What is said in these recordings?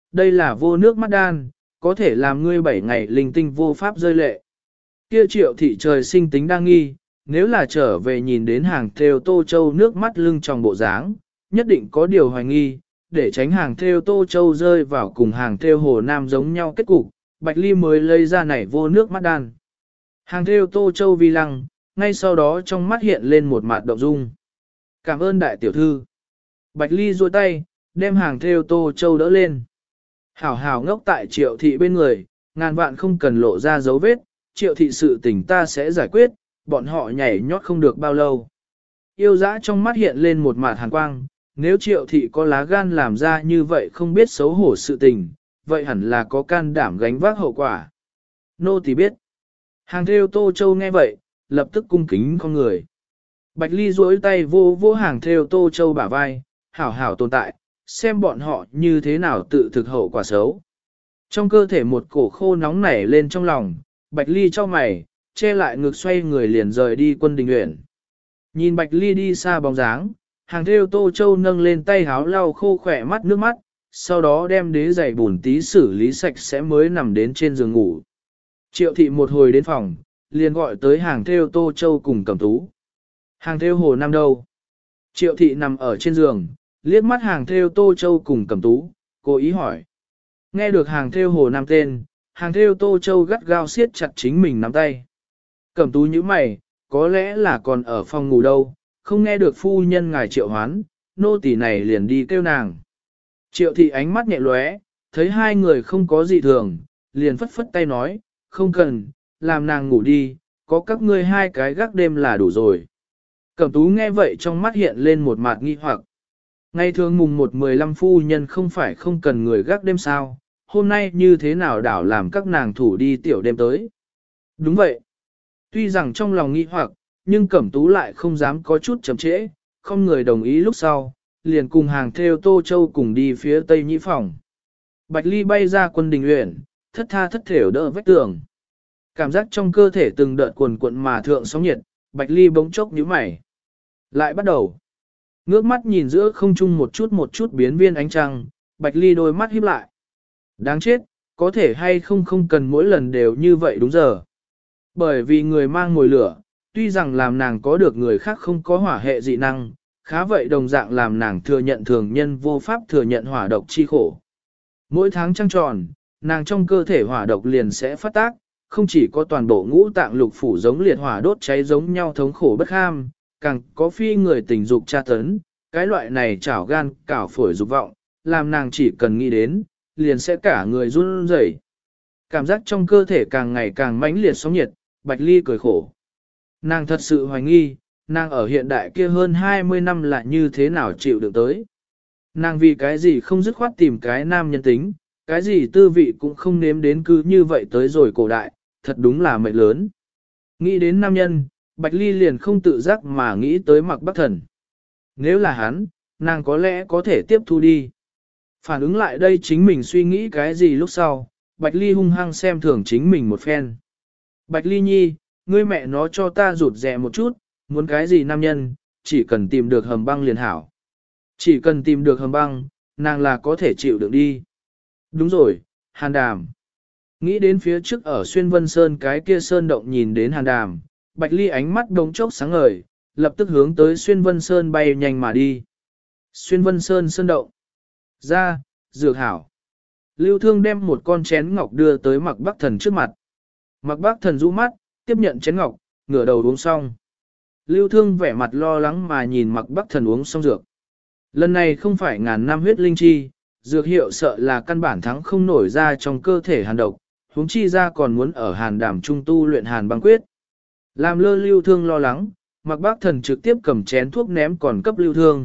đây là vô nước mắt đan, có thể làm ngươi 7 ngày linh tinh vô pháp rơi lệ. Kia Triệu thị trời sinh tính đa nghi, nếu là trở về nhìn đến hàng theo Tô Châu nước mắt lưng tròng bộ dáng, nhất định có điều hoài nghi, để tránh hàng theo Tô Châu rơi vào cùng hàng theo Hồ Nam giống nhau kết cục, Bạch Ly mới lấy ra này vô nước mắt đan. Hàng theo Tô Châu vi lăng, ngay sau đó trong mắt hiện lên một mạt động dung. Cảm ơn đại tiểu thư. Bạch Ly duỗi tay, đem hàng theo Tô Châu đỡ lên. Hảo hảo ngốc tại Triệu thị bên người, ngàn vạn không cần lộ ra dấu vết, Triệu thị sự tình ta sẽ giải quyết, bọn họ nhảy nhót không được bao lâu. Yêu dã trong mắt hiện lên một mạt hàn quang, nếu Triệu thị có lá gan làm ra như vậy không biết xấu hổ sự tình, vậy hẳn là có can đảm gánh vác hậu quả. Nô tỳ biết. Hàng theo Tô Châu nghe vậy, lập tức cung kính con người. Bạch Ly duỗi tay vô vô hàng theo Tô Châu bả vai, hảo hảo tồn tại, xem bọn họ như thế nào tự thực hậu quả xấu. Trong cơ thể một cổ khô nóng nảy lên trong lòng, Bạch Ly cho mày, che lại ngực xoay người liền rời đi Quân Đình Uyển. Nhìn Bạch Ly đi xa bóng dáng, hàng theo Tô Châu nâng lên tay háo lau khô khỏe mắt nước mắt, sau đó đem đế giày bùn tí xử lý sạch sẽ mới nằm đến trên giường ngủ. Triệu thị một hồi đến phòng, liền gọi tới hàng theo Tô Châu cùng Cẩm Tú. Hàng theo Hồ Nam đâu? Triệu thị nằm ở trên giường, liếc mắt hàng theo Tô Châu cùng Cẩm Tú, cố ý hỏi. Nghe được hàng theo Hồ Nam tên, hàng theo Tô Châu gắt gao siết chặt chính mình nắm tay. Cẩm Tú nhíu mày, có lẽ là còn ở phòng ngủ đâu, không nghe được phu nhân ngài triệu hoán, nô tỳ này liền đi kêu nàng. Triệu thị ánh mắt nhẹ lóe, thấy hai người không có gì thường, liền phất phất tay nói, không cần, làm nàng ngủ đi, có các ngươi hai cái gác đêm là đủ rồi. Cẩm Tú nghe vậy trong mắt hiện lên một mặt nghi hoặc. Ngày thường mùng 1-15 phu nhân không phải không cần người gác đêm sao, hôm nay như thế nào đảo làm các nàng thủ đi tiểu đêm tới. Đúng vậy. Tuy rằng trong lòng nghi hoặc, nhưng Cẩm Tú lại không dám có chút chậm trễ, không người đồng ý lúc sau, liền cùng hàng theo Tô Châu cùng đi phía tây nhĩ phòng. Bạch Ly bay ra Quân Đình Uyển, thất tha thất thểu đỡ vách tường. Cảm giác trong cơ thể từng đợt cuồn cuộn mà thượng sóng nhiệt, Bạch Ly bỗng chốc nhíu mày. Lại bắt đầu. Ngước mắt nhìn giữa không trung một chút biến viên ánh trăng, Bạch Ly đôi mắt híp lại. Đáng chết, có thể hay không cần mỗi lần đều như vậy đúng giờ. Bởi vì người mang mồi lửa, tuy rằng làm nàng có được người khác không có hỏa hệ dị năng, khá vậy đồng dạng làm nàng thừa nhận thường nhân vô pháp thừa nhận hỏa độc chi khổ. Mỗi tháng trăng tròn, nàng trong cơ thể hỏa độc liền sẽ phát tác, không chỉ có toàn bộ ngũ tạng lục phủ giống liệt hỏa đốt cháy giống nhau thống khổ bất ham, càng có phi người tình dục tra tấn, cái loại này chảo gan cảo phổi dục vọng, làm nàng chỉ cần nghĩ đến, liền sẽ cả người run rẩy. Cảm giác trong cơ thể càng ngày càng mãnh liệt sóng nhiệt, Bạch Ly cười khổ. Nàng thật sự hoài nghi, nàng ở hiện đại kia hơn 20 năm là như thế nào chịu được tới. Nàng vì cái gì không dứt khoát tìm cái nam nhân tính, cái gì tư vị cũng không nếm đến cứ như vậy tới rồi cổ đại, thật đúng là mệnh lớn. Nghĩ đến nam nhân, Bạch Ly liền không tự giác mà nghĩ tới Mạc Bắc Thần. Nếu là hắn, nàng có lẽ có thể tiếp thu đi. Phản ứng lại đây chính mình suy nghĩ cái gì lúc sau, Bạch Ly hung hăng xem thường chính mình một phen. Bạch Ly nhi, ngươi mẹ nó cho ta rụt rè một chút, muốn cái gì nam nhân, chỉ cần tìm được hầm băng liền hảo. Chỉ cần tìm được hầm băng, nàng là có thể chịu đựng đi. Đúng rồi, Hàn Đàm. Nghĩ đến phía trước ở Xuyên Vân Sơn cái kia sơn động nhìn đến Hàn Đàm, Bạch Ly ánh mắt đống chốc sáng ngời, lập tức hướng tới Xuyên Vân Sơn bay nhanh mà đi. Xuyên Vân Sơn sơn động. Ra, dược hảo. Lưu Thương đem một con chén ngọc đưa tới Mạc Bắc Thần trước mặt. Mạc Bắc Thần rũ mắt, tiếp nhận chén ngọc, ngửa đầu uống xong. Lưu Thương vẻ mặt lo lắng mà nhìn Mạc Bắc Thần uống xong dược. Lần này không phải ngàn năm huyết linh chi, dược hiệu sợ là căn bản thắng không nổi ra trong cơ thể hàn độc, huống chi ra còn muốn ở Hàn Đàm trung tu luyện Hàn băng quyết. Làm lơ Lưu Thương lo lắng, Mạc Bắc Thần trực tiếp cầm chén thuốc ném còn cấp Lưu Thương.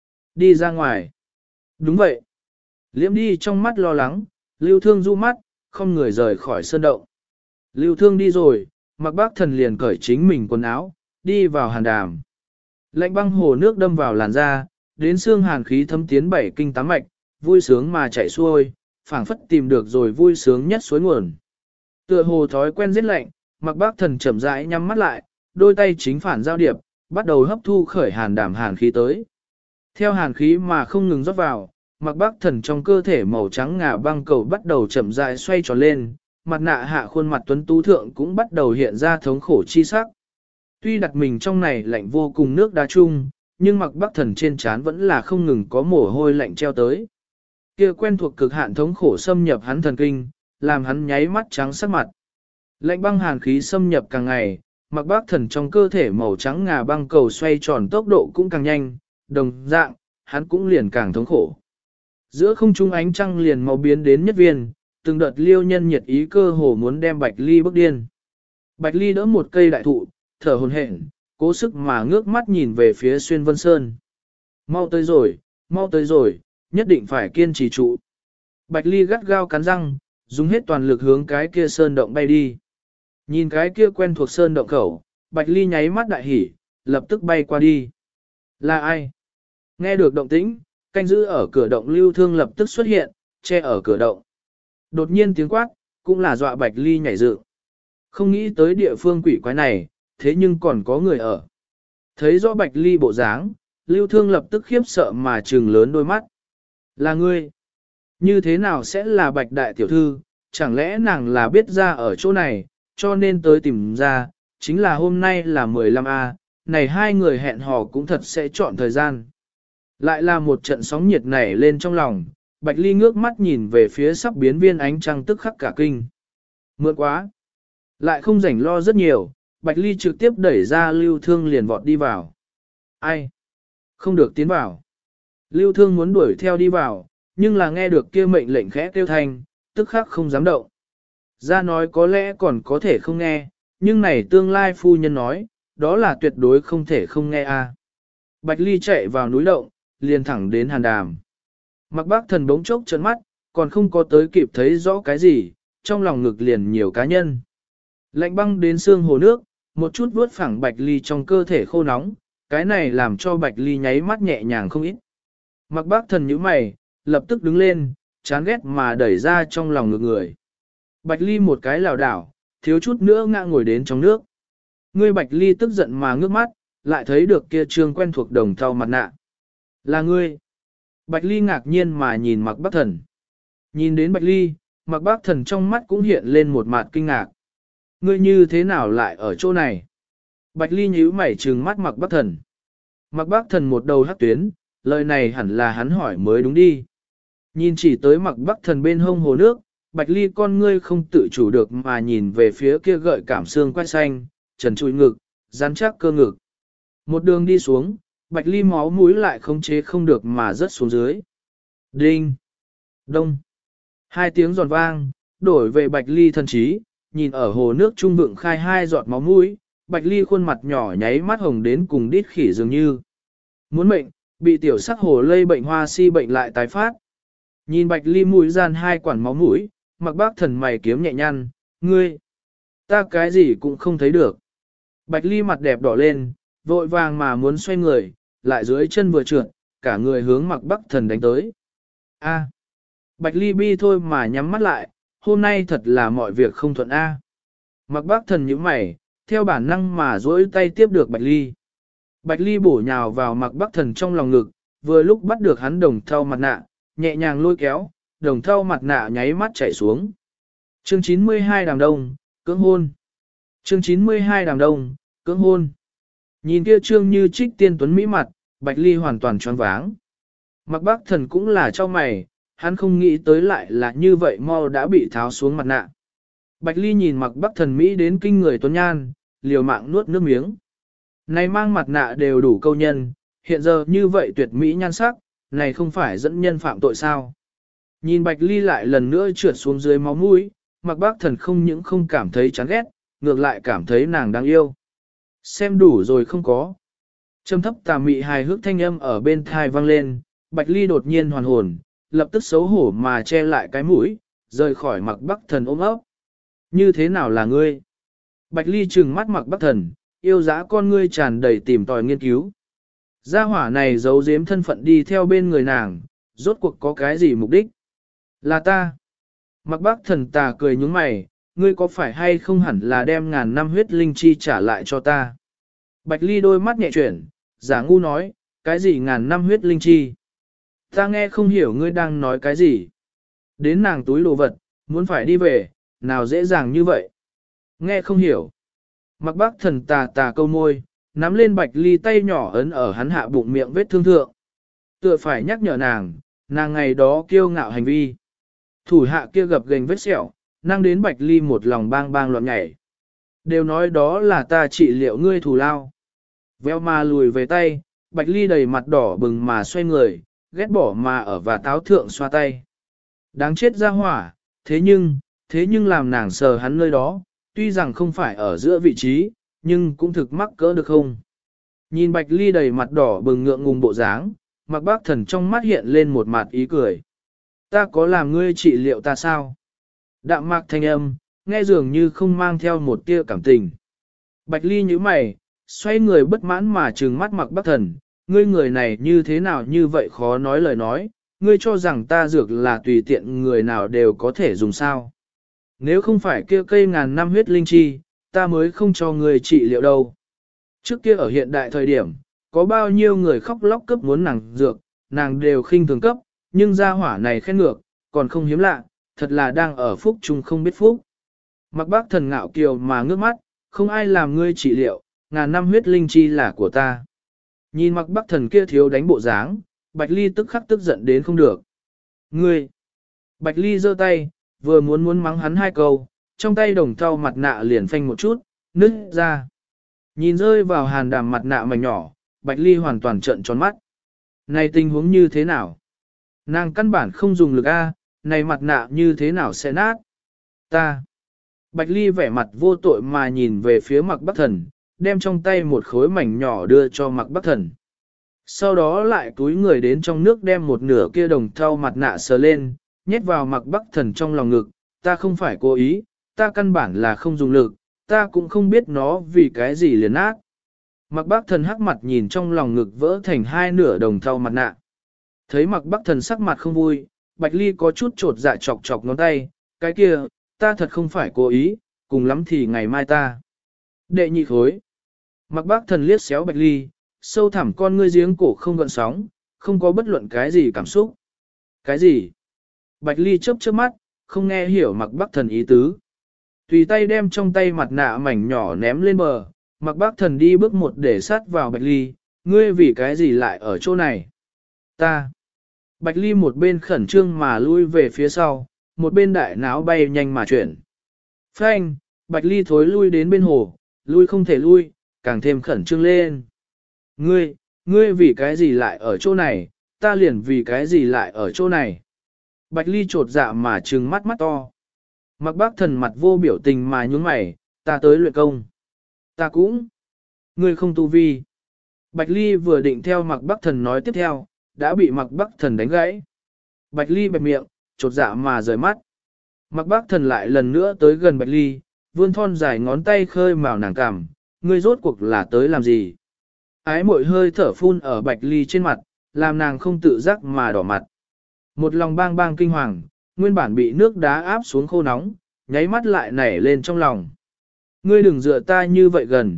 Đi ra ngoài. Đúng vậy. Liễm đi trong mắt lo lắng, Lưu Thương du mắt, không người rời khỏi sơn động. Lưu Thương đi rồi, Mạc Bắc Thần liền cởi chính mình quần áo, đi vào Hàn Đàm. Lạnh băng hồ nước đâm vào làn da, đến xương hàn khí thấm tiến bảy kinh tám mạch, vui sướng mà chảy xuôi, phảng phất tìm được rồi vui sướng nhất suối nguồn. Tựa hồ thói quen giết lạnh, Mạc Bắc Thần chậm rãi nhắm mắt lại, đôi tay chính phản giao điệp, bắt đầu hấp thu khởi Hàn Đàm hàn khí tới. Theo hàn khí mà không ngừng rót vào, Mặc Bắc Thần trong cơ thể màu trắng ngà băng cầu bắt đầu chậm rãi xoay tròn lên, mặt nạ hạ khuôn mặt tuấn tú thượng cũng bắt đầu hiện ra thống khổ chi sắc. Tuy đặt mình trong này lạnh vô cùng nước đá chung, nhưng Mặc Bắc Thần trên trán vẫn là không ngừng có mồ hôi lạnh treo tới. Kia quen thuộc cực hạn thống khổ xâm nhập hắn thần kinh, làm hắn nháy mắt trắng sắc mặt. Lạnh băng hàn khí xâm nhập càng ngày, Mặc Bắc Thần trong cơ thể màu trắng ngà băng cầu xoay tròn tốc độ cũng càng nhanh, đồng dạng, hắn cũng liền càng thống khổ. Giữa không trung ánh trăng liền màu biến đến nhất viên, từng đợt liêu nhân nhiệt ý cơ hồ muốn đem Bạch Ly bức điên. Bạch Ly đỡ một cây đại thụ, thở hổn hển, cố sức mà ngước mắt nhìn về phía Xuyên Vân Sơn. Mau tới rồi, nhất định phải kiên trì trụ. Bạch Ly gắt gao cắn răng, dùng hết toàn lực hướng cái kia sơn động bay đi. Nhìn cái kia quen thuộc sơn động khẩu, Bạch Ly nháy mắt đại hỉ, lập tức bay qua đi. Là ai? Nghe được động tĩnh, canh giữ ở cửa động Lưu Thương lập tức xuất hiện, che ở cửa động. Đột nhiên tiếng quát, cũng là dọa Bạch Ly nhảy dựng. Không nghĩ tới địa phương quỷ quái này, thế nhưng còn có người ở. Thấy rõ Bạch Ly bộ dáng, Lưu Thương lập tức khiếp sợ mà trừng lớn đôi mắt. Là ngươi? Như thế nào sẽ là Bạch Đại Tiểu Thư? Chẳng lẽ nàng là biết ra ở chỗ này, cho nên tới tìm ra, chính là hôm nay là 15A, này hai người hẹn hò cũng thật sẽ chọn thời gian. Lại là một trận sóng nhiệt nảy lên trong lòng, Bạch Ly ngước mắt nhìn về phía sắp biến viên ánh trăng tức khắc cả kinh. Mượn quá. Lại không rảnh lo rất nhiều, Bạch Ly trực tiếp đẩy ra Lưu Thương liền vọt đi vào. Ai? Không được tiến vào. Lưu Thương muốn đuổi theo đi vào, nhưng là nghe được kia mệnh lệnh khẽ kêu thanh, tức khắc không dám động. Ra nói có lẽ còn có thể không nghe, nhưng này tương lai phu nhân nói, đó là tuyệt đối không thể không nghe a. Bạch Ly chạy vào núi động, liền thẳng đến hàn đàm. Mặc Bác Thần bỗng chốc trợn mắt, còn không có tới kịp thấy rõ cái gì, trong lòng ngực liền nhiều cá nhân. Lạnh băng đến xương hồ nước, một chút vuốt phẳng Bạch Ly trong cơ thể khô nóng, cái này làm cho Bạch Ly nháy mắt nhẹ nhàng không ít. Mặc Bác Thần nhíu mày, lập tức đứng lên, chán ghét mà đẩy ra trong lòng ngực người. Bạch Ly một cái lảo đảo, thiếu chút nữa ngã ngồi đến trong nước. Ngươi Bạch Ly tức giận mà ngước mắt, lại thấy được kia trương quen thuộc đồng thau mặt nạ. Là ngươi. Bạch Ly ngạc nhiên mà nhìn Mặc Bác Thần. Nhìn đến Bạch Ly, Mặc Bác Thần trong mắt cũng hiện lên một mặt kinh ngạc. Ngươi như thế nào lại ở chỗ này? Bạch Ly nhíu mày trừng mắt Mặc Bác Thần. Mặc Bác Thần một đầu hắc tuyến, lời này hẳn là hắn hỏi mới đúng đi. Nhìn chỉ tới Mặc Bác Thần bên hông hồ nước, Bạch Ly con ngươi không tự chủ được mà nhìn về phía kia gợi cảm xương quai xanh, trần trụi ngực, rắn chắc cơ ngực. Một đường đi xuống, Bạch Ly máu mũi lại không chế không được mà rớt xuống dưới. Đinh! Đông! Hai tiếng giòn vang, đổi về Bạch Ly thần trí, nhìn ở hồ nước trung vượng khai hai giọt máu mũi, Bạch Ly khuôn mặt nhỏ nháy mắt hồng đến cùng đít khỉ dường như. Muốn mệnh, bị tiểu sắc hồ lây bệnh hoa si bệnh lại tái phát. Nhìn Bạch Ly mũi gian hai quản máu mũi, Mặc Bác Thần mày kiếm nhẹ nhăn, ngươi! Ta cái gì cũng không thấy được. Bạch Ly mặt đẹp đỏ lên, vội vàng mà muốn xoay người, lại dưới chân vừa trượt, cả người hướng Mặc Bác Thần đánh tới. A. Bạch Ly bi thôi mà nhắm mắt lại, hôm nay thật là mọi việc không thuận A. Mặc Bác Thần nhíu mày, theo bản năng mà duỗi tay tiếp được Bạch Ly. Bạch Ly bổ nhào vào Mặc Bác Thần trong lòng ngực, vừa lúc bắt được hắn đồng thau mặt nạ, nhẹ nhàng lôi kéo, đồng thau mặt nạ nháy mắt chảy xuống. Chương 92 đàm đông, cưỡng hôn. Chương 92 đàm đông, cưỡng hôn. Nhìn kia trương như trích tiên tuấn mỹ mặt, Bạch Ly hoàn toàn choáng váng. Mặc Bác Thần cũng là cho mày, hắn không nghĩ tới lại là như vậy mau đã bị tháo xuống mặt nạ. Bạch Ly nhìn Mặc Bác Thần mỹ đến kinh người tuấn nhan, liều mạng nuốt nước miếng. Này mang mặt nạ đều đủ câu nhân, hiện giờ như vậy tuyệt mỹ nhan sắc, này không phải dẫn nhân phạm tội sao? Nhìn Bạch Ly lại lần nữa trượt xuống dưới máu mũi, Mặc Bác Thần không những không cảm thấy chán ghét, ngược lại cảm thấy nàng đáng yêu. Xem đủ rồi không có. Trầm thấp tà mị hài hước thanh âm ở bên thai vang lên, Bạch Ly đột nhiên hoàn hồn, lập tức xấu hổ mà che lại cái mũi, rời khỏi Mặc Bác Thần ôm ấp. Như thế nào là ngươi? Bạch Ly trừng mắt Mặc Bác Thần, yêu dã con ngươi tràn đầy tìm tòi nghiên cứu. Gia hỏa này giấu giếm thân phận đi theo bên người nàng, rốt cuộc có cái gì mục đích? Là ta. Mặc Bác Thần tà cười nhướng mày, ngươi có phải hay không hẳn là đem ngàn năm huyết linh chi trả lại cho ta? Bạch Ly đôi mắt nhẹ chuyển, giả ngu nói, cái gì ngàn năm huyết linh chi? Ta nghe không hiểu ngươi đang nói cái gì. Đến nàng túi đồ vật, muốn phải đi về, nào dễ dàng như vậy. Nghe không hiểu. Mặc bác thần tà tà câu môi, nắm lên Bạch Ly tay nhỏ ấn ở hắn hạ bụng miệng vết thương thượng. Tựa phải nhắc nhở nàng ngày đó kiêu ngạo hành vi. Thủ hạ kia gập gềnh vết sẹo, năng đến Bạch Ly một lòng bang bang loạn nhảy. Đều nói đó là ta trị liệu ngươi thù lao. Veo mà lùi về tay, Bạch Ly đầy mặt đỏ bừng mà xoay người, ghét bỏ mà ở và táo thượng xoa tay. Đáng chết ra hỏa, thế nhưng làm nàng sờ hắn nơi đó, tuy rằng không phải ở giữa vị trí, nhưng cũng thực mắc cỡ được không. Nhìn Bạch Ly đầy mặt đỏ bừng ngượng ngùng bộ dáng, Mặc Bác Thần trong mắt hiện lên một mặt ý cười. Ta có làm ngươi trị liệu ta sao? Đạm mạc thanh âm, nghe dường như không mang theo một tia cảm tình. Bạch Ly nhíu mày, xoay người bất mãn mà trừng mắt Mặc Bác Thần, ngươi người này như thế nào như vậy khó nói lời nói, ngươi cho rằng ta dược là tùy tiện người nào đều có thể dùng sao. Nếu không phải kia cây ngàn năm huyết linh chi, ta mới không cho ngươi trị liệu đâu. Trước kia ở hiện đại thời điểm, có bao nhiêu người khóc lóc cấp muốn nàng dược, nàng đều khinh thường cấp, nhưng gia hỏa này khen ngược, còn không hiếm lạ, thật là đang ở phúc chung không biết phúc. Mặc Bác Thần ngạo kiều mà ngước mắt, không ai làm ngươi trị liệu, ngàn năm huyết linh chi là của ta. Nhìn Mặc Bác Thần kia thiếu đánh bộ dáng, Bạch Ly tức khắc tức giận đến không được. Ngươi! Bạch Ly giơ tay, vừa muốn mắng hắn hai câu, trong tay đồng thau mặt nạ liền phanh một chút, nứt ra. Nhìn rơi vào hàn đàm mặt nạ mảnh nhỏ, Bạch Ly hoàn toàn trợn tròn mắt. Này tình huống như thế nào? Nàng căn bản không dùng lực A, này mặt nạ như thế nào sẽ nát? Ta! Bạch Ly vẻ mặt vô tội mà nhìn về phía Mặc Bác Thần, đem trong tay một khối mảnh nhỏ đưa cho Mặc Bác Thần. Sau đó lại túi người đến trong nước đem một nửa kia đồng thau mặt nạ sờ lên, nhét vào Mặc Bác Thần trong lòng ngực, ta không phải cố ý, ta căn bản là không dùng lực, ta cũng không biết nó vì cái gì liền nát. Mặc Bác Thần hắc mặt nhìn trong lòng ngực vỡ thành hai nửa đồng thau mặt nạ. Thấy Mặc Bác Thần sắc mặt không vui, Bạch Ly có chút trột dạ chọc chọc ngón tay, cái kia, ta thật không phải cố ý, cùng lắm thì ngày mai ta. Đệ nhị khối. Mặc Bác Thần liếc xéo Bạch Ly, sâu thẳm con ngươi giếng cổ không gợn sóng, không có bất luận cái gì cảm xúc. Cái gì? Bạch Ly chớp chớp mắt, không nghe hiểu Mặc Bác Thần ý tứ. Tùy tay đem trong tay mặt nạ mảnh nhỏ ném lên bờ, Mặc Bác Thần đi bước một để sát vào Bạch Ly, ngươi vì cái gì lại ở chỗ này? Ta. Bạch Ly một bên khẩn trương mà lui về phía sau, một bên đại náo bay nhanh mà chuyển. Phanh, Bạch Ly thối lui đến bên hồ, lui không thể lui, càng thêm khẩn trương lên. Ngươi vì cái gì lại ở chỗ này, ta liền vì cái gì lại ở chỗ này. Bạch Ly trột dạ mà trừng mắt mắt to. Mặc Bác Thần mặt vô biểu tình mà nhún mày, ta tới luyện công. Ta cũng. Ngươi không tu vi. Bạch Ly vừa định theo Mặc Bác Thần nói tiếp theo, đã bị Mặc Bác Thần đánh gãy. Bạch Ly bẹp miệng, trột dạ mà rời mắt. Mặc Bác Thần lại lần nữa tới gần Bạch Ly, vươn thon dài ngón tay khơi mào nàng cằm, ngươi rốt cuộc là tới làm gì? Ái mội hơi thở phun ở Bạch Ly trên mặt, làm nàng không tự giác mà đỏ mặt. Một lòng bang bang kinh hoàng, nguyên bản bị nước đá áp xuống khô nóng, nháy mắt lại nảy lên trong lòng. Ngươi đừng dựa ta như vậy gần,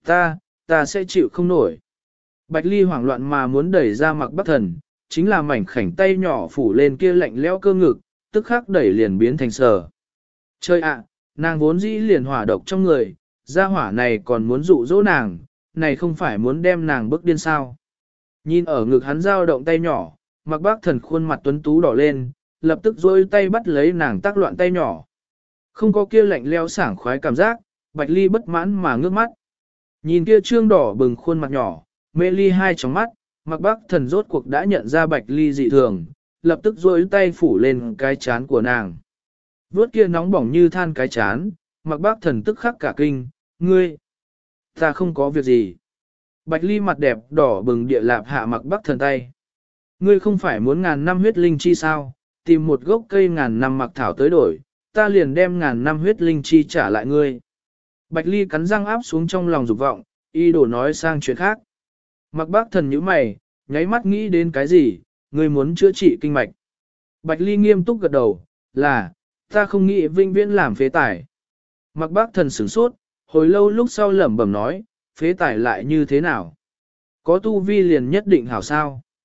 ta sẽ chịu không nổi. Bạch Ly hoảng loạn mà muốn đẩy ra Mặc Bác Thần, chính là mảnh khảnh tay nhỏ phủ lên kia lạnh lẽo cơ ngực, tức khắc đẩy liền biến thành sờ. Chơi ạ, nàng vốn dĩ liền hỏa độc trong người, gia hỏa này còn muốn dụ dỗ nàng, này không phải muốn đem nàng bức điên sao. Nhìn ở ngực hắn dao động tay nhỏ, Mặc Bác Thần khuôn mặt tuấn tú đỏ lên, lập tức dôi tay bắt lấy nàng tác loạn tay nhỏ. Không có kia lạnh leo sảng khoái cảm giác, Bạch Ly bất mãn mà ngước mắt. Nhìn kia trương đỏ bừng khuôn mặt nhỏ, mê ly hai tròng mắt, Mặc Bác Thần rốt cuộc đã nhận ra Bạch Ly dị thường, lập tức dôi tay phủ lên cái chán của nàng. Vuốt kia nóng bỏng như than cái chán, Mặc Bác Thần tức khắc cả kinh, ngươi, ta không có việc gì. Bạch Ly mặt đẹp đỏ bừng địa lạp hạ Mặc Bác Thần tay. Ngươi không phải muốn ngàn năm huyết linh chi sao, tìm một gốc cây ngàn năm mặc thảo tới đổi, ta liền đem ngàn năm huyết linh chi trả lại ngươi. Bạch Ly cắn răng áp xuống trong lòng dục vọng, y đổ nói sang chuyện khác. Mặc Bác Thần nhíu mày, nháy mắt nghĩ đến cái gì, ngươi muốn chữa trị kinh mạch. Bạch Ly nghiêm túc gật đầu, là, ta không nghĩ vinh viễn làm phế tải. Mặc Bác Thần sửng sốt, hồi lâu lúc sau lẩm bẩm nói, phế tải lại như thế nào? Có tu vi liền nhất định hảo sao?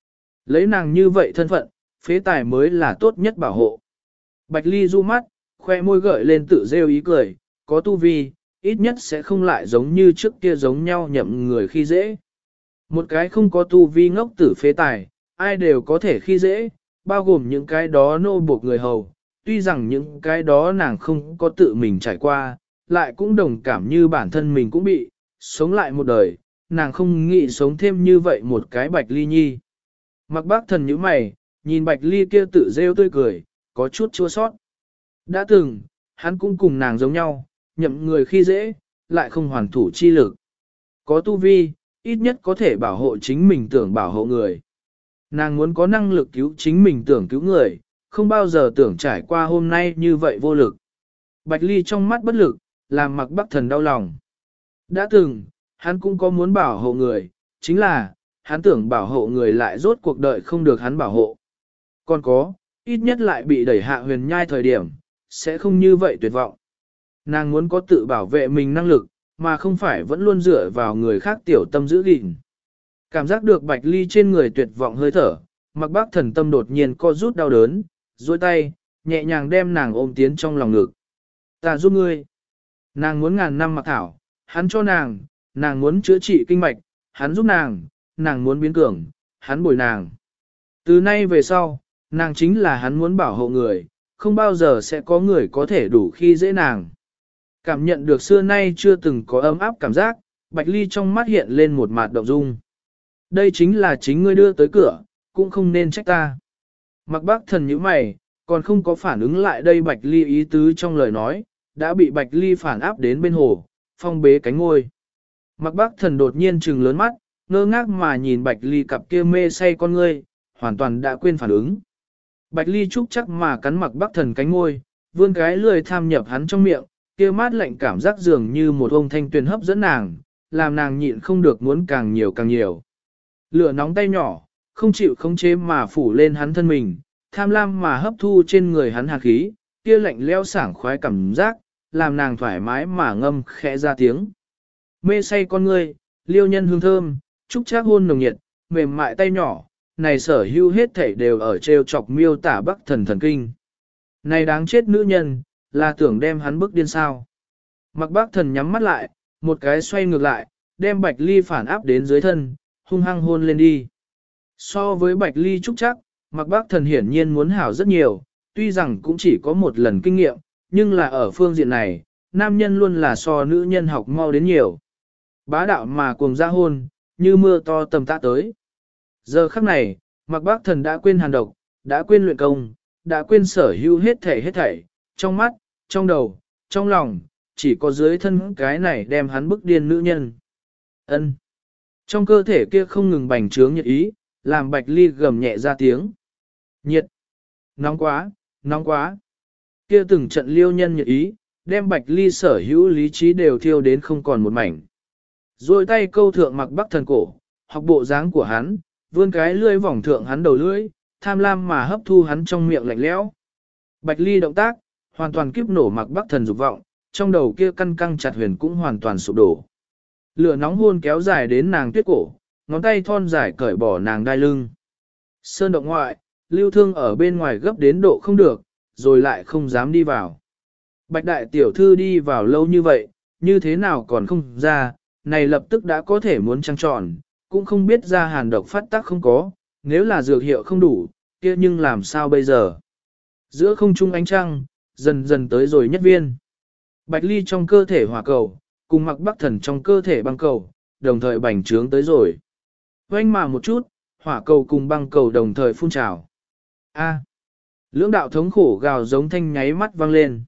Lấy nàng như vậy thân phận, phế tài mới là tốt nhất bảo hộ. Bạch Ly du mắt, khoe môi gợi lên tự rêu ý cười, có tu vi, ít nhất sẽ không lại giống như trước kia giống nhau nhậm người khi dễ. Một cái không có tu vi ngốc tử phế tài, ai đều có thể khi dễ, bao gồm những cái đó nô buộc người hầu, tuy rằng những cái đó nàng không có tự mình trải qua, lại cũng đồng cảm như bản thân mình cũng bị, sống lại một đời, nàng không nghĩ sống thêm như vậy một cái Bạch Ly nhi. Mặc bác thần như mày, nhìn Bạch Ly kia tự rêu tươi cười, có chút chua sót. Đã từng, hắn cũng cùng nàng giống nhau, nhậm người khi dễ, lại không hoàn thủ chi lực. Có tu vi, ít nhất có thể bảo hộ chính mình tưởng bảo hộ người. Nàng muốn có năng lực cứu chính mình tưởng cứu người, không bao giờ tưởng trải qua hôm nay như vậy vô lực. Bạch Ly trong mắt bất lực, làm Mặc Bắc Thần đau lòng. Đã từng, hắn cũng có muốn bảo hộ người, chính là, hắn tưởng bảo hộ người lại rốt cuộc đời không được hắn bảo hộ. Còn có, ít nhất lại bị đẩy hạ huyền nhai thời điểm, sẽ không như vậy tuyệt vọng. Nàng muốn có tự bảo vệ mình năng lực, mà không phải vẫn luôn dựa vào người khác tiểu tâm giữ gìn. Cảm giác được Bạch Ly trên người tuyệt vọng hơi thở, Mặc Bác Thần tâm đột nhiên co rút đau đớn, duỗi tay, nhẹ nhàng đem nàng ôm tiến trong lòng ngực. Ta giúp ngươi. Nàng muốn ngàn năm mặc thảo, hắn cho nàng muốn chữa trị kinh mạch, hắn giúp nàng muốn biến cường, hắn bồi nàng. Từ nay về sau, nàng chính là hắn muốn bảo hộ người, không bao giờ sẽ có người có thể đủ khi dễ nàng. Cảm nhận được xưa nay chưa từng có ấm áp cảm giác, Bạch Ly trong mắt hiện lên một mạt động dung. Đây chính là chính ngươi đưa tới cửa, cũng không nên trách ta. Mặc Bác Thần nhíu mày, còn không có phản ứng lại đây Bạch Ly ý tứ trong lời nói, đã bị Bạch Ly phản áp đến bên hồ, phong bế cánh ngôi. Mặc Bác Thần đột nhiên trừng lớn mắt, ngơ ngác mà nhìn Bạch Ly cặp kia mê say con ngươi, hoàn toàn đã quên phản ứng. Bạch Ly chúc chắc mà cắn Mặc Bác Thần cánh ngôi, vươn cái lười tham nhập hắn trong miệng, kia mát lạnh cảm giác dường như một ông thanh tuyền hấp dẫn nàng, làm nàng nhịn không được muốn càng nhiều càng nhiều. Lửa nóng tay nhỏ, không chịu khống chế mà phủ lên hắn thân mình, tham lam mà hấp thu trên người hắn hạt khí, kia lạnh leo sảng khoái cảm giác, làm nàng thoải mái mà ngâm khẽ ra tiếng. Mê say con ngươi, liêu nhân hương thơm, trúc trác hôn nồng nhiệt, mềm mại tay nhỏ, này sở hữu hết thảy đều ở trêu chọc miêu tả Bắc Thần thần kinh. Này đáng chết nữ nhân, là tưởng đem hắn bức điên sao. Mặc Bác Thần nhắm mắt lại, một cái xoay ngược lại, đem Bạch Ly phản áp đến dưới thân, hung hăng hôn lên đi. So với Bạch Ly trúc chắc, Mặc Bác Thần hiển nhiên muốn hảo rất nhiều, tuy rằng cũng chỉ có một lần kinh nghiệm, nhưng là ở phương diện này, nam nhân luôn là so nữ nhân học mau đến nhiều. Bá đạo mà cuồng ra hôn, như mưa to tầm tã tới. Giờ khắc này, Mặc Bác Thần đã quên hàn độc, đã quên luyện công, đã quên sở hữu hết thảy, trong mắt, trong đầu, trong lòng, chỉ có dưới thân cái này đem hắn bức điên nữ nhân. Ân. Trong cơ thể kia không ngừng bành trướng nhiệt ý, làm Bạch Ly gầm nhẹ ra tiếng. Nhiệt. Nóng quá, nóng quá. Kia từng trận liêu nhân nhiệt ý, đem Bạch Ly sở hữu lý trí đều thiêu đến không còn một mảnh. Rồi tay câu thượng Mặc Bắc Thần cổ, học bộ dáng của hắn, vươn cái lưỡi vòng thượng hắn đầu lưỡi, tham lam mà hấp thu hắn trong miệng lạnh lẽo. Bạch Ly động tác, hoàn toàn kiếp nổ Mặc Bắc Thần dục vọng, trong đầu kia căn căng chặt huyền cũng hoàn toàn sụp đổ. Lửa nóng hôn kéo dài đến nàng tuyết cổ, ngón tay thon dài cởi bỏ nàng đai lưng. Sơn động ngoại, Lưu Thương ở bên ngoài gấp đến độ không được, rồi lại không dám đi vào. Bạch đại tiểu thư đi vào lâu như vậy, như thế nào còn không ra, này lập tức đã có thể muốn trăng tròn, cũng không biết ra hàn độc phát tác không có, nếu là dược hiệu không đủ, kia nhưng làm sao bây giờ. Giữa không trung ánh trăng, dần dần tới rồi nhất viên. Bạch Ly trong cơ thể hỏa cầu, cùng Mặc Bắc Thần trong cơ thể băng cầu, đồng thời bành trướng tới rồi. Oanh mà một chút, hỏa cầu cùng băng cầu đồng thời phun trào. A. Lưỡng đạo thống khổ gào giống thanh nháy mắt vang lên.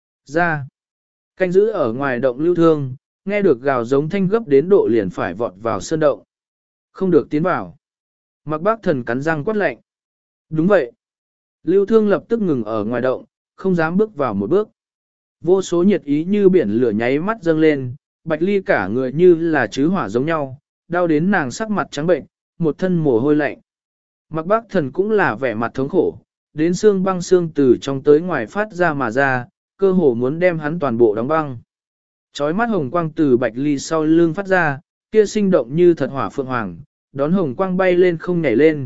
Ra. Canh giữ ở ngoài động Lưu Thương, nghe được gào giống thanh gấp đến độ liền phải vọt vào sơn động. Không được tiến vào. Mặc Bác Thần cắn răng quát lạnh. Đúng vậy. Lưu Thương lập tức ngừng ở ngoài động, không dám bước vào một bước. Vô số nhiệt ý như biển lửa nháy mắt dâng lên, Bạch Ly cả người như là chứ hỏa giống nhau, đau đến nàng sắc mặt trắng bệnh, một thân mồ hôi lạnh. Mặc Bác Thần cũng là vẻ mặt thống khổ, đến xương băng xương từ trong tới ngoài phát ra mà ra, cơ hồ muốn đem hắn toàn bộ đóng băng. Chói mắt hồng quang từ Bạch Ly sau lưng phát ra, kia sinh động như thật hỏa phượng hoàng, đón hồng quang bay lên không nhảy lên,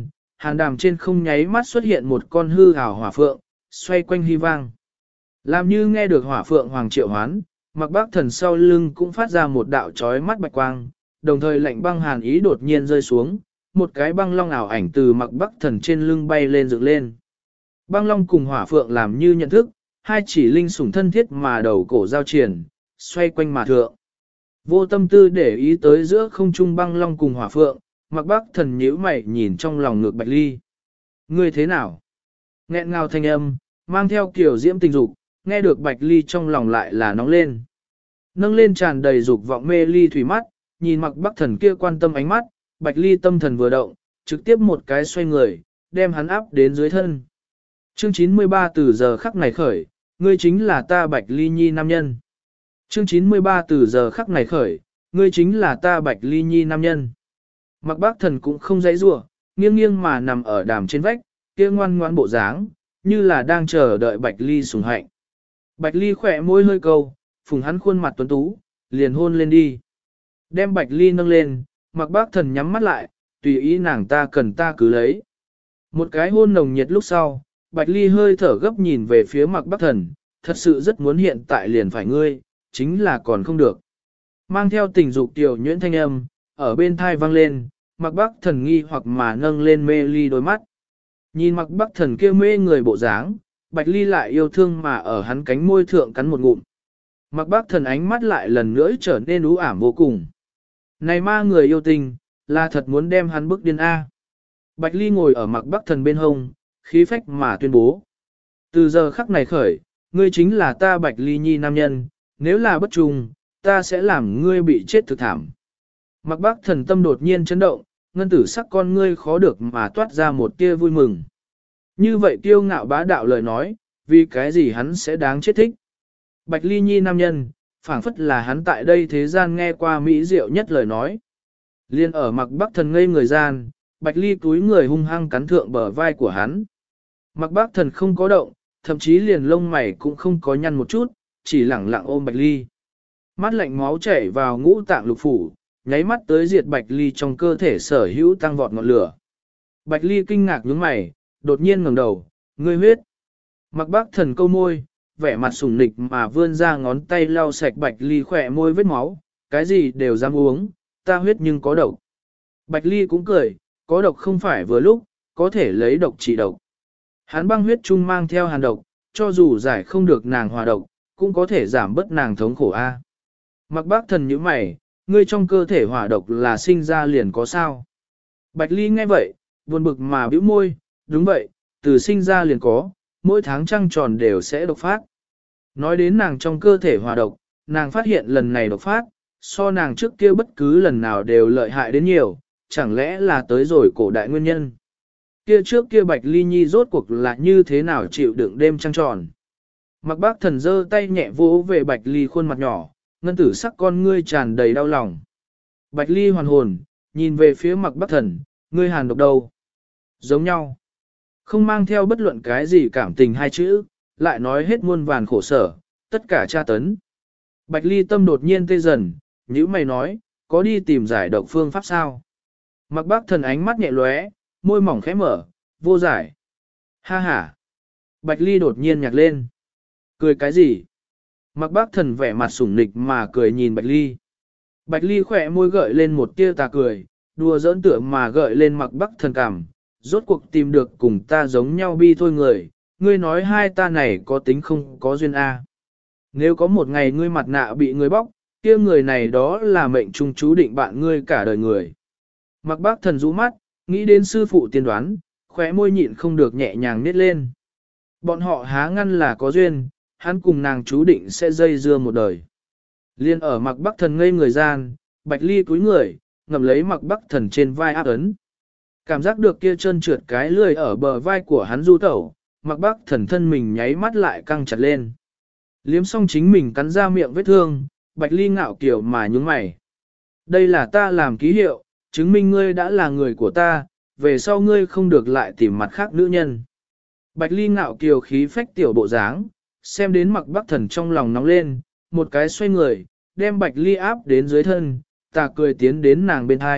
hàn đàm trên không nháy mắt xuất hiện một con hư ảo hỏa phượng, xoay quanh hy vang. Làm như nghe được hỏa phượng hoàng triệu hoán, Mạc Bắc Thần sau lưng cũng phát ra một đạo chói mắt bạch quang, đồng thời lạnh băng hàn ý đột nhiên rơi xuống, một cái băng long ảo ảnh từ Mạc Bắc Thần trên lưng bay lên dựng lên. Băng long cùng hỏa phượng làm như nhận thức, hai chỉ linh sủng thân thiết mà đầu cổ giao triển, xoay quanh mà thượng. Vô tâm tư để ý tới giữa không trung băng long cùng hỏa phượng, Mạc Bắc Thần nhíu mày nhìn trong lòng ngược Bạch Ly. Ngươi thế nào? Nghẹn ngào thanh âm, mang theo kiểu diễm tình dục, nghe được Bạch Ly trong lòng lại là nóng lên. Nâng lên tràn đầy dục vọng mê ly thủy mắt, nhìn Mạc Bắc Thần kia quan tâm ánh mắt, Bạch Ly tâm thần vừa động, trực tiếp một cái xoay người, đem hắn áp đến dưới thân. Chương 93 từ giờ khắc này khởi, ngươi chính là ta Bạch Ly Nhi nam nhân. Chương 93 từ giờ khắc này khởi, ngươi chính là ta Bạch Ly Nhi nam nhân. Mạc Bắc Thần cũng không dãy rủa, nghiêng nghiêng mà nằm ở đàm trên vách, kia ngoan ngoãn bộ dáng, như là đang chờ đợi Bạch Ly sủng hạnh. Bạch Ly khỏe môi hơi câu, phùng hắn khuôn mặt tuấn tú, liền hôn lên đi. Đem Bạch Ly nâng lên, Mạc Bắc Thần nhắm mắt lại, tùy ý nàng ta cần ta cứ lấy. Một cái hôn nồng nhiệt lúc sau, Bạch Ly hơi thở gấp nhìn về phía Mạc Bắc Thần, thật sự rất muốn hiện tại liền phải ngươi, chính là còn không được. Mang theo tình dục tiểu nhuyễn thanh âm, ở bên thai vang lên, Mạc Bắc Thần nghi hoặc mà nâng lên mê ly đôi mắt. Nhìn Mạc Bắc Thần kia mê người bộ dáng, Bạch Ly lại yêu thương mà ở hắn cánh môi thượng cắn một ngụm. Mạc Bắc Thần ánh mắt lại lần nữa trở nên u ảm vô cùng. Này ma người yêu tình, là thật muốn đem hắn bức điên A. Bạch Ly ngồi ở Mạc Bắc Thần bên hông, khí phách mà tuyên bố. Từ giờ khắc này khởi, ngươi chính là ta Bạch Ly Nhi nam nhân, nếu là bất trùng, ta sẽ làm ngươi bị chết thực thảm. Mạc Bắc Thần tâm đột nhiên chấn động, ngân tử sắc con ngươi khó được mà toát ra một tia vui mừng. Như vậy kiêu ngạo bá đạo lời nói, vì cái gì hắn sẽ đáng chết thích. Bạch Ly Nhi nam nhân, phảng phất là hắn tại đây thế gian nghe qua mỹ diệu nhất lời nói. Liên ở Mạc Bắc Thần ngây người gian, Bạch Ly túi người hung hăng cắn thượng bờ vai của hắn. Mạc Bắc Thần không có động, thậm chí liền lông mày cũng không có nhăn một chút, chỉ lẳng lặng ôm Bạch Ly. Mắt lạnh máu chảy vào ngũ tạng lục phủ, nháy mắt tới diệt Bạch Ly trong cơ thể sở hữu tăng vọt ngọn lửa. Bạch Ly kinh ngạc nhướng mày, đột nhiên ngẩng đầu, ngươi huyết. Mạc Bắc Thần câu môi, vẻ mặt sủng nịch mà vươn ra ngón tay lau sạch Bạch Ly khỏe môi vết máu, cái gì đều dám uống, ta huyết nhưng có độc. Bạch Ly cũng cười, có độc không phải vừa lúc, có thể lấy độc trị độc. Hắn băng huyết chung mang theo hàn độc, cho dù giải không được nàng hòa độc, cũng có thể giảm bớt nàng thống khổ a. Mạc Bắc Thần nhíu mày, ngươi trong cơ thể hỏa độc là sinh ra liền có sao? Bạch Ly nghe vậy, buồn bực mà bĩu môi, đúng vậy, từ sinh ra liền có, mỗi tháng trăng tròn đều sẽ độc phát. Nói đến nàng trong cơ thể hỏa độc, nàng phát hiện lần này độc phát, so nàng trước kia bất cứ lần nào đều lợi hại đến nhiều, chẳng lẽ là tới rồi cổ đại nguyên nhân. Kia trước kia Bạch Ly Nhi rốt cuộc là như thế nào chịu đựng đêm trăng tròn. Mạc Bắc Thần giơ tay nhẹ vỗ về Bạch Ly khuôn mặt nhỏ, ngân tử sắc con ngươi tràn đầy đau lòng. Bạch Ly hoàn hồn, nhìn về phía Mạc Bắc Thần, ngươi hàn độc đâu? Giống nhau. Không mang theo bất luận cái gì cảm tình hai chữ, lại nói hết muôn vàn khổ sở, tất cả tra tấn. Bạch Ly tâm đột nhiên tê dần, nhữ mày nói, có đi tìm giải độc phương pháp sao? Mạc Bắc Thần ánh mắt nhẹ lóe, môi mỏng khẽ mở, vô giải. Ha ha. Bạch Ly đột nhiên nhạc lên. Cười cái gì? Mạc Bắc Thần vẻ mặt sủng nịch mà cười nhìn Bạch Ly. Bạch Ly khỏe môi gợi lên một tia tà cười, đùa giỡn tựa mà gợi lên Mạc Bắc Thần cảm. Rốt cuộc tìm được cùng ta giống nhau bi thôi người, ngươi nói hai ta này có tính không có duyên a. Nếu có một ngày ngươi mặt nạ bị ngươi bóc, kia người này đó là mệnh trung chú định bạn ngươi cả đời người. Mạc Bắc Thần rũ mắt, nghĩ đến sư phụ tiên đoán, khóe môi nhịn không được nhẹ nhàng nít lên. Bọn họ há ngăn là có duyên, hắn cùng nàng chú định sẽ dây dưa một đời. Liên ở Mạc Bắc Thần ngây người gian, Bạch Ly cúi người, ngậm lấy Mạc Bắc Thần trên vai áp ấn. Cảm giác được kia chân trượt cái lười ở bờ vai của hắn du tẩu, Mạc Bắc Thần thân mình nháy mắt lại căng chặt lên. Liếm xong chính mình cắn ra miệng vết thương, Bạch Ly ngạo kiểu mà nhướng mày. Đây là ta làm ký hiệu, chứng minh ngươi đã là người của ta, về sau ngươi không được lại tìm mặt khác nữ nhân. Bạch Ly ngạo kiều khí phách tiểu bộ dáng, xem đến Mạc Bắc Thần trong lòng nóng lên, một cái xoay người, đem Bạch Ly áp đến dưới thân, ta cười tiến đến nàng bên hai,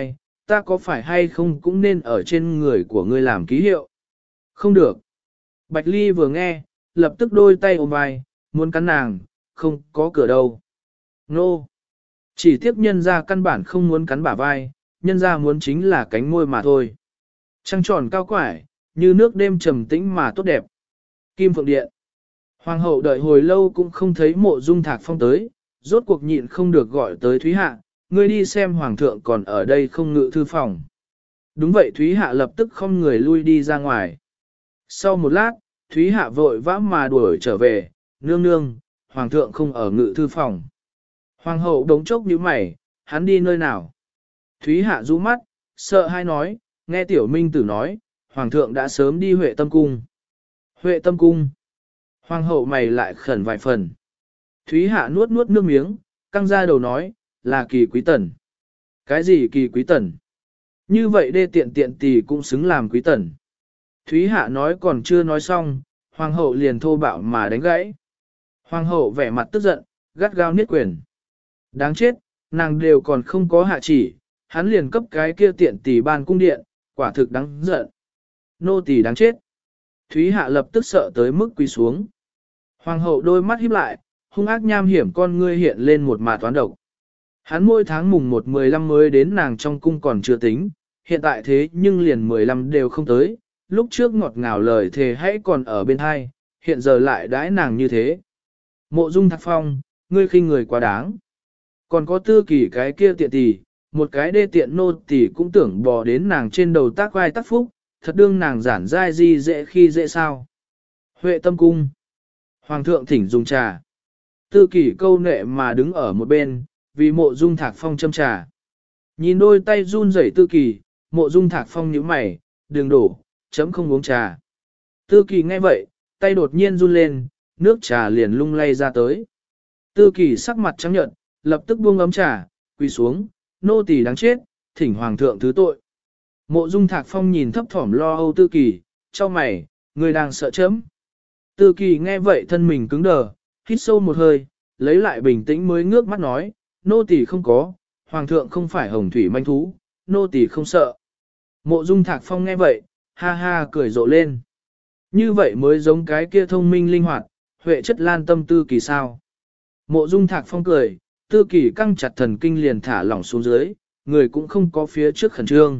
ta có phải hay không cũng nên ở trên người của ngươi làm ký hiệu? Không được. Bạch Ly vừa nghe, lập tức đôi tay ôm vai, muốn cắn nàng, không có cửa đâu. Nô! Chỉ tiếc nhân ra căn bản không muốn cắn bả vai, nhân ra muốn chính là cánh môi mà thôi. Trăng tròn cao quải, như nước đêm trầm tĩnh mà tốt đẹp. Kim Phượng Điện. Hoàng hậu đợi hồi lâu cũng không thấy Mộ Dung Thạc Phong tới, rốt cuộc nhịn không được gọi tới Thúy Hạ, ngươi đi xem Hoàng thượng còn ở đây không ngự thư phòng. Đúng vậy, Thúy Hạ lập tức không người lui đi ra ngoài. Sau một lát, Thúy Hạ vội vã mà đuổi trở về, nương nương, Hoàng thượng không ở ngự thư phòng. Hoàng hậu đống chốc nhíu mày, hắn đi nơi nào? Thúy Hạ rũ mắt, sợ hai nói, nghe Tiểu Minh Tử nói, Hoàng thượng đã sớm đi Huệ Tâm Cung. Huệ Tâm Cung. Hoàng hậu mày lại khẩn vài phần. Thúy Hạ nuốt nuốt nước miếng, căng ra đầu nói, là Kỳ Quý Tần. Cái gì Kỳ Quý Tần? Như vậy đê tiện tiện tỷ cũng xứng làm Quý Tần. Thúy Hạ nói còn chưa nói xong, Hoàng hậu liền thô bạo mà đánh gãy. Hoàng hậu vẻ mặt tức giận, gắt gao niết quyền. Đáng chết, nàng đều còn không có hạ chỉ, hắn liền cấp cái kia tiện tỷ ban cung điện, quả thực đáng giận. Nô tỳ đáng chết. Thúy Hạ lập tức sợ tới mức quỳ xuống. Hoàng hậu đôi mắt híp lại, hung ác nham hiểm con ngươi hiện lên một mạt toán độc. Hắn mỗi tháng mùng 1-15 mới đến nàng trong cung còn chưa tính, hiện tại thế nhưng liền 15 đều không tới, lúc trước ngọt ngào lời thề hãy còn ở bên hai, hiện giờ lại đãi nàng như thế. Mộ Dung Thạc Phong, ngươi khinh người quá đáng. Còn có Tư Kỳ cái kia tiện tỷ, một cái đê tiện nô tỷ cũng tưởng bò đến nàng trên đầu tác vai tác phúc, thật đương nàng giản dai gì dễ khi dễ sao. Huệ Tâm Cung. Hoàng thượng thỉnh dùng trà. Tư Kỳ câu nệ mà đứng ở một bên, vì Mộ Dung Thạc Phong châm trà. Nhìn đôi tay run rẩy Tư Kỳ, Mộ Dung Thạc Phong nhíu mày, đừng đổ, chấm không uống trà. Tư Kỳ nghe vậy, tay đột nhiên run lên, nước trà liền lung lay ra tới. Tư Kỳ sắc mặt trắng nhợt, lập tức buông ấm trà, quỳ xuống, nô tỳ đáng chết, thỉnh Hoàng thượng thứ tội. Mộ Dung Thạc Phong nhìn thấp thỏm lo âu Tư Kỳ, cho mày, người đang sợ chấm. Tư Kỳ nghe vậy thân mình cứng đờ, hít sâu một hơi, lấy lại bình tĩnh mới ngước mắt nói, nô tỳ không có, Hoàng thượng không phải hồng thủy manh thú, nô tỳ không sợ. Mộ Dung Thạc Phong nghe vậy, ha ha cười rộ lên. Như vậy mới giống cái kia thông minh linh hoạt, huệ chất lan tâm Tư Kỳ sao. Mộ Dung Thạc Phong cười, Tư Kỳ căng chặt thần kinh liền thả lỏng xuống dưới, người cũng không có phía trước khẩn trương.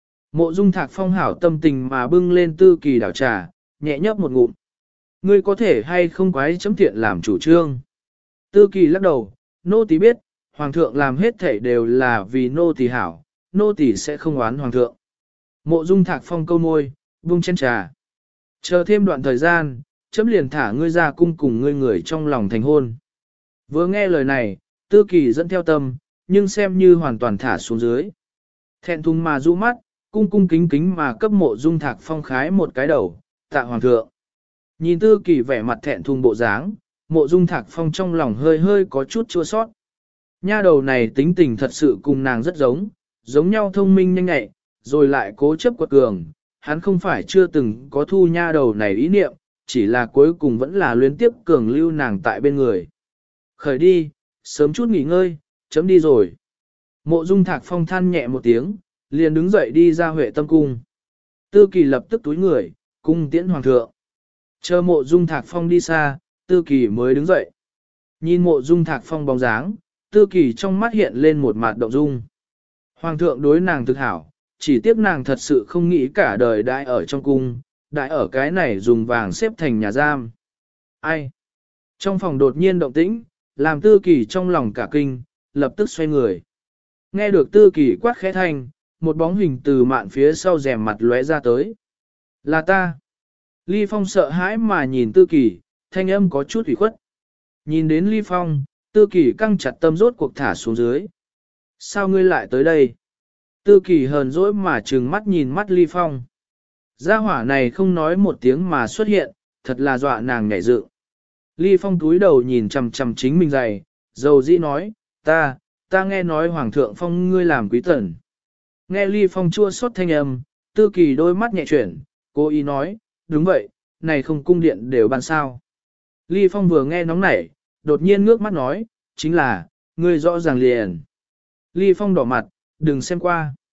Mộ Dung Thạc Phong hảo tâm tình mà bưng lên Tư Kỳ đảo trà, nhẹ nhấp một ngụm. Ngươi có thể hay không quái chấm thiện làm chủ trương. Tư Kỳ lắc đầu, nô tỳ biết, Hoàng thượng làm hết thảy đều là vì nô tỳ hảo, nô tỳ sẽ không oán Hoàng thượng. Mộ Dung Thạc Phong câu môi, buông chén trà. Chờ thêm đoạn thời gian, chấm liền thả ngươi ra cung cùng ngươi người trong lòng thành hôn. Vừa nghe lời này, Tư Kỳ dẫn theo tâm, nhưng xem như hoàn toàn thả xuống dưới. Thẹn thùng mà rũ mắt, cung cung kính kính mà cấp Mộ Dung Thạc Phong khái một cái đầu, tạ Hoàng thượng. Nhìn Tư Kỳ vẻ mặt thẹn thùng bộ dáng, Mộ Dung Thạc Phong trong lòng hơi hơi có chút chua sót. Nha đầu này tính tình thật sự cùng nàng rất giống nhau thông minh nhanh nhạy, rồi lại cố chấp quật cường. Hắn không phải chưa từng có thu nha đầu này ý niệm, chỉ là cuối cùng vẫn là luyến tiếp cường lưu nàng tại bên người. Khởi đi, sớm chút nghỉ ngơi, chấm đi rồi. Mộ Dung Thạc Phong than nhẹ một tiếng, liền đứng dậy đi ra Huệ Tâm Cung. Tư Kỳ lập tức túi người, cung tiễn Hoàng thượng. Chờ Mộ Dung Thạc Phong đi xa, Tư Kỳ mới đứng dậy. Nhìn Mộ Dung Thạc Phong bóng dáng, Tư Kỳ trong mắt hiện lên một mặt động dung. Hoàng thượng đối nàng thực hảo, chỉ tiếc nàng thật sự không nghĩ cả đời đãi ở trong cung, đãi ở cái này dùng vàng xếp thành nhà giam. Ai? Trong phòng đột nhiên động tĩnh, làm Tư Kỳ trong lòng cả kinh, lập tức xoay người. Nghe được Tư Kỳ quát khẽ thanh, một bóng hình từ mạn phía sau rèm mặt lóe ra tới. Là ta. Ly Phong sợ hãi mà nhìn Tư Kỳ, thanh âm có chút ủy khuất. Nhìn đến Ly Phong, Tư Kỳ căng chặt tâm rốt cuộc thả xuống dưới. Sao ngươi lại tới đây? Tư Kỳ hờn dỗi mà trừng mắt nhìn mắt Ly Phong. Gia hỏa này không nói một tiếng mà xuất hiện, thật là dọa nàng nhảy dựng. Ly Phong túi đầu nhìn chằm chằm chính mình dày, dầu dĩ nói, ta nghe nói Hoàng thượng phong ngươi làm quý tần. Nghe Ly Phong chua xót thanh âm, Tư Kỳ đôi mắt nhẹ chuyển, cố ý nói, đúng vậy, này không cung điện đều ban sao. Ly Phong vừa nghe nóng nảy, đột nhiên ngước mắt nói, chính là, ngươi rõ ràng liền. Ly Phong đỏ mặt, đừng xem qua.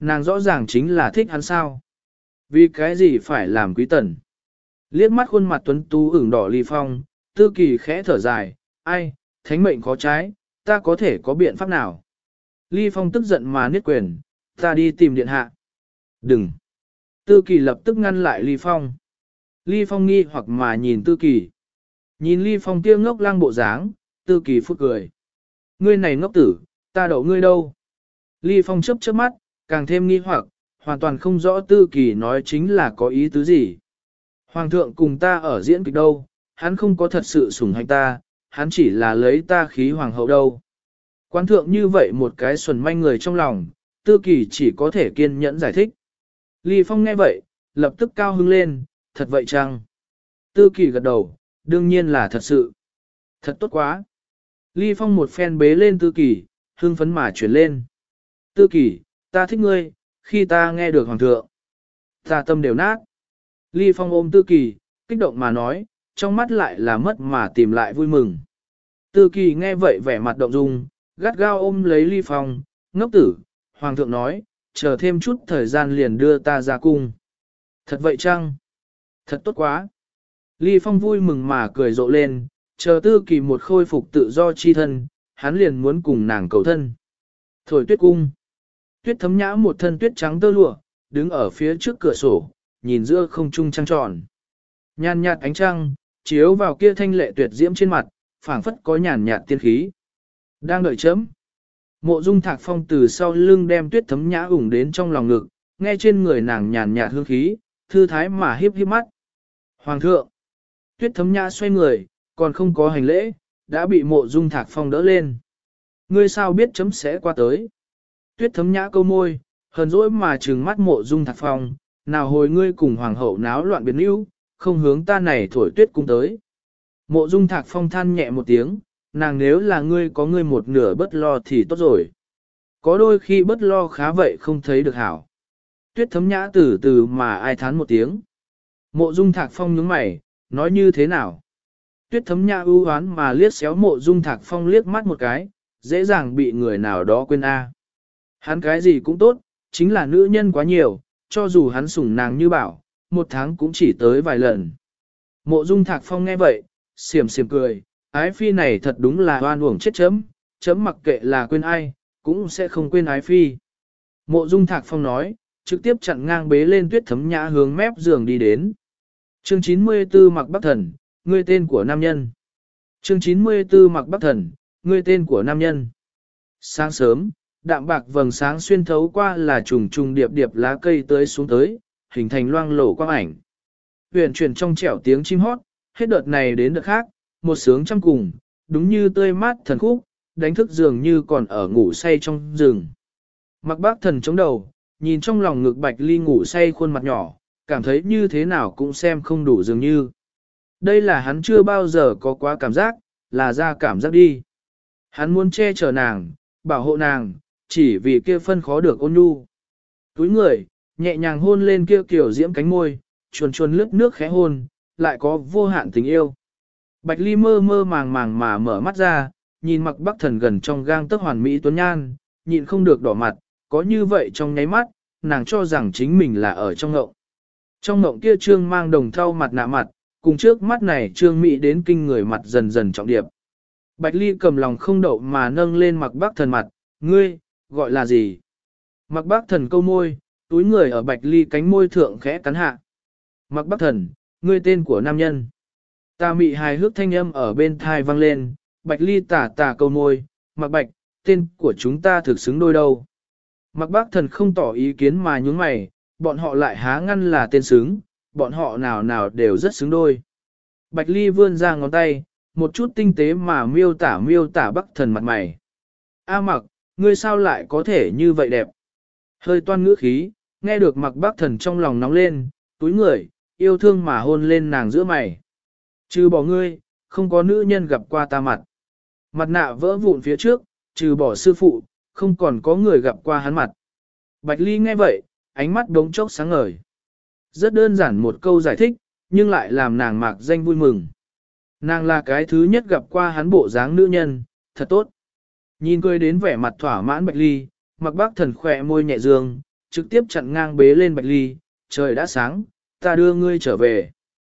nàng rõ ràng chính là thích hắn sao. Vì cái gì phải làm quý tần? Liếc mắt khuôn mặt tuấn tú ửng đỏ Ly Phong, Tư Kỳ khẽ thở dài, ai, thánh mệnh khó trái, ta có thể có biện pháp nào? Ly Phong tức giận mà niết quyền, ta đi tìm điện hạ. Đừng! Tư Kỳ lập tức ngăn lại Ly Phong. Ly Phong nghi hoặc mà nhìn Tư Kỳ. Nhìn Ly Phong kia ngốc lăng bộ dáng, Tư Kỳ phút cười. Ngươi này ngốc tử, ta đậu ngươi đâu? Ly Phong chớp chớp mắt, càng thêm nghi hoặc, hoàn toàn không rõ Tư Kỳ nói chính là có ý tứ gì. Hoàng thượng cùng ta ở diễn kịch đâu, hắn không có thật sự sủng hạnh ta, hắn chỉ là lấy ta khí hoàng hậu đâu. Quan thượng như vậy một cái xuẩn manh người trong lòng, Tư Kỳ chỉ có thể kiên nhẫn giải thích. Ly Phong nghe vậy, lập tức cao hứng lên, thật vậy chăng? Tư Kỳ gật đầu, đương nhiên là thật sự. Thật tốt quá. Ly Phong một phen bế lên Tư Kỳ, hưng phấn mà chuyển lên. Tư Kỳ, ta thích ngươi, khi ta nghe được hoàng thượng. Ta tâm đều nát. Ly Phong ôm Tư Kỳ, kích động mà nói, trong mắt lại là mất mà tìm lại vui mừng. Tư Kỳ nghe vậy vẻ mặt động dung, gắt gao ôm lấy Ly Phong, ngốc tử, hoàng thượng nói, chờ thêm chút thời gian liền đưa ta ra cung. Thật vậy chăng? Thật tốt quá. Ly Phong vui mừng mà cười rộ lên, chờ Tư Kỳ một khôi phục tự do chi thân, hắn liền muốn cùng nàng cầu thân. Thổi tuyết cung. Tuyết Thấm Nhã một thân tuyết trắng tơ lụa, đứng ở phía trước cửa sổ, nhìn giữa không trung trăng tròn. Nhàn nhạt ánh trăng, chiếu vào kia thanh lệ tuyệt diễm trên mặt, phảng phất có nhàn nhạt tiên khí. Đang đợi chấm. Mộ Dung Thạc Phong từ sau lưng đem Tuyết Thấm Nhã ủng đến trong lòng ngực, nghe trên người nàng nhàn nhạt hương khí, thư thái mà hiếp hiếp mắt. Hoàng thượng. Tuyết Thấm Nhã xoay người, còn không có hành lễ, đã bị Mộ Dung Thạc Phong đỡ lên. Ngươi sao biết chấm sẽ qua tới? Tuyết Thấm Nhã câu môi, hờn dỗi mà trừng mắt Mộ Dung Thạc Phong, nào hồi ngươi cùng hoàng hậu náo loạn biến yếu, không hướng ta này thổi tuyết cung tới. Mộ Dung Thạc Phong than nhẹ một tiếng, nàng nếu là ngươi có ngươi một nửa bất lo thì tốt rồi. Có đôi khi bất lo khá vậy không thấy được hảo. Tuyết Thấm Nhã từ từ mà ai thán một tiếng. Mộ Dung Thạc Phong nhướng mày, nói như thế nào? Tuyết Thấm Nhã ưu hoán mà liếc xéo Mộ Dung Thạc Phong liếc mắt một cái, dễ dàng bị người nào đó quên a. Hắn cái gì cũng tốt, chính là nữ nhân quá nhiều, cho dù hắn sủng nàng như bảo, một tháng cũng chỉ tới vài lần. Mộ Dung Thạc Phong nghe vậy, xiểm xiểm cười, ái phi này thật đúng là oan uổng chết chấm, chấm mặc kệ là quên ai, cũng sẽ không quên ái phi. Mộ Dung Thạc Phong nói, trực tiếp chặn ngang bế lên Tuyết Thấm Nhã hướng mép giường đi đến. Chương 94 Mặc Bắc Thần, ngươi tên của nam nhân. Chương 94 Mặc Bắc Thần, ngươi tên của nam nhân. Sáng sớm, đạm bạc vầng sáng xuyên thấu qua là trùng trùng điệp điệp lá cây tới xuống tới, hình thành loang lổ quang ảnh. Huyền chuyển trong trẻo tiếng chim hót, hết đợt này đến đợt khác, một sướng trăm cùng, đúng như tươi mát thần khúc, đánh thức dường như còn ở ngủ say trong rừng. Mặc Bác Thần chống đầu, nhìn trong lòng ngực Bạch Ly ngủ say khuôn mặt nhỏ, cảm thấy như thế nào cũng xem không đủ dường như. Đây là hắn chưa bao giờ có quá cảm giác, là ra cảm giác đi. Hắn muốn che chở nàng, bảo hộ nàng, chỉ vì kia phân khó được ôn nhu. Túi người, nhẹ nhàng hôn lên kia kiểu diễm cánh môi, chuồn chuồn lướt nước khẽ hôn, lại có vô hạn tình yêu. Bạch Ly mơ mơ màng màng mà mở mắt ra, nhìn Mặc Bắc Thần gần trong gang tấc hoàn mỹ tuấn nhan, nhịn không được đỏ mặt, có như vậy trong nháy mắt, nàng cho rằng chính mình là ở trong ngộng. Trong ngộng kia trương mang đồng thau mặt nạ mặt, cùng trước mắt này trương mỹ đến kinh người mặt dần dần trọng điệp. Bạch Ly cầm lòng không đậu mà nâng lên Mặc Bắc Thần mặt, ngươi, gọi là gì? Mặc Bắc Thần câu môi, túi người ở Bạch Ly cánh môi thượng khẽ cắn hạ. Mặc Bắc Thần, ngươi tên của nam nhân. Tà mị hài hước thanh âm ở bên thai vang lên, Bạch Ly tả tả câu môi, Mặc Bạch, tên của chúng ta thực xứng đôi đâu. Mặc Bắc Thần không tỏ ý kiến mà nhúng mày, bọn họ lại há ngăn là tên xứng, bọn họ nào nào đều rất xứng đôi. Bạch Ly vươn ra ngón tay, một chút tinh tế mà miêu tả Bắc Thần mặt mày. A Mặc, ngươi sao lại có thể như vậy đẹp? Hơi toan ngữ khí, nghe được Mặc Bắc Thần trong lòng nóng lên, túi người, yêu thương mà hôn lên nàng giữa mày. Trừ bỏ ngươi, không có nữ nhân gặp qua ta mặt. Mặt nạ vỡ vụn phía trước, trừ bỏ sư phụ, không còn có người gặp qua hắn mặt. Bạch Ly nghe vậy, ánh mắt đống chốc sáng ngời. Rất đơn giản một câu giải thích, nhưng lại làm nàng mạc danh vui mừng. Nàng là cái thứ nhất gặp qua hắn bộ dáng nữ nhân, thật tốt. Nhìn cười đến vẻ mặt thỏa mãn Bạch Ly, Mặc Bắc Thần khỏe môi nhẹ dương, trực tiếp chặn ngang bế lên Bạch Ly, trời đã sáng, ta đưa ngươi trở về.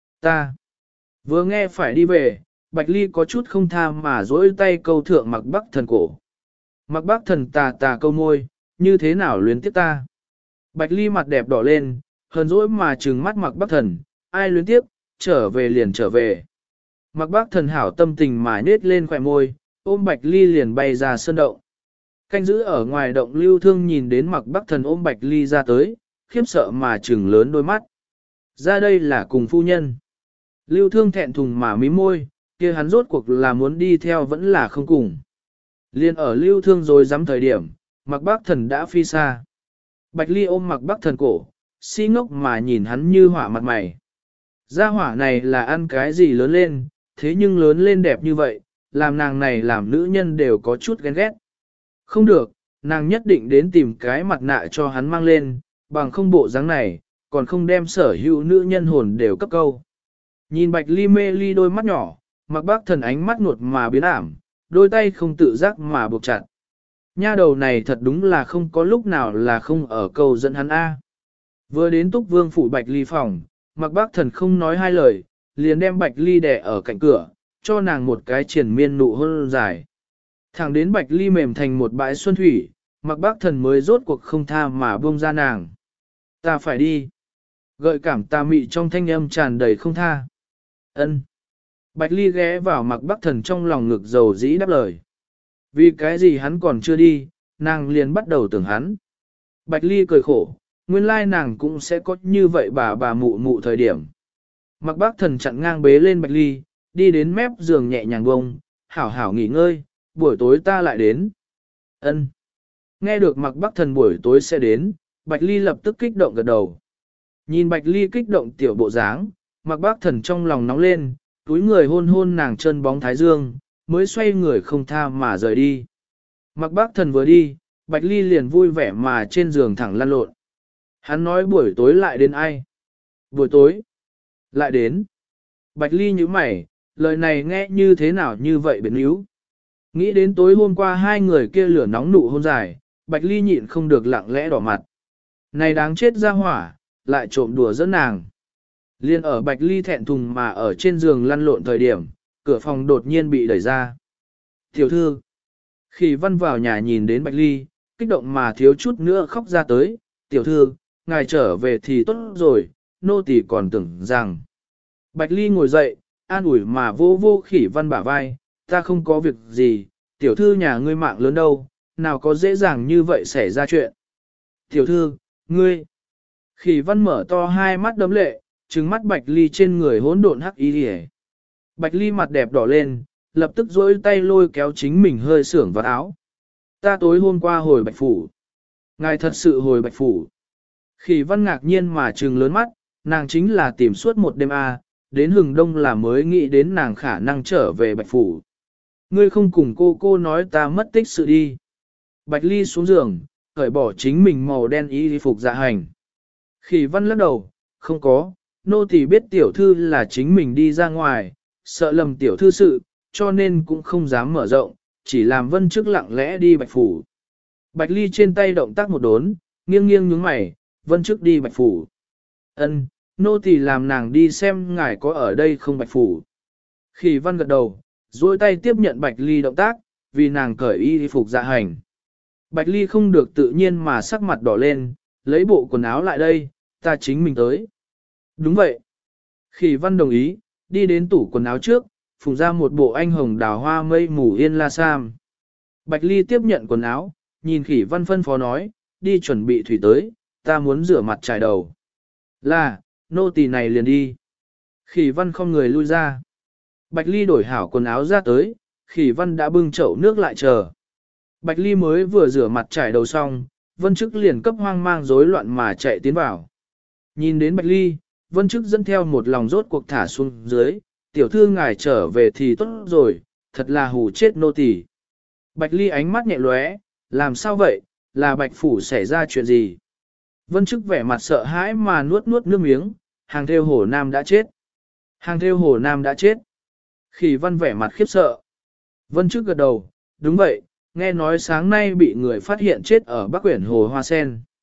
Ta vừa nghe phải đi về, Bạch Ly có chút không tha mà dỗi tay câu thượng Mạc Bắc Thần cổ. Mạc Bắc Thần tà tà câu môi, như thế nào luyến tiếp ta. Bạch Ly mặt đẹp đỏ lên, hờn dỗi mà trừng mắt Mạc Bắc Thần, ai luyến tiếp, trở về liền trở về. Mạc Bắc Thần hảo tâm tình mà nết lên khỏe môi, ôm Bạch Ly liền bay ra sơn động. Canh giữ ở ngoài động Lưu Thương nhìn đến Mạc Bắc Thần ôm Bạch Ly ra tới, khiếp sợ mà trừng lớn đôi mắt. Ra đây là cùng phu nhân. Lưu Thương thẹn thùng mà mím môi, kia hắn rốt cuộc là muốn đi theo vẫn là không cùng. Liên ở Lưu Thương rồi dám thời điểm, Mạc Bắc Thần đã phi xa. Bạch Ly ôm Mạc Bắc Thần cổ, si ngốc mà nhìn hắn như hỏa mặt mày. Gia hỏa này là ăn cái gì lớn lên, thế nhưng lớn lên đẹp như vậy, làm nàng này làm nữ nhân đều có chút ghen ghét. Không được, nàng nhất định đến tìm cái mặt nạ cho hắn mang lên, bằng không bộ dáng này, còn không đem sở hữu nữ nhân hồn đều cấp câu. Nhìn Bạch Ly mê ly đôi mắt nhỏ, Mạc Bắc Thần ánh mắt nuột mà biến ảm, đôi tay không tự giác mà buộc chặt. Nha đầu này thật đúng là không có lúc nào là không ở câu dẫn hắn A. Vừa đến Túc Vương phủ Bạch Ly phòng, Mạc Bắc Thần không nói hai lời, liền đem Bạch Ly đè ở cạnh cửa, cho nàng một cái triển miên nụ hôn dài. Thẳng đến Bạch Ly mềm thành một bãi xuân thủy, Mạc Bắc Thần mới rốt cuộc không tha mà buông ra nàng. Ta phải đi. Gợi cảm tà mị trong thanh âm tràn đầy không tha. Ân. Bạch Ly ghé vào Mạc Bắc Thần trong lòng ngực dầu dĩ đáp lời. Vì cái gì hắn còn chưa đi, nàng liền bắt đầu tưởng hắn. Bạch Ly cười khổ, nguyên lai nàng cũng sẽ có như vậy bà mụ mụ thời điểm. Mạc Bắc Thần chặn ngang bế lên Bạch Ly, đi đến mép giường nhẹ nhàng bông, hảo hảo nghỉ ngơi, buổi tối ta lại đến. Ân. Nghe được Mạc Bắc Thần buổi tối sẽ đến, Bạch Ly lập tức kích động gật đầu. Nhìn Bạch Ly kích động tiểu bộ dáng, Mạc Bắc Thần trong lòng nóng lên, túi người hôn hôn nàng chân bóng thái dương, mới xoay người không tha mà rời đi. Mạc Bắc Thần vừa đi, Bạch Ly liền vui vẻ mà trên giường thẳng lăn lộn. Hắn nói buổi tối lại đến ai? Buổi tối lại đến. Bạch Ly nhíu mày, lời này nghe như thế nào như vậy biến yếu. Nghĩ đến tối hôm qua hai người kia lửa nóng nụ hôn dài, Bạch Ly nhịn không được lặng lẽ đỏ mặt. Này đáng chết ra hỏa, lại trộm đùa dẫn nàng. Liên ở Bạch Ly thẹn thùng mà ở trên giường lăn lộn thời điểm, cửa phòng đột nhiên bị đẩy ra. Tiểu thư, Khỉ Văn vào nhà nhìn đến Bạch Ly, kích động mà thiếu chút nữa khóc ra tới. Tiểu thư, ngài trở về thì tốt rồi, nô tỳ còn tưởng rằng. Bạch Ly ngồi dậy, an ủi mà vô vô Khỉ Văn bả vai, ta không có việc gì, tiểu thư nhà ngươi mạng lớn đâu, nào có dễ dàng như vậy xảy ra chuyện. Tiểu thư, ngươi. Khỉ Văn mở to hai mắt đấm lệ, trừng mắt Bạch Ly trên người hỗn độn hắc y hề. Bạch Ly mặt đẹp đỏ lên, lập tức dỗi tay lôi kéo chính mình hơi sưởng vào áo. Ta tối hôm qua hồi Bạch Phủ. Ngài thật sự hồi Bạch Phủ. Khỉ Văn ngạc nhiên mà trừng lớn mắt, nàng chính là tìm suốt một đêm đến hừng đông là mới nghĩ đến nàng khả năng trở về Bạch Phủ. Ngươi không cùng cô nói ta mất tích sự đi. Bạch Ly xuống giường, cởi bỏ chính mình màu đen y phục dạ hành. Khỉ Văn lắc đầu, không có, nô tỳ biết tiểu thư là chính mình đi ra ngoài, sợ lầm tiểu thư sự, cho nên cũng không dám mở rộng, chỉ làm Vân Trước lặng lẽ đi Bạch Phủ. Bạch Ly trên tay động tác một đốn, nghiêng nghiêng nhướng mày, Vân Trước đi Bạch Phủ. Ân, nô tỳ làm nàng đi xem ngài có ở đây không Bạch Phủ. Khỉ Văn gật đầu, duỗi tay tiếp nhận Bạch Ly động tác, vì nàng cởi y phục dạ hành. Bạch Ly không được tự nhiên mà sắc mặt đỏ lên, lấy bộ quần áo lại đây, ta chính mình tới. Đúng vậy. Khỉ Văn đồng ý, đi đến tủ quần áo trước, phùng ra một bộ anh hồng đào hoa mây mù yên la sam. Bạch Ly tiếp nhận quần áo, nhìn Khỉ Văn phân phó nói, đi chuẩn bị thủy tới, ta muốn rửa mặt trải đầu. Là, nô tỳ này liền đi. Khỉ Văn không người lui ra. Bạch Ly đổi hảo quần áo ra tới, Khỉ Văn đã bưng chậu nước lại chờ. Bạch Ly mới vừa rửa mặt trải đầu xong, Vân Chức liền cấp hoang mang rối loạn mà chạy tiến vào. Nhìn đến Bạch Ly, Vân Chức dẫn theo một lòng rốt cuộc thả xuống dưới, tiểu thư ngài trở về thì tốt rồi, thật là hù chết nô tỳ. Bạch Ly ánh mắt nhẹ lóe, làm sao vậy, là Bạch Phủ xảy ra chuyện gì? Vân Chức vẻ mặt sợ hãi mà nuốt nuốt nước miếng, hàng theo hổ nam đã chết. Hàng theo hổ nam đã chết. Khỉ Văn vẻ mặt khiếp sợ. Vân Chức gật đầu, đúng vậy, nghe nói sáng nay bị người phát hiện chết ở Bắc Quyển Hồ Hoa Sen.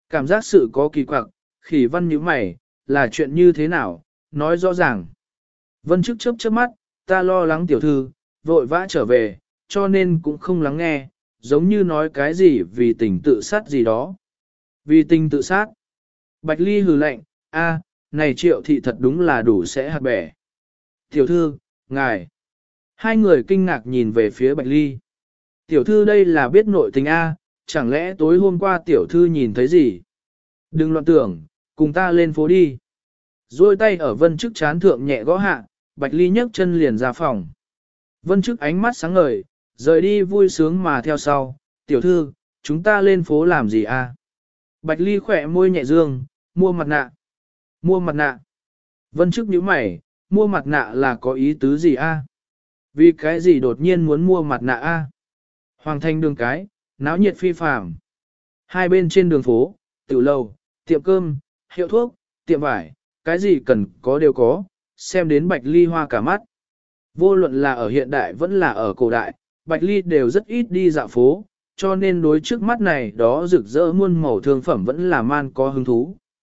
Cảm giác sự có kỳ quặc, Khỉ Văn nhíu mày, là chuyện như thế nào, nói rõ ràng. Vân Chức chớp chớp mắt, ta lo lắng tiểu thư, vội vã trở về, cho nên cũng không lắng nghe, giống như nói cái gì vì tình tự sát gì đó. Vì tình tự sát. Bạch Ly hừ lạnh, a, này Triệu thị thật đúng là đủ sẽ hạt bẻ. Tiểu thư, ngài. Hai người kinh ngạc nhìn về phía Bạch Ly. Tiểu thư đây là biết nội tình a, chẳng lẽ tối hôm qua tiểu thư nhìn thấy gì? Đừng loạn tưởng, cùng ta lên phố đi. Rồi tay ở Vân Chức chán thượng nhẹ gõ hạ, Bạch Ly nhấc chân liền ra phòng. Vân Chức ánh mắt sáng ngời, rời đi vui sướng mà theo sau. Tiểu thư, chúng ta lên phố làm gì a? Bạch Ly khỏe môi nhẹ dương, mua mặt nạ. Mua mặt nạ. Vân Chức nhíu mày, mua mặt nạ là có ý tứ gì a? Vì cái gì đột nhiên muốn mua mặt nạ a? Hoàng thành đường cái, náo nhiệt phi phàm. Hai bên trên đường phố, tiểu lầu, tiệm cơm, hiệu thuốc, tiệm vải, cái gì cần có đều có, xem đến Bạch Ly hoa cả mắt. Vô luận là ở hiện đại vẫn là ở cổ đại, Bạch Ly đều rất ít đi dạo phố, cho nên đối trước mắt này đó rực rỡ muôn màu thương phẩm vẫn là man có hứng thú.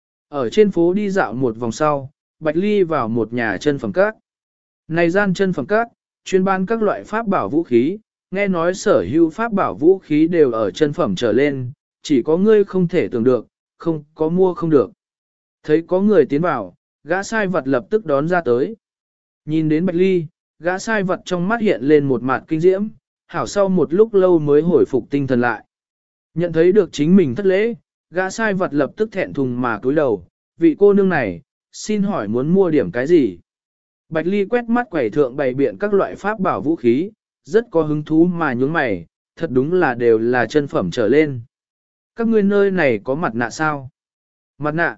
Ở trên phố đi dạo một vòng sau, Bạch Ly vào một nhà chân phẩm các. Này gian chân phẩm các, chuyên bán các loại pháp bảo vũ khí, nghe nói sở hữu pháp bảo vũ khí đều ở chân phẩm trở lên, chỉ có ngươi không thể tưởng được, không có mua không được. Thấy có người tiến vào, gã sai vật lập tức đón ra tới. Nhìn đến Bạch Ly, gã sai vật trong mắt hiện lên một mặt kinh diễm, hảo sau một lúc lâu mới hồi phục tinh thần lại. Nhận thấy được chính mình thất lễ, gã sai vật lập tức thẹn thùng mà cúi đầu, vị cô nương này, xin hỏi muốn mua điểm cái gì? Bạch Ly quét mắt quầy thượng bày biện các loại pháp bảo vũ khí, rất có hứng thú mà nhướng mày, thật đúng là đều là chân phẩm trở lên. Các ngươi nơi này có mặt nạ sao? Mặt nạ.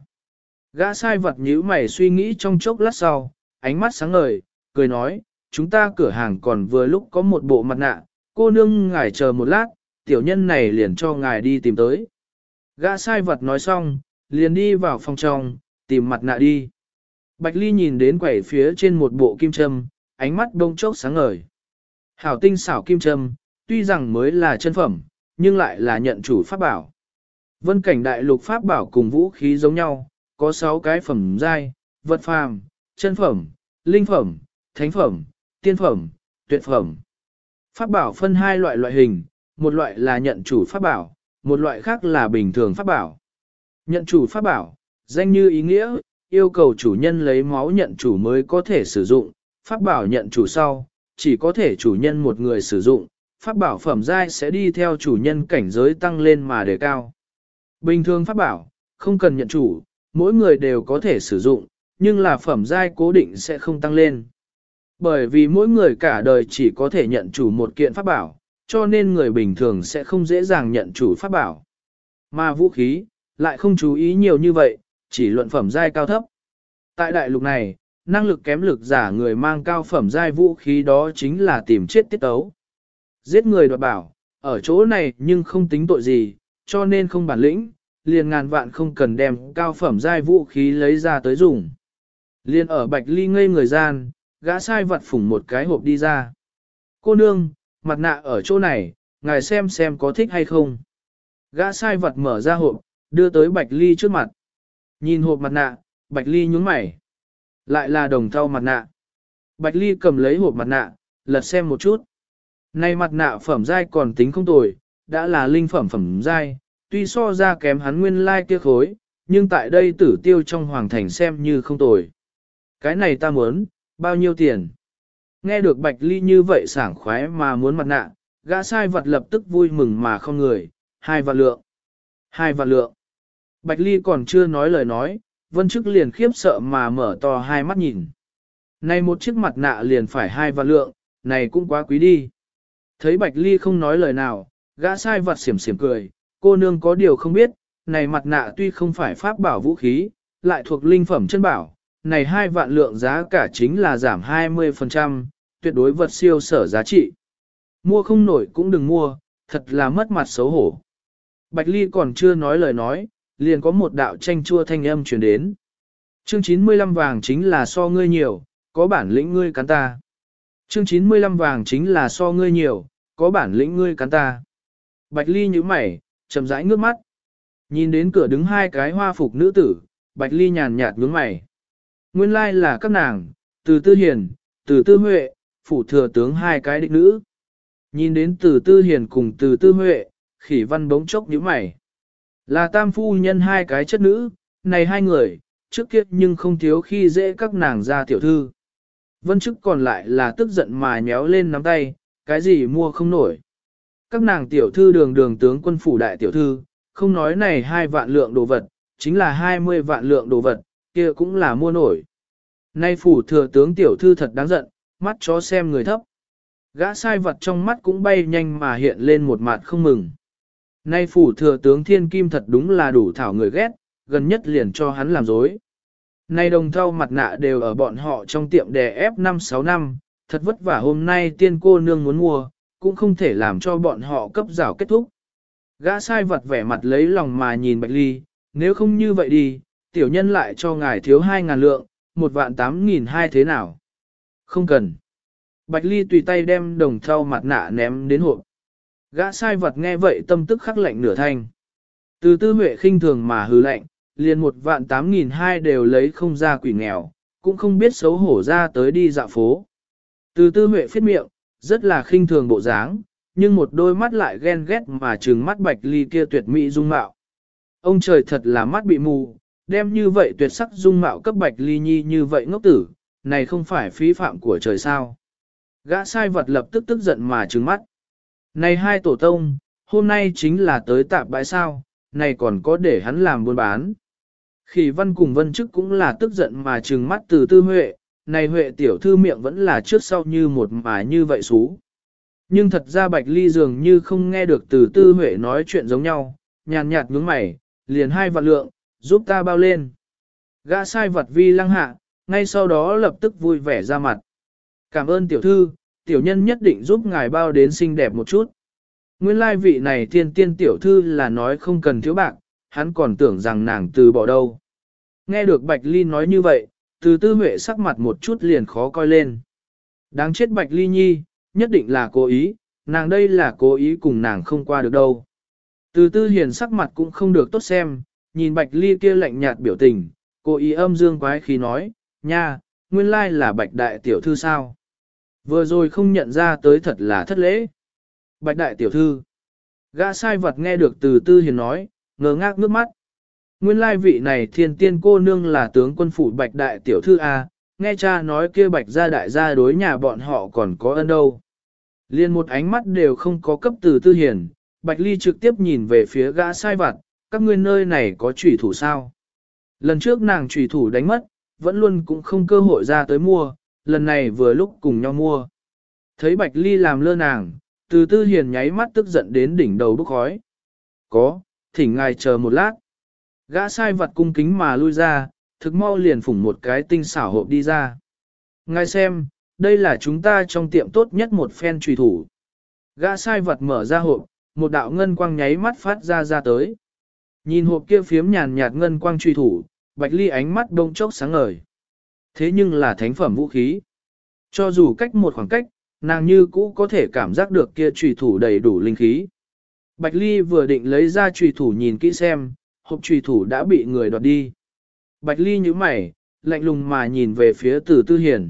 Gã sai vật nhíu mày suy nghĩ trong chốc lát sau, ánh mắt sáng ngời, cười nói, chúng ta cửa hàng còn vừa lúc có một bộ mặt nạ, cô nương ngài chờ một lát, tiểu nhân này liền cho ngài đi tìm tới. Gã sai vật nói xong, liền đi vào phòng trong, tìm mặt nạ đi. Bạch Ly nhìn đến quầy phía trên một bộ kim châm, ánh mắt đông chốc sáng ngời. Hảo tinh xảo kim châm, tuy rằng mới là chân phẩm, nhưng lại là nhận chủ pháp bảo. Vân cảnh đại lục pháp bảo cùng vũ khí giống nhau, có 6 cái phẩm giai, vật phàm, chân phẩm, linh phẩm, thánh phẩm, tiên phẩm, tuyệt phẩm. Pháp bảo phân hai loại hình, một loại là nhận chủ pháp bảo, một loại khác là bình thường pháp bảo. Nhận chủ pháp bảo, danh như ý nghĩa, yêu cầu chủ nhân lấy máu nhận chủ mới có thể sử dụng, pháp bảo nhận chủ sau, chỉ có thể chủ nhân một người sử dụng, pháp bảo phẩm giai sẽ đi theo chủ nhân cảnh giới tăng lên mà đề cao. Bình thường pháp bảo, không cần nhận chủ, mỗi người đều có thể sử dụng, nhưng là phẩm giai cố định sẽ không tăng lên. Bởi vì mỗi người cả đời chỉ có thể nhận chủ một kiện pháp bảo, cho nên người bình thường sẽ không dễ dàng nhận chủ pháp bảo. Mà vũ khí, lại không chú ý nhiều như vậy, chỉ luận phẩm giai cao thấp. Tại đại lục này, năng lực kém lực giả người mang cao phẩm giai vũ khí đó chính là tìm chết tiết tấu. Giết người đoạt bảo, ở chỗ này nhưng không tính tội gì, cho nên không bản lĩnh, liền ngàn vạn không cần đem cao phẩm giai vũ khí lấy ra tới dùng. Liền ở Bạch Ly ngây người gian, gã sai vật phủng một cái hộp đi ra. Cô nương, mặt nạ ở chỗ này, ngài xem có thích hay không. Gã sai vật mở ra hộp, đưa tới Bạch Ly trước mặt. Nhìn hộp mặt nạ, Bạch Ly nhướng mày. Lại là đồng thau mặt nạ. Bạch Ly cầm lấy hộp mặt nạ, lật xem một chút. Này mặt nạ phẩm giai còn tính không tồi, đã là linh phẩm phẩm giai, tuy so ra kém hắn nguyên lai kia khối, nhưng tại đây tử tiêu trong hoàng thành xem như không tồi. Cái này ta muốn, bao nhiêu tiền? Nghe được Bạch Ly như vậy sảng khoái mà muốn mặt nạ, gã sai vật lập tức vui mừng mà không người, 2 vạn lượng. 2 vạn lượng. Bạch Ly còn chưa nói lời nói, Vân Chức liền khiếp sợ mà mở to hai mắt nhìn. Này một chiếc mặt nạ liền phải 2 vạn lượng, này cũng quá quý đi. Thấy Bạch Ly không nói lời nào, gã sai vật xỉm xỉm cười, cô nương có điều không biết, này mặt nạ tuy không phải pháp bảo vũ khí, lại thuộc linh phẩm chân bảo, này 2 vạn lượng giá cả chính là giảm 20%, tuyệt đối vật siêu sở giá trị. Mua không nổi cũng đừng mua, thật là mất mặt xấu hổ. Bạch Ly còn chưa nói lời nói, liền có một đạo tranh chua thanh âm truyền đến. Chương 95 vàng chính là so ngươi nhiều, có bản lĩnh ngươi cắn ta. Chương 95 vàng chính là so ngươi nhiều, có bản lĩnh ngươi cắn ta. Bạch Ly nhíu mày, chậm rãi ngước mắt. Nhìn đến cửa đứng hai cái hoa phục nữ tử, Bạch Ly nhàn nhạt nhướng mày. Nguyên lai là các nàng, Từ Tư Hiền, Từ Tư Huệ, phủ thừa tướng hai cái đích nữ. Nhìn đến Từ Tư Hiền cùng Từ Tư Huệ, Khỉ Văn bỗng chốc nhíu mày. Là tam phu nhân hai cái chất nữ, này hai người, trước kia nhưng không thiếu khi dễ các nàng ra tiểu thư. Vân chức còn lại là tức giận mà nhéo lên nắm tay, cái gì mua không nổi. Các nàng tiểu thư đường đường tướng quân phủ đại tiểu thư, không nói này 2 vạn lượng đồ vật, chính là 20 vạn lượng đồ vật, kia cũng là mua nổi. Nay phủ thừa tướng tiểu thư thật đáng giận, mắt chó xem người thấp. Gã sai vật trong mắt cũng bay nhanh mà hiện lên một mặt không mừng. Nay phủ thừa tướng thiên kim thật đúng là đủ thảo người ghét, gần nhất liền cho hắn làm dối. Nay đồng thau mặt nạ đều ở bọn họ trong tiệm đè ép 5-6 năm, thật vất vả hôm nay tiên cô nương muốn mua, cũng không thể làm cho bọn họ cấp rào kết thúc. Gã sai vật vẻ mặt lấy lòng mà nhìn Bạch Ly, nếu không như vậy đi, tiểu nhân lại cho ngài thiếu 2.000 lượng, 1.8.200 thế nào? Không cần. Bạch Ly tùy tay đem đồng thau mặt nạ ném đến hộp. Gã sai vật nghe vậy tâm tức khắc lạnh nửa thanh. Từ Tư Huệ khinh thường mà hừ lạnh, liền 1.8.200 đều lấy không ra quỷ nghèo, cũng không biết xấu hổ ra tới đi dạo phố. Từ Tư Huệ phết miệng, rất là khinh thường bộ dáng, nhưng một đôi mắt lại ghen ghét mà trừng mắt Bạch Ly kia tuyệt mỹ dung mạo. Ông trời thật là mắt bị mù, đem như vậy tuyệt sắc dung mạo cấp Bạch Ly nhi như vậy ngốc tử, này không phải phí phạm của trời sao. Gã sai vật lập tức tức giận mà trừng mắt. Này hai tổ tông, hôm nay chính là tới tạp bãi sao, này còn có để hắn làm buôn bán. Khỉ Văn cùng Vân Chức cũng là tức giận mà trừng mắt Từ Tư Huệ, này Huệ tiểu thư miệng vẫn là trước sau như một mà như vậy xú. Nhưng thật ra Bạch Ly dường như không nghe được Từ Tư Huệ nói chuyện giống nhau, nhàn nhạt nhướng mày, liền 2 vạn lượng, giúp ta bao lên. Gã sai vật vi lăng hạ, ngay sau đó lập tức vui vẻ ra mặt. Cảm ơn tiểu thư, tiểu nhân nhất định giúp ngài bao đến xinh đẹp một chút. Nguyên lai vị này thiên tiên tiểu thư là nói không cần thiếu bạc, hắn còn tưởng rằng nàng từ bỏ đâu. Nghe được Bạch Ly nói như vậy, Từ Tư Huệ sắc mặt một chút liền khó coi lên. Đáng chết Bạch Ly nhi, nhất định là cố ý, nàng đây là cố ý cùng nàng không qua được đâu. Từ Tư Hiền sắc mặt cũng không được tốt xem, nhìn Bạch Ly kia lạnh nhạt biểu tình, cố ý âm dương quái khí nói, nha, nguyên lai là Bạch đại tiểu thư sao. Vừa rồi không nhận ra tới thật là thất lễ. Bạch đại tiểu thư. Gã sai vật nghe được Từ Tư Hiền nói, ngơ ngác nước mắt. Nguyên lai vị này thiên tiên cô nương là tướng quân phủ Bạch đại tiểu thư A, nghe cha nói kia Bạch gia đại gia đối nhà bọn họ còn có ân đâu. Liên một ánh mắt đều không có cấp Từ Tư Hiền, Bạch Ly trực tiếp nhìn về phía gã sai vặt, các ngươi nơi này có chủy thủ sao? Lần trước nàng chủy thủ đánh mất, vẫn luôn cũng không cơ hội ra tới mua, lần này vừa lúc cùng nhau mua. Thấy Bạch Ly làm lơ nàng, Từ Tư Hiền nháy mắt tức giận đến đỉnh đầu bốc khói. Có, thỉnh ngài chờ một lát. Gã sai vật cung kính mà lui ra, thực mau liền phủng một cái tinh xảo hộp đi ra. Ngài xem, đây là chúng ta trong tiệm tốt nhất một phen trùy thủ. Gã sai vật mở ra hộp, một đạo ngân quang nháy mắt phát ra tới. Nhìn hộp kia phiếm nhàn nhạt ngân quang trùy thủ, Bạch Ly ánh mắt đông chốc sáng ngời. Thế nhưng là thánh phẩm vũ khí. Cho dù cách một khoảng cách, nàng như cũ có thể cảm giác được kia trùy thủ đầy đủ linh khí. Bạch Ly vừa định lấy ra trùy thủ nhìn kỹ xem, hộp trùy thủ đã bị người đoạt đi. Bạch Ly nhíu mày, lạnh lùng mà nhìn về phía Từ Tư Hiền.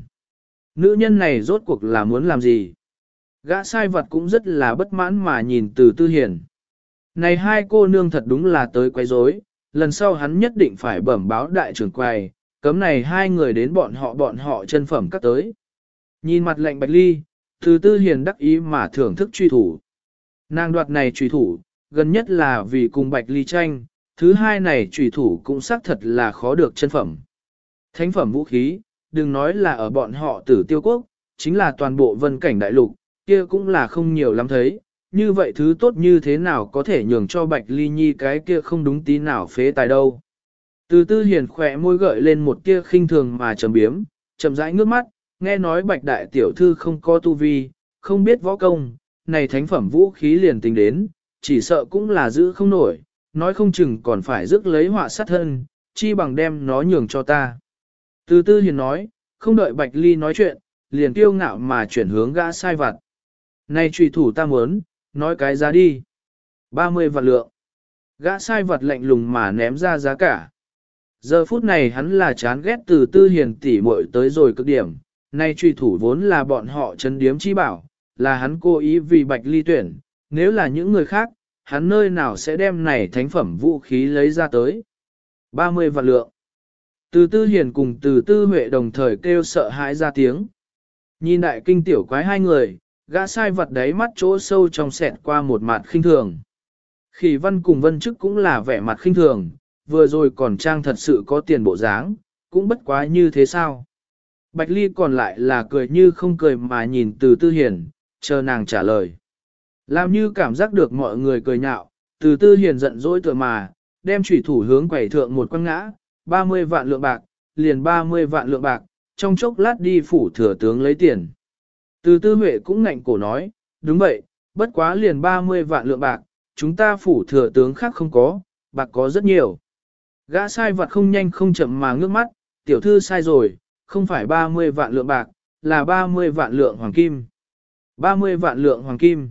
Nữ nhân này rốt cuộc là muốn làm gì? Gã sai vật cũng rất là bất mãn mà nhìn Từ Tư Hiền. Này hai cô nương thật đúng là tới quấy rối, lần sau hắn nhất định phải bẩm báo đại trưởng quầy, cấm này hai người đến bọn họ chân phẩm cắt tới. Nhìn mặt lạnh Bạch Ly, Từ Tư Hiền đắc ý mà thưởng thức truy thủ. Nàng đoạt này truy thủ, gần nhất là vì cùng Bạch Ly tranh, thứ hai này truy thủ cũng xác thật là khó được chân phẩm. Thánh phẩm vũ khí, đừng nói là ở bọn họ Tử Tiêu quốc, chính là toàn bộ vân cảnh đại lục, kia cũng là không nhiều lắm thấy, như vậy thứ tốt như thế nào có thể nhường cho Bạch Ly Nhi cái kia không đúng tí nào phế tài đâu. Từ Tư Hiền khỏe môi gợi lên một tia khinh thường mà trầm biếm, chậm rãi ngước mắt, nghe nói Bạch đại tiểu thư không có tu vi, không biết võ công, này thánh phẩm vũ khí liền tính đến, chỉ sợ cũng là giữ không nổi, nói không chừng còn phải rước lấy họa sát thân, chi bằng đem nó nhường cho ta. Từ Tư Hiền nói, không đợi Bạch Ly nói chuyện, liền kiêu ngạo mà chuyển hướng gã sai vặt. Này trùy thủ ta muốn, nói cái giá đi. 30 vạn lượng. Gã sai vật lạnh lùng mà ném ra giá cả. Giờ phút này hắn là chán ghét Từ Tư Hiền tỉ muội tới rồi cực điểm, nay truy thủ vốn là bọn họ chấn điếm chi bảo, là hắn cố ý vì Bạch Ly tuyển, nếu là những người khác, hắn nơi nào sẽ đem này thánh phẩm vũ khí lấy ra tới. 30 vạn lượng. Từ Tư Hiền cùng Từ Tư Huệ đồng thời kêu sợ hãi ra tiếng. Nhìn đại kinh tiểu quái hai người, gã sai vật đáy mắt chỗ sâu trong sẹt qua một mặt khinh thường. Khỉ Văn cùng Vân Chức cũng là vẻ mặt khinh thường, vừa rồi còn trang thật sự có tiền bộ dáng, cũng bất quá như thế sao. Bạch Ly còn lại là cười như không cười mà nhìn Từ Tư Hiền, chờ nàng trả lời. Làm như cảm giác được mọi người cười nhạo, Từ Tư Hiền giận dỗi tựa mà, đem chủy thủ hướng quẩy thượng một quăng ngã, 30 vạn lượng bạc, liền 30 vạn lượng bạc, trong chốc lát đi phủ thừa tướng lấy tiền. Từ Tư Huệ cũng ngạnh cổ nói, đúng vậy, bất quá liền 30 vạn lượng bạc, chúng ta phủ thừa tướng khác không có, bạc có rất nhiều. Gã sai vật không nhanh không chậm mà ngước mắt, tiểu thư sai rồi, không phải 30 vạn lượng bạc, là 30 vạn lượng hoàng kim. 30 vạn lượng hoàng kim.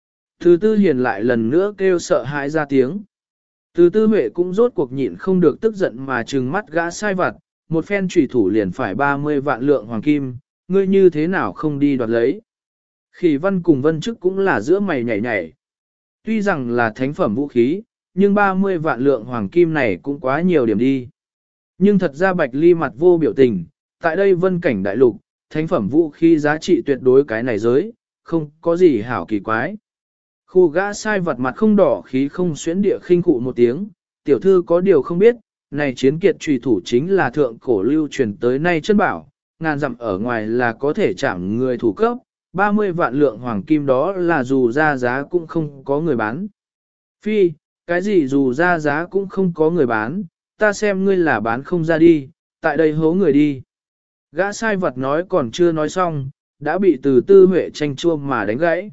Từ Tư Hiền lại lần nữa kêu sợ hãi ra tiếng. Từ Tư Huệ cũng rốt cuộc nhịn không được tức giận mà trừng mắt gã sai vặt, một phen trùy thủ liền phải 30 vạn lượng hoàng kim, ngươi như thế nào không đi đoạt lấy. Khỉ Văn cùng Vân Chức cũng là giữa mày nhảy nhảy. Tuy rằng là thánh phẩm vũ khí, nhưng 30 vạn lượng hoàng kim này cũng quá nhiều điểm đi. Nhưng thật ra Bạch Ly mặt vô biểu tình, tại đây vân cảnh đại lục, thánh phẩm vũ khí giá trị tuyệt đối cái này giới, không có gì hảo kỳ quái. Khu gã sai vật mặt không đỏ khí không xuyến địa khinh cụ một tiếng, tiểu thư có điều không biết, này chiến kiệt trùy thủ chính là thượng cổ lưu truyền tới nay chân bảo, ngàn dặm ở ngoài là có thể chạm người thủ cấp, 30 vạn lượng hoàng kim đó là dù ra giá cũng không có người bán. Phi, cái gì dù ra giá cũng không có người bán, ta xem ngươi là bán không ra đi, tại đây hố người đi. Gã sai vật nói còn chưa nói xong, đã bị Từ Tư Huệ tranh chua mà đánh gãy.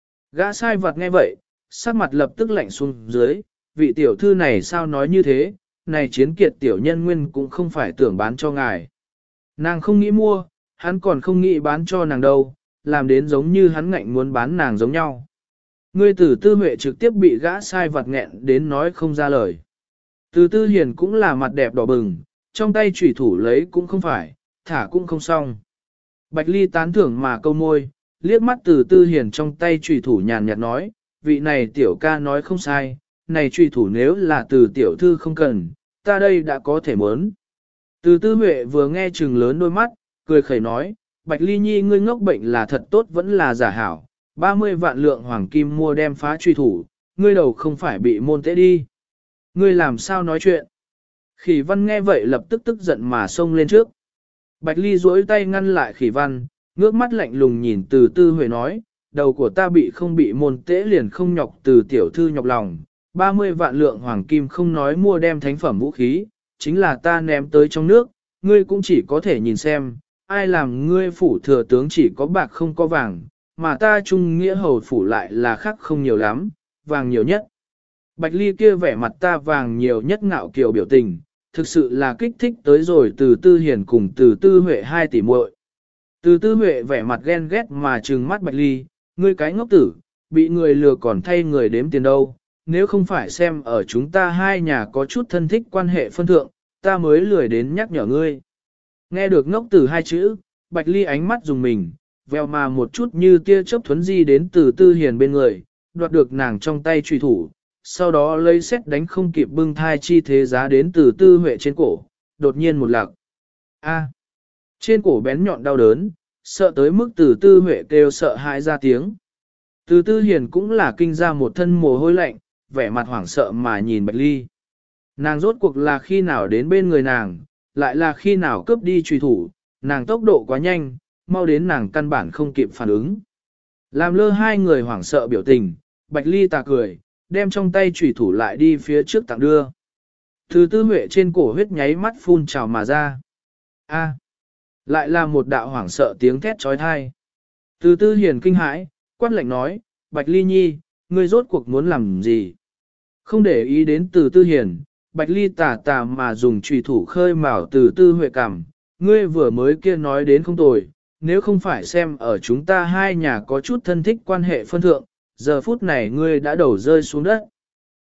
Gã sai vật nghe vậy, sắc mặt lập tức lạnh xuống dưới, vị tiểu thư này sao nói như thế, này chiến kiệt tiểu nhân nguyên cũng không phải tưởng bán cho ngài. Nàng không nghĩ mua, hắn còn không nghĩ bán cho nàng đâu, làm đến giống như hắn ngạnh muốn bán nàng giống nhau. Ngươi Từ Tư Huệ trực tiếp bị gã sai vật nghẹn đến nói không ra lời. Từ Tư Hiền cũng là mặt đẹp đỏ bừng, trong tay chủy thủ lấy cũng không phải, thả cũng không xong. Bạch Ly tán thưởng mà câu môi, liếc mắt Từ Tư Hiền trong tay chủy thủ nhàn nhạt nói, vị này tiểu ca nói không sai, này chủy thủ nếu là từ tiểu thư không cần, ta đây đã có thể mớn. Từ Tư Huệ vừa nghe trừng lớn đôi mắt, cười khẩy nói, Bạch Ly nhi ngươi ngốc bệnh là thật tốt vẫn là giả hảo, 30 vạn lượng hoàng kim mua đem phá truy thủ, ngươi đầu không phải bị môn tế đi. Ngươi làm sao nói chuyện? Khỉ Văn nghe vậy lập tức tức giận mà xông lên trước. Bạch Ly duỗi tay ngăn lại Khỉ Văn, ngước mắt lạnh lùng nhìn Từ Tư Huệ nói, đầu của ta bị không bị môn tế liền không nhọc từ tiểu thư nhọc lòng, 30 vạn lượng hoàng kim không nói mua đem thánh phẩm vũ khí, chính là ta ném tới trong nước, ngươi cũng chỉ có thể nhìn xem, ai làm ngươi phủ thừa tướng chỉ có bạc không có vàng, mà ta trung nghĩa hầu phủ lại là khác không nhiều lắm, vàng nhiều nhất. Bạch Ly kia vẻ mặt ta vàng nhiều nhất ngạo kiều biểu tình, thực sự là kích thích tới rồi Từ Tư Hiền cùng Từ Tư Huệ 2 tỷ muội. Từ Tư Huệ vẻ mặt ghen ghét mà trừng mắt Bạch Ly, ngươi cái ngốc tử, bị người lừa còn thay người đếm tiền đâu, nếu không phải xem ở chúng ta hai nhà có chút thân thích quan hệ phân thượng, ta mới lười đến nhắc nhở ngươi. Nghe được ngốc tử hai chữ, Bạch Ly ánh mắt dùng mình, veo mà một chút như tia chớp thuấn di đến Từ Tư Hiền bên người, đoạt được nàng trong tay truy thủ, sau đó lấy xét đánh không kịp bưng thai chi thế giá đến Từ Tư Huệ trên cổ, đột nhiên một lạc. A. Trên cổ bén nhọn đau đớn, sợ tới mức Từ Tư Huệ kêu sợ hãi ra tiếng. Từ Tư Hiền cũng là kinh ra một thân mồ hôi lạnh, vẻ mặt hoảng sợ mà nhìn Bạch Ly. Nàng rốt cuộc là khi nào đến bên người nàng, lại là khi nào cướp đi truy thủ, nàng tốc độ quá nhanh, mau đến nàng căn bản không kịp phản ứng. Làm lơ hai người hoảng sợ biểu tình, Bạch Ly tà cười, đem trong tay truy thủ lại đi phía trước tặng đưa. Từ Tư Huệ trên cổ huyết nháy mắt phun trào mà ra. A. Lại là một đạo hoảng sợ tiếng thét trói thai. Từ Tư Hiền kinh hãi, quát lệnh nói, Bạch Ly nhi, ngươi rốt cuộc muốn làm gì? Không để ý đến Từ Tư Hiền, Bạch Ly tà tà mà dùng trùy thủ khơi mào Từ Tư Huệ cảm, ngươi vừa mới kia nói đến không tồi, nếu không phải xem ở chúng ta hai nhà có chút thân thích quan hệ phân thượng, giờ phút này ngươi đã đổ rơi xuống đất.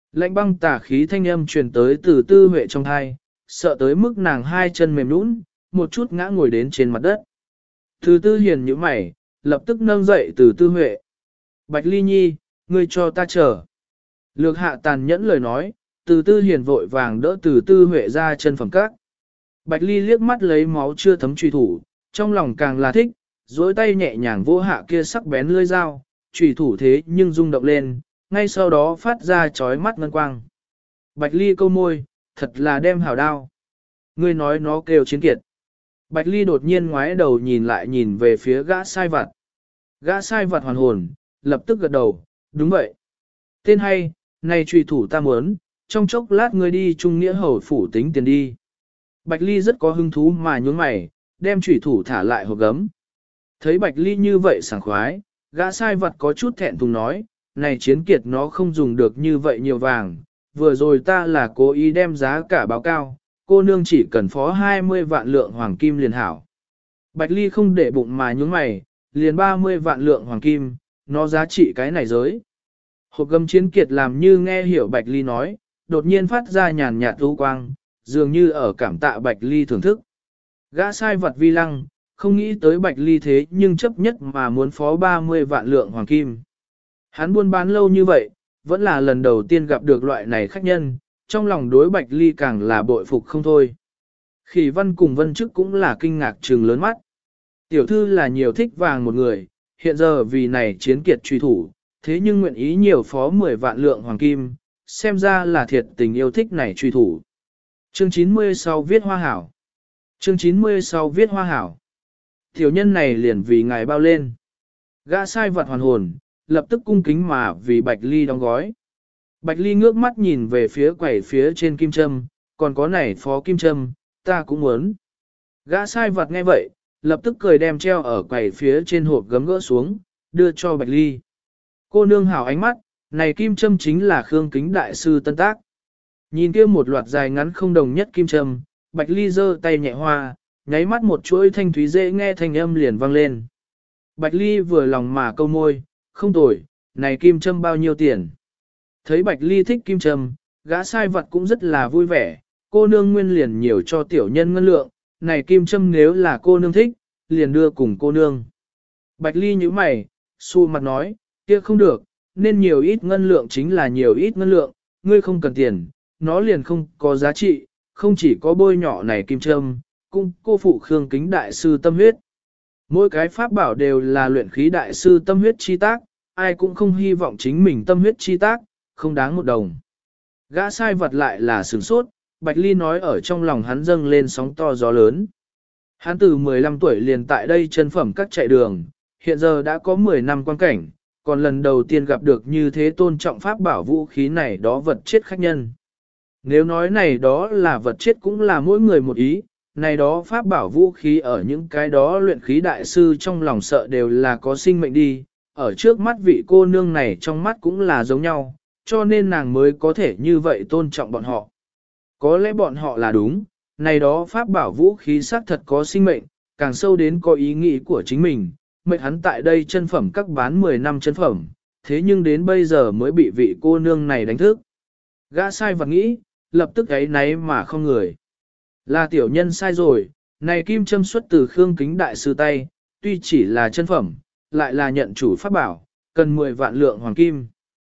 Lạnh băng tà khí thanh âm truyền tới từ Tư Huệ trong thai, sợ tới mức nàng hai chân mềm nhũn, một chút ngã ngồi đến trên mặt đất. Từ Tư Hiền nhíu mày, lập tức nâng dậy từ Tư Huệ. Bạch Ly Nhi, ngươi cho ta chờ. Lược hạ tàn nhẫn lời nói, từ Tư Hiền vội vàng đỡ từ Tư Huệ ra chân phẩm các. Bạch Ly liếc mắt lấy máu chưa thấm truy thủ, trong lòng càng là thích, duỗi tay nhẹ nhàng vô hạ kia sắc bén lưỡi dao, truy thủ thế nhưng rung động lên, ngay sau đó phát ra chói mắt ngân quang. Bạch Ly câu môi, thật là đem hảo đao. Ngươi nói nó kêu chiến kiệt. Bạch Ly đột nhiên ngoái đầu nhìn lại nhìn về phía gã sai vặt. Gã sai vặt hoàn hồn, lập tức gật đầu, đúng vậy. Tên hay, này truy thủ ta muốn, trong chốc lát ngươi đi trung nghĩa hầu phủ tính tiền đi. Bạch Ly rất có hứng thú mà nhún mày, đem truy thủ thả lại hộp gấm. Thấy Bạch Ly như vậy sảng khoái, gã sai vặt có chút thẹn thùng nói, này chiến kiệt nó không dùng được như vậy nhiều vàng, vừa rồi ta là cố ý đem giá cả báo cao, cô nương chỉ cần phó 20 vạn lượng hoàng kim liền hảo. Bạch Ly không để bụng mà nhún mày, liền 30 vạn lượng hoàng kim, nó giá trị cái này giới. Hộp gấm chiến kiệt làm như nghe hiểu Bạch Ly nói, đột nhiên phát ra nhàn nhạt u quang, dường như ở cảm tạ Bạch Ly thưởng thức. Gã sai vật vi lăng, không nghĩ tới Bạch Ly thế nhưng chấp nhất mà muốn phó 30 vạn lượng hoàng kim. Hắn buôn bán lâu như vậy, vẫn là lần đầu tiên gặp được loại này khách nhân, trong lòng đối Bạch Ly càng là bội phục không thôi. Khỉ Văn cùng Vân Chức cũng là kinh ngạc trừng lớn mắt. Tiểu thư là nhiều thích vàng một người, hiện giờ vì này chiến kiệt truy thủ, thế nhưng nguyện ý nhiều phó 10 vạn lượng hoàng kim, xem ra là thiệt tình yêu thích này truy thủ. Chương 90 sau viết hoa hảo. Chương 90 sau viết hoa hảo. Tiểu nhân này liền vì ngài bao lên. Gã sai vật hoàn hồn, lập tức cung kính mà vì Bạch Ly đóng gói. Bạch Ly ngước mắt nhìn về phía quầy phía trên kim châm, còn có này phó kim châm, ta cũng muốn. Gã sai vật nghe vậy, lập tức cười đem treo ở quầy phía trên hộp gấm gỡ xuống, đưa cho Bạch Ly. Cô nương hảo ánh mắt, này kim châm chính là Khương Kính đại sư tân tác. Nhìn kia một loạt dài ngắn không đồng nhất kim châm, Bạch Ly giơ tay nhẹ hoa, nháy mắt một chuỗi thanh thúy dễ nghe thanh âm liền vang lên. Bạch Ly vừa lòng mà câu môi, không tồi, này kim châm bao nhiêu tiền. Thấy Bạch Ly thích kim châm, gã sai vật cũng rất là vui vẻ, cô nương nguyên liền nhiều cho tiểu nhân ngân lượng, này kim châm nếu là cô nương thích, liền đưa cùng cô nương. Bạch Ly nhíu mày, xu mặt nói, kia không được, nên nhiều ít ngân lượng chính là nhiều ít ngân lượng, ngươi không cần tiền, nó liền không có giá trị, không chỉ có bôi nhỏ này kim châm, cũng cô phụ Khương Kính đại sư tâm huyết. Mỗi cái pháp bảo đều là luyện khí đại sư tâm huyết chi tác, ai cũng không hy vọng chính mình tâm huyết chi tác, không đáng một đồng. Gã sai vật lại là sửng sốt, Bạch Ly nói ở trong lòng hắn dâng lên sóng to gió lớn. Hắn từ 15 tuổi liền tại đây chân phẩm các chạy đường, hiện giờ đã có 10 năm quan cảnh, còn lần đầu tiên gặp được như thế tôn trọng pháp bảo vũ khí này đó vật chết khách nhân. Nếu nói này đó là vật chết cũng là mỗi người một ý, này đó pháp bảo vũ khí ở những cái đó luyện khí đại sư trong lòng sợ đều là có sinh mệnh đi, ở trước mắt vị cô nương này trong mắt cũng là giống nhau, cho nên nàng mới có thể như vậy tôn trọng bọn họ. Có lẽ bọn họ là đúng, này đó pháp bảo vũ khí xác thật có sinh mệnh, càng sâu đến có ý nghĩ của chính mình, mệnh hắn tại đây chân phẩm các bán 10 năm chân phẩm, thế nhưng đến bây giờ mới bị vị cô nương này đánh thức. Gã sai vật nghĩ, lập tức ấy náy mà không người. Là tiểu nhân sai rồi, này kim châm xuất từ Khương Kính đại sư tay, tuy chỉ là chân phẩm, lại là nhận chủ pháp bảo, cần 10 vạn lượng hoàng kim.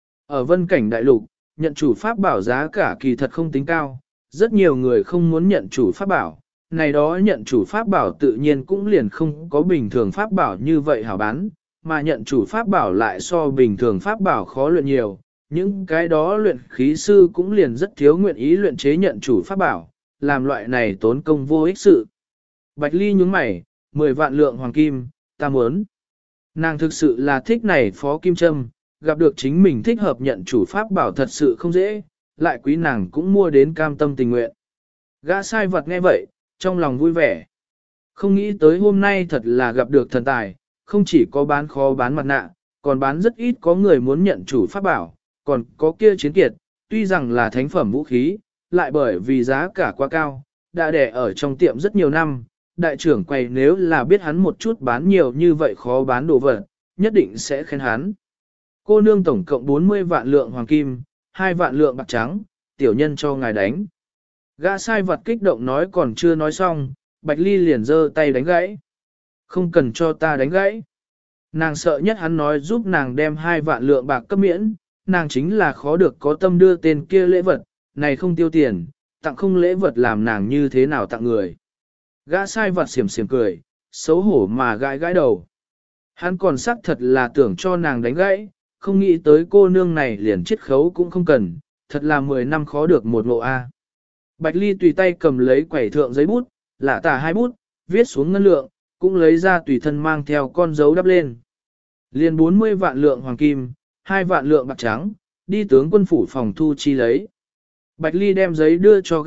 Ở vân cảnh đại lục, nhận chủ pháp bảo giá cả kỳ thật không tính cao, rất nhiều người không muốn nhận chủ pháp bảo, này đó nhận chủ pháp bảo tự nhiên cũng liền không có bình thường pháp bảo như vậy hảo bán, mà nhận chủ pháp bảo lại so bình thường pháp bảo khó luyện nhiều, những cái đó luyện khí sư cũng liền rất thiếu nguyện ý luyện chế nhận chủ pháp bảo, làm loại này tốn công vô ích sự. Bạch Ly nhướng mày, 10 vạn lượng hoàng kim, ta muốn. Nàng thực sự là thích này phó kim châm, gặp được chính mình thích hợp nhận chủ pháp bảo thật sự không dễ, lại quý nàng cũng mua đến cam tâm tình nguyện. Gã sai vật nghe vậy, trong lòng vui vẻ. Không nghĩ tới hôm nay thật là gặp được thần tài, không chỉ có bán khó bán mặt nạ, còn bán rất ít có người muốn nhận chủ pháp bảo, còn có kia chiến kiệt, tuy rằng là thánh phẩm vũ khí, lại bởi vì giá cả quá cao, đã để ở trong tiệm rất nhiều năm, đại trưởng quầy nếu là biết hắn một chút bán nhiều như vậy khó bán đồ vật, nhất định sẽ khen hắn. Cô nương tổng cộng 40 vạn lượng hoàng kim, 2 vạn lượng bạc trắng, tiểu nhân cho ngài đánh. Gã sai vật kích động nói còn chưa nói xong, Bạch Ly liền giơ tay đánh gãy. Không cần cho ta đánh gãy. Nàng sợ nhất hắn nói giúp nàng đem 2 vạn lượng bạc cấp miễn, nàng chính là khó được có tâm đưa tên kia lễ vật, này không tiêu tiền, tặng không lễ vật làm nàng như thế nào tặng người. Gã sai vật xiểm xiểm cười, xấu hổ mà gãi gãi đầu. Hắn còn xác thật là tưởng cho nàng đánh gãy, không nghĩ tới cô nương này liền chiết khấu cũng không cần, thật là 10 năm khó được một ngộ a. Bạch Ly tùy tay cầm lấy quẩy thượng giấy bút, lả tả 2 bút, viết xuống ngân lượng, cũng lấy ra tùy thân mang theo con dấu đắp lên. Liền 40 vạn lượng hoàng kim, 2 vạn lượng bạc trắng, đi tướng quân phủ phòng thu chi lấy. Bạch Ly đem giấy đưa cho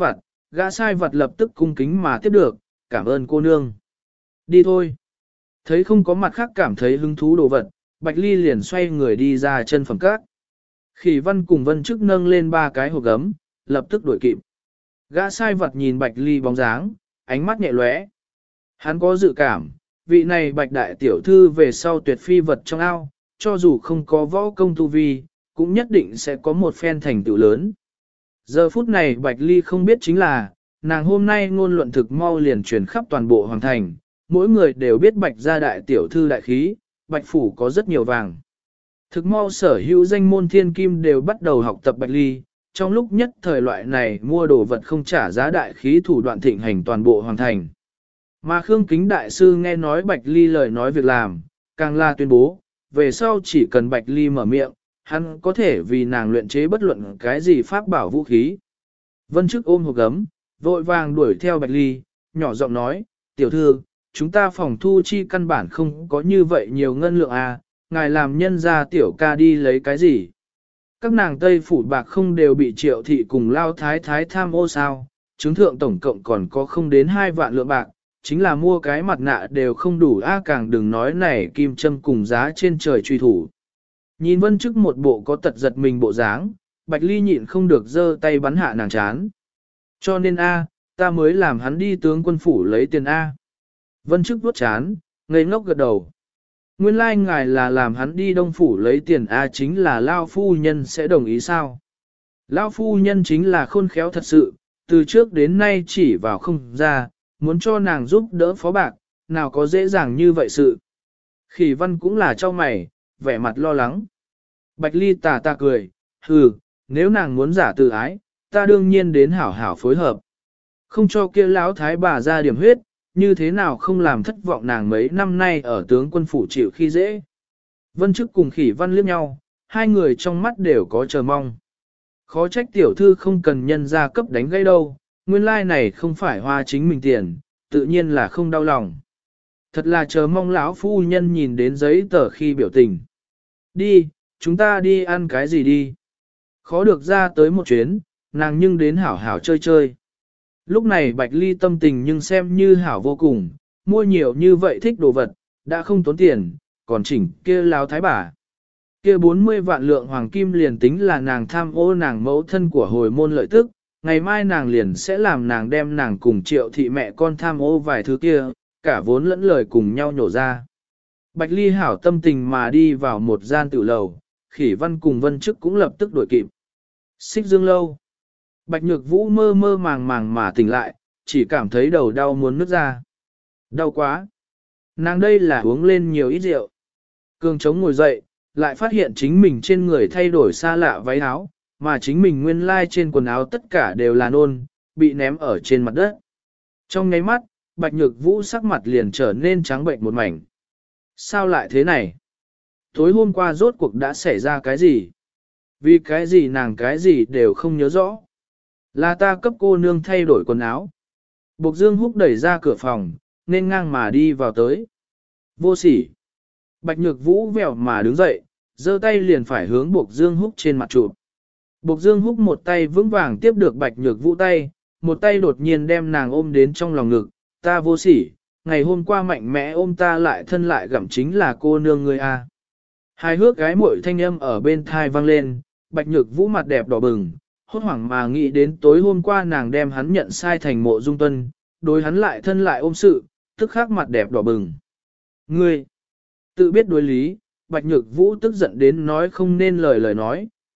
gã sai vặt lập tức cung kính mà tiếp được, cảm ơn cô nương. Đi thôi. Thấy không có mặt khác cảm thấy hứng thú đồ vật, Bạch Ly liền xoay người đi ra chân phẩm các. Khỉ Văn cùng Vân Chức nâng lên 3 cái hộp gấm, lập tức đuổi kịp. Gã sai vật nhìn Bạch Ly bóng dáng, ánh mắt nhẹ lóe. Hắn có dự cảm, vị này Bạch đại tiểu thư về sau tuyệt phi vật trong ao, cho dù không có võ công tu vi, cũng nhất định sẽ có một phen thành tựu lớn. Giờ phút này Bạch Ly không biết chính là, nàng hôm nay ngôn luận thực mau liền truyền khắp toàn bộ hoàng thành, mỗi người đều biết Bạch gia đại tiểu thư đại khí, Bạch phủ có rất nhiều vàng. Thực mau sở hữu danh môn thiên kim đều bắt đầu học tập Bạch Ly, trong lúc nhất thời loại này mua đồ vật không trả giá đại khí thủ đoạn thịnh hành toàn bộ hoàng thành. Mà Khương Kính đại sư nghe nói Bạch Ly lời nói việc làm, càng là tuyên bố, về sau chỉ cần Bạch Ly mở miệng, hắn có thể vì nàng luyện chế bất luận cái gì pháp bảo vũ khí. Vân Chức ôm hộp gấm, vội vàng đuổi theo Bạch Ly, nhỏ giọng nói, tiểu thư, chúng ta phòng thu chi căn bản không có như vậy nhiều ngân lượng à, ngài làm nhân ra tiểu ca đi lấy cái gì. Các nàng Tây phủ bạc không đều bị Triệu thị cùng Lao Thái Thái tham ô sao, chứng thượng tổng cộng còn có không đến 2 vạn lượng bạc, chính là mua cái mặt nạ đều không đủ a, càng đừng nói này kim châm cùng giá trên trời truy thủ. Nhìn Vân Chức một bộ có tật giật mình bộ dáng, Bạch Ly nhịn không được giơ tay bắn hạ nàng chán. Cho nên a, ta mới làm hắn đi tướng quân phủ lấy tiền a. Vân Chức vuốt chán, ngây ngốc gật đầu. Nguyên lai ngài là làm hắn đi đông phủ lấy tiền a, chính là Lao phu nhân sẽ đồng ý sao? Lao phu nhân chính là khôn khéo thật sự, từ trước đến nay chỉ vào không ra, muốn cho nàng giúp đỡ phó bạc, nào có dễ dàng như vậy sự. Khỉ Văn cũng là cho mày, vẻ mặt lo lắng. Bạch Ly tà cười, hừ, nếu nàng muốn giả tự ái, ta đương nhiên đến hảo hảo phối hợp. Không cho kia lão thái bà ra điểm huyết, như thế nào không làm thất vọng nàng mấy năm nay ở tướng quân phủ chịu khi dễ. Vân Chức cùng Khỉ Văn liếc nhau, hai người trong mắt đều có chờ mong. Khó trách tiểu thư không cần nhân ra cấp đánh gây đâu, nguyên lai này không phải hoa chính mình tiền, tự nhiên là không đau lòng. Thật là chờ mong lão phu nhân nhìn đến giấy tờ khi biểu tình. Đi, chúng ta đi ăn cái gì đi. Khó được ra tới một chuyến, nàng nhưng đến hảo hảo chơi chơi. Lúc này Bạch Ly tâm tình nhưng xem như hảo vô cùng, mua nhiều như vậy thích đồ vật, đã không tốn tiền, còn chỉnh kia lao thái bà. Kia 40 vạn lượng hoàng kim liền tính là nàng tham ô nàng mẫu thân của hồi môn lợi tức, ngày mai nàng liền sẽ làm nàng đem nàng cùng Triệu thị mẹ con tham ô vài thứ kia, cả vốn lẫn lời cùng nhau nhổ ra. Bạch Ly hảo tâm tình mà đi vào một gian tiểu lầu, Khỉ Văn cùng Vân Chức cũng lập tức đuổi kịp. Xích Dương lâu. Bạch Nhược Vũ mơ mơ màng màng mà tỉnh lại, chỉ cảm thấy đầu đau muốn nứt ra. Đau quá. Nàng đây là uống lên nhiều ít rượu. Cương trống ngồi dậy, lại phát hiện chính mình trên người thay đổi xa lạ váy áo, mà chính mình nguyên lai trên quần áo tất cả đều là nôn, bị ném ở trên mặt đất. Trong nháy mắt, Bạch Nhược Vũ sắc mặt liền trở nên trắng bệnh một mảnh. Sao lại thế này? Tối hôm qua rốt cuộc đã xảy ra cái gì? Vì cái gì nàng cái gì đều không nhớ rõ. Là ta cấp cô nương thay đổi quần áo. Bộc Dương Húc đẩy ra cửa phòng, nên ngang mà đi vào tới. Vô sỉ. Bạch Nhược Vũ vèo mà đứng dậy, giơ tay liền phải hướng Bộc Dương Húc trên mặt chụp. Bộc Dương Húc một tay vững vàng tiếp được Bạch Nhược Vũ tay, một tay đột nhiên đem nàng ôm đến trong lòng ngực. Ta vô sỉ, ngày hôm qua mạnh mẽ ôm ta lại thân lại gặm chính là cô nương ngươi a. Hai hước gái muội thanh âm ở bên thai vang lên, Bạch Nhược Vũ mặt đẹp đỏ bừng, hốt hoảng mà nghĩ đến tối hôm qua nàng đem hắn nhận sai thành Mộ Dung Tuân, đối hắn lại thân lại ôm sự, tức khắc mặt đẹp đỏ bừng. Ngươi, tự biết đối lý, Bạch Nhược Vũ tức giận đến nói không nên lời nói,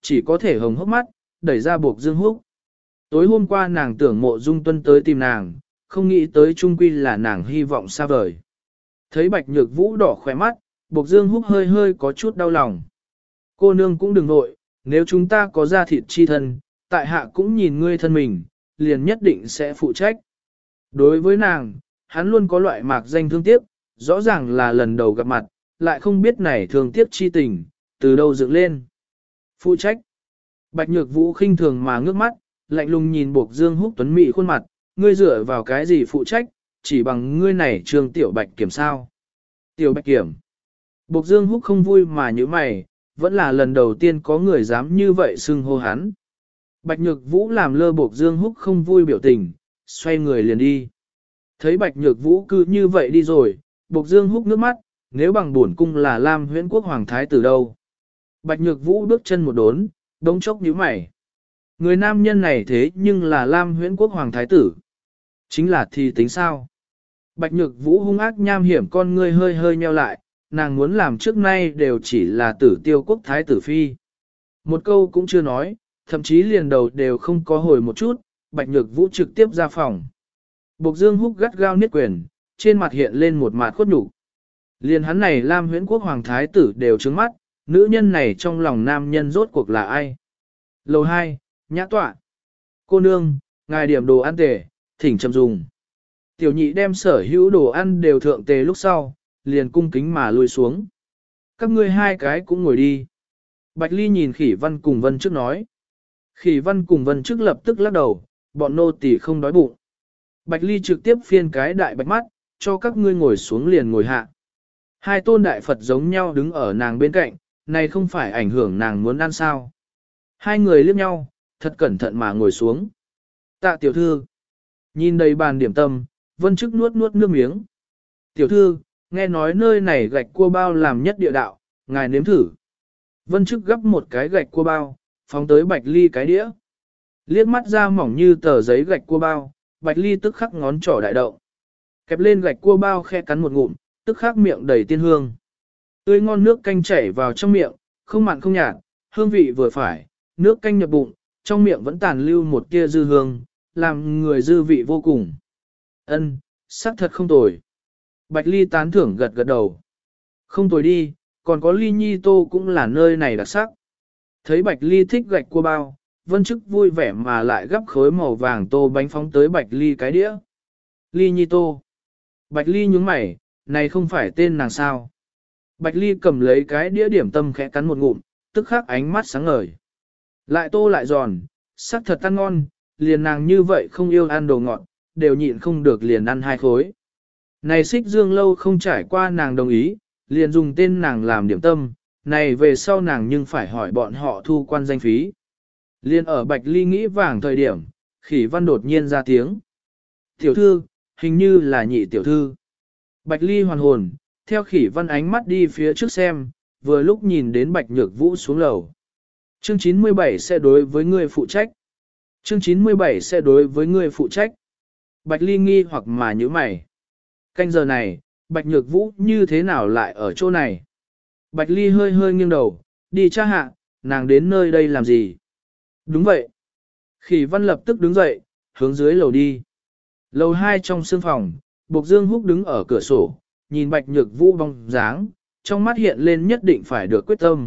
chỉ có thể hồng hốc mắt, đẩy ra Bộc Dương Húc. Tối hôm qua nàng tưởng Mộ Dung Tuân tới tìm nàng, không nghĩ tới trung quy là nàng hy vọng xa vời. Thấy Bạch Nhược Vũ đỏ khỏe mắt, Bộc Dương Húc hơi hơi có chút đau lòng. Cô nương cũng đừng nội, nếu chúng ta có ra thịt chi thân, tại hạ cũng nhìn ngươi thân mình, liền nhất định sẽ phụ trách. Đối với nàng, hắn luôn có loại mạc danh thương tiếc, rõ ràng là lần đầu gặp mặt, lại không biết này thương tiếc chi tình, từ đâu dựng lên. Phụ trách. Bạch Nhược Vũ khinh thường mà ngước mắt, lạnh lùng nhìn Bộc Dương Húc tuấn mỹ khuôn mặt, ngươi dựa vào cái gì phụ trách, chỉ bằng ngươi này Trương Tiểu Bạch Kiểm sao. Tiểu Bạch Kiểm. Bộc Dương Húc không vui mà như mày, vẫn là lần đầu tiên có người dám như vậy xưng hô hắn. Bạch Nhược Vũ làm lơ Bộc Dương Húc không vui biểu tình, xoay người liền đi. Thấy Bạch Nhược Vũ cứ như vậy đi rồi, Bộc Dương Húc nước mắt, nếu bằng bổn cung là Lam Huyễn Quốc Hoàng Thái tử đâu. Bạch Nhược Vũ bước chân một đốn, đống chốc nhíu mày. Người nam nhân này thế nhưng là Lam Huyễn Quốc Hoàng Thái tử. Chính là thì tính sao? Bạch Nhược Vũ hung ác nham hiểm con ngươi hơi hơi nheo lại, nàng muốn làm trước nay đều chỉ là Tử Tiêu Quốc Thái tử phi. Một câu cũng chưa nói, thậm chí liền đầu đều không có hồi một chút, Bạch Nhược Vũ trực tiếp ra phòng. Bộc Dương Húc gắt gao niết quyền, trên mặt hiện lên một mặt khuất nhục. Liền hắn này Lam Huyễn Quốc Hoàng Thái tử đều trướng mắt, nữ nhân này trong lòng nam nhân rốt cuộc là ai? Lầu 2, nhã tọa. Cô nương, ngài điểm đồ ăn tề, thỉnh chậm dùng. Tiểu nhị đem sở hữu đồ ăn đều thượng tề lúc sau, liền cung kính mà lùi xuống. Các ngươi hai cái cũng ngồi đi. Bạch Ly nhìn Khỉ Văn cùng Vân Trước nói. Khỉ Văn cùng Vân Trước lập tức lắc đầu, bọn nô tỳ không đói bụng. Bạch Ly trực tiếp phiên cái đại bạch mắt, cho các ngươi ngồi xuống liền ngồi hạ. Hai tôn đại Phật giống nhau đứng ở nàng bên cạnh, này không phải ảnh hưởng nàng muốn ăn sao. Hai người liếc nhau, thật cẩn thận mà ngồi xuống. Tạ tiểu thư. Nhìn đầy bàn điểm tâm, Vân Chức nuốt nuốt nước miếng. Tiểu thư, nghe nói nơi này gạch cua bao làm nhất địa đạo, ngài nếm thử. Vân Chức gấp một cái gạch cua bao, phóng tới Bạch Ly cái đĩa. Liếc mắt ra mỏng như tờ giấy gạch cua bao, Bạch Ly tức khắc ngón trỏ đại động. Kẹp lên gạch cua bao khe cắn một ngụm, tức khắc miệng đầy tiên hương. Tươi ngon nước canh chảy vào trong miệng, không mặn không nhạt, hương vị vừa phải, nước canh nhập bụng, trong miệng vẫn tàn lưu một tia dư hương, làm người dư vị vô cùng. Ân, sắc thật không tồi. Bạch Ly tán thưởng gật gật đầu. Không tồi đi, còn có Ly Nhi Tô cũng là nơi này đặc sắc. Thấy Bạch Ly thích gạch cua bao, Vân Chức vui vẻ mà lại gấp khối màu vàng tô bánh phóng tới Bạch Ly cái đĩa. Ly Nhi Tô. Bạch Ly nhướng mày, này không phải tên nàng sao. Bạch Ly cầm lấy cái đĩa điểm tâm khẽ cắn một ngụm, tức khắc ánh mắt sáng ngời. Lại tô lại giòn, sắc thật ăn ngon, liền nàng như vậy không yêu ăn đồ ngọt, đều nhịn không được liền ăn hai khối. Này Xích Dương lâu không trải qua nàng đồng ý, liền dùng tên nàng làm điểm tâm, này về sau nàng nhưng phải hỏi bọn họ thu quan danh phí. Liên ở Bạch Ly nghĩ vàng thời điểm, Khỉ Văn đột nhiên ra tiếng. Tiểu thư, hình như là nhị tiểu thư. Bạch Ly hoàn hồn, theo Khỉ Văn ánh mắt đi phía trước xem, vừa lúc nhìn đến Bạch Nhược Vũ xuống lầu. Chương 97 sẽ đối với người phụ trách. Chương 97 sẽ đối với người phụ trách. Bạch Ly nghi hoặc mà nhíu mày. Canh giờ này, Bạch Nhược Vũ như thế nào lại ở chỗ này? Bạch Ly hơi hơi nghiêng đầu, đi tra hạ, nàng đến nơi đây làm gì? Đúng vậy. Khỉ Văn lập tức đứng dậy, hướng dưới lầu đi. Lầu 2 trong sương phòng, Bộc Dương Húc đứng ở cửa sổ, nhìn Bạch Nhược Vũ bóng dáng, trong mắt hiện lên nhất định phải được quyết tâm.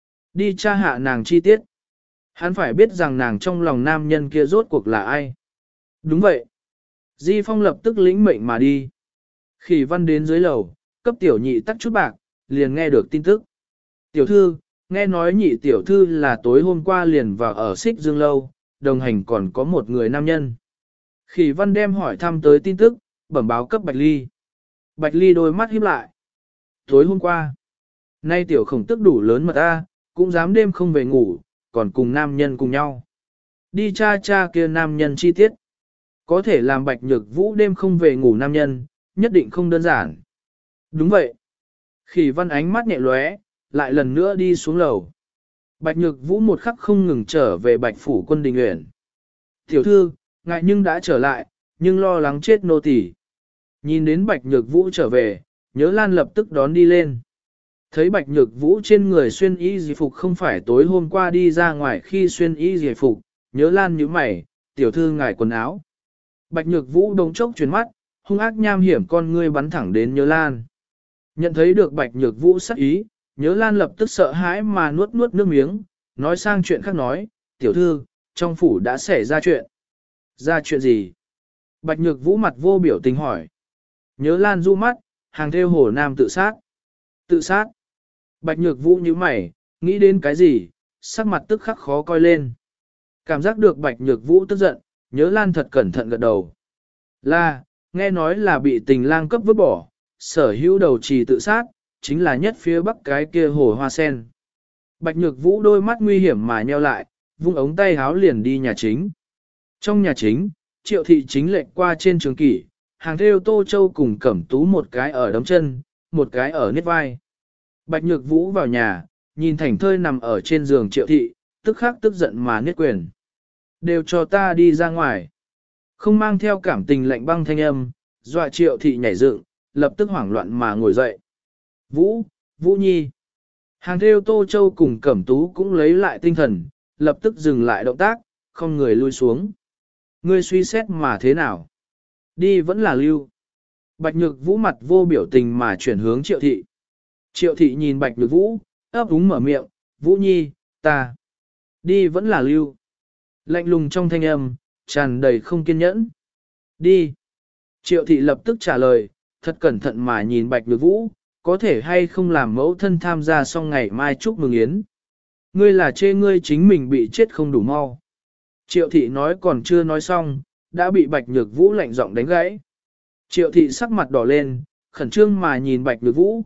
Đi tra hạ nàng chi tiết. Hắn phải biết rằng nàng trong lòng nam nhân kia rốt cuộc là ai. Đúng vậy. Di Phong lập tức lĩnh mệnh mà đi. Khỉ Văn đến dưới lầu, cấp tiểu nhị tắt chút bạc, liền nghe được tin tức. Tiểu thư, nghe nói nhị tiểu thư là tối hôm qua liền vào ở Xích Dương lâu, đồng hành còn có một người nam nhân. Khỉ Văn đem hỏi thăm tới tin tức, bẩm báo cấp Bạch Ly. Bạch Ly đôi mắt híp lại. Tối hôm qua, nay tiểu khổng tức đủ lớn mật ta, cũng dám đêm không về ngủ, còn cùng nam nhân cùng nhau. Đi cha kia nam nhân chi tiết. Có thể làm Bạch Nhược Vũ đêm không về ngủ nam nhân, nhất định không đơn giản. Đúng vậy. Khỉ Văn ánh mắt nhẹ lóe, lại lần nữa đi xuống lầu. Bạch Nhược Vũ một khắc không ngừng trở về Bạch Phủ Quân Đình Uyển. Tiểu thư, ngại nhưng đã trở lại, nhưng lo lắng chết nô tỳ. Nhìn đến Bạch Nhược Vũ trở về, Nhớ Lan lập tức đón đi lên. Thấy Bạch Nhược Vũ trên người xuyên y gì phục không phải tối hôm qua đi ra ngoài khi xuyên y gì phục, nhớ Lan như mày, tiểu thư ngài quần áo. Bạch Nhược Vũ đống chốc chuyển mắt, hung ác nham hiểm con ngươi bắn thẳng đến nhớ Lan. Nhận thấy được Bạch Nhược Vũ sắc ý, nhớ Lan lập tức sợ hãi mà nuốt nuốt nước miếng, nói sang chuyện khác nói, tiểu thư, trong phủ đã xảy ra chuyện. Ra chuyện gì? Bạch Nhược Vũ mặt vô biểu tình hỏi. Nhớ Lan du mắt, hàng theo hồ nam tự sát. Tự sát. Bạch Nhược Vũ như mày, nghĩ đến cái gì, sắc mặt tức khắc khó coi lên. Cảm giác được Bạch Nhược Vũ tức giận, nhớ Lan thật cẩn thận gật đầu. Là, nghe nói là bị tình lang cấp vứt bỏ, sở hữu đầu trì tự sát, chính là nhất phía bắc cái kia hồ hoa sen. Bạch Nhược Vũ đôi mắt nguy hiểm mà nheo lại, vung ống tay háo liền đi nhà chính. Trong nhà chính, Triệu thị chính lệnh qua trên trường kỷ, hàng theo Tô Châu cùng Cẩm Tú một cái ở đấm chân, một cái ở niết vai. Bạch Nhược Vũ vào nhà, nhìn thảnh thơi nằm ở trên giường Triệu thị, tức khắc tức giận mà niết quyền. Đều cho ta đi ra ngoài. Không mang theo cảm tình lạnh băng thanh âm, dọa Triệu thị nhảy dựng, lập tức hoảng loạn mà ngồi dậy. Vũ, Vũ Nhi. Hàng theo Tô Châu cùng Cẩm Tú cũng lấy lại tinh thần, lập tức dừng lại động tác, không người lui xuống. Ngươi suy xét mà thế nào? Đi vẫn là lưu. Bạch Nhược Vũ mặt vô biểu tình mà chuyển hướng Triệu thị. Triệu thị nhìn Bạch Nhược Vũ, ấp úng mở miệng, Vũ Nhi, ta. Đi vẫn là lưu. Lạnh lùng trong thanh âm, tràn đầy không kiên nhẫn. Đi. Triệu thị lập tức trả lời, thật cẩn thận mà nhìn Bạch Nhược Vũ, có thể hay không làm mẫu thân tham gia xong ngày mai chúc mừng yến. Ngươi là chê ngươi chính mình bị chết không đủ mau. Triệu thị nói còn chưa nói xong, đã bị Bạch Nhược Vũ lạnh giọng đánh gãy. Triệu thị sắc mặt đỏ lên, khẩn trương mà nhìn Bạch Nhược Vũ,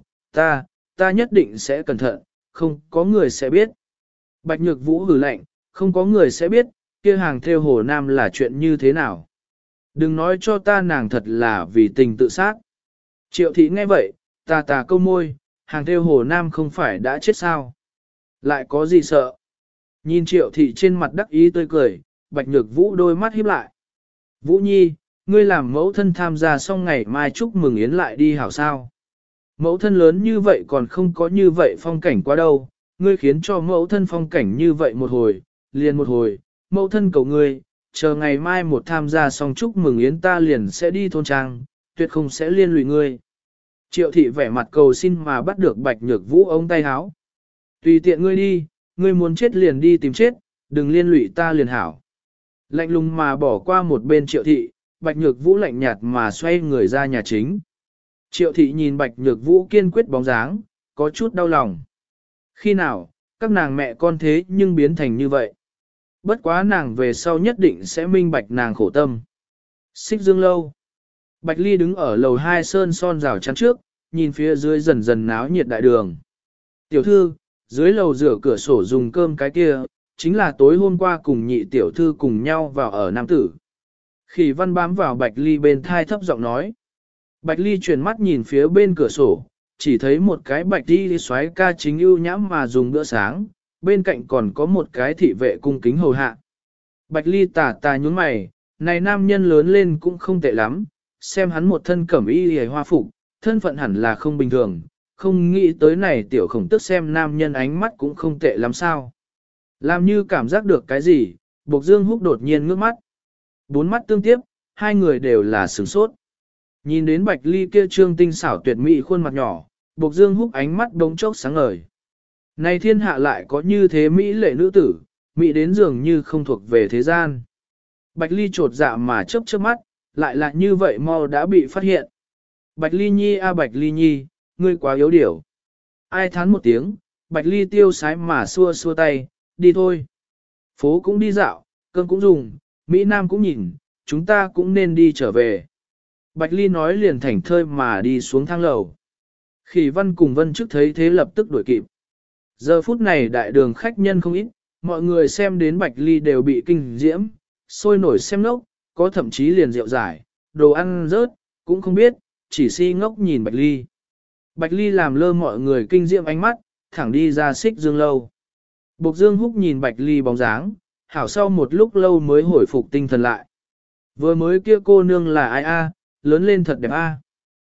ta nhất định sẽ cẩn thận, không có người sẽ biết. Bạch Nhược Vũ hừ lạnh, không có người sẽ biết, kia hàng theo hồ nam là chuyện như thế nào. Đừng nói cho ta nàng thật là vì tình tự sát. Triệu thị nghe vậy, tà câu môi, hàng theo hồ nam không phải đã chết sao. Lại có gì sợ. Nhìn Triệu thị trên mặt đắc ý tươi cười, Bạch Nhược Vũ đôi mắt híp lại. Vũ Nhi, ngươi làm mẫu thân tham gia xong ngày mai chúc mừng yến lại đi hảo sao. Mẫu thân lớn như vậy còn không có như vậy phong cảnh quá đâu, ngươi khiến cho mẫu thân phong cảnh như vậy một hồi, liền một hồi, mẫu thân cầu ngươi, chờ ngày mai một tham gia xong chúc mừng yến ta liền sẽ đi thôn trang, tuyệt không sẽ liên lụy ngươi. Triệu thị vẻ mặt cầu xin mà bắt được Bạch Nhược Vũ ống tay háo. Tùy tiện ngươi đi, ngươi muốn chết liền đi tìm chết, đừng liên lụy ta liền hảo. Lạnh lùng mà bỏ qua một bên Triệu thị, Bạch Nhược Vũ lạnh nhạt mà xoay người ra nhà chính. Triệu thị nhìn Bạch Nhược Vũ kiên quyết bóng dáng, có chút đau lòng. Khi nào, các nàng mẹ con thế nhưng biến thành như vậy. Bất quá nàng về sau nhất định sẽ minh bạch nàng khổ tâm. Xích Dương lâu. Bạch Ly đứng ở lầu 2 sơn son rào chắn trước, nhìn phía dưới dần dần náo nhiệt đại đường. Tiểu thư, dưới lầu rửa cửa sổ dùng cơm cái kia, chính là tối hôm qua cùng nhị tiểu thư cùng nhau vào ở nam tử. Khỉ Văn bám vào Bạch Ly bên thai thấp giọng nói. Bạch Ly chuyển mắt nhìn phía bên cửa sổ, chỉ thấy một cái Bạch Ly xoáy ca chính ưu nhãm mà dùng bữa sáng, bên cạnh còn có một cái thị vệ cung kính hầu hạ. Bạch Ly tà nhún mày, này nam nhân lớn lên cũng không tệ lắm, xem hắn một thân cẩm y hề hoa phục, thân phận hẳn là không bình thường, không nghĩ tới này tiểu khổng tức xem nam nhân ánh mắt cũng không tệ lắm sao. Làm như cảm giác được cái gì, Bộc Dương Húc đột nhiên ngước mắt. Bốn mắt tương tiếp, hai người đều là sửng sốt. Nhìn đến Bạch Ly kia trương tinh xảo tuyệt mỹ khuôn mặt nhỏ, Bộc Dương Húc ánh mắt đống chốc sáng ngời. Này thiên hạ lại có như thế mỹ lệ nữ tử, mỹ đến dường như không thuộc về thế gian. Bạch Ly trột dạ mà chớp chớp mắt, lại là như vậy mau đã bị phát hiện. Bạch Ly Nhi Bạch Ly Nhi, ngươi quá yếu điểu. Ai thán một tiếng, Bạch Ly tiêu sái mà xua xua tay, đi thôi. Phố cũng đi dạo, cơm cũng dùng, Mỹ Nam cũng nhìn, chúng ta cũng nên đi trở về. Bạch Ly nói liền thảnh thơi mà đi xuống thang lầu. Khỉ Văn cùng Vân Chức thấy thế lập tức đuổi kịp. Giờ phút này đại đường khách nhân không ít, mọi người xem đến Bạch Ly đều bị kinh diễm, sôi nổi xem ngốc, có thậm chí liền rượu giải, đồ ăn rớt, cũng không biết, chỉ si ngốc nhìn Bạch Ly. Bạch Ly làm lơ mọi người kinh diễm ánh mắt, thẳng đi ra Xích Dương lâu. Bộc Dương Húc nhìn Bạch Ly bóng dáng, hảo sau một lúc lâu mới hồi phục tinh thần lại. Vừa mới kia cô nương là ai a, lớn lên thật đẹp a.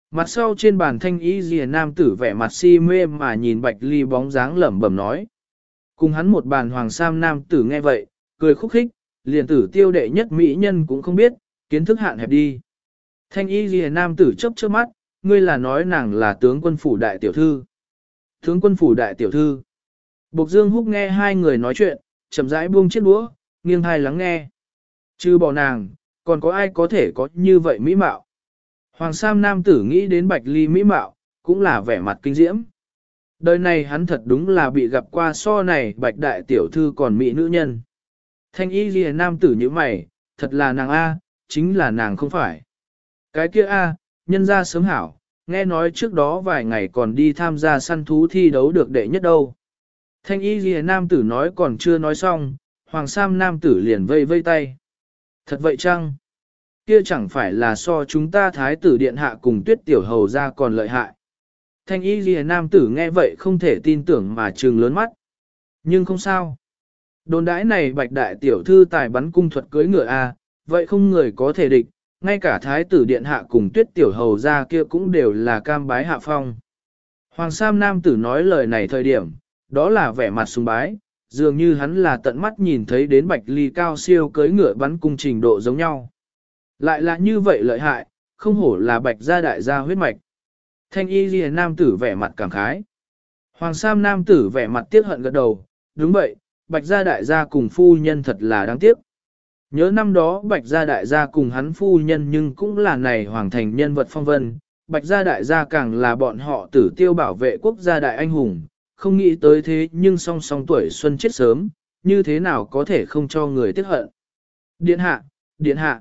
Mặt sau trên bàn thanh y rìa nam tử vẻ mặt si mê mà nhìn Bạch Ly bóng dáng lẩm bẩm nói. Cùng hắn một bàn hoàng sam nam tử nghe vậy, cười khúc khích, liền tử tiêu đệ nhất mỹ nhân cũng không biết, kiến thức hạn hẹp đi. Thanh y rìa nam tử chớp chớp mắt, ngươi là nói nàng là tướng quân phủ đại tiểu thư. Tướng quân phủ đại tiểu thư. Bộc Dương Húc nghe hai người nói chuyện, chậm rãi buông chiếc đũa, nghiêng tai lắng nghe. Chứ bỏ nàng, còn có ai có thể có như vậy mỹ mạo. Hoàng Sam nam tử nghĩ đến Bạch Ly mỹ mạo, cũng là vẻ mặt kinh diễm. Đời này hắn thật đúng là bị gặp qua so này Bạch đại tiểu thư còn mỹ nữ nhân. Thanh y ghi nam tử như mày, thật là nàng A, chính là nàng không phải. Cái kia A, nhân ra sớm hảo, nghe nói trước đó vài ngày còn đi tham gia săn thú thi đấu được đệ nhất đâu. Thanh y ghi nam tử nói còn chưa nói xong, Hoàng Sam nam tử liền vây vây tay. Thật vậy chăng? Kia chẳng phải là so chúng ta thái tử điện hạ cùng tuyết tiểu hầu ra còn lợi hại. Thanh y ghi nam tử nghe vậy không thể tin tưởng mà trừng lớn mắt. Nhưng không sao. Đồn đãi này Bạch đại tiểu thư tài bắn cung thuật cưới ngựa A, vậy không người có thể địch, ngay cả thái tử điện hạ cùng tuyết tiểu hầu ra kia cũng đều là cam bái hạ phong. Hoàng Sam nam tử nói lời này thời điểm, đó là vẻ mặt sùng bái, dường như hắn là tận mắt nhìn thấy đến Bạch Ly cao siêu cưới ngựa bắn cung trình độ giống nhau. Lại là như vậy lợi hại, không hổ là Bạch gia đại gia huyết mạch. Thanh y ghi nam tử vẻ mặt cảm khái. Hoàng Sam nam tử vẻ mặt tiếc hận gật đầu, đúng vậy, Bạch gia đại gia cùng phu nhân thật là đáng tiếc. Nhớ năm đó Bạch gia đại gia cùng hắn phu nhân nhưng cũng là này hoàng thành nhân vật phong vân, Bạch gia đại gia càng là bọn họ tử tiêu bảo vệ quốc gia đại anh hùng, không nghĩ tới thế nhưng song song tuổi xuân chết sớm, như thế nào có thể không cho người tiếc hận. Điện hạ, điện hạ.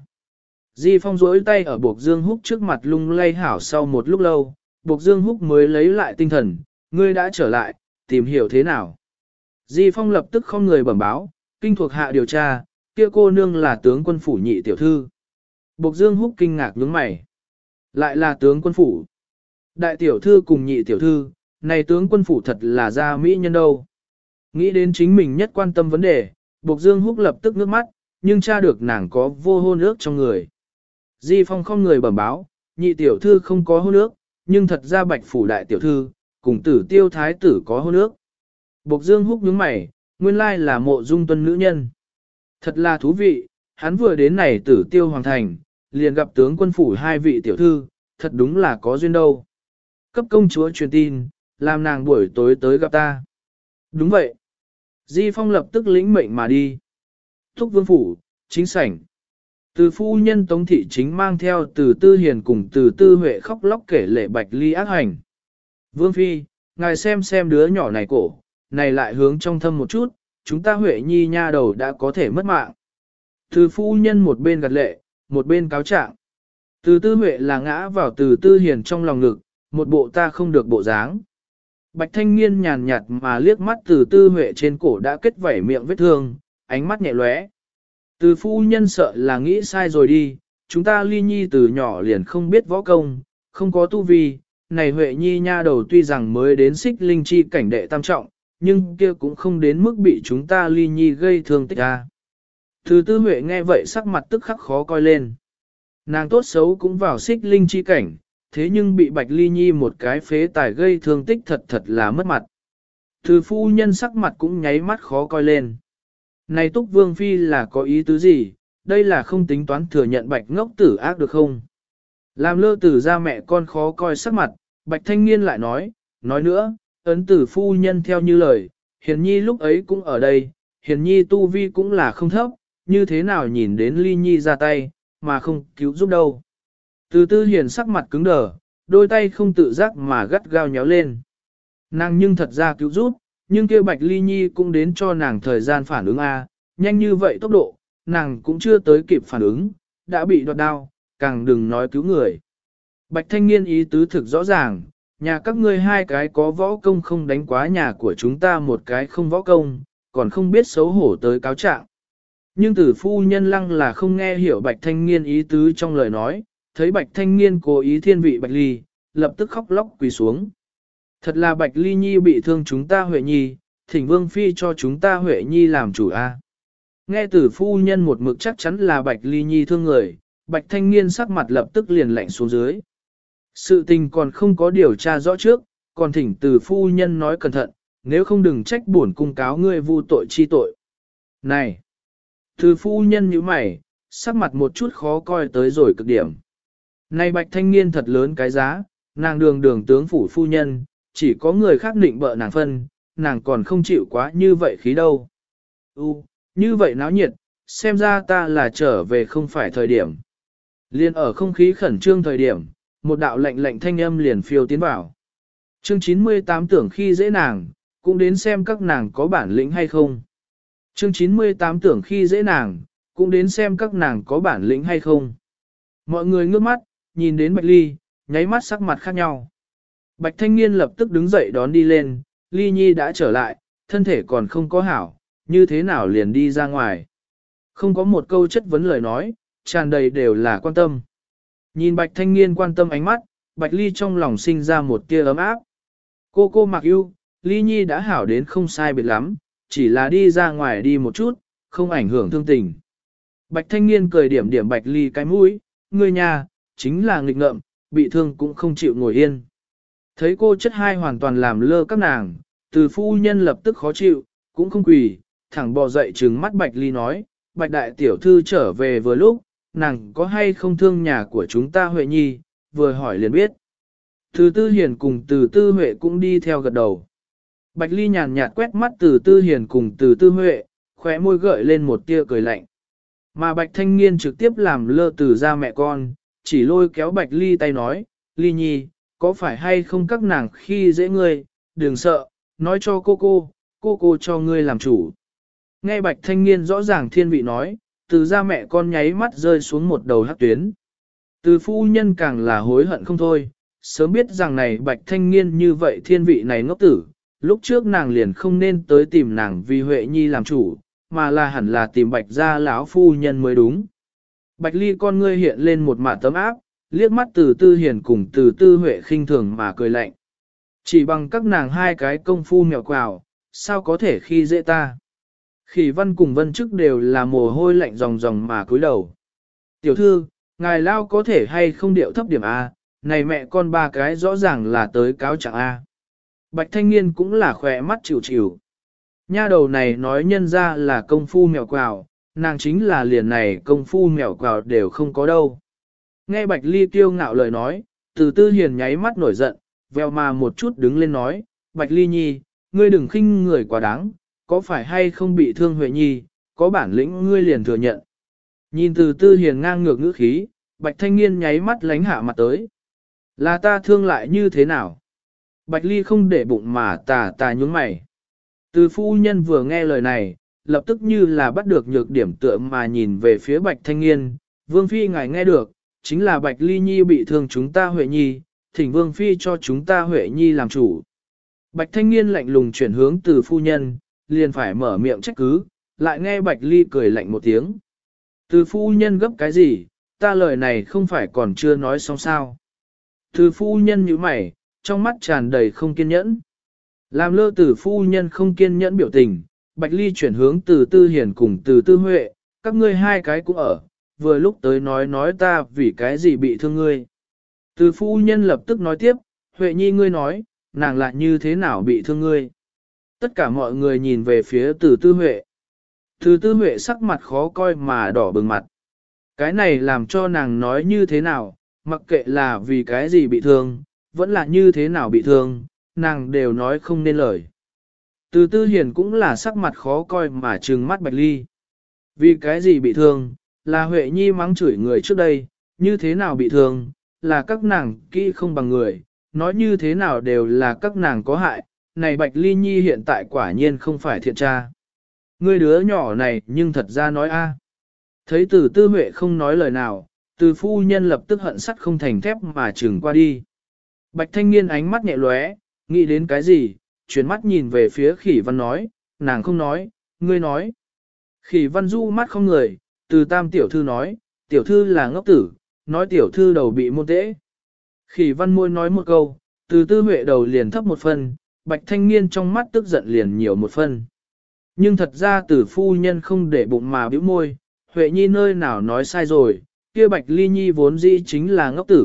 Di Phong rỗi tay ở Bộc Dương Húc trước mặt lung lay hảo sau một lúc lâu, Bộc Dương Húc mới lấy lại tinh thần, ngươi đã trở lại, tìm hiểu thế nào. Di Phong lập tức không người bẩm báo, kinh thuộc hạ điều tra, kia cô nương là tướng quân phủ nhị tiểu thư. Bộc Dương Húc kinh ngạc nhướng mày. Lại là tướng quân phủ. Đại tiểu thư cùng nhị tiểu thư, này tướng quân phủ thật là gia mỹ nhân đâu. Nghĩ đến chính mình nhất quan tâm vấn đề, Bộc Dương Húc lập tức nước mắt, nhưng tra được nàng có vô hôn ước trong người. Di Phong không người bẩm báo, nhị tiểu thư không có hôn ước, nhưng thật ra Bạch phủ đại tiểu thư, cùng Tử Tiêu thái tử có hôn ước. Bộc Dương Húc nhướng mày, nguyên lai là Mộ Dung Tuân nữ nhân. Thật là thú vị, hắn vừa đến này Tử Tiêu hoàng thành, liền gặp tướng quân phủ hai vị tiểu thư, thật đúng là có duyên đâu. Cấp công chúa truyền tin, làm nàng buổi tối tới gặp ta. Đúng vậy. Di Phong lập tức lĩnh mệnh mà đi. Thúc vương phủ, chính sảnh. Từ phu nhân Tống Thị Chính mang theo Từ Tư Hiền cùng Từ Tư Huệ khóc lóc kể lệ Bạch Ly ác hành. Vương Phi, ngài xem đứa nhỏ này cổ, này lại hướng trong thâm một chút, chúng ta Huệ Nhi nha đầu đã có thể mất mạng. Từ phu nhân một bên gật lệ, một bên cáo trạng. Từ Tư Huệ là ngã vào Từ Tư Hiền trong lòng ngực, một bộ ta không được bộ dáng. Bạch Thanh Nghiên nhàn nhạt mà liếc mắt Từ Tư Huệ trên cổ đã kết vảy miệng vết thương, ánh mắt nhẹ lóe. Từ phu nhân sợ là nghĩ sai rồi đi, chúng ta Ly Nhi từ nhỏ liền không biết võ công, không có tu vi, này Huệ Nhi nha đầu tuy rằng mới đến xích linh chi cảnh đệ tam trọng, nhưng kia cũng không đến mức bị chúng ta Ly Nhi gây thương tích ra. Từ Tư Huệ nghe vậy sắc mặt tức khắc khó coi lên. Nàng tốt xấu cũng vào xích linh chi cảnh, thế nhưng bị Bạch Ly Nhi một cái phế tài gây thương tích thật là mất mặt. Từ phu nhân sắc mặt cũng nháy mắt khó coi lên. Này Túc Vương Phi là có ý tứ gì, đây là không tính toán thừa nhận Bạch ngốc tử ác được không? Làm lơ tử ra mẹ con khó coi sắc mặt, Bạch Thanh Niên lại nói nữa, ấn tử phu nhân theo như lời, Hiền Nhi lúc ấy cũng ở đây, Hiền Nhi tu vi cũng là không thấp, như thế nào nhìn đến Ly Nhi ra tay, mà không cứu giúp đâu. Từ Tư Hiền sắc mặt cứng đờ, đôi tay không tự giác mà gắt gao nhéo lên. Nàng nhưng thật ra cứu giúp, nhưng kia Bạch Ly Nhi cũng đến cho nàng thời gian phản ứng A, nhanh như vậy tốc độ, nàng cũng chưa tới kịp phản ứng, đã bị đoạt đao, càng đừng nói cứu người. Bạch Thanh Niên ý tứ thực rõ ràng, nhà các ngươi hai cái có võ công không đánh quá nhà của chúng ta một cái không võ công, còn không biết xấu hổ tới cáo trạng. Nhưng tử phu nhân lăng là không nghe hiểu Bạch Thanh Niên ý tứ trong lời nói, thấy Bạch Thanh Niên cố ý thiên vị Bạch Ly, lập tức khóc lóc quỳ xuống. Thật là Bạch Ly Nhi bị thương chúng ta Huệ Nhi, thỉnh Vương Phi cho chúng ta Huệ Nhi làm chủ a. Nghe tử phu nhân một mực chắc chắn là Bạch Ly Nhi thương người, Bạch Thanh Niên sắc mặt lập tức liền lạnh xuống dưới. Sự tình còn không có điều tra rõ trước, còn thỉnh từ phu nhân nói cẩn thận, nếu không đừng trách bổn cung cáo ngươi vu tội chi tội. Này! Từ phu nhân như mày, sắc mặt một chút khó coi tới rồi cực điểm. Này bạch thanh niên thật lớn cái giá, nàng đường đường tướng phủ phu nhân, chỉ có người khác định bợ nàng phân, nàng còn không chịu quá như vậy khí đâu. Như vậy náo nhiệt, xem ra ta là trở về không phải thời điểm. Liên ở không khí khẩn trương thời điểm, một đạo lệnh lệnh thanh âm liền phiêu tiến vào. Chương 98 tưởng khi dễ nàng, cũng đến xem các nàng có bản lĩnh hay không. Chương 98 tưởng khi dễ nàng, cũng đến xem các nàng có bản lĩnh hay không. Mọi người ngước mắt, nhìn đến Bạch Ly, nháy mắt sắc mặt khác nhau. Bạch thanh niên lập tức đứng dậy đón đi lên, Ly Nhi đã trở lại, thân thể còn không có hảo, như thế nào liền đi ra ngoài. Không có một câu chất vấn lời nói, tràn đầy đều là quan tâm. Nhìn Bạch thanh niên quan tâm ánh mắt, Bạch Ly trong lòng sinh ra một tia ấm áp. Cô mặc yêu, Ly Nhi đã hảo đến không sai biệt lắm, chỉ là đi ra ngoài đi một chút, không ảnh hưởng thương tình. Bạch thanh niên cười điểm điểm Bạch Ly cái mũi, người nhà, chính là nghịch ngợm, bị thương cũng không chịu ngồi yên. Thấy cô chất hai hoàn toàn làm lơ các nàng, từ phu nhân lập tức khó chịu, cũng không quỳ, thẳng bò dậy trừng mắt Bạch Ly nói, Bạch đại tiểu thư trở về vừa lúc, nàng có hay không thương nhà của chúng ta Huệ Nhi, vừa hỏi liền biết. Từ Tư Hiền cùng Từ Tư Huệ cũng đi theo gật đầu. Bạch Ly nhàn nhạt quét mắt Từ Tư Hiền cùng Từ Tư Huệ, khóe môi gợi lên một tia cười lạnh. Mà Bạch Thanh Nghiên trực tiếp làm lơ Từ ra mẹ con, chỉ lôi kéo Bạch Ly tay nói, Ly Nhi, có phải hay không các nàng khi dễ ngươi, đừng sợ, nói cho cô cho ngươi làm chủ. Nghe Bạch Thanh Nghiên rõ ràng thiên vị nói, Từ ra mẹ con nháy mắt rơi xuống một đầu hắc tuyến. Từ phu nhân càng là hối hận không thôi, sớm biết rằng này Bạch Thanh Nghiên như vậy thiên vị này ngốc tử, lúc trước nàng liền không nên tới tìm nàng vì Huệ Nhi làm chủ, mà là hẳn là tìm Bạch gia lão phu nhân mới đúng. Bạch Ly con ngươi hiện lên một mạ tấm áp, liếc mắt Từ Tư Hiền cùng Từ Tư Huệ khinh thường mà cười lạnh. Chỉ bằng các nàng hai cái công phu mèo quào, sao có thể khi dễ ta. Khỉ Văn cùng Vân Chức đều là mồ hôi lạnh ròng ròng mà cúi đầu. Tiểu thư, ngài lao có thể hay không điệu thấp điểm A, này mẹ con ba cái rõ ràng là tới cáo trạng A. Bạch thanh niên cũng là khỏe mắt chịu chịu. Nha đầu này nói nhân ra là công phu mèo quào, nàng chính là liền này công phu mèo quào đều không có đâu. Nghe Bạch Ly kiêu ngạo lời nói, Từ Tư Hiền nháy mắt nổi giận, veo mà một chút đứng lên nói, Bạch Ly Nhi, ngươi đừng khinh người quá đáng, có phải hay không bị thương Huệ Nhi, có bản lĩnh ngươi liền thừa nhận. Nhìn Từ Tư Hiền ngang ngược ngữ khí, Bạch thanh niên nháy mắt lánh hạ mặt tới. Là ta thương lại như thế nào? Bạch Ly không để bụng mà tà nhúng mày. Từ phu nhân vừa nghe lời này, lập tức như là bắt được nhược điểm tựa mà nhìn về phía Bạch thanh niên. Vương Phi ngài nghe được, chính là Bạch Ly Nhi bị thương chúng ta Huệ Nhi, thỉnh Vương Phi cho chúng ta Huệ Nhi làm chủ. Bạch thanh niên lạnh lùng chuyển hướng từ phu nhân, liền phải mở miệng trách cứ, lại nghe Bạch Ly cười lạnh một tiếng. Từ phu nhân gấp cái gì, ta lời này không phải còn chưa nói xong sao. Từ phu nhân như mày, trong mắt tràn đầy không kiên nhẫn. Làm lơ từ phu nhân không kiên nhẫn biểu tình, Bạch Ly chuyển hướng Từ Tư Hiền cùng Từ Tư Huệ, các ngươi hai cái cũng ở, vừa lúc tới nói ta vì cái gì bị thương ngươi. Từ phu nhân lập tức nói tiếp, Huệ Nhi ngươi nói, nàng lại như thế nào bị thương ngươi. Tất cả mọi người nhìn về phía Từ Tư Huệ. Từ Tư Huệ sắc mặt khó coi mà đỏ bừng mặt. Cái này làm cho nàng nói như thế nào, mặc kệ là vì cái gì bị thương, vẫn là như thế nào bị thương, nàng đều nói không nên lời. Từ Tư Hiền cũng là sắc mặt khó coi mà trừng mắt Bạch Ly. Vì cái gì bị thương, là Huệ Nhi mắng chửi người trước đây, như thế nào bị thương, là các nàng kỹ không bằng người, nói như thế nào đều là các nàng có hại, này Bạch Ly Nhi hiện tại quả nhiên không phải thiện tra. Ngươi đứa nhỏ này nhưng thật ra nói a. Thấy Từ Tư Huệ không nói lời nào, Từ phu nhân lập tức hận sắt không thành thép mà trừng qua đi. Bạch thanh niên ánh mắt nhẹ lóe, nghĩ đến cái gì, chuyển mắt nhìn về phía Khỉ Văn nói, nàng không nói, ngươi nói. Khỉ Văn du mắt không người, Từ tam tiểu thư nói, tiểu thư là ngốc tử, nói tiểu thư đầu bị môn tễ. Khỉ Văn môi nói một câu, Từ Tư Huệ đầu liền thấp một phân, Bạch thanh niên trong mắt tức giận liền nhiều một phân. Nhưng thật ra Từ phu nhân không để bụng mà bĩu môi, Huệ Nhi nơi nào nói sai rồi, kia Bạch Ly Nhi vốn dĩ chính là ngốc tử,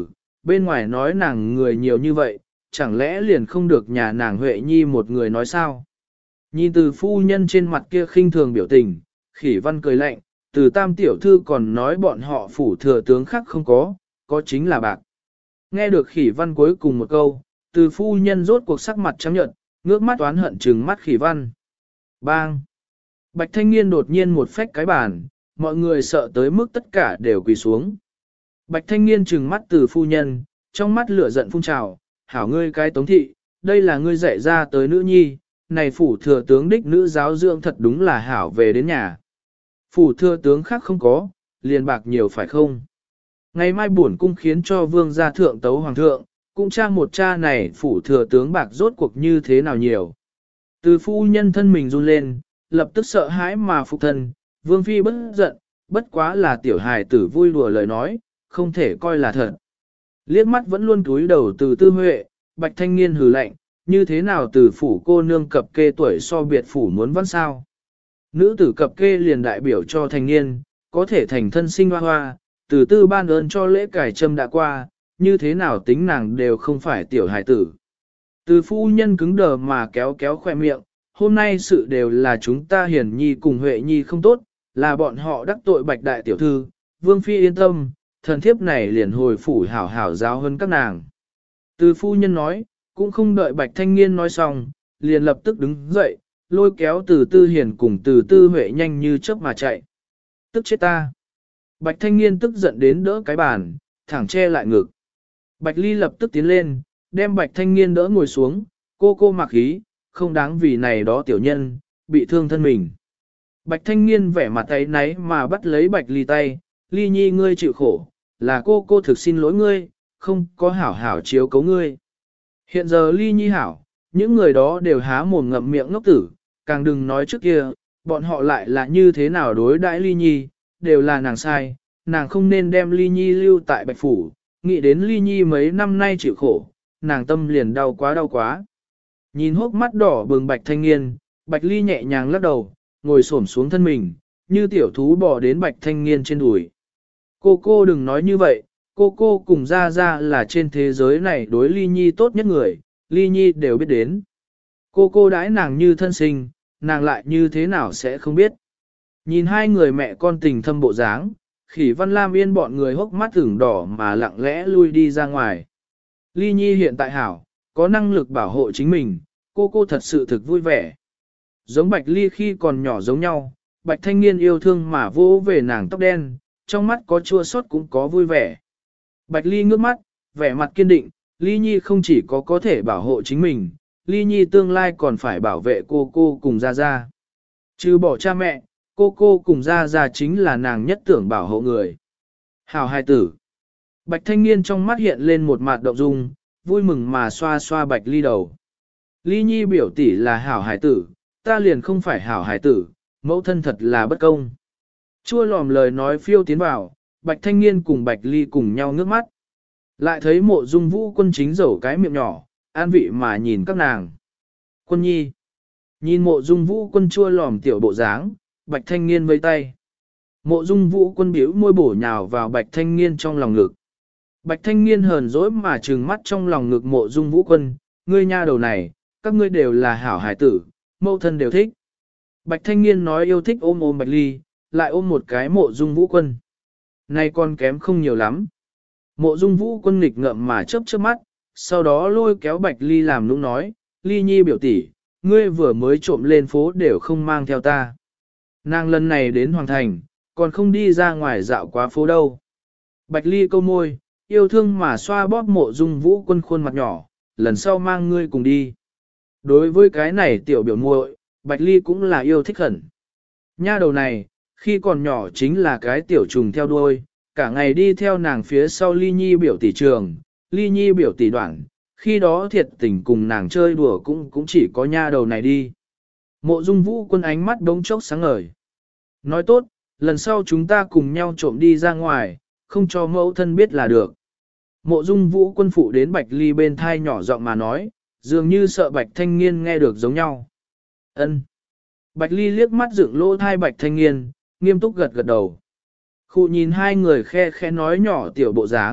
bên ngoài nói nàng người nhiều như vậy, chẳng lẽ liền không được nhà nàng Huệ Nhi một người nói sao? Nhìn từ phu nhân trên mặt kia khinh thường biểu tình, Khỉ Văn cười lạnh, từ tam tiểu thư còn nói bọn họ phủ thừa tướng khác không có chính là bạc. Nghe được Khỉ Văn cuối cùng một câu, từ phu nhân rốt cuộc sắc mặt trắng nhợt, ngước mắt oán hận trừng mắt Khỉ Văn. Bang! Bạch Thanh Nghiên đột nhiên một phách cái bàn, mọi người sợ tới mức tất cả đều quỳ xuống. Bạch Thanh Nghiên trừng mắt từ phu nhân, trong mắt lửa giận phun trào, hảo ngươi cái Tống thị, đây là ngươi dạy ra tới nữ nhi, này phủ thừa tướng đích nữ giáo dưỡng thật đúng là hảo về đến nhà. Phủ thừa tướng khác không có, liền bạc nhiều phải không? Ngày mai bổn cung khiến cho vương gia thượng tấu hoàng thượng, cũng tra một cha này phủ thừa tướng bạc rốt cuộc như thế nào nhiều. Từ phu nhân thân mình run lên, lập tức sợ hãi mà phục thân, vương phi bất giận, bất quá là tiểu hài tử vui đùa lời nói, không thể coi là thật. Liếc mắt vẫn luôn túi đầu từ tư huệ, Bạch Thanh Nghiên hừ lạnh, như thế nào từ phủ cô nương cập kê tuổi so biệt phủ muốn văn sao. Nữ tử cập kê liền đại biểu cho thanh niên, có thể thành thân sinh hoa hoa, từ tư ban ơn cho lễ cải trâm đã qua, như thế nào tính nàng đều không phải tiểu hài tử. Từ phu nhân cứng đờ mà kéo kéo khoe miệng, hôm nay sự đều là chúng ta Hiển Nhi cùng Huệ Nhi không tốt, là bọn họ đắc tội Bạch đại tiểu thư, Vương phi yên tâm, thần thiếp này liền hồi phủ hảo hảo giáo hơn các nàng. Từ phu nhân nói, cũng không đợi Bạch Thanh Nghiên nói xong, liền lập tức đứng dậy, lôi kéo từ tư hiền cùng từ tư Huệ nhanh như chớp mà chạy. Tức chết ta. Bạch Thanh Nghiên tức giận đến đỡ cái bàn, thẳng che lại ngực. Bạch Ly lập tức tiến lên, đem Bạch Thanh Nghiên đỡ ngồi xuống, cô mặc ý, không đáng vì này đó tiểu nhân, bị thương thân mình. Bạch Thanh Nghiên vẻ mặt ấy náy mà bắt lấy Bạch Ly tay, Ly Nhi ngươi chịu khổ, là cô thực xin lỗi ngươi, không có hảo hảo chiếu cấu ngươi. Hiện giờ Ly Nhi hảo, những người đó đều há mồm ngậm miệng ngốc tử, càng đừng nói trước kia, bọn họ lại là như thế nào đối đãi Ly Nhi, đều là nàng sai, nàng không nên đem Ly Nhi lưu tại Bạch Phủ, nghĩ đến Ly Nhi mấy năm nay chịu khổ, nàng tâm liền đau quá. Nhìn hốc mắt đỏ bừng Bạch Thanh Nghiên, Bạch Ly nhẹ nhàng lắc đầu, ngồi xổm xuống thân mình, như tiểu thú bò đến Bạch Thanh Nghiên trên đùi. Cô đừng nói như vậy, cô cùng ra là trên thế giới này đối Ly Nhi tốt nhất người, Ly Nhi đều biết đến. Cô đãi nàng như thân sinh, nàng lại như thế nào sẽ không biết. Nhìn hai người mẹ con tình thâm bộ dáng, Khỉ Văn Lam Yên bọn người hốc mắt ửng đỏ mà lặng lẽ lui đi ra ngoài. Ly Nhi hiện tại hảo, có năng lực bảo hộ chính mình, cô thật sự thực vui vẻ. Giống Bạch Ly khi còn nhỏ giống nhau, Bạch Thanh Nghiên yêu thương mà vỗ về nàng tóc đen, trong mắt có chua xót cũng có vui vẻ. Bạch Ly ngước mắt, vẻ mặt kiên định, Ly Nhi không chỉ có thể bảo hộ chính mình, Ly Nhi tương lai còn phải bảo vệ cô cùng Gia. Trừ bỏ cha mẹ, cô cùng Gia chính là nàng nhất tưởng bảo hộ người. Hảo hài tử. Bạch Thanh Nghiên trong mắt hiện lên một mặt động dung, vui mừng mà xoa xoa Bạch Ly đầu. Ly Nhi biểu tỷ là hảo hài tử, ta liền không phải hảo hài tử, mẫu thân thật là bất công. Chua lòm lời nói phiêu tiến vào, Bạch Thanh Nghiên cùng Bạch Ly cùng nhau ngước mắt. Lại thấy Mộ Dung Vũ Quân chính dẩu cái miệng nhỏ, an vị mà nhìn các nàng. Quân nhi. Nhìn Mộ Dung Vũ Quân chua lòm tiểu bộ dáng, Bạch Thanh Nghiên vây tay. Mộ Dung Vũ Quân bĩu môi bổ nhào vào Bạch Thanh Nghiên trong lòng ngực. Bạch Thanh Nghiên hờn dỗi mà trừng mắt trong lòng ngực Mộ Dung Vũ Quân, ngươi nha đầu này, các ngươi đều là hảo hải tử, mẫu thân đều thích. Bạch Thanh Nghiên nói yêu thích ôm Bạch Ly, lại ôm một cái Mộ Dung Vũ Quân. Này con kém không nhiều lắm. Mộ Dung Vũ Quân nghịch ngợm mà chớp mắt, sau đó lôi kéo Bạch Ly làm nũng nói, Ly Nhi biểu tỷ, ngươi vừa mới trộm lên phố đều không mang theo ta. Nàng lần này đến Hoàng Thành, còn không đi ra ngoài dạo quá phố đâu. Bạch Ly câu môi, yêu thương mà xoa bóp Mộ Dung Vũ Quân khuôn mặt nhỏ, lần sau mang ngươi cùng đi. Đối với cái này tiểu biểu muội, Bạch Ly cũng là yêu thích hẳn. Nha đầu này, khi còn nhỏ chính là cái tiểu trùng theo đuôi, cả ngày đi theo nàng phía sau Ly Nhi biểu tỷ trường, Ly Nhi biểu tỷ đoạn, khi đó thiệt tình cùng nàng chơi đùa cũng chỉ có nha đầu này đi. Mộ Dung Vũ Quân ánh mắt đống chốc sáng ngời. Nói tốt, lần sau chúng ta cùng nhau trộm đi ra ngoài, không cho mẫu thân biết là được. Mộ Dung Vũ Quân phụ đến Bạch Ly bên thai nhỏ giọng mà nói, dường như sợ Bạch Thanh Nghiên nghe được giống nhau. Ân. Bạch Ly liếc mắt dựng lỗ thai Bạch Thanh Nghiên, nghiêm túc gật gật đầu. Khụ nhìn hai người khe nói nhỏ tiểu bộ dáng,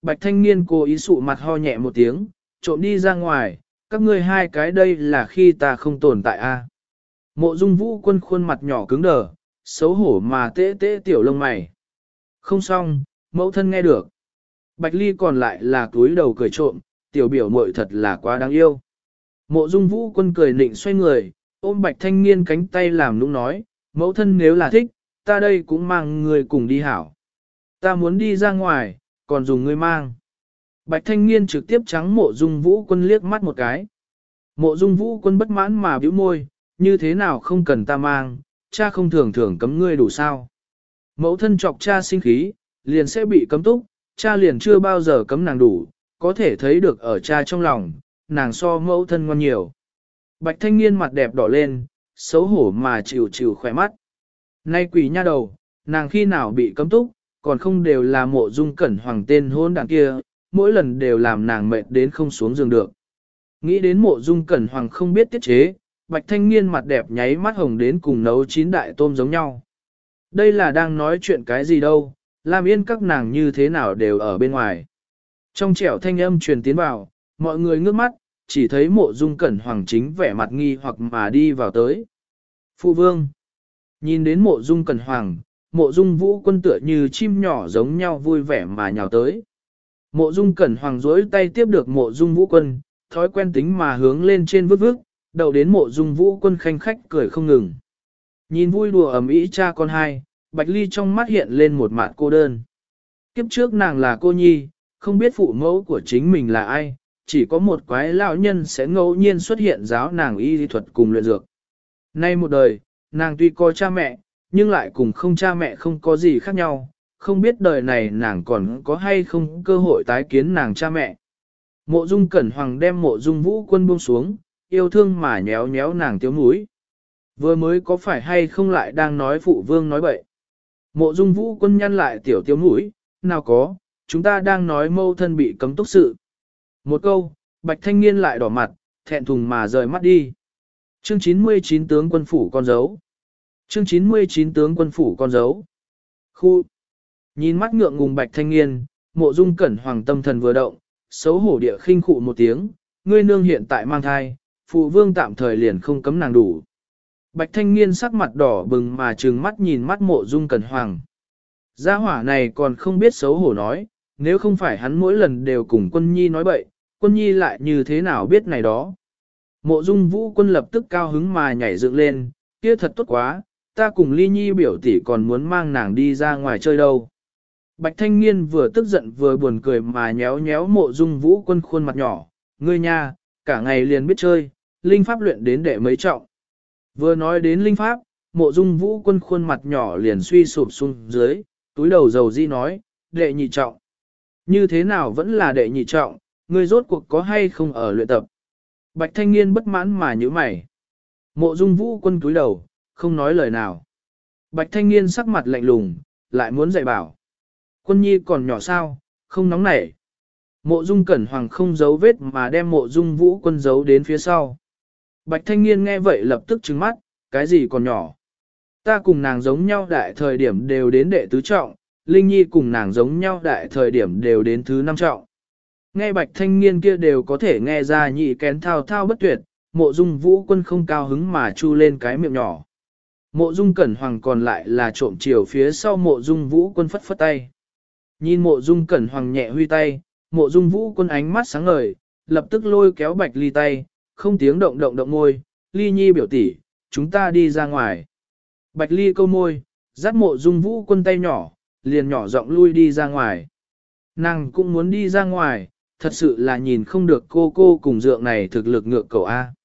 Bạch thanh niên cố ý sụ mặt ho nhẹ một tiếng, trộm đi ra ngoài, các ngươi hai cái đây là khi ta không tồn tại a. Mộ Dung Vũ Quân khuôn mặt nhỏ cứng đờ, xấu hổ mà tê tê tiểu lông mày. Không xong, mẫu thân nghe được. Bạch Ly còn lại là cúi đầu cười trộm, tiểu biểu muội thật là quá đáng yêu. Mộ Dung Vũ Quân cười nịnh xoay người, ôm Bạch Thanh Nghiên cánh tay làm nũng nói, mẫu thân nếu là thích, ta đây cũng mang người cùng đi hảo. Ta muốn đi ra ngoài, còn dùng ngươi mang. Bạch Thanh Nghiên trực tiếp trắng Mộ Dung Vũ Quân liếc mắt một cái. Mộ Dung Vũ Quân bất mãn mà bĩu môi, như thế nào không cần ta mang, cha không thường thường cấm ngươi đủ sao. Mẫu thân chọc cha sinh khí, liền sẽ bị cấm túc, cha liền chưa bao giờ cấm nàng đủ, có thể thấy được ở cha trong lòng, nàng so mẫu thân ngoan nhiều. Bạch Thanh Nghiên mặt đẹp đỏ lên, xấu hổ mà chịu chịu khỏe mắt. Nay quỷ nha đầu, nàng khi nào bị cấm túc, còn không đều là Mộ Dung Cẩn Hoàng tên hôn đảng kia, mỗi lần đều làm nàng mệt đến không xuống giường được. Nghĩ đến Mộ Dung Cẩn Hoàng không biết tiết chế, Bạch Thanh Nghiên mặt đẹp nháy mắt hồng đến cùng nấu 9 đại tôm giống nhau. Đây là đang nói chuyện cái gì đâu, làm yên các nàng như thế nào đều ở bên ngoài. Trong trẻo thanh âm truyền tiến vào, mọi người ngước mắt, chỉ thấy Mộ Dung Cẩn Hoàng chính vẻ mặt nghi hoặc mà đi vào tới. Phụ vương, nhìn đến Mộ Dung Cẩn Hoàng, Mộ Dung Vũ Quân tựa như chim nhỏ giống nhau vui vẻ mà nhào tới. Mộ Dung Cẩn Hoàng duỗi tay tiếp được Mộ Dung Vũ Quân, thói quen tính mà hướng lên trên vứt vứt, đầu đến Mộ Dung Vũ Quân khanh khách cười không ngừng. Nhìn vui đùa ầm ĩ cha con hai, Bạch Ly trong mắt hiện lên một mạt cô đơn. Kiếp trước nàng là cô nhi, không biết phụ mẫu của chính mình là ai, chỉ có một quái lão nhân sẽ ngẫu nhiên xuất hiện giáo nàng y lý thuật cùng luyện dược. Nay một đời, nàng tuy có cha mẹ, nhưng lại cùng không cha mẹ không có gì khác nhau, không biết đời này nàng còn có hay không cơ hội tái kiến nàng cha mẹ. Mộ Dung Cẩn Hoàng đem Mộ Dung Vũ Quân buông xuống, yêu thương mà nhéo nhéo nàng tiếu mũi. Vừa mới có phải hay không lại đang nói phụ vương nói bậy. Mộ Dung Vũ Quân nhăn lại tiểu tiếu mũi, nào có, chúng ta đang nói mâu thân bị cấm túc sự. Một câu, Bạch Thanh Nghiên lại đỏ mặt, thẹn thùng mà rời mắt đi. Chương 99 tướng quân phủ con dấu. Chương 99 tướng quân phủ con dấu. Khu. Nhìn mắt ngượng ngùng Bạch Thanh Nghiên, Mộ Dung Cẩn Hoàng tâm thần vừa động, xấu hổ địa khinh khụ một tiếng, ngươi nương hiện tại mang thai, phụ vương tạm thời liền không cấm nàng đủ. Bạch Thanh Nghiên sắc mặt đỏ bừng mà trừng mắt nhìn mắt Mộ Dung Cẩn Hoàng. Gia hỏa này còn không biết xấu hổ nói, nếu không phải hắn mỗi lần đều cùng Quân Nhi nói bậy, Quân Nhi lại như thế nào biết này đó. Mộ Dung Vũ Quân lập tức cao hứng mà nhảy dựng lên, kia thật tốt quá, ta cùng Ly Nhi biểu tỷ còn muốn mang nàng đi ra ngoài chơi đâu. Bạch Thanh Nghiên vừa tức giận vừa buồn cười mà nhéo nhéo Mộ Dung Vũ Quân khuôn mặt nhỏ, ngươi nha, cả ngày liền biết chơi, linh pháp luyện đến đệ mấy trọng. Vừa nói đến linh pháp, Mộ Dung Vũ Quân khuôn mặt nhỏ liền suy sụp xuống dưới, túi đầu dầu di nói, đệ nhị trọng. Như thế nào vẫn là đệ nhị trọng, ngươi rốt cuộc có hay không ở luyện tập. Bạch Thanh Nghiên bất mãn mà nhíu mày. Mộ Dung Vũ Quân túi đầu, không nói lời nào. Bạch Thanh Nghiên sắc mặt lạnh lùng, lại muốn dạy bảo. Quân Nhi còn nhỏ sao, không nóng nảy. Mộ Dung Cẩn Hoàng không giấu vết mà đem Mộ Dung Vũ Quân giấu đến phía sau. Bạch Thanh Nghiên nghe vậy lập tức trừng mắt, cái gì còn nhỏ. Ta cùng nàng giống nhau đại thời điểm đều đến đệ tứ trọng, Linh Nhi cùng nàng giống nhau đại thời điểm đều đến thứ 5 trọng. Nghe Bạch Thanh Nghiên kia đều có thể nghe ra nhị kén thao thao bất tuyệt, Mộ Dung Vũ Quân không cao hứng mà chu lên cái miệng nhỏ. Mộ Dung Cẩn Hoàng còn lại là trộm chiều phía sau Mộ Dung Vũ Quân phất phất tay. Nhìn Mộ Dung Cẩn Hoàng nhẹ huy tay, Mộ Dung Vũ Quân ánh mắt sáng ngời, lập tức lôi kéo Bạch Ly tay, không tiếng động động môi, Ly Nhi biểu tỷ, chúng ta đi ra ngoài. Bạch Ly câu môi, dắt Mộ Dung Vũ Quân tay nhỏ, liền nhỏ giọng lui đi ra ngoài. Nàng cũng muốn đi ra ngoài, thật sự là nhìn không được cô cùng dượng này thực lực ngược cầu A.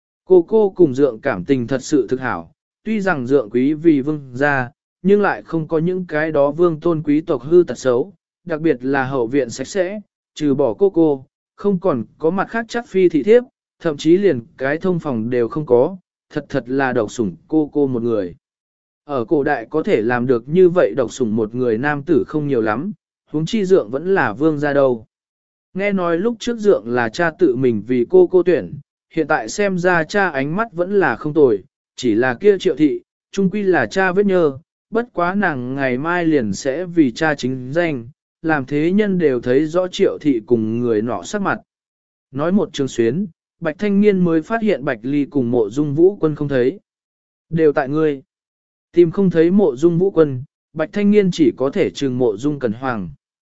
Cô cùng dượng cảm tình thật sự thực hảo, tuy rằng dượng quý vì vương gia, nhưng lại không có những cái đó vương tôn quý tộc hư tật xấu, đặc biệt là hậu viện sạch sẽ, trừ bỏ cô, không còn có mặt khác chắc phi thị thiếp, thậm chí liền cái thông phòng đều không có, thật là độc sủng cô một người. Ở cổ đại có thể làm được như vậy độc sủng một người nam tử không nhiều lắm, huống chi dượng vẫn là vương gia đâu. Nghe nói lúc trước dượng là cha tự mình vì cô tuyển, hiện tại xem ra cha ánh mắt vẫn là không tồi, chỉ là kia Triệu thị, chung quy là cha vết nhơ, bất quá nàng ngày mai liền sẽ vì cha chính danh, làm thế nhân đều thấy rõ Triệu thị cùng người nọ sắc mặt. Nói một trường xuyến, Bạch Thanh Niên mới phát hiện Bạch Ly cùng Mộ Dung Vũ Quân không thấy. Đều tại ngươi. Tìm không thấy Mộ Dung Vũ Quân, Bạch Thanh Niên chỉ có thể trừng Mộ Dung Cẩn Hoàng.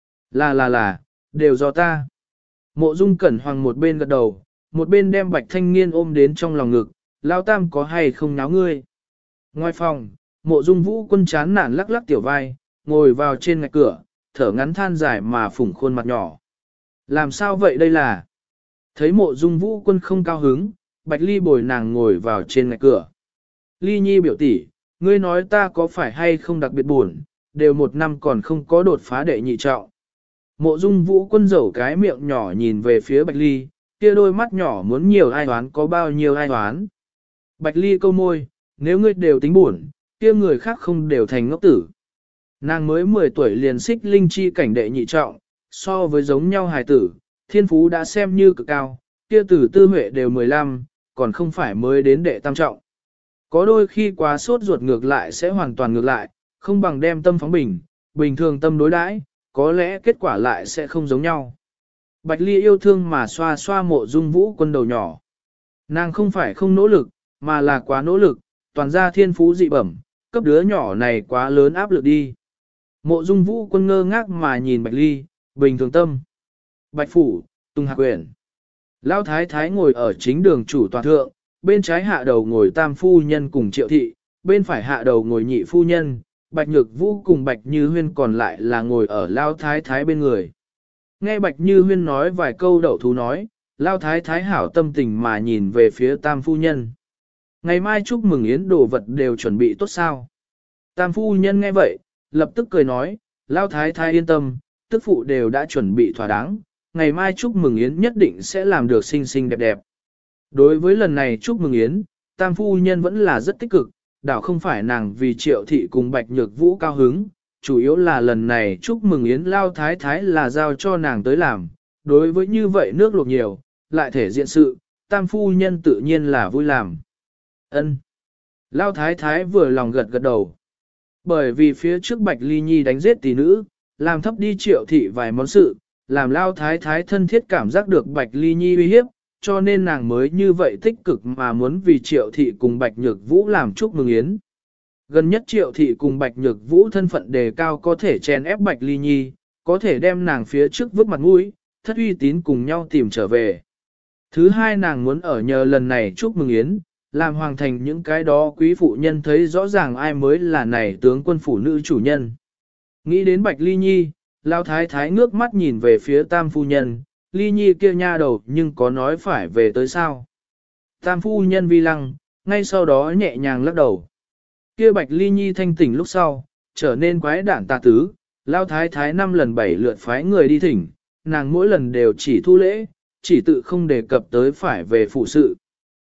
Là, đều do ta. Mộ Dung Cẩn Hoàng một bên gật đầu, một bên đem Bạch Thanh Niên ôm đến trong lòng ngực, Lao Tam có hay không náo ngươi. Ngoài phòng, Mộ Dung Vũ Quân chán nản lắc lắc tiểu vai, ngồi vào trên ngạch cửa, thở ngắn than dài mà phủng khuôn mặt nhỏ. Làm sao vậy đây là? Thấy Mộ Dung Vũ Quân không cao hứng, Bạch Ly bồi nàng ngồi vào trên ngạch cửa. Ly Nhi biểu tỷ, ngươi nói ta có phải hay không đặc biệt buồn, đều một năm còn không có đột phá đệ nhị trọng. Mộ Dung Vũ Quân dẩu cái miệng nhỏ nhìn về phía Bạch Ly, kia đôi mắt nhỏ muốn nhiều ai oán có bao nhiêu ai oán. Bạch Ly câu môi, nếu ngươi đều tính buồn, kia người khác không đều thành ngốc tử. Nàng mới 10 tuổi liền xích linh chi cảnh đệ nhị trọng, so với giống nhau hài tử, thiên phú đã xem như cực cao, kia tử tư huệ đều 15, còn không phải mới đến đệ tam trọng. Có đôi khi quá sốt ruột ngược lại sẽ hoàn toàn ngược lại, không bằng đem tâm phóng bình thường tâm đối đãi, có lẽ kết quả lại sẽ không giống nhau. Bạch Ly yêu thương mà xoa xoa Mộ Dung Vũ Quân đầu nhỏ. Nàng không phải không nỗ lực, mà là quá nỗ lực, toàn ra thiên phú dị bẩm, cấp đứa nhỏ này quá lớn áp lực đi. Mộ Dung Vũ Quân ngơ ngác mà nhìn Bạch Ly, bình thường tâm. Bạch Phủ, Tùng Hạc Quyển. Lão Thái Thái ngồi ở chính đường chủ tòa thượng, bên trái hạ đầu ngồi Tam Phu Nhân cùng Triệu Thị, bên phải hạ đầu ngồi Nhị Phu Nhân, Bạch Nhược Vũ cùng Bạch Như Huyên còn lại là ngồi ở Lão Thái Thái bên người. Nghe Bạch Như Huyên nói vài câu đậu thú nói, Lão Thái Thái hảo tâm tình mà nhìn về phía Tam Phu Nhân. Ngày mai chúc mừng yến đồ vật đều chuẩn bị tốt sao. Tam Phu Nhân nghe vậy, lập tức cười nói, Lão Thái Thái yên tâm, tức phụ đều đã chuẩn bị thỏa đáng, ngày mai chúc mừng yến nhất định sẽ làm được xinh xinh đẹp đẹp. Đối với lần này chúc mừng yến, Tam Phu Nhân vẫn là rất tích cực, đảo không phải nàng vì Triệu Thị cùng Bạch Nhược Vũ cao hứng, chủ yếu là lần này chúc mừng yến Lão Thái Thái là giao cho nàng tới làm, đối với như vậy nước luộc nhiều, lại thể diện sự, Tam Phu Nhân tự nhiên là vui làm. Ân. Lão Thái Thái vừa lòng gật gật đầu. Bởi vì phía trước Bạch Ly Nhi đánh giết tỷ nữ, làm thấp đi Triệu Thị vài món sự, làm Lão Thái Thái thân thiết cảm giác được Bạch Ly Nhi uy hiếp, cho nên nàng mới như vậy tích cực mà muốn vì Triệu Thị cùng Bạch Nhược Vũ làm chúc mừng yến. Gần nhất Triệu Thị cùng Bạch Nhược Vũ thân phận đề cao có thể chèn ép Bạch Ly Nhi, có thể đem nàng phía trước vứt mặt mũi, thất uy tín cùng nhau tìm trở về. Thứ hai nàng muốn ở nhờ lần này chúc mừng yến, làm hoàng thành những cái đó quý phụ nhân thấy rõ ràng ai mới là này tướng quân phủ nữ chủ nhân. Nghĩ đến Bạch Ly Nhi, Lão Thái Thái ngước mắt nhìn về phía Tam Phu Nhân, Ly Nhi kia nha đầu nhưng có nói phải về tới sao. Tam Phu Nhân vi lăng, ngay sau đó nhẹ nhàng lắc đầu. Kia Bạch Ly Nhi thanh tỉnh lúc sau, trở nên quái đản tà tứ, Lão Thái Thái 5 lần 7 lượt phái người đi thỉnh, nàng mỗi lần đều chỉ thu lễ, chỉ tự không đề cập tới phải về phụ sự.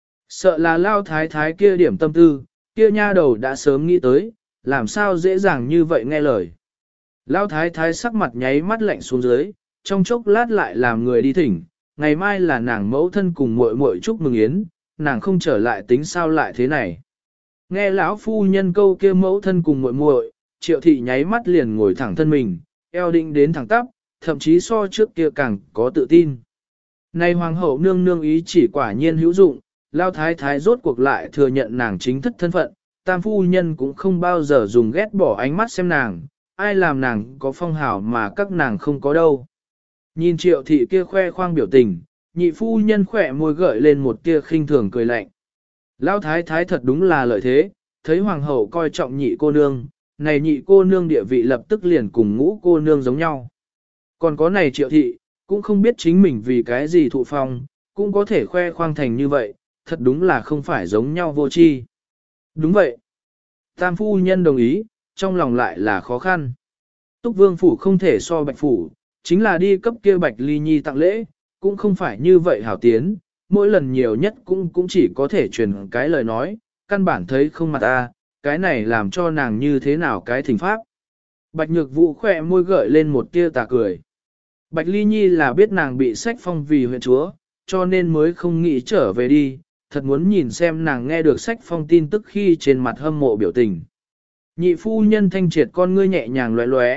Sợ là Lão Thái Thái kia điểm tâm tư, kia nha đầu đã sớm nghĩ tới, làm sao dễ dàng như vậy nghe lời. Lão Thái Thái sắc mặt nháy mắt lạnh xuống dưới, trong chốc lát lại làm người đi thỉnh, ngày mai là nàng mẫu thân cùng muội muội chúc mừng yến, nàng không trở lại tính sao lại thế này. Nghe lão phu nhân câu kia mẫu thân cùng muội muội, Triệu Thị nháy mắt liền ngồi thẳng thân mình, eo định đến thẳng tắp, thậm chí so trước kia càng có tự tin. Nay hoàng hậu nương nương ý chỉ quả nhiên hữu dụng, Lão Thái Thái rốt cuộc lại thừa nhận nàng chính thức thân phận, Tam phu nhân cũng không bao giờ dùng ghét bỏ ánh mắt xem nàng, ai làm nàng có phong hào mà các nàng không có đâu. Nhìn Triệu Thị kia khoe khoang biểu tình, nhị phu nhân khỏe môi gợi lên một tia khinh thường cười lạnh. Lão Thái Thái thật đúng là lợi thế, thấy hoàng hậu coi trọng nhị cô nương, này nhị cô nương địa vị lập tức liền cùng ngũ cô nương giống nhau. Còn có này Triệu Thị, cũng không biết chính mình vì cái gì thụ phong, cũng có thể khoe khoang thành như vậy, thật đúng là không phải giống nhau vô tri. Đúng vậy. Tam phu nhân đồng ý, trong lòng lại là khó khăn. Túc Vương phủ không thể so Bạch phủ, chính là đi cấp kia Bạch Ly Nhi tặng lễ, cũng không phải như vậy hảo tiến, mỗi lần nhiều nhất cũng chỉ có thể truyền cái lời nói, căn bản thấy không mặt ta, cái này làm cho nàng như thế nào cái thỉnh pháp. Bạch Nhược Vũ khỏe môi gợi lên một tia tà cười. Bạch Ly Nhi là biết nàng bị sách phong vì huyện chúa, cho nên mới không nghĩ trở về đi, thật muốn nhìn xem nàng nghe được sách phong tin tức khi trên mặt hâm mộ biểu tình. Nhị phu nhân thanh triệt con ngươi nhẹ nhàng lóe lóe,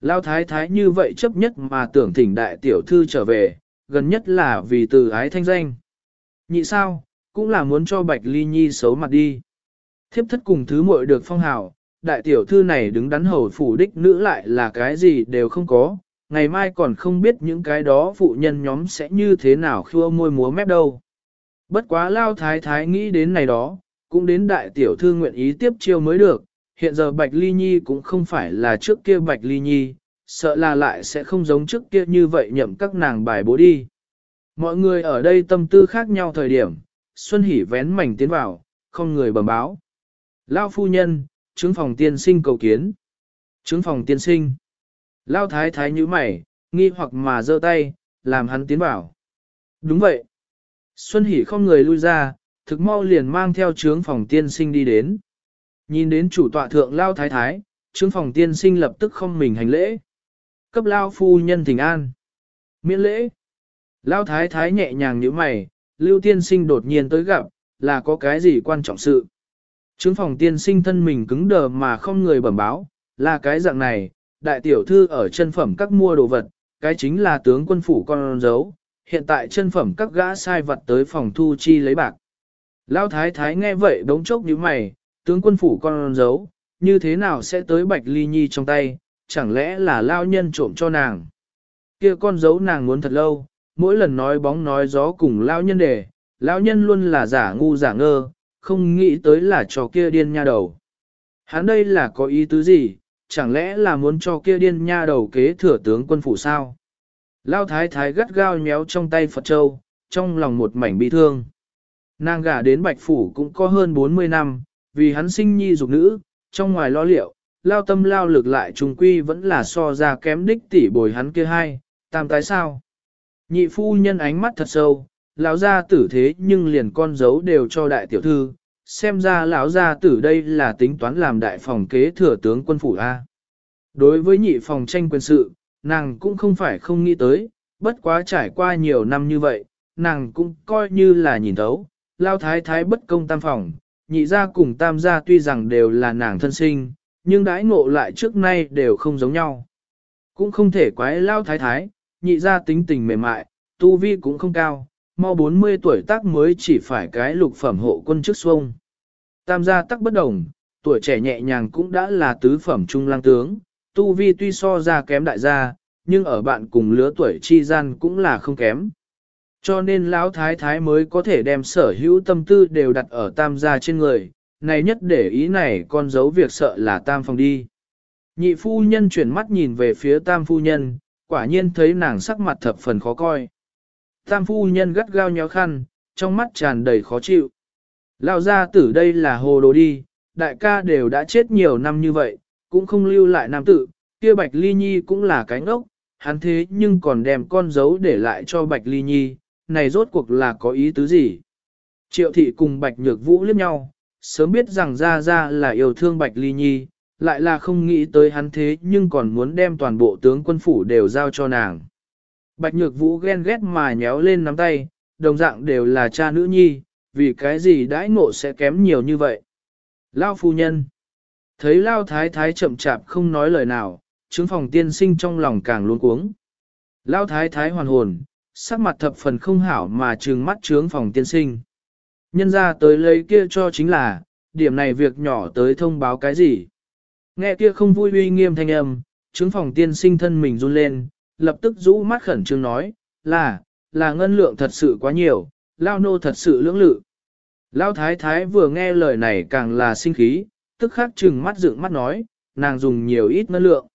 Lão thái thái như vậy chấp nhất mà tưởng thỉnh đại tiểu thư trở về, gần nhất là vì từ ái thanh danh. Nhị sao, cũng là muốn cho Bạch Ly Nhi xấu mặt đi. Thiếp thất cùng thứ muội được phong hào, đại tiểu thư này đứng đắn hầu phủ đích nữ lại là cái gì đều không có, ngày mai còn không biết những cái đó phụ nhân nhóm sẽ như thế nào khua môi múa mép đâu. Bất quá lao thái thái nghĩ đến này đó, cũng đến đại tiểu thư nguyện ý tiếp chiêu mới được, hiện giờ Bạch Ly Nhi cũng không phải là trước kia Bạch Ly Nhi, sợ là lại sẽ không giống trước kia như vậy nhậm các nàng bài bố đi. Mọi người ở đây tâm tư khác nhau thời điểm, Xuân Hỷ vén mảnh tiến vào, không người bẩm báo. Lao phu nhân, trướng phòng tiên sinh cầu kiến. Trướng phòng tiên sinh. Lao thái thái như mày, nghi hoặc mà giơ tay, làm hắn tiến vào. Đúng vậy. Xuân Hỷ không người lui ra, thực mau liền mang theo trướng phòng tiên sinh đi đến. Nhìn đến chủ tọa thượng Lao thái thái, trướng phòng tiên sinh lập tức không mình hành lễ. Cấp Lao phu nhân thỉnh an. Miễn lễ. Lao thái thái nhẹ nhàng như mày, Lưu tiên sinh đột nhiên tới gặp, là có cái gì quan trọng sự. Trướng phòng tiên sinh thân mình cứng đờ mà không người bẩm báo, là cái dạng này, đại tiểu thư ở chân phẩm các mua đồ vật, cái chính là tướng quân phủ con dấu, hiện tại chân phẩm các gã sai vật tới phòng thu chi lấy bạc. Lão thái thái nghe vậy đống chốc như mày, tướng quân phủ con dấu, như thế nào sẽ tới Bạch Ly Nhi trong tay, chẳng lẽ là lao nhân trộm cho nàng. Kia con dấu nàng muốn thật lâu, mỗi lần nói bóng nói gió cùng lao nhân đề, lão nhân luôn là giả ngu giả ngơ, không nghĩ tới là cho kia điên nha đầu. Hắn đây là có ý tứ gì, chẳng lẽ là muốn cho kia điên nha đầu kế thừa tướng quân phủ sao? Lao thái thái gắt gao nhéo trong tay Phật Châu, trong lòng một mảnh bi thương. Nàng gả đến Bạch Phủ cũng có hơn 40 năm, vì hắn sinh nhi dục nữ, trong ngoài lo liệu, lao tâm lao lực lại trùng quy vẫn là so ra kém đích tỷ bồi hắn kia hai, tam tái sao. Nhị phu nhân ánh mắt thật sâu, lão gia tử thế nhưng liền con dấu đều cho đại tiểu thư, xem ra lão gia tử đây là tính toán làm đại phòng kế thừa tướng quân phủ A. Đối với nhị phòng tranh quyền sự, nàng cũng không phải không nghĩ tới, bất quá trải qua nhiều năm như vậy, nàng cũng coi như là nhìn thấu, lao thái thái bất công tam phòng, nhị gia cùng tam gia tuy rằng đều là nàng thân sinh, nhưng đãi ngộ lại trước nay đều không giống nhau. Cũng không thể quái lao thái thái, nhị gia tính tình mềm mại, tu vi cũng không cao, mau 40 tuổi tác mới chỉ phải cái lục phẩm hộ quân chức xuông. Tam gia tắc bất đồng, tuổi trẻ nhẹ nhàng cũng đã là tứ phẩm trung lang tướng, tu vi tuy so ra kém đại gia, nhưng ở bạn cùng lứa tuổi chi gian cũng là không kém. Cho nên lão thái thái mới có thể đem sở hữu tâm tư đều đặt ở tam gia trên người, này nhất để ý này con giấu việc sợ là tam phòng đi. Nhị phu nhân chuyển mắt nhìn về phía tam phu nhân, quả nhiên thấy nàng sắc mặt thập phần khó coi. Tam phu nhân gắt gao nhéo khăn, trong mắt tràn đầy khó chịu. Lão gia tử đây là hồ đồ đi, đại ca đều đã chết nhiều năm như vậy, cũng không lưu lại nam tử, kia Bạch Ly Nhi cũng là cái ngốc, hắn thế nhưng còn đem con dấu để lại cho Bạch Ly Nhi, này rốt cuộc là có ý tứ gì? Triệu thị cùng Bạch Nhược Vũ liếc nhau, sớm biết rằng Gia Gia là yêu thương Bạch Ly Nhi, lại là không nghĩ tới hắn thế nhưng còn muốn đem toàn bộ tướng quân phủ đều giao cho nàng. Bạch Nhược Vũ ghen ghét mà nhéo lên nắm tay, đồng dạng đều là cha nữ nhi, vì cái gì đãi ngộ sẽ kém nhiều như vậy. Lao phu nhân thấy Lao thái thái chậm chạp không nói lời nào, trướng phòng tiên sinh trong lòng càng luống cuống. Lao thái thái hoàn hồn, sắc mặt thập phần không hảo mà trừng mắt trướng phòng tiên sinh. Nhân ra tới lấy kia cho chính là, điểm này việc nhỏ tới thông báo cái gì. Nghe kia không vui uy nghiêm thanh âm, trướng phòng tiên sinh thân mình run lên, lập tức rũ mắt khẩn trương nói, là ngân lượng thật sự quá nhiều, Lao nô thật sự lưỡng lự. Lao thái thái vừa nghe lời này càng là sinh khí, tức khắc trừng mắt dựng mắt nói, nàng dùng nhiều ít ngân lượng.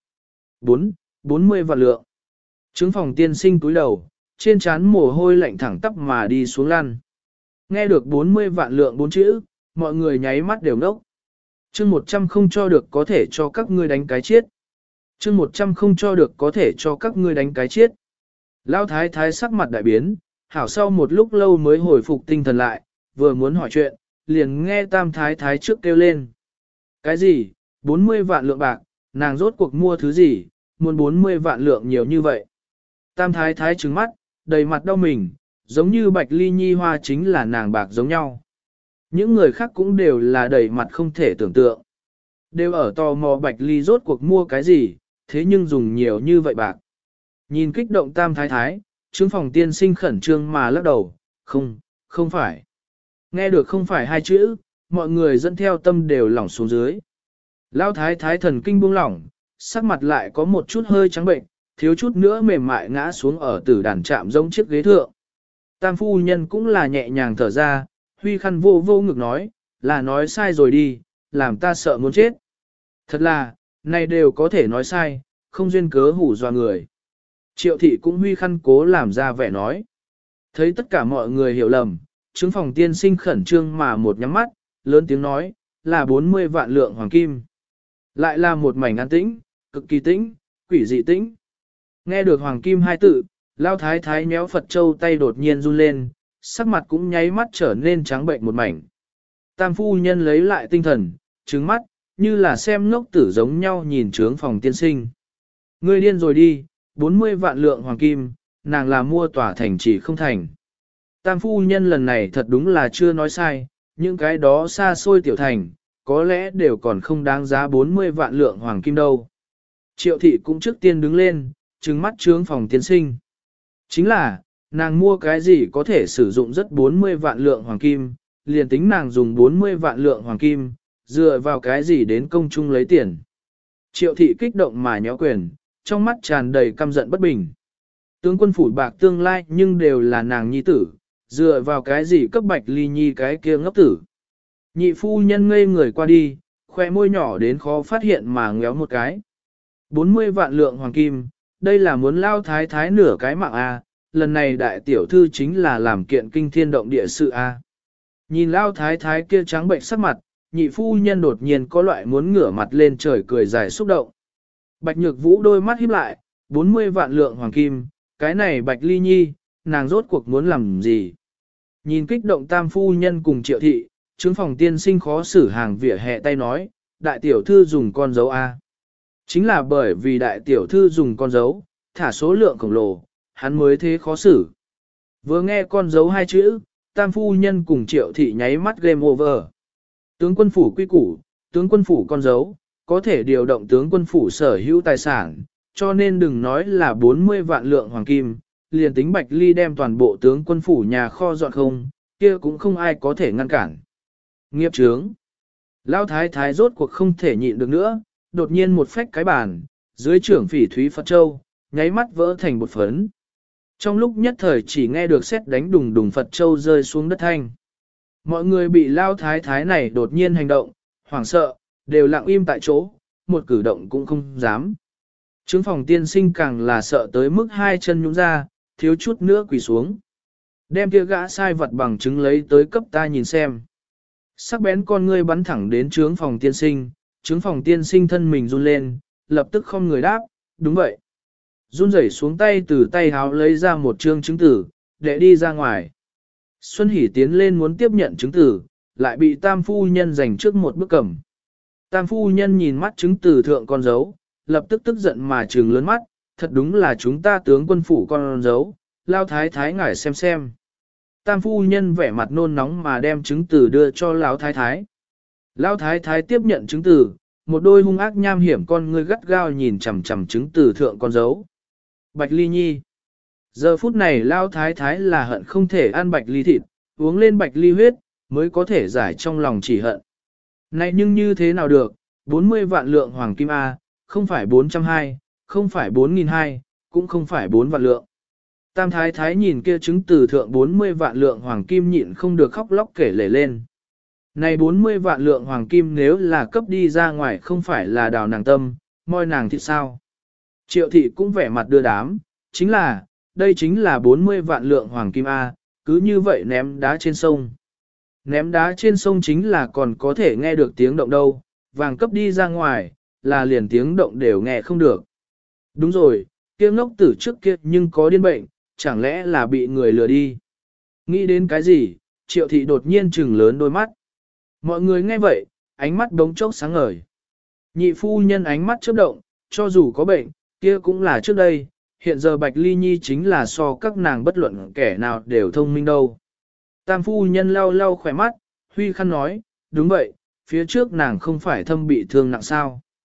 40 vạn lượng. Trướng phòng tiên sinh cúi đầu, trên trán mồ hôi lạnh thẳng tắp mà đi xuống lăn. Nghe được 40 vạn lượng 4 chữ, mọi người nháy mắt đều ngốc. Chương 100 không cho được có thể cho các ngươi đánh cái chết. Chương 100 không cho được có thể cho các ngươi đánh cái chết. Lão thái thái sắc mặt đại biến, hảo sau một lúc lâu mới hồi phục tinh thần lại, vừa muốn hỏi chuyện, liền nghe tam thái thái trước kêu lên. Cái gì, 40 vạn lượng bạc, nàng rốt cuộc mua thứ gì, muốn 40 vạn lượng nhiều như vậy. Tam thái thái trừng mắt, đầy mặt đau mình, giống như Bạch Ly Nhi hoa chính là nàng bạc giống nhau. Những người khác cũng đều là đầy mặt không thể tưởng tượng. Đều ở tò mò Bạch Ly rốt cuộc mua cái gì, thế nhưng dùng nhiều như vậy bạc. Nhìn kích động tam thái thái, trướng phòng tiên sinh khẩn trương mà lắc đầu, không phải. Nghe được không phải hai chữ, mọi người dẫn theo tâm đều lỏng xuống dưới. Lão thái thái thần kinh buông lỏng, sắc mặt lại có một chút hơi trắng bệnh, thiếu chút nữa mềm mại ngã xuống ở tử đàn chạm giống chiếc ghế thượng. Tam phu nhân cũng là nhẹ nhàng thở ra, huy khăn vô vô ngực nói, là nói sai rồi đi, làm ta sợ muốn chết. Thật là, này đều có thể nói sai, không duyên cớ hủ dọa người. Triệu thị cũng huy khăn cố làm ra vẻ nói. Thấy tất cả mọi người hiểu lầm, chứng phòng tiên sinh khẩn trương mà một nhắm mắt, lớn tiếng nói, là 40 vạn lượng hoàng kim. Lại là một mảnh an tĩnh, cực kỳ tĩnh, quỷ dị tĩnh. Nghe được hoàng kim hai tự, lao thái thái méo Phật Châu tay đột nhiên run lên, sắc mặt cũng nháy mắt trở nên trắng bệnh một mảnh. Tam phu nhân lấy lại tinh thần, trứng mắt, như là xem ngốc tử giống nhau nhìn trướng phòng tiên sinh. Ngươi điên rồi đi, 40 vạn lượng hoàng kim, nàng là mua tòa thành chỉ không thành. Tam phu nhân lần này thật đúng là chưa nói sai, những cái đó xa xôi tiểu thành, có lẽ đều còn không đáng giá 40 vạn lượng hoàng kim đâu. Triệu thị cũng trước tiên đứng lên, trừng mắt trướng phòng tiên sinh. Chính là, nàng mua cái gì có thể sử dụng rất 40 vạn lượng hoàng kim, liền tính nàng dùng 40 vạn lượng hoàng kim, dựa vào cái gì đến công chung lấy tiền. Triệu thị kích động mà nhó quyền, trong mắt tràn đầy căm giận bất bình. Tướng quân phủ bạc tương lai nhưng đều là nàng nhi tử, dựa vào cái gì cấp Bạch Ly Nhi cái kia ngốc tử. Nhị phu nhân ngây người qua đi, khoe môi nhỏ đến khó phát hiện mà ngéo một cái. 40 vạn lượng hoàng kim, đây là muốn lao thái thái nửa cái mạng A, lần này đại tiểu thư chính là làm kiện kinh thiên động địa sự A. Nhìn lao thái thái kia trắng bệnh sắc mặt, nhị phu nhân đột nhiên có loại muốn ngửa mặt lên trời cười dài xúc động. Bạch Nhược Vũ đôi mắt híp lại, 40 vạn lượng hoàng kim, cái này Bạch Ly Nhi, nàng rốt cuộc muốn làm gì? Nhìn kích động tam phu nhân cùng Triệu thị, chứng phòng tiên sinh khó xử hàng vỉa hè tay nói, đại tiểu thư dùng con dấu A. Chính là bởi vì đại tiểu thư dùng con dấu, thả số lượng khổng lồ, hắn mới thế khó xử. Vừa nghe con dấu hai chữ, tam phu nhân cùng Triệu thị nháy mắt game over. Tướng quân phủ quy củ, tướng quân phủ con dấu, có thể điều động tướng quân phủ sở hữu tài sản, cho nên đừng nói là 40 vạn lượng hoàng kim, liền tính Bạch Ly đem toàn bộ tướng quân phủ nhà kho dọn không, kia cũng không ai có thể ngăn cản. Nghiệp chướng. Lão thái thái rốt cuộc không thể nhịn được nữa, đột nhiên một phách cái bàn, dưới trưởng phỉ thúy Phật Châu, nháy mắt vỡ thành bột phấn. Trong lúc nhất thời chỉ nghe được sét đánh đùng đùng Phật Châu rơi xuống đất thanh. Mọi người bị Lão thái thái này đột nhiên hành động, hoảng sợ, đều lặng im tại chỗ, một cử động cũng không dám. Trướng phòng tiên sinh càng là sợ tới mức hai chân nhũn ra, thiếu chút nữa quỳ xuống. Đem kia gã sai vật bằng chứng lấy tới cấp ta nhìn xem. Sắc bén con ngươi bắn thẳng đến trướng phòng tiên sinh, trướng phòng tiên sinh thân mình run lên, lập tức không người đáp, đúng vậy. Run rẩy xuống tay từ tay háo lấy ra một trương chứng tử, để đi ra ngoài. Xuân Hỷ tiến lên muốn tiếp nhận chứng tử, lại bị tam phu nhân giành trước một bước cầm. Tam phu nhân nhìn mắt chứng tử thượng con dấu, lập tức tức giận mà trừng lớn mắt, thật đúng là chúng ta tướng quân phủ con dấu, lao thái thái ngài xem xem. Tam phu nhân vẻ mặt nôn nóng mà đem chứng tử đưa cho lão thái thái. Lão thái thái tiếp nhận chứng tử, một đôi hung ác nham hiểm con ngươi gắt gao nhìn chằm chằm chứng tử thượng con dấu. Bạch Ly Nhi. Giờ phút này lão thái thái là hận không thể ăn Bạch Ly thịt, uống lên Bạch Ly huyết, mới có thể giải trong lòng chỉ hận. Này nhưng như thế nào được, 40 vạn lượng hoàng kim A, không phải 420, không phải 4.200, cũng không phải 4 vạn lượng. Tam thái thái nhìn kia chứng từ thượng 40 vạn lượng hoàng kim nhịn không được khóc lóc kể lể lên. Này 40 vạn lượng hoàng kim nếu là cấp đi ra ngoài không phải là đào nàng tâm, moi nàng thì sao? Triệu thị cũng vẻ mặt đưa đám, chính là, đây chính là 40 vạn lượng hoàng kim A, cứ như vậy ném đá trên sông. Ném đá trên sông chính là còn có thể nghe được tiếng động đâu, vàng cấp đi ra ngoài, là liền tiếng động đều nghe không được. Đúng rồi, kia ngốc tử trước kia nhưng có điên bệnh, chẳng lẽ là bị người lừa đi. Nghĩ đến cái gì, Triệu thị đột nhiên trừng lớn đôi mắt. Mọi người nghe vậy, ánh mắt đống chốc sáng ngời. Nhị phu nhân ánh mắt chớp động, cho dù có bệnh, kia cũng là trước đây, hiện giờ Bạch Ly Nhi chính là so các nàng bất luận kẻ nào đều thông minh đâu. Tam phu nhân lau lau khỏe mắt, huy khăn nói, đúng vậy, phía trước nàng không phải thâm bị thương nặng sao.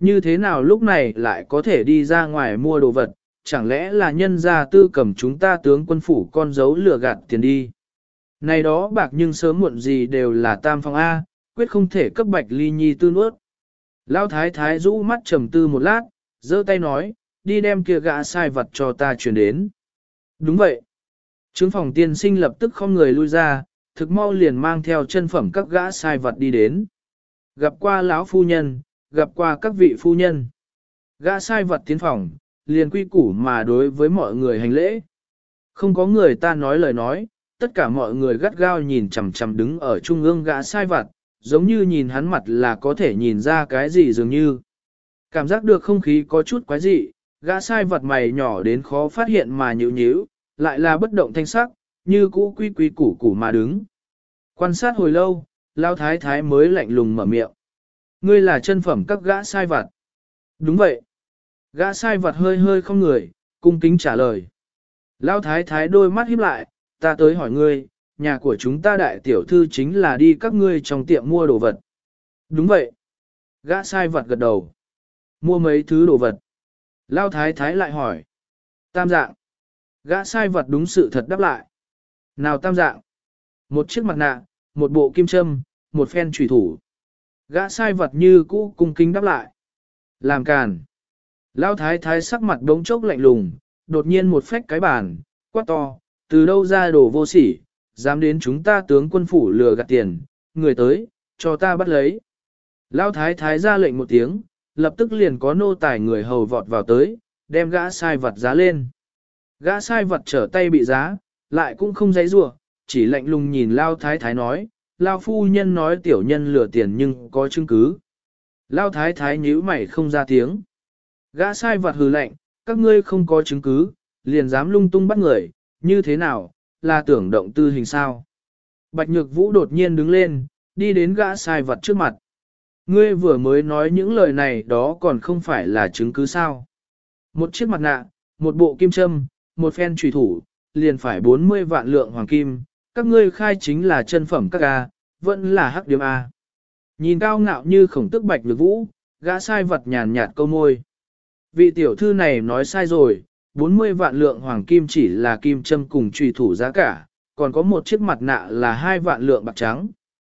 Như thế nào lúc này lại có thể đi ra ngoài mua đồ vật, chẳng lẽ là nhân gia tư cầm chúng ta tướng quân phủ con dấu lừa gạt tiền đi. Này đó bạc nhưng sớm muộn gì đều là tam phong A, quyết không thể cấp Bạch Ly Nhi tư nuốt. Lão thái thái rũ mắt trầm tư một lát, giơ tay nói, đi đem kia gã sai vật cho ta chuyển đến. Đúng vậy. Trướng phòng tiên sinh lập tức không người lui ra, thực mau liền mang theo chân phẩm các gã sai vật đi đến. Gặp qua lão phu nhân, gặp qua các vị phu nhân. Gã sai vật tiến phòng, liền quy củ mà đối với mọi người hành lễ. Không có người ta nói lời nói, tất cả mọi người gắt gao nhìn chằm chằm đứng ở trung ương gã sai vật, giống như nhìn hắn mặt là có thể nhìn ra cái gì dường như. Cảm giác được không khí có chút quái dị, gã sai vật mày nhỏ đến khó phát hiện mà nhíu nhíu, lại là bất động thanh sắc, như cũ quy củ củ mà đứng. Quan sát hồi lâu, Lão thái thái mới lạnh lùng mở miệng. Ngươi là chân phẩm các gã sai vật. Đúng vậy. Gã sai vật hơi hơi không người, cung kính trả lời. Lão thái thái đôi mắt híp lại, ta tới hỏi ngươi, nhà của chúng ta đại tiểu thư chính là đi các ngươi trong tiệm mua đồ vật. Đúng vậy. Gã sai vật gật đầu. Mua mấy thứ đồ vật. Lão thái thái lại hỏi. Tam dạng. Gã sai vật đúng sự thật đáp lại. Nào tam dạng. Một chiếc mặt nạ, một bộ kim châm, một phen chủy thủ. Gã sai vật như cũ cung kính đáp lại. Làm càn. Lão thái thái sắc mặt đống chốc lạnh lùng, đột nhiên một phách cái bàn, quát to, từ đâu ra đồ vô sỉ, dám đến chúng ta tướng quân phủ lừa gạt tiền, người tới, cho ta bắt lấy. Lão thái thái ra lệnh một tiếng, lập tức liền có nô tài người hầu vọt vào tới, đem gã sai vật giá lên. Gã sai vật trở tay bị giá, lại cũng không giấy rủa, chỉ lạnh lùng nhìn Lão thái thái nói, Lão phu nhân nói tiểu nhân lừa tiền nhưng có chứng cứ. Lão thái thái nhíu mày không ra tiếng. Gã sai vật hừ lạnh, các ngươi không có chứng cứ, liền dám lung tung bắt người, như thế nào, là tưởng động tư hình sao. Bạch Nhược Vũ đột nhiên đứng lên, đi đến gã sai vật trước mặt. Ngươi vừa mới nói những lời này đó còn không phải là chứng cứ sao. Một chiếc mặt nạ, một bộ kim châm, một phen trùy thủ, liền phải 40 vạn lượng hoàng kim, các ngươi khai chính là chân phẩm các A, vẫn là hắc điếm A. Nhìn cao ngạo như khổng tức Bạch Nhược Vũ, gã sai vật nhàn nhạt câu môi. Vị tiểu thư này nói sai rồi, 40 vạn lượng hoàng kim chỉ là kim châm cùng trùy thủ giá cả, còn có một chiếc mặt nạ là 2 vạn lượng bạc trắng.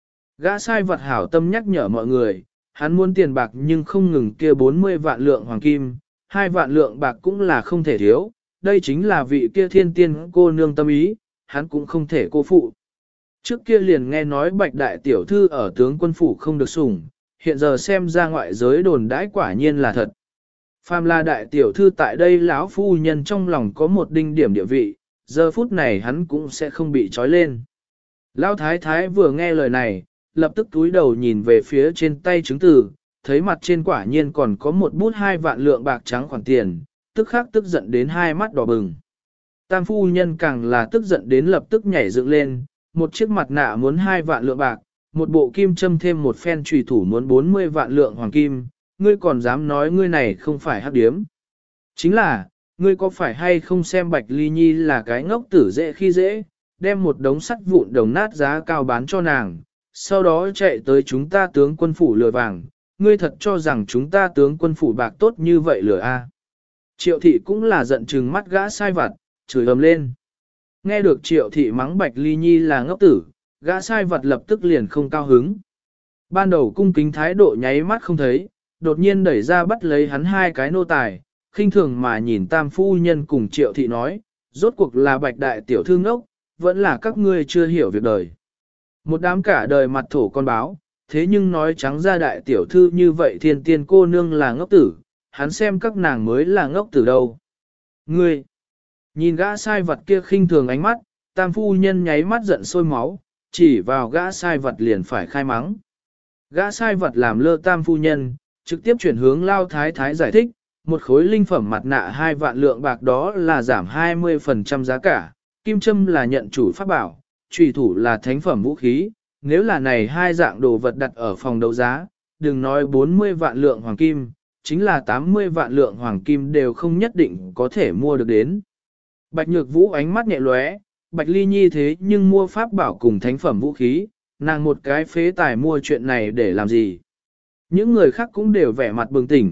Gã sai vật hảo tâm nhắc nhở mọi người, hắn muốn tiền bạc nhưng không ngừng kia 40 vạn lượng hoàng kim, 2 vạn lượng bạc cũng là không thể thiếu, đây chính là vị kia thiên tiên cô nương tâm ý, hắn cũng không thể cô phụ. Trước kia liền nghe nói Bạch đại tiểu thư ở tướng quân phủ không được sủng, hiện giờ xem ra ngoại giới đồn đãi quả nhiên là thật. Phàm là đại tiểu thư tại đây lão phu nhân trong lòng có một đinh điểm địa vị, giờ phút này hắn cũng sẽ không bị trói lên. Lão thái thái vừa nghe lời này, lập tức túi đầu nhìn về phía trên tay chứng từ, thấy mặt trên quả nhiên còn có một bút 2 vạn lượng bạc trắng khoản tiền, tức khắc tức giận đến hai mắt đỏ bừng. Tam phu nhân càng là tức giận đến lập tức nhảy dựng lên, một chiếc mặt nạ muốn 2 vạn lượng bạc, một bộ kim châm thêm một phen trùy thủ muốn 40 vạn lượng hoàng kim, ngươi còn dám nói ngươi này không phải hắc điếm. Chính là, ngươi có phải hay không xem Bạch Ly Nhi là cái ngốc tử dễ khi dễ, đem một đống sắt vụn đồng nát giá cao bán cho nàng, sau đó chạy tới chúng ta tướng quân phủ lừa vàng, ngươi thật cho rằng chúng ta tướng quân phủ bạc tốt như vậy lừa a? Triệu thị cũng là giận chừng mắt gã sai vặt, chửi ầm lên. Nghe được Triệu thị mắng Bạch Ly Nhi là ngốc tử, gã sai vặt lập tức liền không cao hứng. Ban đầu cung kính thái độ nháy mắt không thấy, đột nhiên đẩy ra bắt lấy hắn hai cái nô tài, khinh thường mà nhìn tam phu nhân cùng Triệu thị nói, rốt cuộc là Bạch đại tiểu thư ngốc, vẫn là các ngươi chưa hiểu việc đời. Một đám cả đời mặt thổ con báo, thế nhưng nói trắng ra đại tiểu thư như vậy thiên tiên cô nương là ngốc tử, hắn xem các nàng mới là ngốc tử đâu. Ngươi, nhìn gã sai vật kia khinh thường ánh mắt, tam phu nhân nháy mắt giận sôi máu, chỉ vào gã sai vật liền phải khai mắng. Gã sai vật làm lơ tam phu nhân, trực tiếp chuyển hướng lao thái thái giải thích, một khối linh phẩm mặt nạ 2 vạn lượng bạc đó là giảm 20% giá cả, kim châm là nhận chủ pháp bảo, trùy thủ là thánh phẩm vũ khí, nếu là này hai dạng đồ vật đặt ở phòng đấu giá, đừng nói 40 vạn lượng hoàng kim, chính là 80 vạn lượng hoàng kim đều không nhất định có thể mua được đến. Bạch Nhược Vũ ánh mắt nhẹ lóe, Bạch Ly Nhi thế nhưng mua pháp bảo cùng thánh phẩm vũ khí, nàng một cái phế tài mua chuyện này để làm gì? Những người khác cũng đều vẻ mặt bừng tỉnh,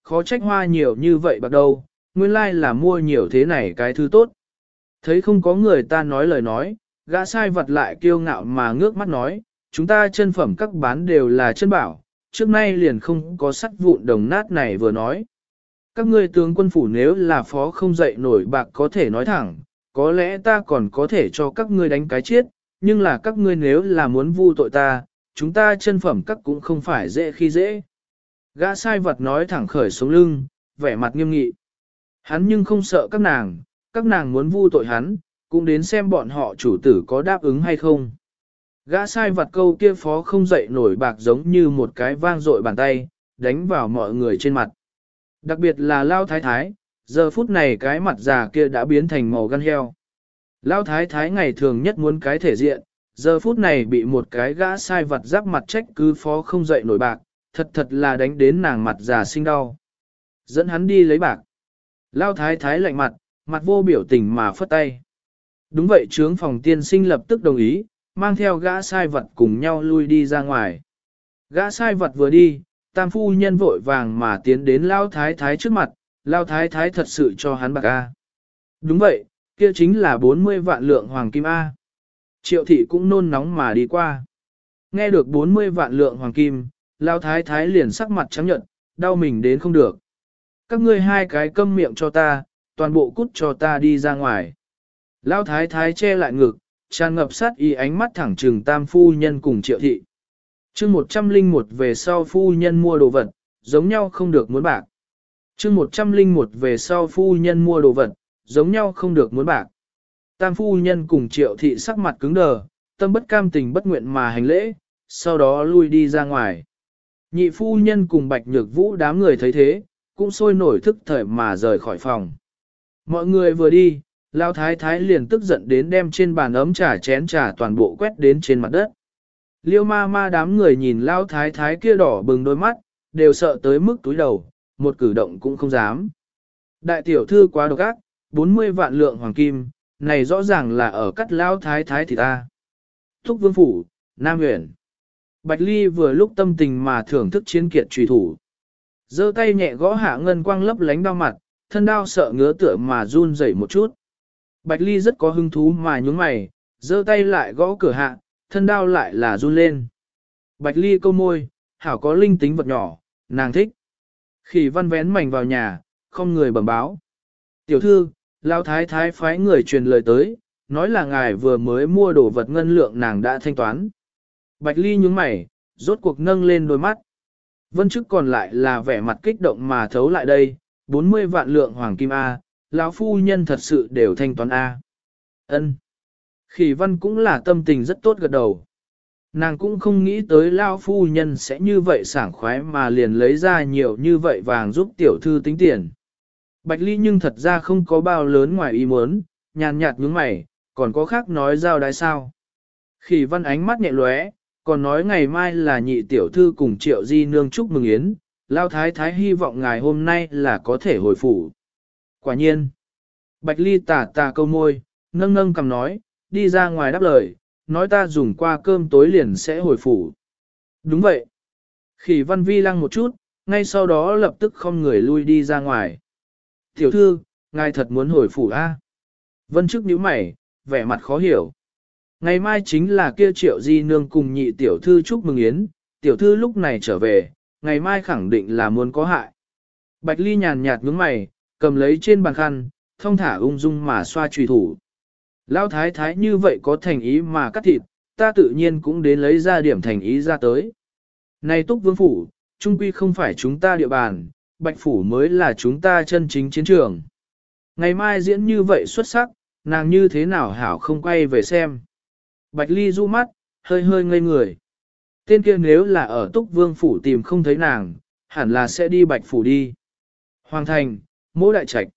khó trách hoa nhiều như vậy bạc đâu, nguyên lai là mua nhiều thế này cái thứ tốt. Thấy không có người ta nói lời nói, gã sai vật lại kiêu ngạo mà ngước mắt nói, chúng ta chân phẩm các bán đều là chân bảo, trước nay liền không có sắt vụn đồng nát này vừa nói. Các ngươi tướng quân phủ nếu là phó không dậy nổi bạc có thể nói thẳng, có lẽ ta còn có thể cho các ngươi đánh cái chết, nhưng là các ngươi nếu là muốn vu tội ta, chúng ta chân phẩm các cũng không phải dễ khi dễ. Gã sai vật nói thẳng khởi sống lưng, vẻ mặt nghiêm nghị. Hắn nhưng không sợ các nàng muốn vu tội hắn, cũng đến xem bọn họ chủ tử có đáp ứng hay không. Gã sai vật câu kia phó không dậy nổi bạc giống như một cái vang dội bàn tay, đánh vào mọi người trên mặt. Đặc biệt là Lao Thái Thái, giờ phút này cái mặt già kia đã biến thành màu gan heo. Lao Thái Thái ngày thường nhất muốn cái thể diện, giờ phút này bị một cái gã sai vật giáp mặt trách cứ phó không dậy nổi bạc, thật là đánh đến nàng mặt già sinh đau. Dẫn hắn đi lấy bạc. Lao Thái Thái lạnh mặt, mặt vô biểu tình mà phất tay. Đúng vậy, trướng phòng tiên sinh lập tức đồng ý, mang theo gã sai vật cùng nhau lui đi ra ngoài. Gã sai vật vừa đi, tam phu nhân vội vàng mà tiến đến Lao Thái Thái trước mặt, Lao Thái Thái thật sự cho hắn bạc A. Đúng vậy, kia chính là 40 vạn lượng hoàng kim A. Triệu thị cũng nôn nóng mà đi qua. Nghe được 40 vạn lượng hoàng kim, Lao Thái Thái liền sắc mặt trắng nhợt, đau mình đến không được. Các ngươi hai cái câm miệng cho ta, toàn bộ cút cho ta đi ra ngoài. Lao Thái Thái che lại ngực, tràn ngập sát ý ánh mắt thẳng trừng tam phu nhân cùng Triệu thị. Chương 101 về sau phu nhân mua đồ vật, giống nhau không được muốn bạc. Chương 101 về sau phu nhân mua đồ vật, giống nhau không được muốn bạc. Tam phu nhân cùng Triệu thị sắc mặt cứng đờ, tâm bất cam tình bất nguyện mà hành lễ, sau đó lui đi ra ngoài. Nhị phu nhân cùng Bạch Nhược Vũ đám người thấy thế, cũng sôi nổi thức thời mà rời khỏi phòng. Mọi người vừa đi, Lao Thái Thái liền tức giận đến đem trên bàn ấm trà chén trà toàn bộ quét đến trên mặt đất. Liêu ma ma đám người nhìn Lao Thái Thái kia đỏ bừng đôi mắt, đều sợ tới mức túi đầu, một cử động cũng không dám. Đại tiểu thư quá độc ác, 40 vạn lượng hoàng kim, này rõ ràng là ở cắt Lao Thái Thái thì ta. Thúc Vương Phủ, Nam Huyện. Bạch Ly vừa lúc tâm tình mà thưởng thức chiến kiệt trùy thủ. Giơ tay nhẹ gõ hạ ngân quang lấp lánh đau mặt, thân đau sợ ngứa tựa mà run rẩy một chút. Bạch Ly rất có hứng thú mà nhún mày, giơ tay lại gõ cửa hạ, thân đau lại là run lên. Bạch Ly câu môi, hảo có linh tính vật nhỏ, nàng thích. Khỉ văn vén mảnh vào nhà, không người bẩm báo. Tiểu thư, Lão Thái Thái phái người truyền lời tới, nói là ngài vừa mới mua đồ vật ngân lượng nàng đã thanh toán. Bạch Ly nhướng mày, rốt cuộc nâng lên đôi mắt. Vân Chức còn lại là vẻ mặt kích động mà thấu lại đây, 40 vạn lượng hoàng kim A, lão phu nhân thật sự đều thanh toán A. Ân. Khỉ văn cũng là tâm tình rất tốt gật đầu. Nàng cũng không nghĩ tới lão phu nhân sẽ như vậy sảng khoái mà liền lấy ra nhiều như vậy vàng giúp tiểu thư tính tiền. Bạch Ly nhưng thật ra không có bao lớn ngoài ý muốn, nhàn nhạt nhướng mày, còn có khác nói giao đái sao. Khỉ văn ánh mắt nhẹ lóe, còn nói ngày mai là nhị tiểu thư cùng Triệu Di Nương chúc mừng yến, Lao Thái Thái hy vọng ngài hôm nay là có thể hồi phủ. Quả nhiên, Bạch Ly tà câu môi, nâng nâng cầm nói, đi ra ngoài đáp lời, nói ta dùng qua cơm tối liền sẽ hồi phủ. Đúng vậy. Khỉ văn vi lăng một chút, ngay sau đó lập tức không người lui đi ra ngoài. Tiểu thư, ngài thật muốn hồi phủ a? Vân Chức nhíu mày, vẻ mặt khó hiểu. Ngày mai chính là kia Triệu Di Nương cùng nhị tiểu thư chúc mừng yến, tiểu thư lúc này trở về, ngày mai khẳng định là muốn có hại. Bạch Ly nhàn nhạt nhướng mày, cầm lấy trên bàn khăn, thong thả ung dung mà xoa trùy thủ. Lão Thái Thái như vậy có thành ý mà cắt thịt, ta tự nhiên cũng đến lấy ra điểm thành ý ra tới. Này Túc Vương Phủ, trung quy không phải chúng ta địa bàn, Bạch Phủ mới là chúng ta chân chính chiến trường. Ngày mai diễn như vậy xuất sắc, nàng như thế nào hảo không quay về xem. Bạch Ly du mắt, hơi hơi ngây người. Tên kia nếu là ở Túc Vương Phủ tìm không thấy nàng, hẳn là sẽ đi Bạch Phủ đi. Hoàng thành, Mỗ Đại Trạch.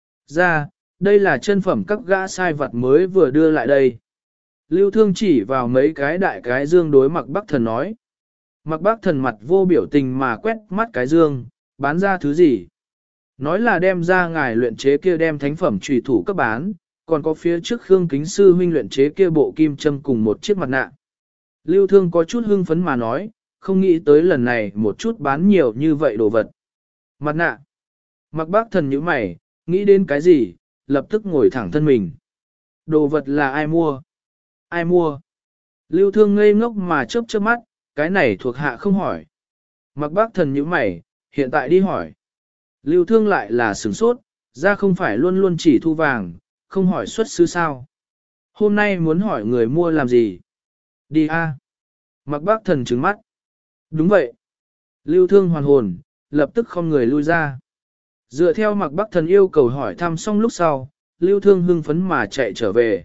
Ra, đây là chân phẩm các gã sai vật mới vừa đưa lại đây. Lưu Thương chỉ vào mấy cái đại cái dương đối Mặc Bắc Thần nói. Mặc Bắc Thần mặt vô biểu tình mà quét mắt cái dương, bán ra thứ gì? Nói là đem ra ngài luyện chế kia đem thánh phẩm trùy thủ cấp bán, còn có phía trước Khương Kính Sư huynh luyện chế kia bộ kim châm cùng một chiếc mặt nạ. Lưu Thương có chút hưng phấn mà nói, không nghĩ tới lần này một chút bán nhiều như vậy đồ vật. Mặt nạ. Mặc bác thần nhíu mày, nghĩ đến cái gì, lập tức ngồi thẳng thân mình. Đồ vật là ai mua? Ai mua? Lưu Thương ngây ngốc mà chớp chớp mắt, cái này thuộc hạ không hỏi. Mặc bác thần nhíu mày, hiện tại đi hỏi. Lưu Thương lại là sửng sốt, ra không phải luôn luôn chỉ thu vàng, không hỏi xuất xứ sao. Hôm nay muốn hỏi người mua làm gì? Đi a. Mặc bác thần trừng mắt. Đúng vậy. Lưu Thương hoàn hồn, lập tức không người lui ra. Dựa theo Mặc bác thần yêu cầu hỏi thăm xong lúc sau, Lưu Thương hưng phấn mà chạy trở về.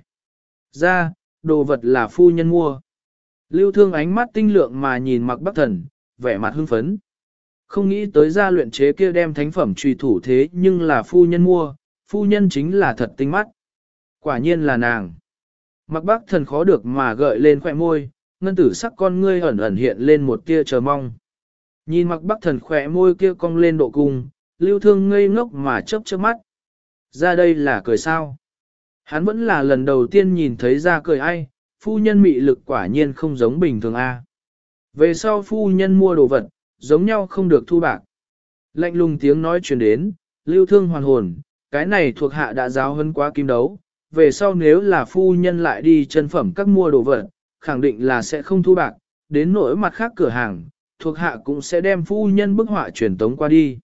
Ra, đồ vật là phu nhân mua. Lưu Thương ánh mắt tinh lượng mà nhìn Mặc bác thần, vẻ mặt hưng phấn. Không nghĩ tới gia luyện chế kia đem thánh phẩm truy thủ thế nhưng là phu nhân mua, phu nhân chính là thật tinh mắt. Quả nhiên là nàng. Mặc bác thần khó được mà gợi lên khỏe môi, ngân tử sắc con ngươi ẩn ẩn hiện lên một tia chờ mong. Nhìn Mặc bác thần khỏe môi kia cong lên độ cung, Lưu Thương ngây ngốc mà chớp chớp mắt. Ra đây là cười sao? Hắn vẫn là lần đầu tiên nhìn thấy ra cười ai, phu nhân mị lực quả nhiên không giống bình thường a. Về sau phu nhân mua đồ vật, giống nhau không được thu bạc. Lạnh lùng tiếng nói truyền đến, Lưu Thương hoàn hồn, cái này thuộc hạ đã giáo huấn quá kim đấu, về sau nếu là phu nhân lại đi chân phẩm các mua đồ vật, khẳng định là sẽ không thu bạc, đến nỗi mặt khác cửa hàng, thuộc hạ cũng sẽ đem phu nhân bức họa truyền tống qua đi.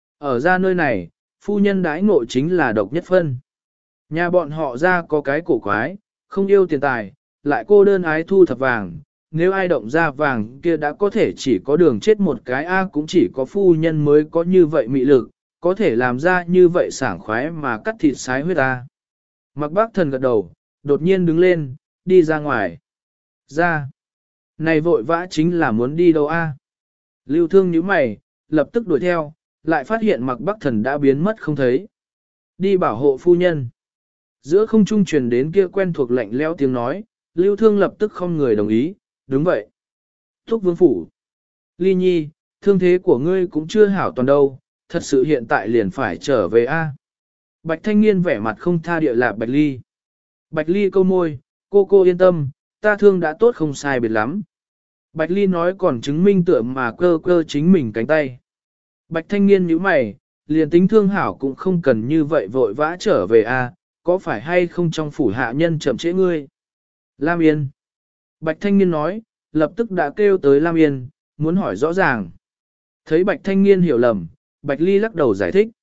Ở ra nơi này, phu nhân đãi ngộ chính là độc nhất phân. Nhà bọn họ ra có cái cổ quái, không yêu tiền tài, lại cô đơn ái thu thập vàng, nếu ai động ra vàng kia đã có thể chỉ có đường chết một cái A cũng chỉ có phu nhân mới có như vậy mị lực, có thể làm ra như vậy sảng khoái mà cắt thịt sái huyết A. Mặc bác thần gật đầu, đột nhiên đứng lên, đi ra ngoài. Ra. Này vội vã chính là muốn đi đâu A. Lưu Thương nhíu mày, lập tức đuổi theo, lại phát hiện Mặc bác thần đã biến mất không thấy. Đi bảo hộ phu nhân. Giữa không trung truyền đến kia quen thuộc lạnh lẽo tiếng nói, Lưu Thương lập tức không người đồng ý, đúng vậy. Thúc vương phủ. Ly Nhi, thương thế của ngươi cũng chưa hảo toàn đâu, thật sự hiện tại liền phải trở về a. Bạch thanh niên vẻ mặt không tha địa lạc Bạch Ly. Bạch Ly câu môi, cô yên tâm, ta thương đã tốt không sai biệt lắm. Bạch Ly nói còn chứng minh tựa mà cơ cơ chính mình cánh tay. Bạch thanh niên nhíu mày, liền tính thương hảo cũng không cần như vậy vội vã trở về a, có phải hay không trong phủ hạ nhân chậm trễ ngươi. Lam Yên. Bạch thanh niên nói, lập tức đã kêu tới Lam Yên, muốn hỏi rõ ràng. Thấy Bạch thanh niên hiểu lầm, Bạch Ly lắc đầu giải thích.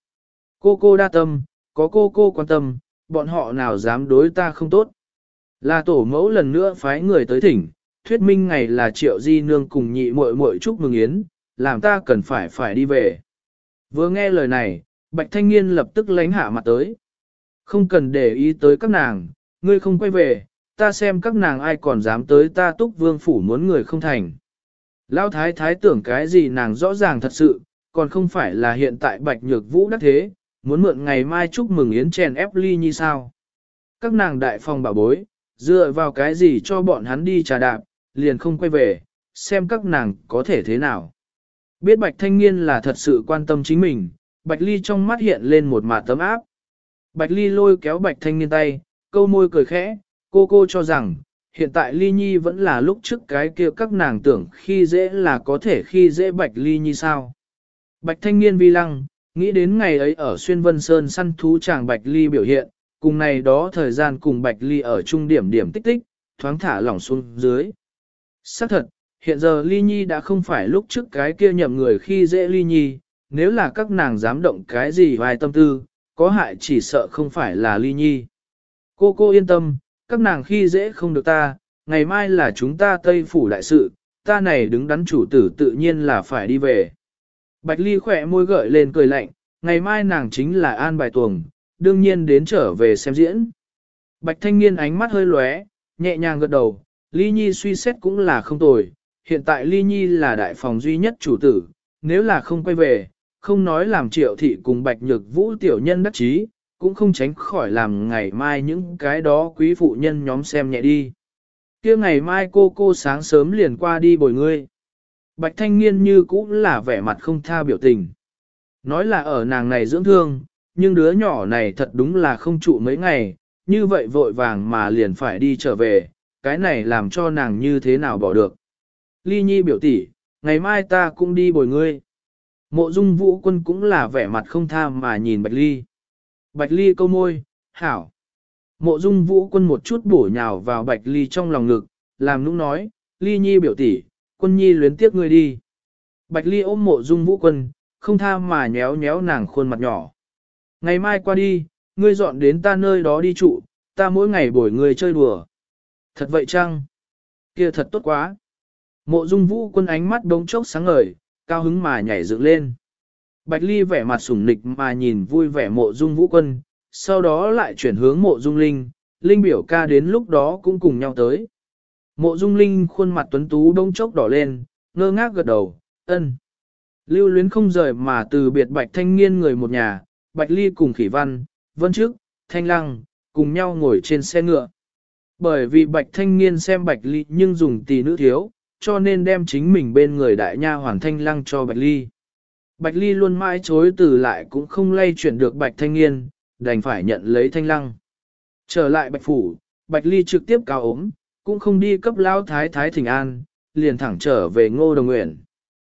Cô đa tâm, có cô quan tâm, bọn họ nào dám đối ta không tốt. Là tổ mẫu lần nữa phái người tới thỉnh, thuyết minh ngày là Triệu Di Nương cùng nhị muội muội chúc mừng yến, làm ta cần phải đi về. Vừa nghe lời này, Bạch thanh niên lập tức lánh hạ mặt tới. Không cần để ý tới các nàng, ngươi không quay về, ta xem các nàng ai còn dám tới ta Túc Vương phủ muốn người không thành. Lão thái thái tưởng cái gì nàng rõ ràng thật sự, còn không phải là hiện tại Bạch Nhược Vũ đắc thế, muốn mượn ngày mai chúc mừng yến chèn ép Ly Nhi sao. Các nàng đại phòng bảo bối, dựa vào cái gì cho bọn hắn đi trà đạp, liền không quay về, xem các nàng có thể thế nào. Biết Bạch thanh niên là thật sự quan tâm chính mình, Bạch Ly trong mắt hiện lên một mạt tấm áp. Bạch Ly lôi kéo Bạch thanh niên tay, câu môi cười khẽ, cô cho rằng, hiện tại Ly Nhi vẫn là lúc trước cái kia các nàng tưởng khi dễ là có thể khi dễ Bạch Ly Nhi sao. Bạch thanh niên vi lăng, nghĩ đến ngày ấy ở Xuyên Vân Sơn săn thú chàng Bạch Ly biểu hiện, cùng này đó thời gian cùng Bạch Ly ở trung điểm tích tích, thoáng thả lỏng xuống dưới. Xác thật, hiện giờ Ly Nhi đã không phải lúc trước cái kia nhậm người khi dễ Ly Nhi, nếu là các nàng dám động cái gì vài tâm tư, có hại chỉ sợ không phải là Ly Nhi. Cô yên tâm, các nàng khi dễ không được ta, ngày mai là chúng ta Tây Phủ đại sự, ta này đứng đắn chủ tử tự nhiên là phải đi về. Bạch Ly khỏe môi gợi lên cười lạnh, ngày mai nàng chính là an bài tuồng, đương nhiên đến trở về xem diễn. Bạch thanh niên ánh mắt hơi lóe, nhẹ nhàng gật đầu, Ly Nhi suy xét cũng là không tồi, hiện tại Ly Nhi là đại phòng duy nhất chủ tử, nếu là không quay về, không nói làm Triệu thị cùng Bạch Nhược Vũ tiểu nhân đắc chí, cũng không tránh khỏi làm ngày mai những cái đó quý phụ nhân nhóm xem nhẹ đi. Kia ngày mai cô sáng sớm liền qua đi bồi ngươi. Bạch thanh niên như cũng là vẻ mặt không tha biểu tình. Nói là ở nàng này dưỡng thương, nhưng đứa nhỏ này thật đúng là không trụ mấy ngày, như vậy vội vàng mà liền phải đi trở về, cái này làm cho nàng như thế nào bỏ được. Ly Nhi biểu tỷ, ngày mai ta cũng đi bồi ngươi. Mộ Dung Vũ Quân cũng là vẻ mặt không tha mà nhìn Bạch Ly. Bạch Ly câu môi, hảo. Mộ Dung Vũ Quân một chút bổ nhào vào Bạch Ly trong lòng ngực, làm nũng nói, Ly Nhi biểu tỷ, Quân Nhi luyến tiếc ngươi đi. Bạch Ly ôm Mộ Dung Vũ Quân, không tha mà nhéo nhéo nàng khuôn mặt nhỏ. Ngày mai qua đi, ngươi dọn đến ta nơi đó đi trụ, ta mỗi ngày bồi ngươi chơi đùa. Thật vậy chăng? Kia thật tốt quá. Mộ Dung Vũ Quân ánh mắt đống chốc sáng ngời, cao hứng mà nhảy dựng lên. Bạch Ly vẻ mặt sủng nịch mà nhìn vui vẻ Mộ Dung Vũ Quân, sau đó lại chuyển hướng Mộ Dung Linh, Linh biểu ca đến lúc đó cũng cùng nhau tới. Mộ Dung Linh khuôn mặt tuấn tú đống chốc đỏ lên, ngơ ngác gật đầu, ân. Lưu luyến không rời mà từ biệt Bạch Thanh Nghiên người một nhà, Bạch Ly cùng Khỉ Văn, Vân Trức, Thanh Lăng, cùng nhau ngồi trên xe ngựa. Bởi vì Bạch Thanh Nghiên xem Bạch Ly nhưng dùng tỷ nữ thiếu, cho nên đem chính mình bên người đại nha hoàn Thanh Lăng cho Bạch Ly. Bạch Ly luôn mãi chối từ lại cũng không lay chuyển được Bạch Thanh Nghiên, đành phải nhận lấy Thanh Lăng. Trở lại Bạch Phủ, Bạch Ly trực tiếp cao ốm, cũng không đi cấp Lao Thái Thái thỉnh an, liền thẳng trở về Ngô Đồng Nguyện.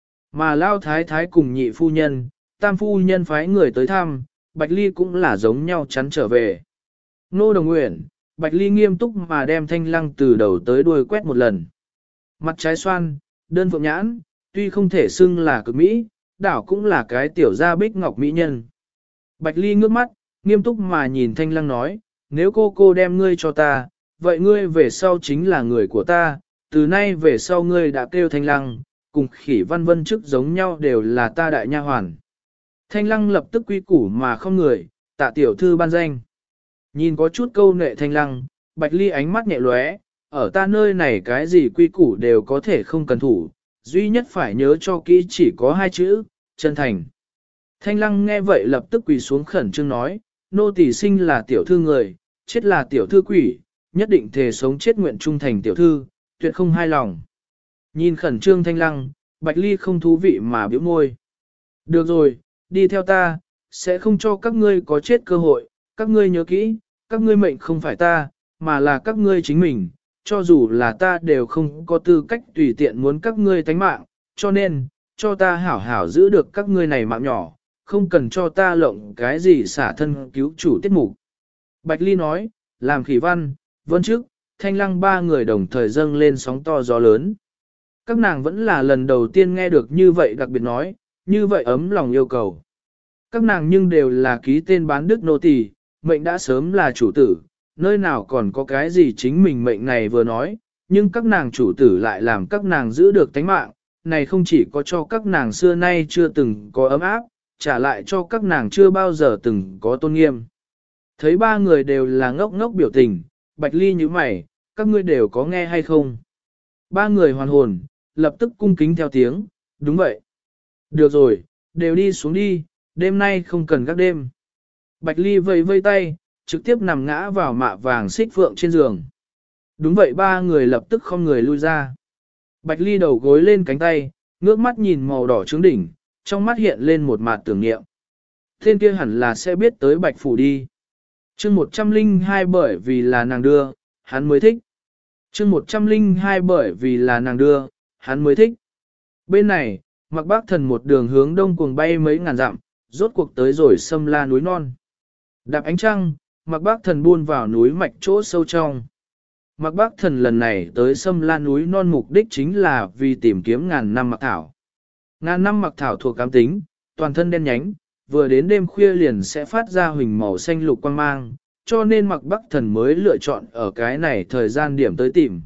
Mà Lao Thái Thái cùng nhị phu nhân, tam phu nhân phái người tới thăm, Bạch Ly cũng là giống nhau chắn trở về. Ngô Đồng Nguyện, Bạch Ly nghiêm túc mà đem Thanh Lăng từ đầu tới đuôi quét một lần. Mặt trái xoan, đơn phượng nhãn, tuy không thể xưng là cực mỹ, đảo cũng là cái tiểu gia bích ngọc mỹ nhân. Bạch Ly ngước mắt, nghiêm túc mà nhìn Thanh Lăng nói, nếu cô đem ngươi cho ta, vậy ngươi về sau chính là người của ta, từ nay về sau ngươi đã kêu Thanh Lăng, cùng Khỉ Văn Vân chức giống nhau đều là ta đại nha hoàn. Thanh Lăng lập tức quy củ mà không người, tạ tiểu thư ban danh. Nhìn có chút câu nệ Thanh Lăng, Bạch Ly ánh mắt nhẹ lóe, ở ta nơi này cái gì quy củ đều có thể không cần thủ, duy nhất phải nhớ cho kỹ chỉ có hai chữ, chân thành. Thanh Lăng nghe vậy lập tức quỳ xuống khẩn trương nói, nô tỳ sinh là tiểu thư người, chết là tiểu thư quỷ, nhất định thề sống chết nguyện trung thành tiểu thư, tuyệt không hai lòng. Nhìn khẩn trương Thanh Lăng, Bạch Ly không thú vị mà bĩu môi. Được rồi, đi theo ta, sẽ không cho các ngươi có chết cơ hội, các ngươi nhớ kỹ, các ngươi mệnh không phải ta, mà là các ngươi chính mình, cho dù là ta đều không có tư cách tùy tiện muốn các ngươi tánh mạng, cho nên, cho ta hảo hảo giữ được các ngươi này mạng nhỏ, không cần cho ta lộng cái gì xả thân cứu chủ tiết mục. Bạch Ly nói, làm Khỉ Văn, Vân Trức, Thanh Lăng ba người đồng thời dâng lên sóng to gió lớn. Các nàng vẫn là lần đầu tiên nghe được như vậy đặc biệt nói, như vậy ấm lòng yêu cầu. Các nàng nhưng đều là ký tên bán đức nô tỳ, mệnh đã sớm là chủ tử, nơi nào còn có cái gì chính mình mệnh này vừa nói, nhưng các nàng chủ tử lại làm các nàng giữ được tánh mạng, này không chỉ có cho các nàng xưa nay chưa từng có ấm áp, trả lại cho các nàng chưa bao giờ từng có tôn nghiêm. Thấy ba người đều là ngốc ngốc biểu tình, Bạch Ly như mày, các ngươi đều có nghe hay không? Ba người hoàn hồn, lập tức cung kính theo tiếng, đúng vậy. Được rồi, đều đi xuống đi, đêm nay không cần gác đêm. Bạch Ly vẫy vây tay, trực tiếp nằm ngã vào mạ vàng xích phượng trên giường. Đúng vậy, ba người lập tức không người lui ra. Bạch Ly đầu gối lên cánh tay, ngước mắt nhìn màu đỏ trướng đỉnh, trong mắt hiện lên một mạt tưởng niệm. Tên kia hẳn là sẽ biết tới Bạch Phủ đi. Chương 102 bởi vì là nàng đưa, hắn mới thích. Chương 102 bởi vì là nàng đưa, hắn mới thích. Bên này, Mạc Bác Thần một đường hướng đông cuồng bay mấy ngàn dặm, rốt cuộc tới rồi Sâm La núi non. Đạp ánh trăng, Mạc Bác Thần buôn vào núi mạch chỗ sâu trong. Mạc Bác Thần lần này tới Sâm La núi non mục đích chính là vì tìm kiếm ngàn năm mặc thảo. Ngàn năm mặc thảo thuộc cám tính, toàn thân đen nhánh, vừa đến đêm khuya liền sẽ phát ra huỳnh màu xanh lục quang mang, cho nên Mạc Bác Thần mới lựa chọn ở cái này thời gian điểm tới tìm.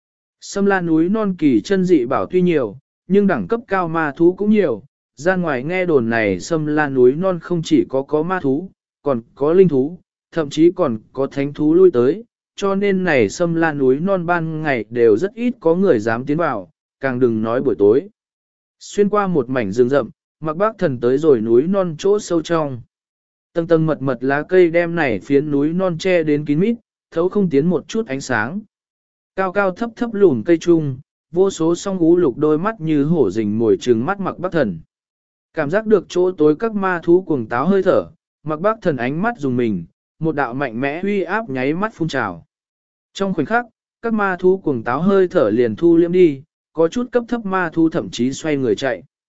Sâm La núi non kỳ chân dị bảo tuy nhiều, nhưng đẳng cấp cao ma thú cũng nhiều. Ra ngoài nghe đồn này Sâm La núi non không chỉ có ma thú, còn có linh thú, thậm chí còn có thánh thú lui tới, cho nên này Sâm La núi non ban ngày đều rất ít có người dám tiến vào, càng đừng nói buổi tối. Xuyên qua một mảnh rừng rậm, Mạc Bác Thần tới rồi núi non chỗ sâu trong. Tầng tầng mật mật lá cây đem này phiến núi non che đến kín mít, thấu không tiến một chút ánh sáng. Cao cao thấp thấp lùn cây trung, vô số song ú lục đôi mắt như hổ rình mồi trừng mắt Mạc Bác Thần. Cảm giác được chỗ tối các ma thú cuồng táo hơi thở, Mạc Bác Thần ánh mắt dùng mình, một đạo mạnh mẽ uy áp nháy mắt phun trào. Trong khoảnh khắc, các ma thú cuồng táo hơi thở liền thu liễm đi, có chút cấp thấp ma thú thậm chí xoay người chạy.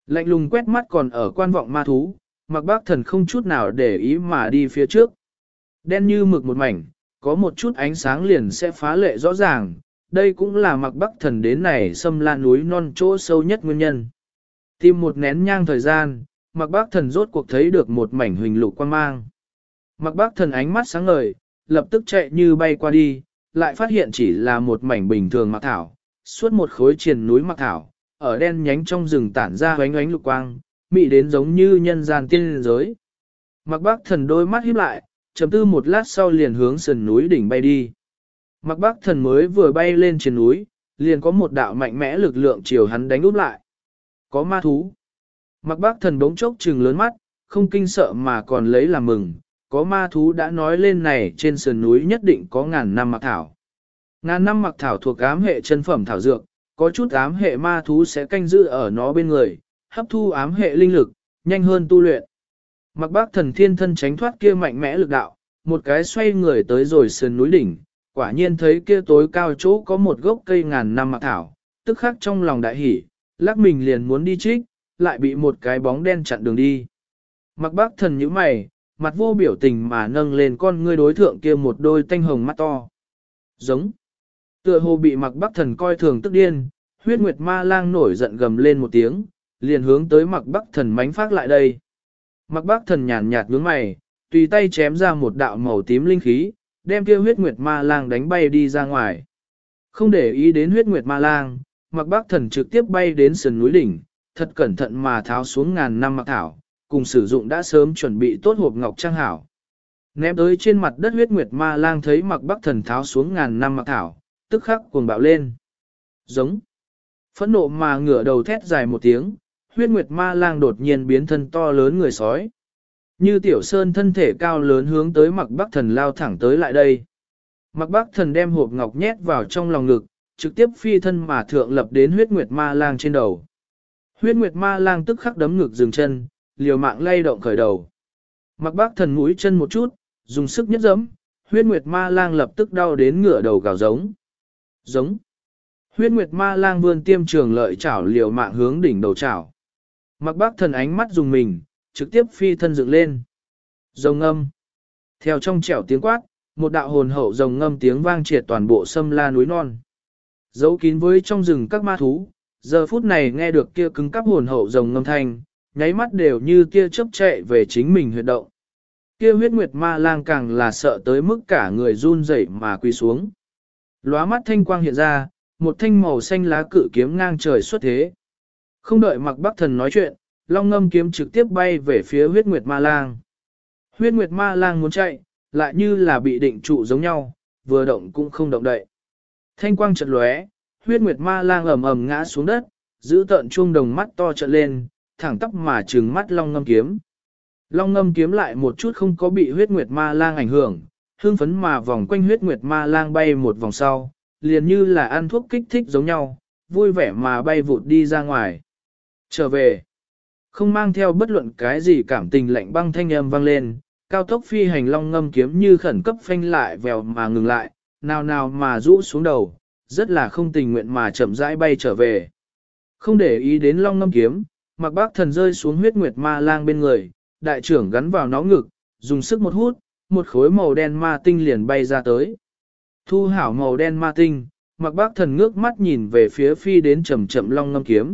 Lạnh lùng quét mắt còn ở quan vọng ma thú, Mạc Bác Thần không chút nào để ý mà đi phía trước. Đen như mực một mảnh, có một chút ánh sáng liền sẽ phá lệ rõ ràng, đây cũng là Mạc Bác Thần đến này xâm la núi non chỗ sâu nhất nguyên nhân. Tìm một nén nhang thời gian, Mạc Bác Thần rốt cuộc thấy được một mảnh huỳnh lục quang mang. Mạc Bác Thần ánh mắt sáng ngời, lập tức chạy như bay qua đi, lại phát hiện chỉ là một mảnh bình thường mạc thảo, suốt một khối triền núi mạc thảo, ở đen nhánh trong rừng tản ra ánh ánh lục quang, mị đến giống như nhân gian tiên giới. Mạc Bác Thần đôi mắt híp lại, trầm tư một lát sau liền hướng sườn núi đỉnh bay đi. Mạc Bác Thần mới vừa bay lên trên núi, liền có một đạo mạnh mẽ lực lượng chiều hắn đánh úp lại. Có ma thú. Mạc Bác Thần bỗng chốc trừng lớn mắt, không kinh sợ mà còn lấy làm mừng, có ma thú đã nói lên này trên sườn núi nhất định có ngàn năm mạc thảo. Ngàn năm mạc thảo thuộc ám hệ chân phẩm thảo dược, có chút ám hệ ma thú sẽ canh giữ ở nó bên người, hấp thu ám hệ linh lực, nhanh hơn tu luyện. Mạc Bác Thần thiên thân tránh thoát kia mạnh mẽ lực đạo, một cái xoay người tới rồi sườn núi đỉnh, quả nhiên thấy kia tối cao chỗ có một gốc cây ngàn năm mạc thảo, tức khắc trong lòng đại hỉ, lắc mình liền muốn đi trích, lại bị một cái bóng đen chặn đường đi. Mạc Bác Thần nhíu mày, mặt vô biểu tình mà nâng lên con ngươi đối thượng kia một đôi tanh hồng mắt to. Giống. Tựa hồ bị Mạc Bác Thần coi thường tức điên, huyết nguyệt ma lang nổi giận gầm lên một tiếng, liền hướng tới Mạc Bác Thần mánh phát lại đây. Mạc Bác Thần nhàn nhạt nhướng mày, tùy tay chém ra một đạo màu tím linh khí, đem kia huyết nguyệt ma lang đánh bay đi ra ngoài. Không để ý đến huyết nguyệt ma lang, Mạc Bác Thần trực tiếp bay đến sườn núi đỉnh, thật cẩn thận mà tháo xuống ngàn năm mạc thảo, cùng sử dụng đã sớm chuẩn bị tốt hộp ngọc trang hảo. Ném tới trên mặt đất huyết nguyệt ma lang thấy Mạc Bác Thần tháo xuống ngàn năm mạc thảo, tức khắc cuồng bạo lên. Giống. Phẫn nộ mà ngửa đầu thét dài một tiếng, huyết nguyệt ma lang đột nhiên biến thân to lớn người sói. Như tiểu sơn thân thể cao lớn hướng tới Mạc Bác Thần lao thẳng tới lại đây. Mạc Bác Thần đem hộp ngọc nhét vào trong lòng ngực, trực tiếp phi thân mà thượng lập đến huyết nguyệt ma lang trên đầu. Huyết nguyệt ma lang tức khắc đấm ngực dừng chân, liều mạng lay động khởi đầu. Mạc Bác Thần mũi chân một chút, dùng sức nhất giẫm, huyết nguyệt ma lang lập tức đau đến ngửa đầu gào giống. Giống. Huyết nguyệt ma lang vươn tiêm trường lợi chảo liều mạng hướng đỉnh đầu chảo. Mạc Bác Thần ánh mắt dùng mình, trực tiếp phi thân dựng lên. Rồng ngâm. Theo trong trẻo tiếng quát, một đạo hồn hậu rồng ngâm tiếng vang triệt toàn bộ sâm la núi non. Giấu kín với trong rừng các ma thú, giờ phút này nghe được kia cứng cắp hồn hậu rồng ngâm thanh, nháy mắt đều như kia chớp chạy về chính mình huyệt động. Kia huyết nguyệt ma lang càng là sợ tới mức cả người run rẩy mà quỳ xuống. Lóa mắt thanh quang hiện ra, một thanh màu xanh lá cự kiếm ngang trời xuất thế. Không đợi Mạc Bác Thần nói chuyện, long ngâm kiếm trực tiếp bay về phía huyết nguyệt ma lang. Huyết nguyệt ma lang muốn chạy, lại như là bị định trụ giống nhau, vừa động cũng không động đậy. Thanh quang chợt lóe, huyết nguyệt ma lang ầm ầm ngã xuống đất, giữ tợn chuông đồng mắt to trợn lên, thẳng tóc mà trừng mắt long ngâm kiếm. Long ngâm kiếm lại một chút không có bị huyết nguyệt ma lang ảnh hưởng, hương phấn mà vòng quanh huyết nguyệt ma lang bay một vòng sau, liền như là ăn thuốc kích thích giống nhau, vui vẻ mà bay vụt đi ra ngoài. Trở về, không mang theo bất luận cái gì cảm tình lạnh băng thanh âm vang lên, cao tốc phi hành long ngâm kiếm như khẩn cấp phanh lại vèo mà ngừng lại, nào nào mà rũ xuống đầu, rất là không tình nguyện mà chậm rãi bay trở về. Không để ý đến long ngâm kiếm, Mạc Bác Thần rơi xuống huyết nguyệt ma lang bên người, đại trưởng gắn vào nó ngực, dùng sức một hút, một khối màu đen ma tinh liền bay ra tới. Thu hảo màu đen ma tinh, Mạc Bác Thần ngước mắt nhìn về phía phi đến chậm chậm long ngâm kiếm.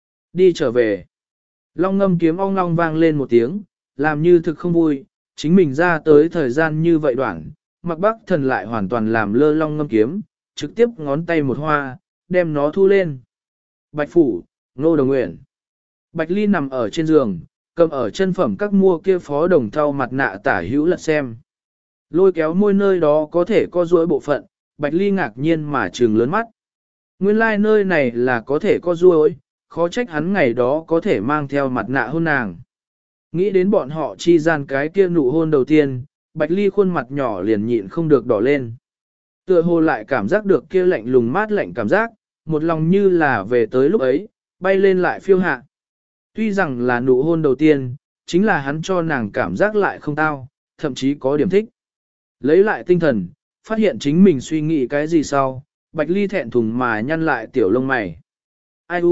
Đi trở về. Long ngâm kiếm ong long vang lên một tiếng, làm như thực không vui, chính mình ra tới thời gian như vậy đoạn, Mạc Bác Thần lại hoàn toàn làm lơ long ngâm kiếm, trực tiếp ngón tay một hoa, đem nó thu lên. Bạch Phủ, Ngô Đồng Nguyện. Bạch Ly nằm ở trên giường, cầm ở chân phẩm các mua kia phó đồng thau mặt nạ tả hữu lật xem. Lôi kéo môi nơi đó có thể co duỗi bộ phận, Bạch Ly ngạc nhiên mà trừng lớn mắt. Nguyên lai like nơi này là có thể co duỗi, khó trách hắn ngày đó có thể mang theo mặt nạ hôn nàng. Nghĩ đến bọn họ chi gian cái kia nụ hôn đầu tiên, Bạch Ly khuôn mặt nhỏ liền nhịn không được đỏ lên. Tựa hồ lại cảm giác được kia lạnh lùng mát lạnh cảm giác, một lòng như là về tới lúc ấy, bay lên lại phiêu hạ. Tuy rằng là nụ hôn đầu tiên, chính là hắn cho nàng cảm giác lại không tao, thậm chí có điểm thích. Lấy lại tinh thần, phát hiện chính mình suy nghĩ cái gì sau, Bạch Ly thẹn thùng mà nhăn lại tiểu lông mày. Ai u,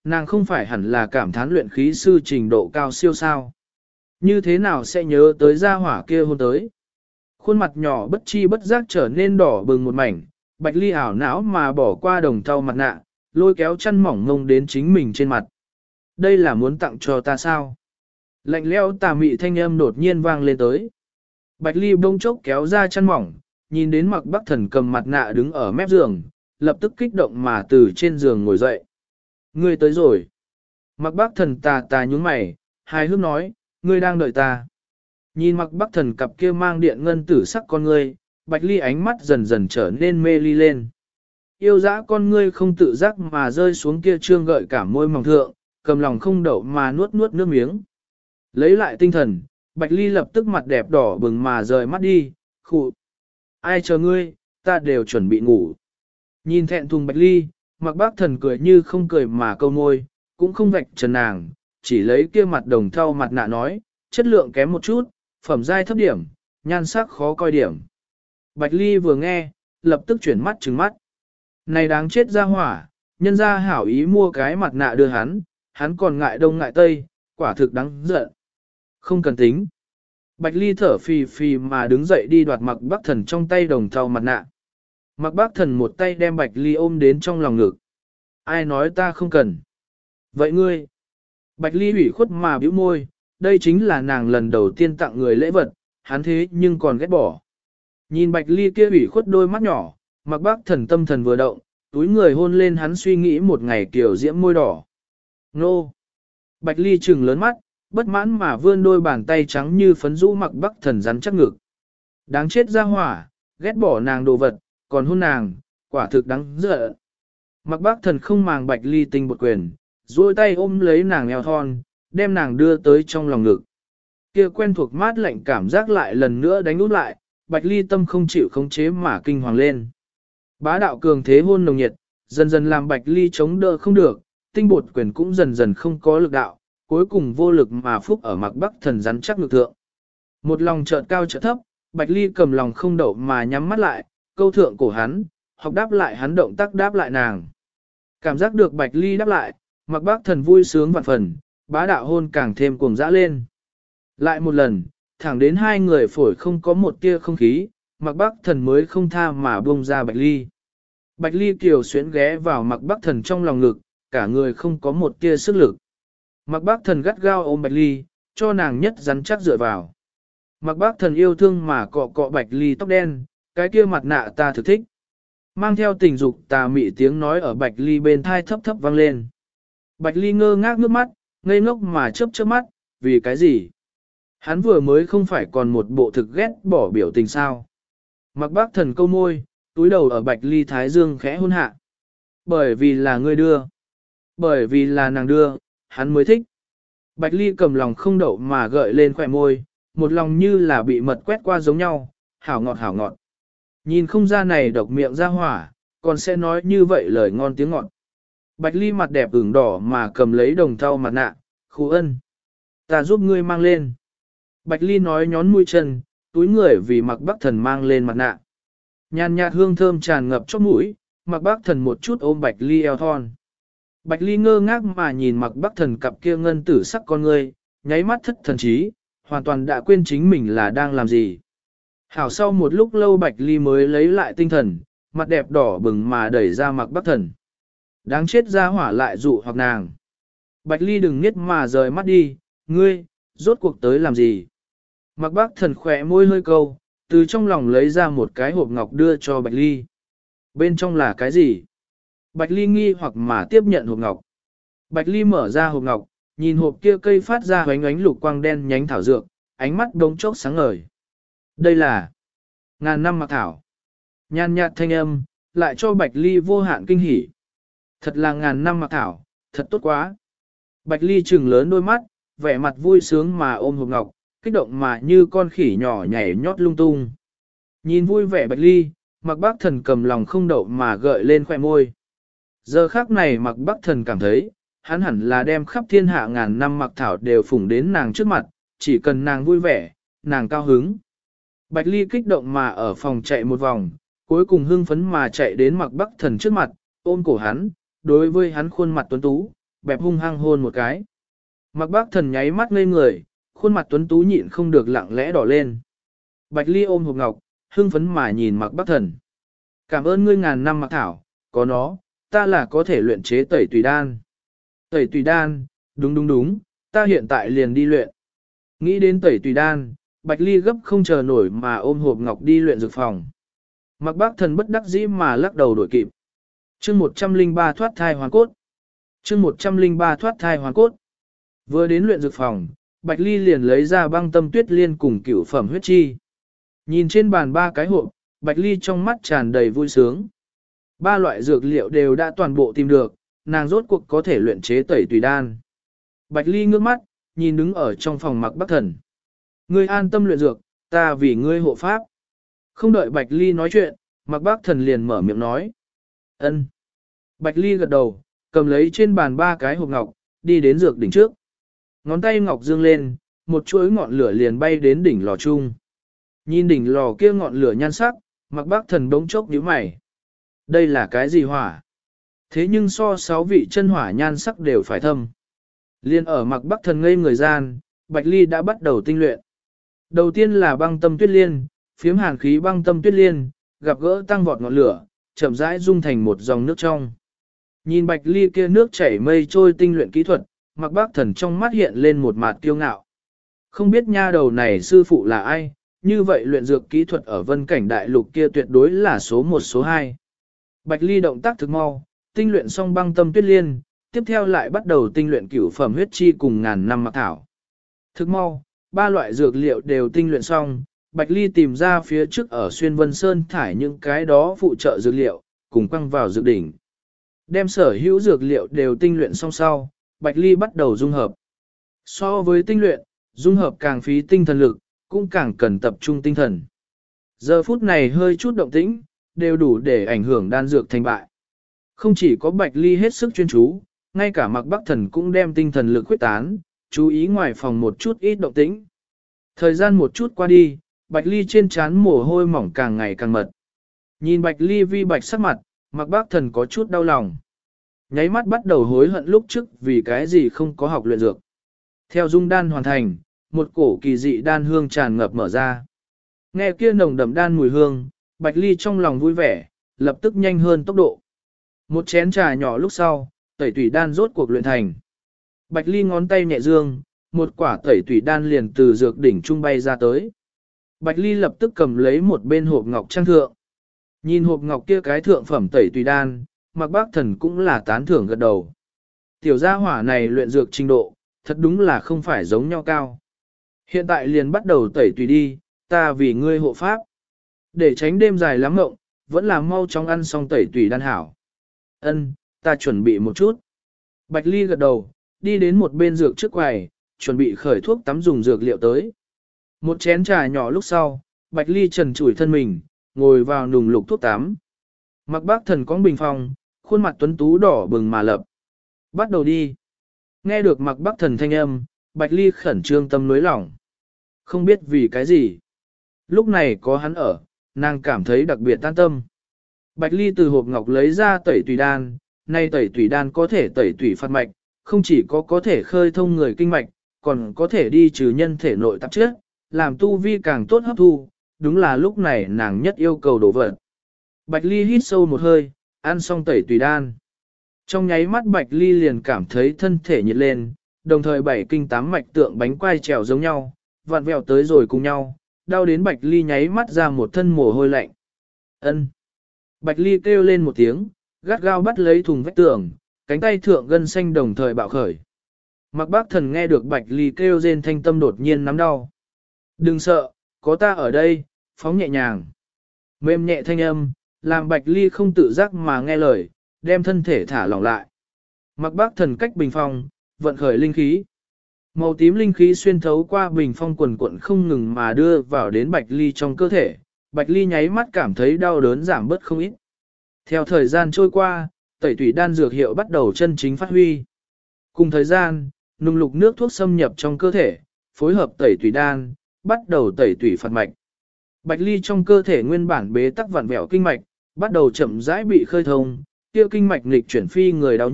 Nàng không phải hẳn là cảm thán luyện khí sư trình độ cao siêu sao. Như thế nào sẽ nhớ tới gia hỏa kia hôn tới. Khuôn mặt nhỏ bất chi bất giác trở nên đỏ bừng một mảnh, Bạch Ly ảo não mà bỏ qua đồng thau mặt nạ, lôi kéo chăn mỏng ngông đến chính mình trên mặt. Đây là muốn tặng cho ta sao? Lạnh lẽo tà mị thanh âm đột nhiên vang lên tới. Bạch Ly bông chốc kéo ra chăn mỏng, nhìn đến Mạc Bắc Thần cầm mặt nạ đứng ở mép giường, lập tức kích động mà từ trên giường ngồi dậy. Ngươi tới rồi. Mạc Bắc Thần tà nhúng mày, hài hước nói, ngươi đang đợi ta. Nhìn Mạc Bắc Thần cặp kia mang điện ngân tử sắc con ngươi, Bạch Ly ánh mắt dần dần trở nên mê ly lên. Yêu dã con ngươi không tự giác mà rơi xuống kia trương gợi cả môi mỏng thượng, cầm lòng không đậu mà nuốt nước miếng. Lấy lại tinh thần, Bạch Ly lập tức mặt đẹp đỏ bừng mà rời mắt đi, khụ. Ai chờ ngươi, ta đều chuẩn bị ngủ. Nhìn thẹn thùng Bạch Ly, Mạc Bắc Thần cười như không cười mà câu môi, cũng không vạch trần nàng, chỉ lấy kia mặt đồng thau mặt nạ nói, chất lượng kém một chút, phẩm giai thấp điểm, nhan sắc khó coi điểm. Bạch Ly vừa nghe, lập tức chuyển mắt trừng mắt. Này đáng chết ra hỏa, nhân ra hảo ý mua cái mặt nạ đưa hắn còn ngại đông ngại tây, quả thực đáng giận. Không cần tính. Bạch Ly thở phì phì mà đứng dậy đi đoạt Mạc Bắc Thần trong tay đồng thau mặt nạ. Mạc Bắc Thần một tay đem Bạch Ly ôm đến trong lòng ngực. Ai nói ta không cần? Vậy ngươi? Bạch Ly ủy khuất mà bĩu môi, đây chính là nàng lần đầu tiên tặng người lễ vật, hắn thế nhưng còn ghét bỏ. Nhìn Bạch Ly kia ủy khuất đôi mắt nhỏ, Mạc Bắc Thần tâm thần vừa động, túi người hôn lên hắn suy nghĩ một ngày kiểu diễm môi đỏ. Nô! Bạch Ly trừng lớn mắt, bất mãn mà vươn đôi bàn tay trắng như phấn rũ Mạc Bắc Thần rắn chắc ngực. Đáng chết ra hỏa, ghét bỏ nàng đồ vật, còn hôn nàng, quả thực đáng giận. Mạc Bắc Thần không màng Bạch Ly tình một quyền, duỗi tay ôm lấy nàng eo thon, đem nàng đưa tới trong lòng ngực. Kia quen thuộc mát lạnh cảm giác lại lần nữa đánh út lại, Bạch Ly tâm không chịu khống chế mà kinh hoàng lên. Bá đạo cường thế hôn nồng nhiệt, dần dần làm Bạch Ly chống đỡ không được, tinh bột quyền cũng dần dần không có lực đạo, cuối cùng vô lực mà phúc ở Mạc Bắc Thần rắn chắc ngực thượng. Một lòng chợt cao chợt thấp, Bạch Ly cầm lòng không đậu mà nhắm mắt lại, câu thượng cổ hắn, học đáp lại hắn động tác đáp lại nàng. Cảm giác được Bạch Ly đáp lại, Mạc Bắc Thần vui sướng vạn phần, bá đạo hôn càng thêm cuồng dã lên. Lại một lần, thẳng đến hai người phổi không có một tia không khí, Mạc Bắc Thần mới không tha mà buông ra Bạch Ly. Bạch Ly kiều xuyến ghé vào Mạc Bắc Thần trong lòng ngực, cả người không có một tia sức lực. Mạc Bắc Thần gắt gao ôm Bạch Ly, cho nàng nhất rắn chắc dựa vào. Mạc Bắc Thần yêu thương mà cọ cọ Bạch Ly tóc đen, cái kia mặt nạ ta thực thích. Mang theo tình dục tà mị tiếng nói ở Bạch Ly bên thai thấp thấp vang lên. Bạch Ly ngơ ngác nước mắt, ngây ngốc mà chớp chớp mắt, vì cái gì? Hắn vừa mới không phải còn một bộ thực ghét bỏ biểu tình sao. Mạc Bắc Thần câu môi, túi đầu ở Bạch Ly thái dương khẽ hôn hạ. Bởi vì là ngươi đưa. Bởi vì là nàng đưa, hắn mới thích. Bạch Ly cầm lòng không đậu mà gợi lên khỏe môi, một lòng như là bị mật quét qua giống nhau, hảo ngọt hảo ngọt. Nhìn không ra này độc miệng ra hỏa, còn sẽ nói như vậy lời ngon tiếng ngọt. Bạch Ly mặt đẹp ửng đỏ mà cầm lấy đồng thau mặt nạ, khu ân. Ta giúp ngươi mang lên. Bạch Ly nói nhón mũi chân, túi người vì Mạc Bắc Thần mang lên mặt nạ. Nhàn nhạt hương thơm tràn ngập chóp mũi, Mạc Bắc Thần một chút ôm Bạch Ly eo thon. Bạch Ly ngơ ngác mà nhìn Mạc Bắc Thần cặp kia ngân tử sắc con ngươi, nháy mắt thất thần trí, hoàn toàn đã quên chính mình là đang làm gì. Hảo sau một lúc lâu Bạch Ly mới lấy lại tinh thần, mặt đẹp đỏ bừng mà đẩy ra Mạc Bắc Thần. Đáng chết ra hỏa lại dụ hoặc nàng. Bạch Ly đừng nghiết mà rời mắt đi, ngươi, rốt cuộc tới làm gì. Mạc Bắc Thần khỏe môi hơi câu, từ trong lòng lấy ra một cái hộp ngọc đưa cho Bạch Ly. Bên trong là cái gì? Bạch Ly nghi hoặc mà tiếp nhận hộp ngọc. Bạch Ly mở ra hộp ngọc, nhìn hộp kia cây phát ra ánh ánh lục quang đen nhánh thảo dược, ánh mắt đống chốc sáng ngời. Đây là ngàn năm mạc thảo. Nhàn nhạt thanh âm, lại cho Bạch Ly vô hạn kinh hỉ. Thật là ngàn năm mạc thảo, thật tốt quá. Bạch Ly trừng lớn đôi mắt, vẻ mặt vui sướng mà ôm hộp ngọc, kích động mà như con khỉ nhỏ nhảy nhót lung tung. Nhìn vui vẻ Bạch Ly, Mạc Bắc Thần cầm lòng không đậu mà gợi lên khóe môi. Giờ khắc này Mạc Bắc Thần cảm thấy, hắn hẳn là đem khắp thiên hạ ngàn năm mạc thảo đều phủng đến nàng trước mặt, chỉ cần nàng vui vẻ, nàng cao hứng. Bạch Ly kích động mà ở phòng chạy một vòng, cuối cùng hưng phấn mà chạy đến Mạc Bắc Thần trước mặt, ôm cổ hắn, đối với hắn khuôn mặt tuấn tú, bẹp hung hăng hôn một cái. Mạc Bác Thần nháy mắt ngây người, khuôn mặt tuấn tú nhịn không được lặng lẽ đỏ lên. Bạch Ly ôm hộp ngọc, hưng phấn mà nhìn Mạc Bác Thần. Cảm ơn ngươi ngàn năm Mạc Thảo, có nó, ta là có thể luyện chế tẩy tùy đan. Tẩy tùy đan, đúng, ta hiện tại liền đi luyện. Nghĩ đến tẩy tùy đan, Bạch Ly gấp không chờ nổi mà ôm hộp ngọc đi luyện dược phòng. Mạc Bác Thần bất đắc dĩ mà lắc đầu đổi kịp. Chương 103 thoát thai hoàn cốt. Chương 103 thoát thai hoàn cốt. Vừa đến luyện dược phòng, Bạch Ly liền lấy ra băng tâm tuyết liên cùng cửu phẩm huyết chi. Nhìn trên bàn ba cái hộp, Bạch Ly trong mắt tràn đầy vui sướng. Ba loại dược liệu đều đã toàn bộ tìm được, nàng rốt cuộc có thể luyện chế tẩy tùy đan. Bạch Ly ngước mắt, nhìn đứng ở trong phòng Mạc Bác Thần. Ngươi an tâm luyện dược, ta vì ngươi hộ pháp. Không đợi Bạch Ly nói chuyện, Mạc Bác Thần liền mở miệng nói. Ân. Bạch Ly gật đầu, cầm lấy trên bàn ba cái hộp ngọc, đi đến dược đỉnh trước. Ngón tay ngọc dương lên, một chuỗi ngọn lửa liền bay đến đỉnh lò chung. Nhìn đỉnh lò kia ngọn lửa nhan sắc, Mạc Bác Thần bỗng chốc nhíu mày. Đây là cái gì hỏa? Thế nhưng so 6 vị chân hỏa nhan sắc đều phải thâm. Liên ở Mạc Bác Thần ngây người gian, Bạch Ly đã bắt đầu tinh luyện. Đầu tiên là băng tâm tuyết liên, phiếm hàn khí băng tâm tuyết liên, gặp gỡ tăng vọt ngọn lửa, chậm rãi dung thành một dòng nước trong. Nhìn Bạch Ly kia nước chảy mây trôi tinh luyện kỹ thuật, Mạc Bác Thần trong mắt hiện lên một mặt kiêu ngạo. Không biết nha đầu này sư phụ là ai, như vậy luyện dược kỹ thuật ở vân cảnh đại lục kia tuyệt đối là số 1 số 2. Bạch Ly động tác thực mau, tinh luyện xong băng tâm tuyết liên, tiếp theo lại bắt đầu tinh luyện cửu phẩm huyết chi cùng ngàn năm mạc thảo. Thực mau, ba loại dược liệu đều tinh luyện xong, Bạch Ly tìm ra phía trước ở Xuyên Vân Sơn thải những cái đó phụ trợ dược liệu, cùng quăng vào dược đỉnh. Đem sở hữu dược liệu đều tinh luyện xong sau, Bạch Ly bắt đầu dung hợp. So với tinh luyện, dung hợp càng phí tinh thần lực, cũng càng cần tập trung tinh thần. Giờ phút này hơi chút động tĩnh, đều đủ để ảnh hưởng đan dược thành bại. Không chỉ có Bạch Ly hết sức chuyên chú, ngay cả Mạc Bác Thần cũng đem tinh thần lực khuếch tán, chú ý ngoài phòng một chút ít động tĩnh. Thời gian một chút qua đi, Bạch Ly trên trán mồ hôi mỏng càng ngày càng mật. Nhìn Bạch Ly vi bạch sắc mặt, Mạc Bác Thần có chút đau lòng. Nháy mắt bắt đầu hối hận lúc trước vì cái gì không có học luyện dược. Theo dung đan hoàn thành, một cổ kỳ dị đan hương tràn ngập mở ra. Nghe kia nồng đậm đan mùi hương, Bạch Ly trong lòng vui vẻ, lập tức nhanh hơn tốc độ. Một chén trà nhỏ lúc sau, tẩy tủy đan rốt cuộc luyện thành. Bạch Ly ngón tay nhẹ dương, một quả tẩy tủy đan liền từ dược đỉnh trung bay ra tới. Bạch Ly lập tức cầm lấy một bên hộp ngọc trang thượng. Nhìn hộp ngọc kia cái thượng phẩm tẩy tủy đan, Mạc Bác Thần cũng là tán thưởng gật đầu. Tiểu gia hỏa này luyện dược trình độ, thật đúng là không phải giống nhau cao. Hiện tại liền bắt đầu tẩy tùy đi, ta vì ngươi hộ pháp. Để tránh đêm dài lắm ngộng, vẫn là mau chóng ăn xong tẩy tùy đan hảo. Ân, ta chuẩn bị một chút. Bạch Ly gật đầu, đi đến một bên dược trước quầy, chuẩn bị khởi thuốc tắm dùng dược liệu tới. Một chén trà nhỏ lúc sau, Bạch Ly trần trụi thân mình, ngồi vào nùng lục thuốc tắm. Mạc Bác Thần cong bình phong, khuôn mặt tuấn tú đỏ bừng mà lập. Bắt đầu đi. Nghe được Mạc Bác Thần thanh âm, Bạch Ly khẩn trương tâm nối lỏng. Không biết vì cái gì. Lúc này có hắn ở, nàng cảm thấy đặc biệt tan tâm. Bạch Ly từ hộp ngọc lấy ra tẩy tùy đan, nay tẩy tùy đan có thể tẩy tùy phát mạch, không chỉ có thể khơi thông người kinh mạch, còn có thể đi trừ nhân thể nội tạp chất, làm tu vi càng tốt hấp thu, đúng là lúc này nàng nhất yêu cầu đổ vật. Bạch Ly hít sâu một hơi, ăn xong tẩy tùy đan. Trong nháy mắt Bạch Ly liền cảm thấy thân thể nhiệt lên, đồng thời bảy kinh tám mạch tượng bánh quai trèo giống nhau, vặn vẹo tới rồi cùng nhau, đau đến Bạch Ly nháy mắt ra một thân mồ hôi lạnh. Ân. Bạch Ly kêu lên một tiếng, gắt gao bắt lấy thùng vách tường, cánh tay thượng gân xanh đồng thời bạo khởi. Mạc Bác Thần nghe được Bạch Ly kêu rên thanh tâm đột nhiên nắm đau. Đừng sợ, có ta ở đây, phóng nhẹ nhàng. Mềm nhẹ thanh âm, làm Bạch Ly không tự giác mà nghe lời, đem thân thể thả lỏng lại. Mạc Bác Thần cách bình phong, vận khởi linh khí. Màu tím linh khí xuyên thấu qua bình phong quần quận không ngừng mà đưa vào đến Bạch Ly trong cơ thể. Bạch Ly nháy mắt cảm thấy đau đớn giảm bớt không ít. Theo thời gian trôi qua, tẩy tủy đan dược hiệu bắt đầu chân chính phát huy. Cùng thời gian, nung lục nước thuốc xâm nhập trong cơ thể, phối hợp tẩy tủy đan, bắt đầu tẩy tủy phạt mạch. Bạch Ly trong cơ thể nguyên bản bế tắc vặn vẹo kinh mạch, bắt đầu chậm rãi bị khơi thông, tiêu kinh mạch nghịch chuyển phi người đau nhức,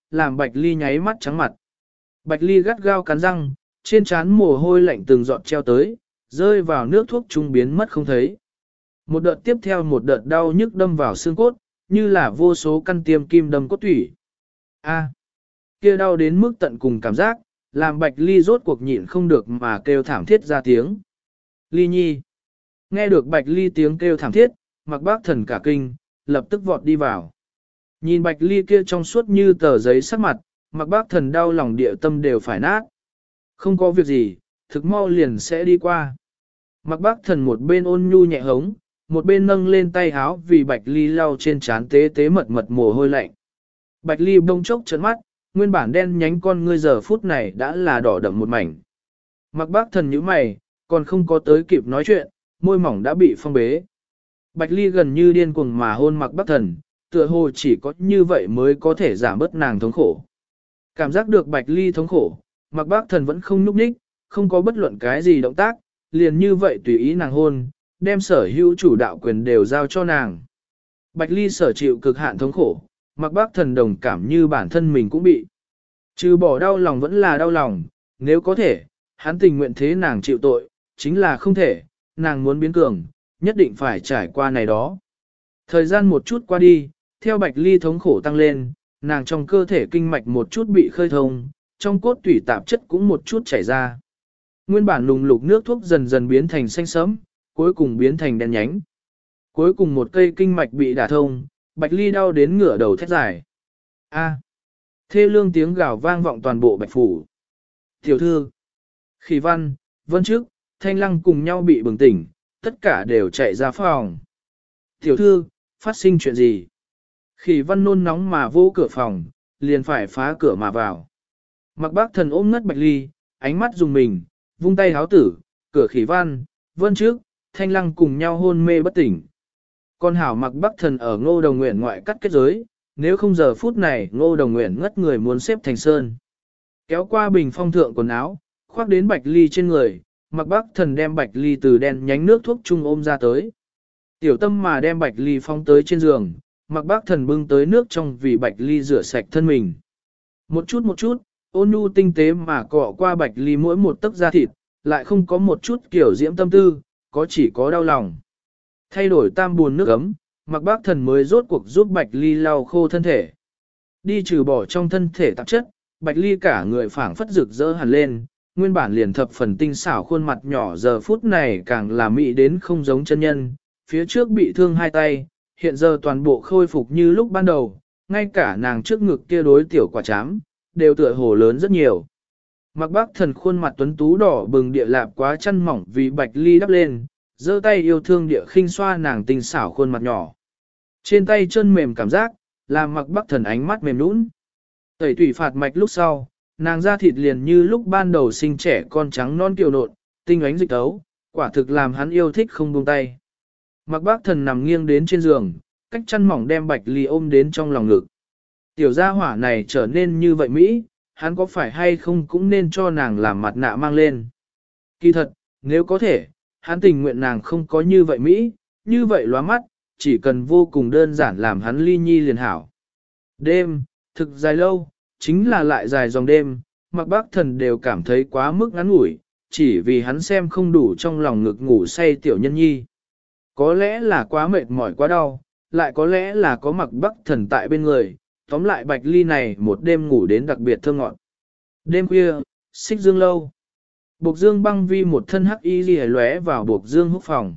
làm Bạch Ly nháy mắt trắng mặt. Bạch Ly gắt gao cắn răng, trên trán mồ hôi lạnh từng giọt treo tới, rơi vào nước thuốc trung biến mất không thấy. Một đợt tiếp theo một đợt đau nhức đâm vào xương cốt, như là vô số căn tiêm kim đâm cốt tủy. Kia đau đến mức tận cùng cảm giác, làm Bạch Ly rốt cuộc nhịn không được mà kêu thảm thiết ra tiếng. Ly nhi. Nghe được Bạch Ly tiếng kêu thảm thiết, Mạc Bác Thần cả kinh, lập tức vọt đi vào. Nhìn Bạch Ly kia trong suốt như tờ giấy sắc mặt, Mạc Bác Thần đau lòng địa tâm đều phải nát. Không có việc gì, thực mau liền sẽ đi qua. Mạc Bác Thần một bên ôn nhu nhẹ hống, một bên nâng lên tay háo vì Bạch Ly lau trên trán tế tế mật mật mồ hôi lạnh. Bạch Ly bông chốc trợn mắt, nguyên bản đen nhánh con ngươi giờ phút này đã là đỏ đậm một mảnh. Mạc Bác Thần nhíu mày, còn không có tới kịp nói chuyện, môi mỏng đã bị phong bế. Bạch Ly gần như điên cuồng mà hôn Mạc Bác Thần, tựa hồ chỉ có như vậy mới có thể giảm bớt nàng thống khổ. Cảm giác được Bạch Ly thống khổ, Mạc Bác Thần vẫn không nhúc nhích, không có bất luận cái gì động tác, liền như vậy tùy ý nàng hôn, đem sở hữu chủ đạo quyền đều giao cho nàng. Bạch Ly sở chịu cực hạn thống khổ, Mạc Bác Thần đồng cảm như bản thân mình cũng bị. Trừ bỏ đau lòng vẫn là đau lòng, nếu có thể, hắn tình nguyện thế nàng chịu tội, chính là không thể, nàng muốn biến cường, nhất định phải trải qua này đó. Thời gian một chút qua đi, theo Bạch Ly thống khổ tăng lên, nàng trong cơ thể kinh mạch một chút bị khơi thông, trong cốt tủy tạp chất cũng một chút chảy ra. Nguyên bản lùng lục nước thuốc dần dần biến thành xanh sẫm, cuối cùng biến thành đen nhánh. Cuối cùng một cây kinh mạch bị đả thông, Bạch Ly đau đến ngửa đầu thét dài. Thê lương tiếng gào vang vọng toàn bộ Bạch Phủ. Tiểu thư, Khỉ Văn, Vân Trước, Thanh Lăng cùng nhau bị bừng tỉnh, tất cả đều chạy ra phòng. Tiểu thư, phát sinh chuyện gì? Khỉ Văn nôn nóng mà vô cửa phòng, liền phải phá cửa mà vào. Mạc Bác Thần ôm ngất Bạch Ly, ánh mắt dùng mình, vung tay háo tử, cửa Khỉ Văn, Vân Trước, Thanh Lăng cùng nhau hôn mê bất tỉnh. Con hảo Mạc Bác Thần ở Ngô Đồng Nguyện ngoại cắt kết giới, nếu không giờ phút này Ngô Đồng Nguyện ngất người muốn xếp thành sơn. Kéo qua bình phong thượng quần áo, khoác đến Bạch Ly trên người, Mạc Bác Thần đem Bạch Ly từ đen nhánh nước thuốc chung ôm ra tới. Tiểu Tâm mà đem Bạch Ly phong tới trên giường, Mạc Bác Thần bưng tới nước trong vì Bạch Ly rửa sạch thân mình. Một chút, ôn nhu tinh tế mà cọ qua Bạch Ly mỗi một tấc da thịt, lại không có một chút kiểu diễm tâm tư, chỉ có đau lòng. Thay đổi tam buồn nước ấm, Mạc Bác Thần mới rốt cuộc giúp Bạch Ly lau khô thân thể. Đi trừ bỏ trong thân thể tạp chất, Bạch Ly cả người phảng phất rực rỡ hẳn lên, nguyên bản liền thập phần tinh xảo khuôn mặt nhỏ giờ phút này càng là mỹ đến không giống chân nhân, phía trước bị thương hai tay, hiện giờ toàn bộ khôi phục như lúc ban đầu, ngay cả nàng trước ngực kia đối tiểu quả chám, đều tựa hồ lớn rất nhiều. Mạc Bác Thần khuôn mặt tuấn tú đỏ bừng địa lạp quá chân mỏng vì Bạch Ly đắp lên, giơ tay yêu thương địa khinh xoa nàng tinh xảo khuôn mặt nhỏ. Trên tay chân mềm cảm giác, làm Mạc Bác Thần ánh mắt mềm nũng. Tẩy tủy phạt mạch lúc sau, nàng da thịt liền như lúc ban đầu sinh trẻ con trắng non kiều nộn, tinh ánh dịch tấu, quả thực làm hắn yêu thích không buông tay. Mạc Bác Thần nằm nghiêng đến trên giường, cách chăn mỏng đem Bạch Ly ôm đến trong lòng ngực. Tiểu gia hỏa này trở nên như vậy Mỹ, hắn có phải hay không cũng nên cho nàng làm mặt nạ mang lên. Kỳ thật, nếu có thể, hắn tình nguyện nàng không có như vậy Mỹ, như vậy lóa mắt, chỉ cần vô cùng đơn giản làm hắn ly nhi liền hảo. Đêm, thực dài lâu, chính là lại dài dòng đêm, Mạc Bác Thần đều cảm thấy quá mức ngắn ngủi, chỉ vì hắn xem không đủ trong lòng ngực ngủ say tiểu nhân nhi. Có lẽ là quá mệt mỏi quá đau, lại có lẽ là có Mạc Bác Thần tại bên người, tóm lại Bạch Ly này một đêm ngủ đến đặc biệt thơ ngọt. Đêm khuya, xích dương lâu. Bộc Dương Băng Vi một thân hắc y lìa lóe vào Bộc Dương Húc phòng.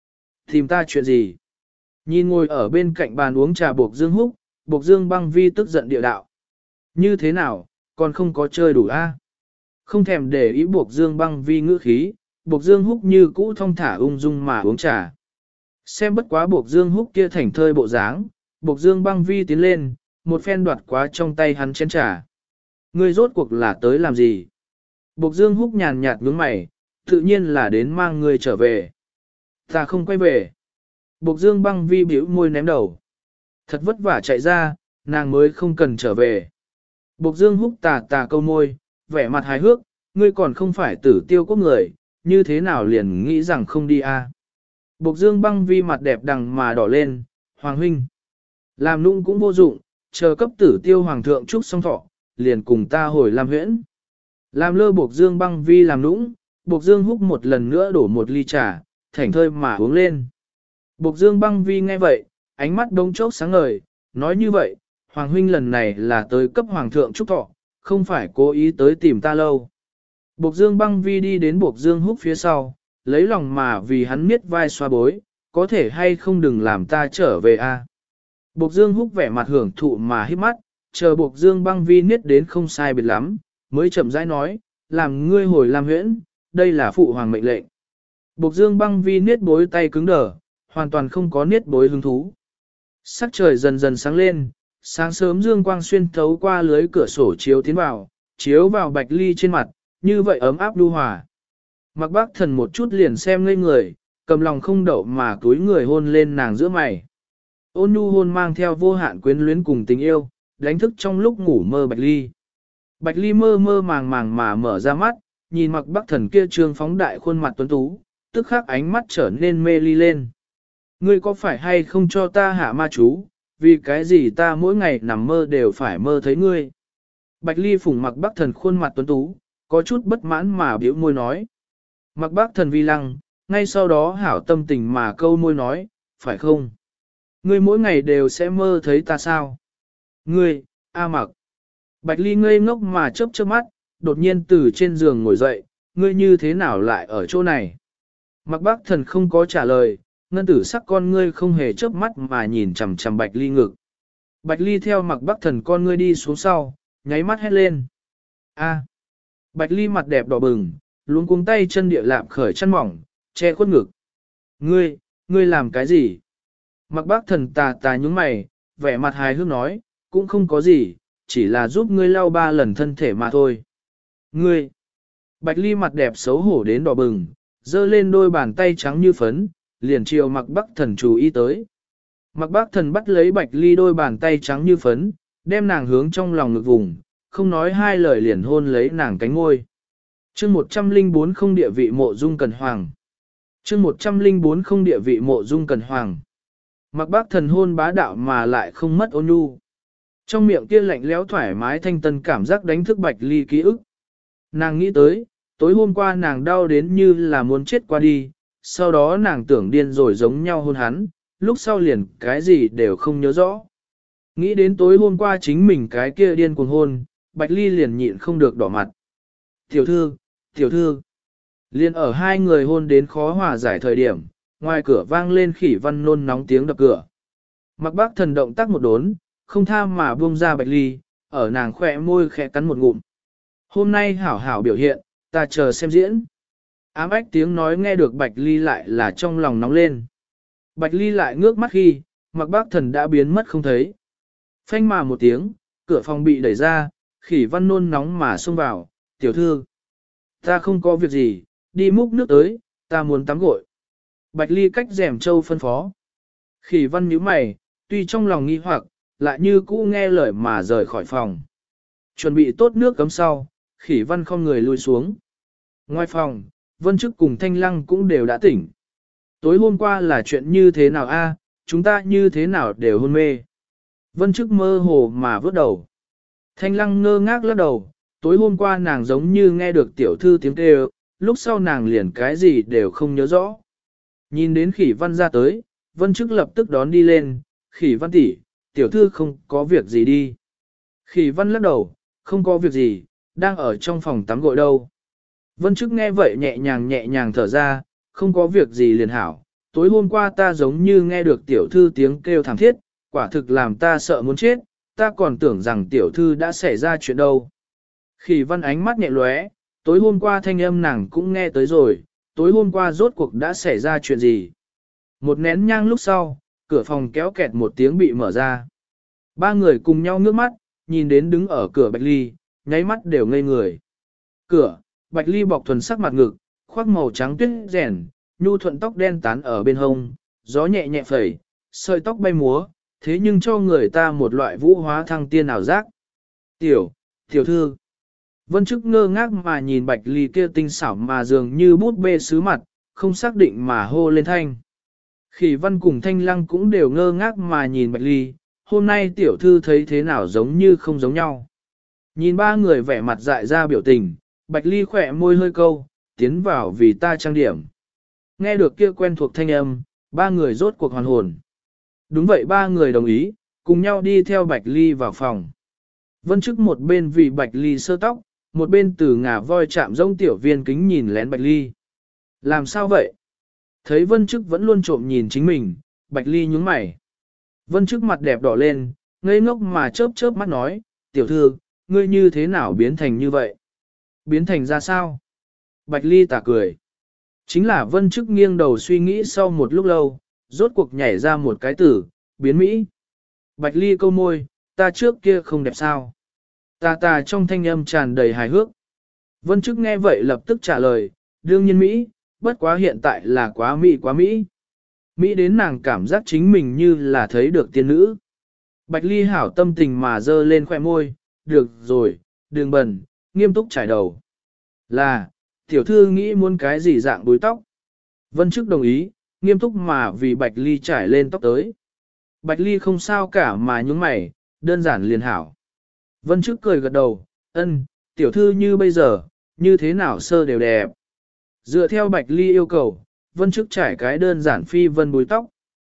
Tìm ta chuyện gì? Nhìn ngồi ở bên cạnh bàn uống trà Bộc Dương Húc, Bộc Dương Băng Vi tức giận địa đạo. Như thế nào, còn không có chơi đủ a? Không thèm để ý Bộc Dương Băng Vi ngữ khí, Bộc Dương Húc như cũ thong thả ung dung mà uống trà. Xem bất quá Bộc Dương Húc kia thành thơi bộ dáng, Bộc Dương Băng Vi tiến lên, một phen đoạt quá trong tay hắn chén trà. Ngươi rốt cuộc là tới làm gì? Bộc Dương Húc nhàn nhạt nhướng mày, tự nhiên là đến mang ngươi trở về. Ta không quay về. Bộc Dương Băng Vi bĩu môi ném đầu. Thật vất vả chạy ra, nàng mới không cần trở về. Bộc Dương Húc tà câu môi, vẻ mặt hài hước, ngươi còn không phải Tử Tiêu Quốc người, như thế nào liền nghĩ rằng không đi a? Bộc Dương Băng Vi mặt đẹp đằng mà đỏ lên, Hoàng huynh. Làm nũng cũng vô dụng, chờ cấp tử tiêu hoàng thượng chúc xong thọ, liền cùng ta hồi Lam Huyễn. Làm lơ buộc Dương Băng Vi làm nũng, buộc Dương húc một lần nữa đổ một ly trà, thảnh thơi mà uống lên. Buộc Dương Băng Vi nghe vậy, ánh mắt đông chốc sáng ngời, nói như vậy, Hoàng huynh lần này là tới cấp Hoàng thượng chúc thọ, không phải cố ý tới tìm ta lâu. Buộc Dương Băng Vi đi đến buộc Dương húc phía sau, lấy lòng mà vì hắn miết vai xoa bối, có thể hay không đừng làm ta trở về a. Buộc Dương húc vẻ mặt hưởng thụ mà hít mắt, chờ buộc Dương Băng Vi niết đến không sai biệt lắm, mới chậm rãi nói, làm ngươi hồi Lam Huyễn, đây là phụ hoàng mệnh lệnh. Buộc Dương Băng Vi niết bối tay cứng đờ, hoàn toàn không có niết bối hứng thú. Sắc trời dần dần sáng lên, sáng sớm dương quang xuyên thấu qua lưới cửa sổ chiếu tiến vào, chiếu vào Bạch Ly trên mặt, như vậy ấm áp lưu hòa. Mặc Bác Thần một chút liền xem ngây người, cầm lòng không đậu mà túi người hôn lên nàng giữa mày. Ôn nhu hôn mang theo vô hạn quyến luyến cùng tình yêu, đánh thức trong lúc ngủ mơ Bạch Ly. Bạch Ly mơ mơ màng màng mà mở ra mắt, nhìn Mặc Bác Thần kia trương phóng đại khuôn mặt tuấn tú, tức khắc ánh mắt trở nên mê ly lên. Ngươi có phải hay không cho ta hạ ma chú, vì cái gì ta mỗi ngày nằm mơ đều phải mơ thấy ngươi. Bạch Ly phủng Mặc Bác Thần khuôn mặt tuấn tú, có chút bất mãn mà biểu môi nói. Mặc Bác Thần vi lăng, ngay sau đó hảo tâm tình mà câu môi nói, phải không? Ngươi mỗi ngày đều sẽ mơ thấy ta sao? Ngươi, A Mặc. Bạch Ly ngây ngốc mà chớp chớp mắt, đột nhiên từ trên giường ngồi dậy, ngươi như thế nào lại ở chỗ này? Mặc Bác Thần không có trả lời, ngân tử sắc con ngươi không hề chớp mắt mà nhìn chằm chằm Bạch Ly ngực. Bạch Ly theo Mặc Bác Thần con ngươi đi xuống sau, nháy mắt hét lên. A. Bạch Ly mặt đẹp đỏ bừng, luống cuống tay chân địa lạm khởi chăn mỏng, che khuất ngực. Ngươi làm cái gì? Mặc Bác Thần tà tà nhúng mày, vẻ mặt hài hước nói, cũng không có gì, chỉ là giúp ngươi lau 3 lần thân thể mà thôi. Ngươi! Bạch Ly mặt đẹp xấu hổ đến đỏ bừng, giơ lên đôi bàn tay trắng như phấn, liền chiều Mặc Bác Thần chú ý tới. Mặc Bác Thần bắt lấy Bạch Ly đôi bàn tay trắng như phấn, đem nàng hướng trong lòng ngực vùng, không nói hai lời liền hôn lấy nàng cánh ngôi. Chương 104 không địa vị mộ dung cần hoàng. Chương 104 không địa vị mộ dung cần hoàng. Mặc Bác Thần hôn bá đạo mà lại không mất ôn nhu. Trong miệng kia lạnh lẽo thoải mái thanh tân cảm giác đánh thức Bạch Ly ký ức. Nàng nghĩ tới, tối hôm qua nàng đau đến như là muốn chết qua đi, sau đó nàng tưởng điên rồi giống nhau hôn hắn, lúc sau liền cái gì đều không nhớ rõ. Nghĩ đến tối hôm qua chính mình cái kia điên cuồng hôn, Bạch Ly liền nhịn không được đỏ mặt. Tiểu thư, liền ở hai người hôn đến khó hòa giải thời điểm, ngoài cửa vang lên Khỉ Văn nôn nóng tiếng đập cửa. Mặc Bác Thần động tác một đốn, không tha mà buông ra Bạch Ly, ở nàng khỏe môi khẽ cắn một ngụm. Hôm nay hảo hảo biểu hiện, ta chờ xem diễn. Ám ách tiếng nói nghe được Bạch Ly lại là trong lòng nóng lên. Bạch Ly lại ngước mắt khi, Mặc Bác Thần đã biến mất không thấy. Phanh mà một tiếng, cửa phòng bị đẩy ra, Khỉ Văn nôn nóng mà xông vào, tiểu thư. Ta không có việc gì, đi múc nước tới, ta muốn tắm gội. Bạch Ly cách rèm châu phân phó. Khỉ Văn nhíu mày, tuy trong lòng nghi hoặc, lại như cũ nghe lời mà rời khỏi phòng. Chuẩn bị tốt nước cấm sau, Khỉ Văn không người lui xuống. Ngoài phòng, Vân Trức cùng Thanh Lăng cũng đều đã tỉnh. Tối hôm qua là chuyện như thế nào a? Chúng ta như thế nào đều hôn mê. Vân Trức mơ hồ mà vớt đầu. Thanh Lăng ngơ ngác lắc đầu, tối hôm qua nàng giống như nghe được tiểu thư tiếng kêu, lúc sau nàng liền cái gì đều không nhớ rõ. Nhìn đến Khỉ Văn ra tới, Vân Trức lập tức đón đi lên, Khỉ Văn tỷ, tiểu thư không có việc gì đi. Khỉ Văn lắc đầu, không có việc gì, đang ở trong phòng tắm gội đâu. Vân Trức nghe vậy nhẹ nhàng thở ra, không có việc gì liền hảo. Tối hôm qua ta giống như nghe được tiểu thư tiếng kêu thảm thiết, quả thực làm ta sợ muốn chết, ta còn tưởng rằng tiểu thư đã xảy ra chuyện đâu. Khỉ Văn ánh mắt nhẹ lóe, tối hôm qua thanh âm nàng cũng nghe tới rồi, tối hôm qua rốt cuộc đã xảy ra chuyện gì. Một nén nhang lúc sau, cửa phòng kéo kẹt một tiếng bị mở ra. Ba người cùng nhau ngước mắt, nhìn đến đứng ở cửa Bạch Ly, nháy mắt đều ngây người. Cửa, Bạch Ly bọc thuần sắc mặt ngực, khoác màu trắng tuyết rèn, nhu thuận tóc đen tán ở bên hông, gió nhẹ nhẹ phẩy, sợi tóc bay múa, thế nhưng cho người ta một loại vũ hóa thăng tiên ảo giác. Tiểu thư. Vân Trức ngơ ngác mà nhìn Bạch Ly kia tinh xảo mà dường như bút bê sứ mặt, không xác định mà hô lên thanh. Khỉ Văn cùng Thanh Lăng cũng đều ngơ ngác mà nhìn Bạch Ly, hôm nay tiểu thư thấy thế nào giống như không giống nhau. Nhìn ba người vẻ mặt dại ra biểu tình, Bạch Ly khỏe môi hơi câu, tiến vào vì ta trang điểm. Nghe được kia quen thuộc thanh âm, ba người rốt cuộc hoàn hồn. Đúng vậy, ba người đồng ý, cùng nhau đi theo Bạch Ly vào phòng. Vân Chức một bên vì Bạch Ly sơ tóc, một bên từ ngà voi chạm rông tiểu viên kính nhìn lén Bạch Ly. Làm sao vậy? Thấy Vân Chức vẫn luôn trộm nhìn chính mình, Bạch Ly nhướng mày. Vân Chức mặt đẹp đỏ lên, ngây ngốc mà chớp chớp mắt nói, tiểu thư, ngươi như thế nào biến thành như vậy? Biến thành ra sao? Bạch Ly tà cười. Chính là Vân Chức nghiêng đầu suy nghĩ sau một lúc lâu, rốt cuộc nhảy ra một cái từ, biến Mỹ. Bạch Ly câu môi, ta trước kia không đẹp sao? Ta trong thanh âm tràn đầy hài hước. Vân Chức nghe vậy lập tức trả lời, đương nhiên Mỹ, bất quá hiện tại là quá Mỹ quá Mỹ. Mỹ đến nàng cảm giác chính mình như là thấy được tiên nữ. Bạch Ly hảo tâm tình mà dơ lên khoẻ môi, được rồi, đừng bẩn, nghiêm túc trải đầu. Là, tiểu thư nghĩ muốn cái gì dạng búi tóc. Vân Chức đồng ý, nghiêm túc mà vì Bạch Ly trải lên tóc tới. Bạch Ly không sao cả mà nhúng mày, đơn giản liền hảo. Vân Chức cười gật đầu, ân, tiểu thư như bây giờ, như thế nào sơ đều đẹp. Dựa theo Bạch Ly yêu cầu, Vân Chức trải cái đơn giản phi vân búi tóc.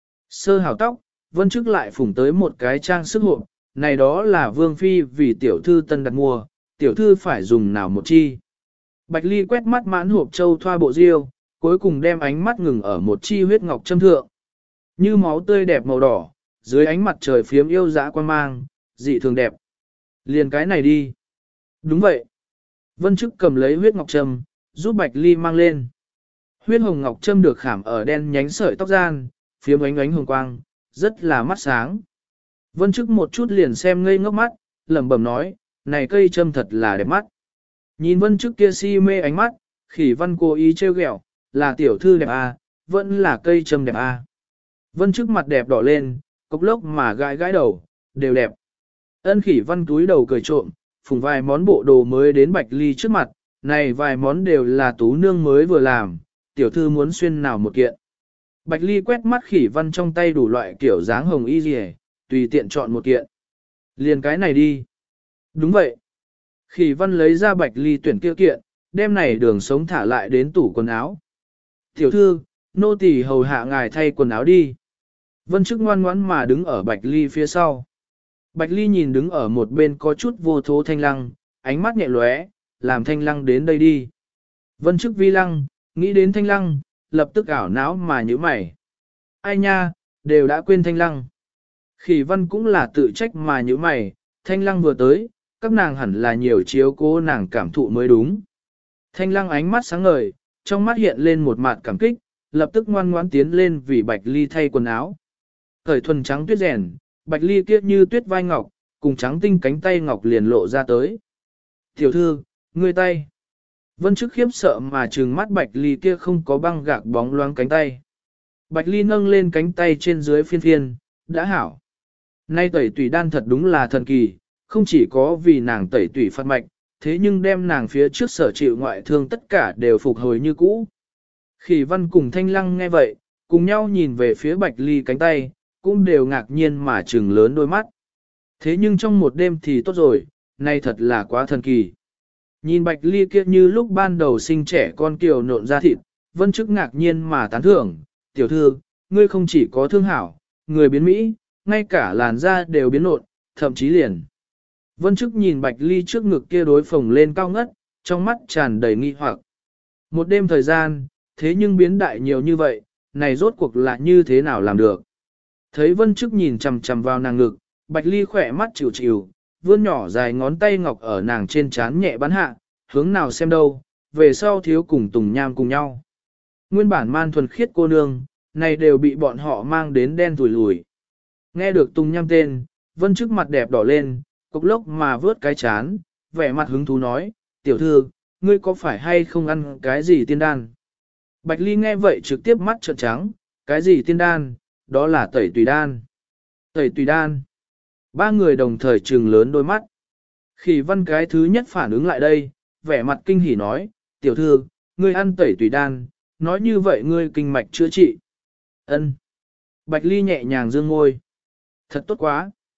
Sơ hảo tóc, Vân Chức lại phủng tới một cái trang sức hộp, này đó là Vương Phi vì tiểu thư tân đặt mua, tiểu thư phải dùng nào một chi. Bạch Ly quét mắt mãn hộp châu thoa bộ diêu, cuối cùng đem ánh mắt ngừng ở một chi huyết ngọc châm thượng. Như máu tươi đẹp màu đỏ, dưới ánh mặt trời phiếm yêu dã quan mang, dị thường đẹp. Liền cái này đi. Đúng vậy. Vân Chức cầm lấy huyết ngọc trâm, giúp Bạch Ly mang lên. Huyết hồng ngọc trâm được khảm ở đen nhánh sợi tóc gian, phiếm ánh ánh hồng quang, rất là mắt sáng. Vân Chức một chút liền xem ngây ngốc mắt, lẩm bẩm nói, này cây trâm thật là đẹp mắt. Nhìn Vân Chức kia si mê ánh mắt, Khỉ Văn cố ý trêu ghẹo, là tiểu thư đẹp à, vẫn là cây trâm đẹp à. Vân Chức mặt đẹp đỏ lên, cốc lốc mà gãi gãi đầu, đều đẹp. Ân Khỉ Văn túi đầu cười trộm, phùng vài món bộ đồ mới đến Bạch Ly trước mặt, này vài món đều là tú nương mới vừa làm, tiểu thư muốn xuyên nào một kiện. Bạch Ly quét mắt Khỉ Văn trong tay đủ loại kiểu dáng hồng y rìa, tùy tiện chọn một kiện. Liền cái này đi. Đúng vậy. Khỉ Văn lấy ra Bạch Ly tuyển kia kiện, đem này đường sống thả lại đến tủ quần áo. Tiểu thư, nô tỳ hầu hạ ngài thay quần áo đi. Vân Chức ngoan ngoãn mà đứng ở Bạch Ly phía sau. Bạch Ly nhìn đứng ở một bên có chút vô thố Thanh Lăng, ánh mắt nhẹ lóe, làm Thanh Lăng đến đây đi. Vân Chức vi lăng, nghĩ đến Thanh Lăng, lập tức ảo não mà nhíu mày. Ai nha, đều đã quên Thanh Lăng. Khỉ Văn cũng là tự trách mà nhíu mày, Thanh Lăng vừa tới, các nàng hẳn là nhiều chiếu cố nàng cảm thụ mới đúng. Thanh Lăng ánh mắt sáng ngời, trong mắt hiện lên một mạt cảm kích, lập tức ngoan ngoãn tiến lên vì Bạch Ly thay quần áo. Cởi thuần trắng tuyết rèn, Bạch Ly kiết như tuyết vai ngọc, cùng trắng tinh cánh tay ngọc liền lộ ra tới. Tiểu thư, ngươi tay. Vân Chức khiếp sợ mà trừng mắt Bạch Ly kia không có băng gạc bóng loáng cánh tay. Bạch Ly nâng lên cánh tay trên dưới phiên phiên, đã hảo. Nay tẩy tủy đan thật đúng là thần kỳ, không chỉ có vì nàng tẩy tủy phát mạch, thế nhưng đem nàng phía trước sở chịu ngoại thương tất cả đều phục hồi như cũ. Khỉ Văn cùng Thanh Lăng nghe vậy, cùng nhau nhìn về phía Bạch Ly cánh tay, cũng đều ngạc nhiên mà trừng lớn đôi mắt. Thế nhưng trong một đêm thì tốt rồi, nay thật là quá thần kỳ. Nhìn Bạch Ly kia như lúc ban đầu sinh trẻ con kiều nộn ra thịt, Vân Chức ngạc nhiên mà tán thưởng, tiểu thư, ngươi không chỉ có thương hảo, người biến Mỹ, ngay cả làn da đều biến nộn, thậm chí liền. Vân Chức nhìn Bạch Ly trước ngực kia đối phồng lên cao ngất, trong mắt tràn đầy nghi hoặc. Một đêm thời gian, thế nhưng biến đại nhiều như vậy, này rốt cuộc là như thế nào làm được. Thấy Vân Chức nhìn chằm chằm vào nàng ngực, Bạch Ly khỏe mắt chịu chịu, vươn nhỏ dài ngón tay ngọc ở nàng trên trán nhẹ bắn hạ, hướng nào xem đâu, về sau thiếu cùng Tùng Nham cùng nhau. Nguyên bản man thuần khiết cô nương, này đều bị bọn họ mang đến đen thủi lùi. Nghe được Tùng Nham tên, Vân Chức mặt đẹp đỏ lên, cục lốc mà vớt cái chán, vẻ mặt hứng thú nói, tiểu thư, ngươi có phải hay không ăn cái gì tiên đan? Bạch Ly nghe vậy trực tiếp mắt trợn trắng, cái gì tiên đan, đó là tẩy tùy đan. Tẩy tùy đan. Ba người đồng thời trừng lớn đôi mắt. Khỉ Văn cái thứ nhất phản ứng lại đây, vẻ mặt kinh hỉ nói, tiểu thư, ngươi ăn tẩy tùy đan, nói như vậy ngươi kinh mạch chữa trị. Ân. Bạch Ly nhẹ nhàng dương ngôi. Thật tốt quá.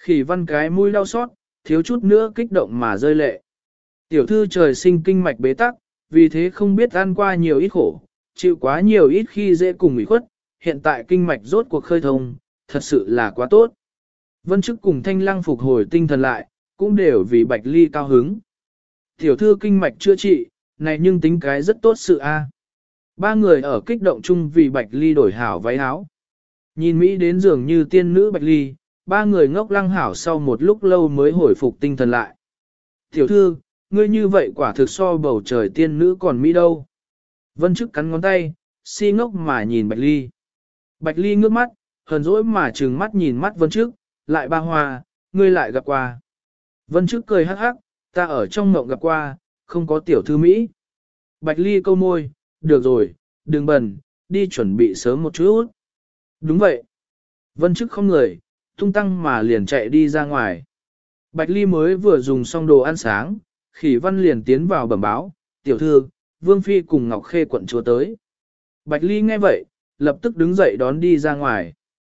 Khỉ văn cái mũi đau xót, thiếu chút nữa kích động mà rơi lệ. Tiểu thư trời sinh kinh mạch bế tắc, vì thế không biết ăn qua nhiều ít khổ, chịu quá nhiều ít khi dễ cùng ủy khuất, hiện tại kinh mạch rốt cuộc khơi thông, thật sự là quá tốt. Vân Chức cùng Thanh Lăng phục hồi tinh thần lại, cũng đều vì Bạch Ly cao hứng. Tiểu thư kinh mạch chữa trị, này nhưng tính cái rất tốt sự a. Ba người ở kích động chung vì Bạch Ly đổi hảo váy áo. Nhìn Mỹ đến dường như tiên nữ Bạch Ly, ba người ngốc lăng hảo sau một lúc lâu mới hồi phục tinh thần lại. Tiểu thư, ngươi như vậy quả thực so bầu trời tiên nữ còn Mỹ đâu. Vân Chức cắn ngón tay, si ngốc mà nhìn Bạch Ly. Bạch Ly ngước mắt, hờn dỗi mà trừng mắt nhìn mắt Vân Chức, lại ba hoa, ngươi lại gặp qua. Vân Chức cười hắc hắc, ta ở trong mộng gặp qua, không có tiểu thư Mỹ. Bạch Ly câu môi, được rồi, đừng bần, đi chuẩn bị sớm một chút. Đúng vậy. Vân Chức không người, tung tăng mà liền chạy đi ra ngoài. Bạch Ly mới vừa dùng xong đồ ăn sáng, Khỉ Văn liền tiến vào bẩm báo, tiểu thư, Vương Phi cùng Ngọc Khê quận chúa tới. Bạch Ly nghe vậy, lập tức đứng dậy đón đi ra ngoài.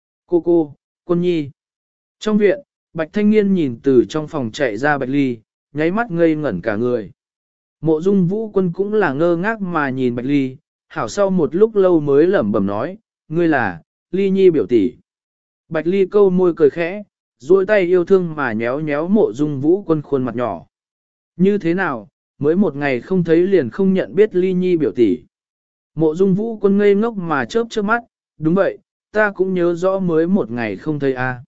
Cô, Quân Nhi. Trong viện, Bạch Thanh Niên nhìn từ trong phòng chạy ra Bạch Ly, nháy mắt ngây ngẩn cả người. Mộ Dung Vũ Quân cũng là ngơ ngác mà nhìn Bạch Ly, hảo sau một lúc lâu mới lẩm bẩm nói, ngươi là, Ly Nhi biểu tỷ. Bạch Ly câu môi cười khẽ, duỗi tay yêu thương mà nhéo nhéo Mộ Dung Vũ Quân khuôn mặt nhỏ. Như thế nào, mới một ngày không thấy liền không nhận biết Ly Nhi biểu tỷ. Mộ Dung Vũ Quân ngây ngốc mà chớp chớp mắt, đúng vậy, ta cũng nhớ rõ mới một ngày không thấy a.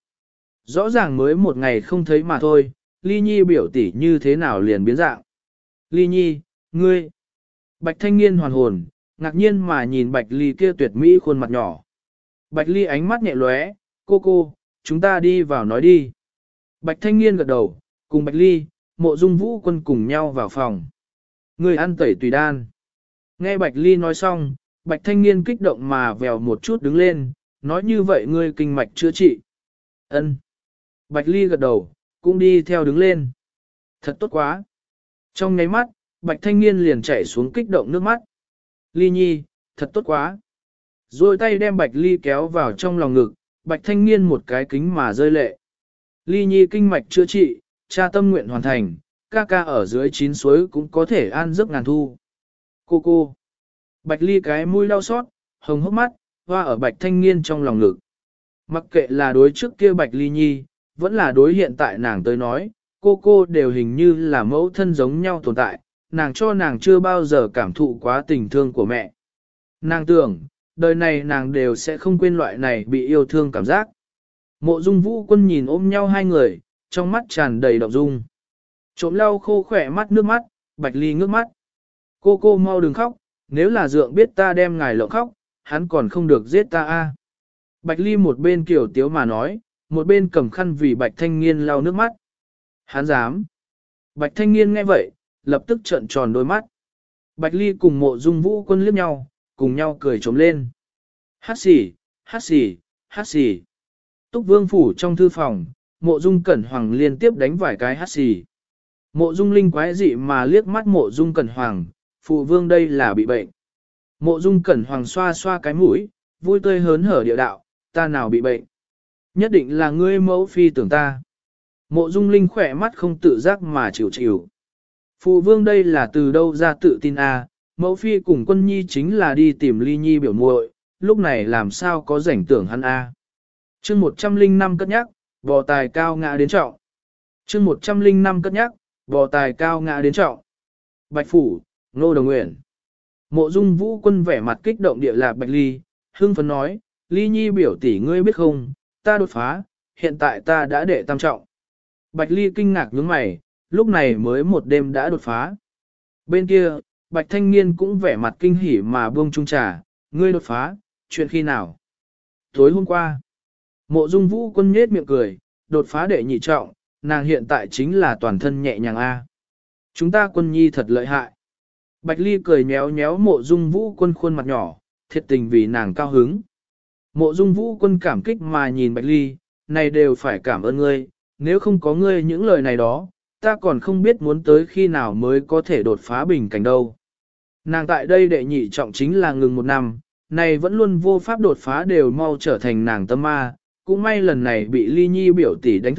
Rõ ràng mới một ngày không thấy mà thôi, Ly Nhi biểu tỷ như thế nào liền biến dạng. Ly Nhi, ngươi. Bạch Thanh Niên hoàn hồn, ngạc nhiên mà nhìn Bạch Ly kia tuyệt mỹ khuôn mặt nhỏ. Bạch Ly ánh mắt nhẹ lóe, cô, chúng ta đi vào nói đi. Bạch Thanh Niên gật đầu, cùng Bạch Ly, Mộ Dung Vũ Quân cùng nhau vào phòng. Ngươi ăn tẩy tùy đan. Nghe Bạch Ly nói xong, Bạch Thanh Niên kích động mà vèo một chút đứng lên, nói như vậy ngươi kinh mạch chữa trị. Ân. Bạch Ly gật đầu, cũng đi theo đứng lên. Thật tốt quá. Trong nháy mắt, Bạch Thanh Niên liền chảy xuống kích động nước mắt. Ly Nhi, thật tốt quá. Rồi tay đem Bạch Ly kéo vào trong lòng ngực, Bạch Thanh Niên một cái kính mà rơi lệ. Ly Nhi kinh mạch chữa trị, cha tâm nguyện hoàn thành, ca ca ở dưới chín suối cũng có thể an giấc ngàn thu. Cô. Bạch Ly cái mũi đau xót, hồng hốc mắt, hoa ở Bạch Thanh Niên trong lòng ngực. Mặc kệ là đối trước kia Bạch Ly Nhi, vẫn là đối hiện tại nàng tới nói, cô đều hình như là mẫu thân giống nhau tồn tại, nàng cho nàng chưa bao giờ cảm thụ quá tình thương của mẹ. Nàng tưởng, đời này nàng đều sẽ không quên loại này bị yêu thương cảm giác. Mộ Dung Vũ Quân nhìn ôm nhau hai người, trong mắt tràn đầy động dung. Trộm lau khô khỏe mắt nước mắt, Bạch Ly ngước mắt. Cô mau đừng khóc, nếu là dượng biết ta đem ngài lộng khóc, hắn còn không được giết ta a. Bạch Ly một bên kiểu tiếu mà nói, một bên cầm khăn vì Bạch Thanh Niên lau nước mắt. Hắn dám. Bạch Thanh Niên nghe vậy, lập tức trợn tròn đôi mắt. Bạch Ly cùng Mộ Dung Vũ Quân liếc nhau, cùng nhau cười trống lên. Hát xì. Túc Vương phủ trong thư phòng, Mộ Dung Cẩn Hoàng liên tiếp đánh vài cái hát xì. Mộ Dung Linh quái dị mà liếc mắt Mộ Dung Cẩn Hoàng, phụ vương đây là bị bệnh. Mộ Dung Cẩn Hoàng xoa xoa cái mũi, vui tươi hớn hở địa đạo, ta nào bị bệnh. Nhất định là ngươi mẫu phi tưởng ta. Mộ Dung Linh khỏe mắt không tự giác mà chịu. Phụ vương đây là từ đâu ra tự tin a? Mẫu phi cùng Quân Nhi chính là đi tìm Ly Nhi biểu muội, lúc này làm sao có rảnh tưởng hắn a? Chương 105 cất nhắc, bò tài cao ngã đến trọng. Chương 105 cất nhắc, bò tài cao ngã đến trọng. Bạch phủ, Ngô Đồng Nguyện. Mộ Dung Vũ Quân vẻ mặt kích động địa lạc Bạch Ly, hưng phấn nói, Ly Nhi biểu tỷ ngươi biết không, ta đột phá, hiện tại ta đã đệ tam trọng. Bạch Ly kinh ngạc nhướng mày, lúc này mới một đêm đã đột phá. Bên kia, Bạch Thanh Niên cũng vẻ mặt kinh hỉ mà buông chung trà, ngươi đột phá, chuyện khi nào? Tối hôm qua, Mộ Dung Vũ Quân nhếch miệng cười, đột phá đệ nhị trọng, nàng hiện tại chính là toàn thân nhẹ nhàng a. Chúng ta Quân Nhi thật lợi hại. Bạch Ly cười nhéo nhéo Mộ Dung Vũ Quân khuôn mặt nhỏ, thiệt tình vì nàng cao hứng. Mộ Dung Vũ Quân cảm kích mà nhìn Bạch Ly, này đều phải cảm ơn ngươi, nếu không có ngươi những lời này đó, ta còn không biết muốn tới khi nào mới có thể đột phá bình cảnh đâu. Nàng tại đây đệ nhị trọng chính là ngừng một năm, này vẫn luôn vô pháp đột phá đều mau trở thành nàng tâm ma, cũng may lần này bị Ly Nhi biểu tỷ đánh thức,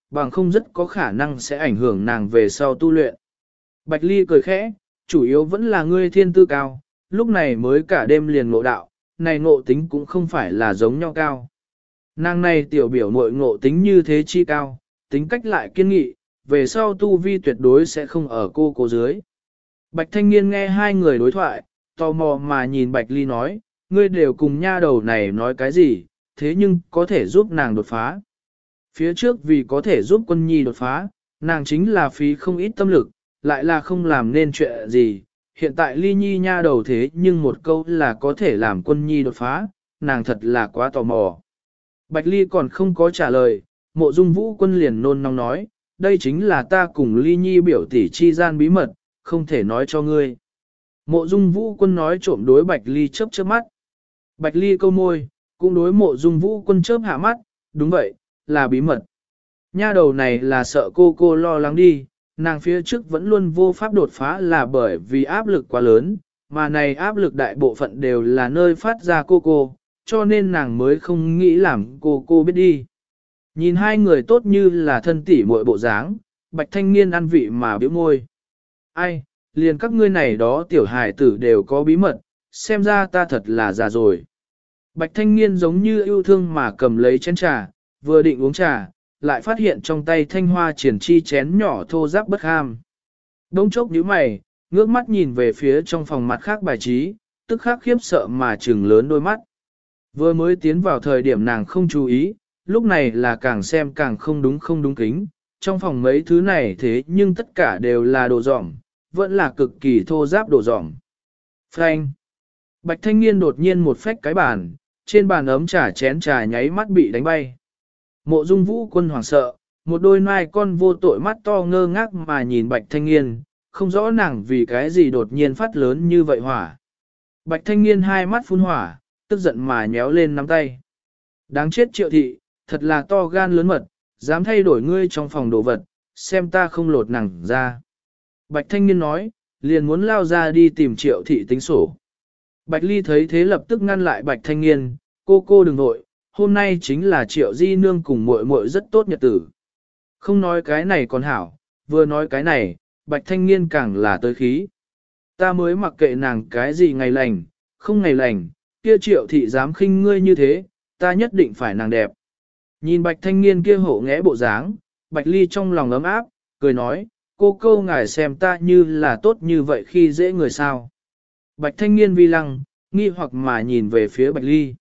bằng không rất có khả năng sẽ ảnh hưởng nàng về sau tu luyện. Bạch Ly cười khẽ, chủ yếu vẫn là ngươi thiên tư cao, lúc này mới cả đêm liền ngộ đạo, này ngộ tính cũng không phải là giống nhau cao. Nàng này tiểu biểu muội ngộ tính như thế chi cao, tính cách lại kiên nghị, về sau tu vi tuyệt đối sẽ không ở cô dưới. Bạch Thanh Niên nghe hai người đối thoại, tò mò mà nhìn Bạch Ly nói, ngươi đều cùng nha đầu này nói cái gì, thế nhưng có thể giúp nàng đột phá. Phía trước vì có thể giúp Quân Nhi đột phá, nàng chính là phí không ít tâm lực, lại là không làm nên chuyện gì. Hiện tại Ly Nhi nha đầu thế nhưng một câu là có thể làm Quân Nhi đột phá, nàng thật là quá tò mò. Bạch Ly còn không có trả lời, Mộ Dung Vũ Quân liền nôn nóng nói, đây chính là ta cùng Ly Nhi biểu tỷ chi gian bí mật, không thể nói cho ngươi. Mộ Dung Vũ Quân nói trộm đối Bạch Ly chớp chớp mắt. Bạch Ly câu môi, cũng đối Mộ Dung Vũ Quân chớp hạ mắt, đúng vậy, là bí mật. Nha đầu này là sợ cô lo lắng đi, nàng phía trước vẫn luôn vô pháp đột phá là bởi vì áp lực quá lớn, mà này áp lực đại bộ phận đều là nơi phát ra cô, cho nên nàng mới không nghĩ làm cô biết đi. Nhìn hai người tốt như là thân tỷ muội bộ dáng, Bạch Thanh Niên ăn vị mà biểu môi. Ai, liền các ngươi này đó tiểu hài tử đều có bí mật, xem ra ta thật là già rồi. Bạch Thanh Niên giống như yêu thương mà cầm lấy chén trà, vừa định uống trà, lại phát hiện trong tay Thanh Hoa triển chi chén nhỏ thô ráp bất ham. Đông chốc nhíu mày, ngước mắt nhìn về phía trong phòng mặt khác bài trí, tức khắc khiếp sợ mà trừng lớn đôi mắt. Vừa mới tiến vào thời điểm nàng không chú ý, lúc này là càng xem càng không đúng kính, trong phòng mấy thứ này thế nhưng tất cả đều là đồ dỏng, vẫn là cực kỳ thô ráp đồ dỏng. Frank! Bạch Thanh Niên đột nhiên một phách cái bàn, trên bàn ấm trà chén trà nháy mắt bị đánh bay. Mộ Dung Vũ Quân hoảng sợ, một đôi nai con vô tội mắt to ngơ ngác mà nhìn Bạch Thanh Niên, không rõ nàng vì cái gì đột nhiên phát lớn như vậy hỏa. Bạch Thanh Niên hai mắt phun hỏa, tức giận mà nhéo lên nắm tay. Đáng chết Triệu thị, thật là to gan lớn mật, dám thay đổi ngươi trong phòng đồ vật, xem ta không lột nàng ra. Bạch Thanh Niên nói, liền muốn lao ra đi tìm Triệu thị tính sổ. Bạch Ly thấy thế lập tức ngăn lại Bạch Thanh Niên, cô đừng nội, hôm nay chính là Triệu Di Nương cùng muội muội rất tốt nhật tử. Không nói cái này còn hảo, vừa nói cái này, Bạch Thanh Niên càng là tới khí. Ta mới mặc kệ nàng cái gì ngày lành, không ngày lành, kia Triệu thị dám khinh ngươi như thế, ta nhất định phải nàng đẹp. Nhìn Bạch Thanh Niên kia hổ nghẽ bộ dáng, Bạch Ly trong lòng ấm áp, cười nói, cô ngài xem ta như là tốt như vậy khi dễ người sao. Bạch Thanh Niên vi lăng, nghi hoặc mà nhìn về phía Bạch Ly.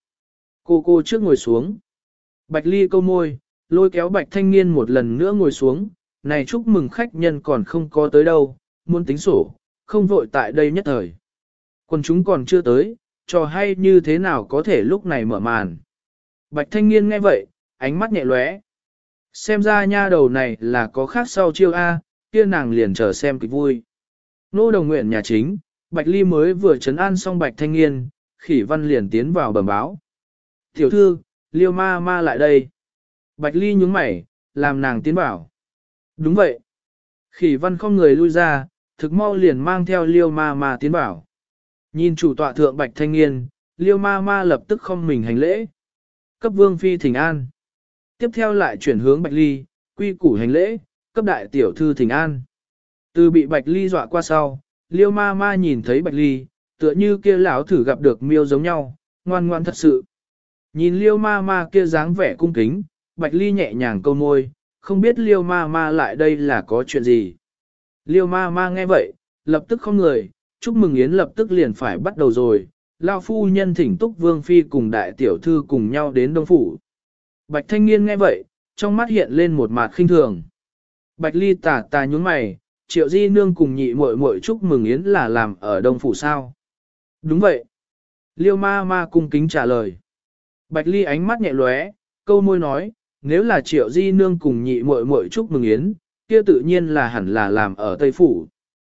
Cô trước ngồi xuống. Bạch Ly câu môi, lôi kéo Bạch Thanh Niên một lần nữa ngồi xuống, này chúc mừng khách nhân còn không có tới đâu, muốn tính sổ, không vội tại đây nhất thời. Quần chúng còn chưa tới, trò hay như thế nào có thể lúc này mở màn. Bạch Thanh Niên nghe vậy, ánh mắt nhẹ lóe. Xem ra nha đầu này là có khác sau chiêu A, kia nàng liền chờ xem kịch vui. Nô Đồng Nguyện nhà chính, Bạch Ly mới vừa trấn an xong Bạch Thanh Niên, Khỉ Văn liền tiến vào bẩm báo. Tiểu thư, Liêu ma ma lại đây. Bạch Ly nhướng mày, làm nàng tiến vào. Đúng vậy. Khỉ Văn không người lui ra, thực mau liền mang theo Liêu ma ma tiến vào. Nhìn chủ tọa thượng Bạch Thanh Niên, Liêu ma ma lập tức không mình hành lễ. Cấp vương phi thỉnh an. Tiếp theo lại chuyển hướng Bạch Ly, quy củ hành lễ, cấp đại tiểu thư thỉnh an. Từ bị Bạch Ly dọa qua sau, Liêu ma ma nhìn thấy Bạch Ly, tựa như kia lão thử gặp được miêu giống nhau, ngoan ngoan thật sự. Nhìn Liêu ma ma kia dáng vẻ cung kính, Bạch Ly nhẹ nhàng câu môi, không biết Liêu ma ma lại đây là có chuyện gì. Liêu ma ma nghe vậy, lập tức không người, chúc mừng yến lập tức liền phải bắt đầu rồi, lao phu nhân thỉnh túc vương phi cùng đại tiểu thư cùng nhau đến Đông Phủ. Bạch Thanh Niên nghe vậy, trong mắt hiện lên một mặt khinh thường. Bạch Ly tà nhún mày, Triệu Di Nương cùng nhị muội muội chúc mừng yến là làm ở Đông Phủ sao? Đúng vậy. Liêu ma ma cung kính trả lời. Bạch Ly ánh mắt nhẹ lóe, câu môi nói, nếu là Triệu Di Nương cùng nhị muội muội chúc mừng yến, kia tự nhiên là hẳn là làm ở Tây Phủ.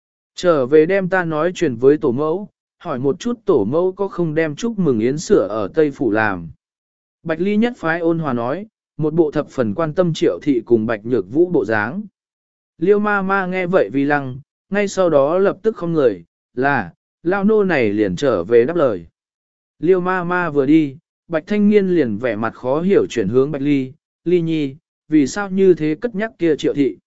Trở về đem ta nói chuyện với tổ mẫu, hỏi một chút tổ mẫu có không đem chúc mừng yến sửa ở Tây Phủ làm. Bạch Ly nhất phái ôn hòa nói, một bộ thập phần quan tâm Triệu thị cùng Bạch Nhược Vũ bộ dáng. Liêu ma ma nghe vậy vì lăng, ngay sau đó lập tức không người, là, lao nô này liền trở về đáp lời. Liêu ma ma vừa đi, Bạch Thanh Niên liền vẻ mặt khó hiểu chuyển hướng Bạch Ly, Ly Nhi, vì sao như thế cất nhắc kia Triệu thị.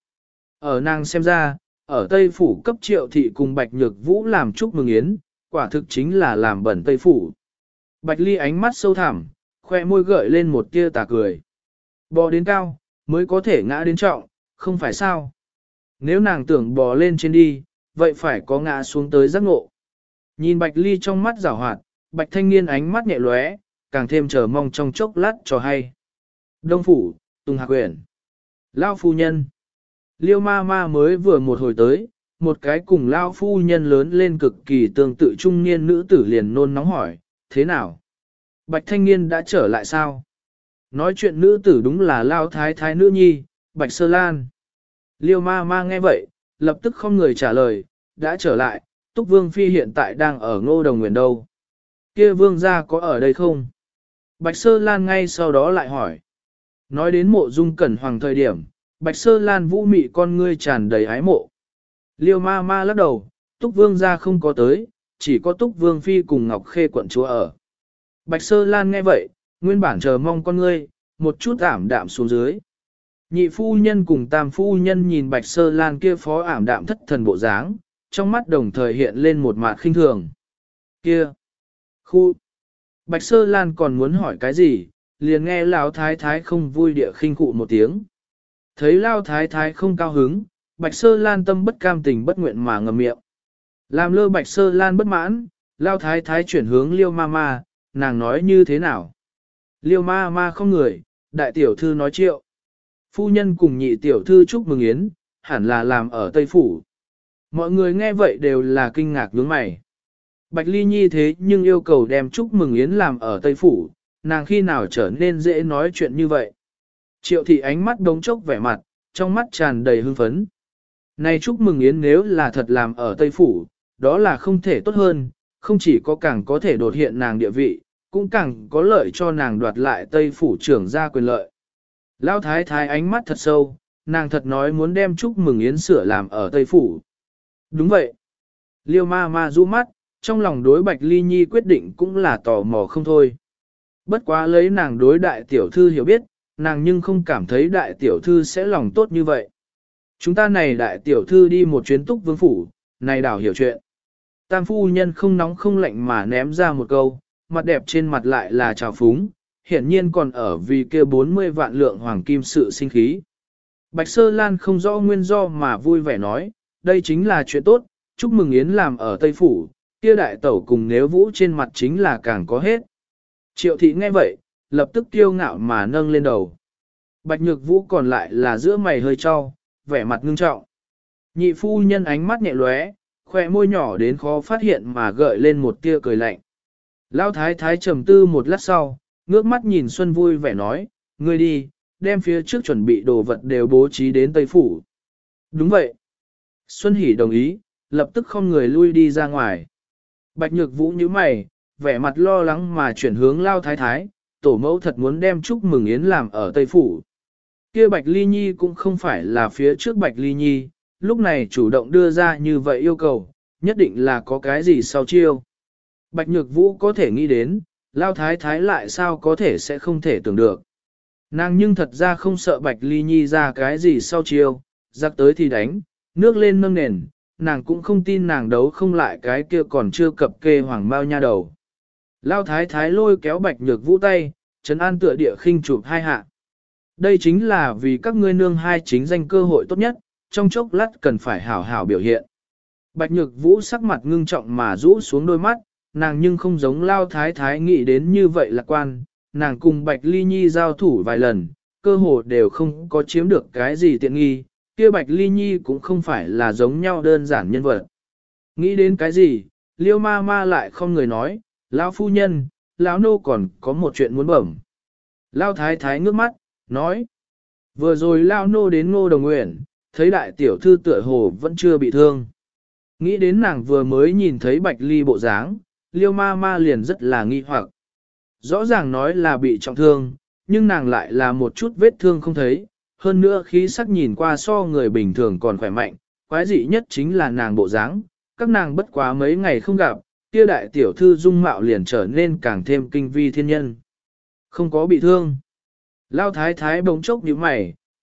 Ở nàng xem ra, ở Tây Phủ cấp Triệu thị cùng Bạch Nhược Vũ làm chúc mừng yến, quả thực chính là làm bẩn Tây Phủ. Bạch Ly ánh mắt sâu thẳm, khoe môi gợi lên một tia tà cười. Bò đến cao, mới có thể ngã đến trọng, không phải sao. Nếu nàng tưởng bò lên trên đi, vậy phải có ngã xuống tới giác ngộ. Nhìn Bạch Ly trong mắt giảo hoạt, Bạch Thanh Niên ánh mắt nhẹ lóe, càng thêm chờ mong trong chốc lát cho hay. Đông Phủ, Tùng Hạc Quyển. Lao phu nhân. Liêu ma ma mới vừa một hồi tới, một cái cùng Lao phu nhân lớn lên cực kỳ tương tự trung niên nữ tử liền nôn nóng hỏi, thế nào? Bạch Thanh Niên đã trở lại sao? Nói chuyện nữ tử đúng là Lao Thái Thái nữ nhi, Bạch Sơ Lan. Liêu ma ma nghe vậy, lập tức không người trả lời, đã trở lại, Túc Vương Phi hiện tại đang ở Ngô Đồng Nguyện đâu? Kia Vương gia có ở đây không? Bạch Sơ Lan ngay sau đó lại hỏi. Nói đến mộ dung cẩn hoàng thời điểm, Bạch Sơ Lan vũ mị con ngươi tràn đầy ái mộ. Liêu ma ma lắc đầu, Túc Vương gia không có tới, chỉ có Túc Vương Phi cùng Ngọc Khê quận chúa ở. Bạch Sơ Lan nghe vậy, nguyên bản chờ mong con ngươi, một chút ảm đạm xuống dưới. Nhị phu nhân cùng tam phu nhân nhìn Bạch Sơ Lan kia phó ảm đạm thất thần bộ dáng, trong mắt đồng thời hiện lên một mặt khinh thường. Kia! Khu! Bạch Sơ Lan còn muốn hỏi cái gì, liền nghe Lão Thái Thái không vui địa khinh cụ một tiếng. Thấy Lão Thái Thái không cao hứng, Bạch Sơ Lan tâm bất cam tình bất nguyện mà ngậm miệng. Làm lơ Bạch Sơ Lan bất mãn, Lão Thái Thái chuyển hướng Liêu ma ma, nàng nói như thế nào? Liêu ma ma không người, đại tiểu thư nói Triệu. Phu nhân cùng nhị tiểu thư chúc mừng yến, hẳn là làm ở Tây Phủ. Mọi người nghe vậy đều là kinh ngạc nhướng mày. Bạch Ly Nhi thế nhưng yêu cầu đem chúc mừng yến làm ở Tây Phủ, nàng khi nào trở nên dễ nói chuyện như vậy. Triệu thị ánh mắt đống chốc vẻ mặt, trong mắt tràn đầy hưng phấn. Này chúc mừng yến nếu là thật làm ở Tây Phủ, đó là không thể tốt hơn, không chỉ có càng có thể đột hiện nàng địa vị, cũng càng có lợi cho nàng đoạt lại Tây Phủ trưởng ra quyền lợi. Lão Thái Thái ánh mắt thật sâu, nàng thật nói muốn đem chúc mừng yến sửa làm ở Tây Phủ. Đúng vậy. Liêu ma ma rũ mắt, trong lòng đối Bạch Ly Nhi quyết định cũng là tò mò không thôi. Bất quá lấy nàng đối đại tiểu thư hiểu biết, nàng nhưng không cảm thấy đại tiểu thư sẽ lòng tốt như vậy. Chúng ta này đại tiểu thư đi một chuyến Túc Vương Phủ, này đảo hiểu chuyện. Tam phu nhân không nóng không lạnh mà ném ra một câu, mặt đẹp trên mặt lại là trào phúng, hiển nhiên còn ở vì kia 40 vạn lượng hoàng kim sự sinh khí. Bạch Sơ Lan không rõ nguyên do mà vui vẻ nói, đây chính là chuyện tốt, chúc mừng yến làm ở Tây Phủ, kia đại tẩu cùng nếu vũ trên mặt chính là càng có hết. Triệu thị nghe vậy, lập tức kiêu ngạo mà nâng lên đầu. Bạch Nhược Vũ còn lại là giữa mày hơi cho, vẻ mặt ngưng trọng. Nhị phu nhân ánh mắt nhẹ lóe, khoe môi nhỏ đến khó phát hiện mà gợi lên một tia cười lạnh. Lão Thái Thái trầm tư một lát sau, ngước mắt nhìn Xuân vui vẻ nói, ngươi đi, đem phía trước chuẩn bị đồ vật đều bố trí đến Tây Phủ. Đúng vậy. Xuân Hỷ đồng ý, lập tức không người lui đi ra ngoài. Bạch Nhược Vũ nhíu mày, vẻ mặt lo lắng mà chuyển hướng Lao Thái Thái, tổ mẫu thật muốn đem chúc mừng yến làm ở Tây Phủ. Kia Bạch Ly Nhi cũng không phải là phía trước Bạch Ly Nhi, lúc này chủ động đưa ra như vậy yêu cầu, nhất định là có cái gì sau chiêu. Bạch Nhược Vũ có thể nghĩ đến, Lao Thái Thái lại sao có thể sẽ không thể tưởng được. Nàng nhưng thật ra không sợ Bạch Ly Nhi ra cái gì sau chiêu, giặc tới thì đánh, nước lên nâng nền, nàng cũng không tin nàng đấu không lại cái kia còn chưa cập kê hoàng bao nha đầu. Lao Thái Thái lôi kéo Bạch Nhược Vũ tay, trấn an tựa địa khinh chụp hai hạ. Đây chính là vì các ngươi nương hai chính danh cơ hội tốt nhất, trong chốc lát cần phải hảo hảo biểu hiện. Bạch Nhược Vũ sắc mặt ngưng trọng mà rũ xuống đôi mắt, nàng nhưng không giống Lao Thái Thái nghĩ đến như vậy lạc quan, nàng cùng Bạch Ly Nhi giao thủ vài lần, cơ hồ đều không có chiếm được cái gì tiện nghi, kia Bạch Ly Nhi cũng không phải là giống nhau đơn giản nhân vật. Nghĩ đến cái gì, Liêu ma ma lại không người nói, Lão phu nhân, Lão nô còn có một chuyện muốn bẩm. Lão Thái Thái ngước mắt, nói, vừa rồi Lão nô đến Ngô Đồng Nguyện, thấy đại tiểu thư tựa hồ vẫn chưa bị thương. Nghĩ đến nàng vừa mới nhìn thấy Bạch Ly bộ dáng, Liêu ma ma liền rất là nghi hoặc. Rõ ràng nói là bị trọng thương, nhưng nàng lại là một chút vết thương không thấy, hơn nữa khí sắc nhìn qua so người bình thường còn khỏe mạnh, quái dị nhất chính là nàng bộ dáng, các nàng bất quá mấy ngày không gặp, kia đại tiểu thư dung mạo liền trở nên càng thêm kinh vi thiên nhân. Không có bị thương. Lao Thái Thái bỗng chốc nhíu mày,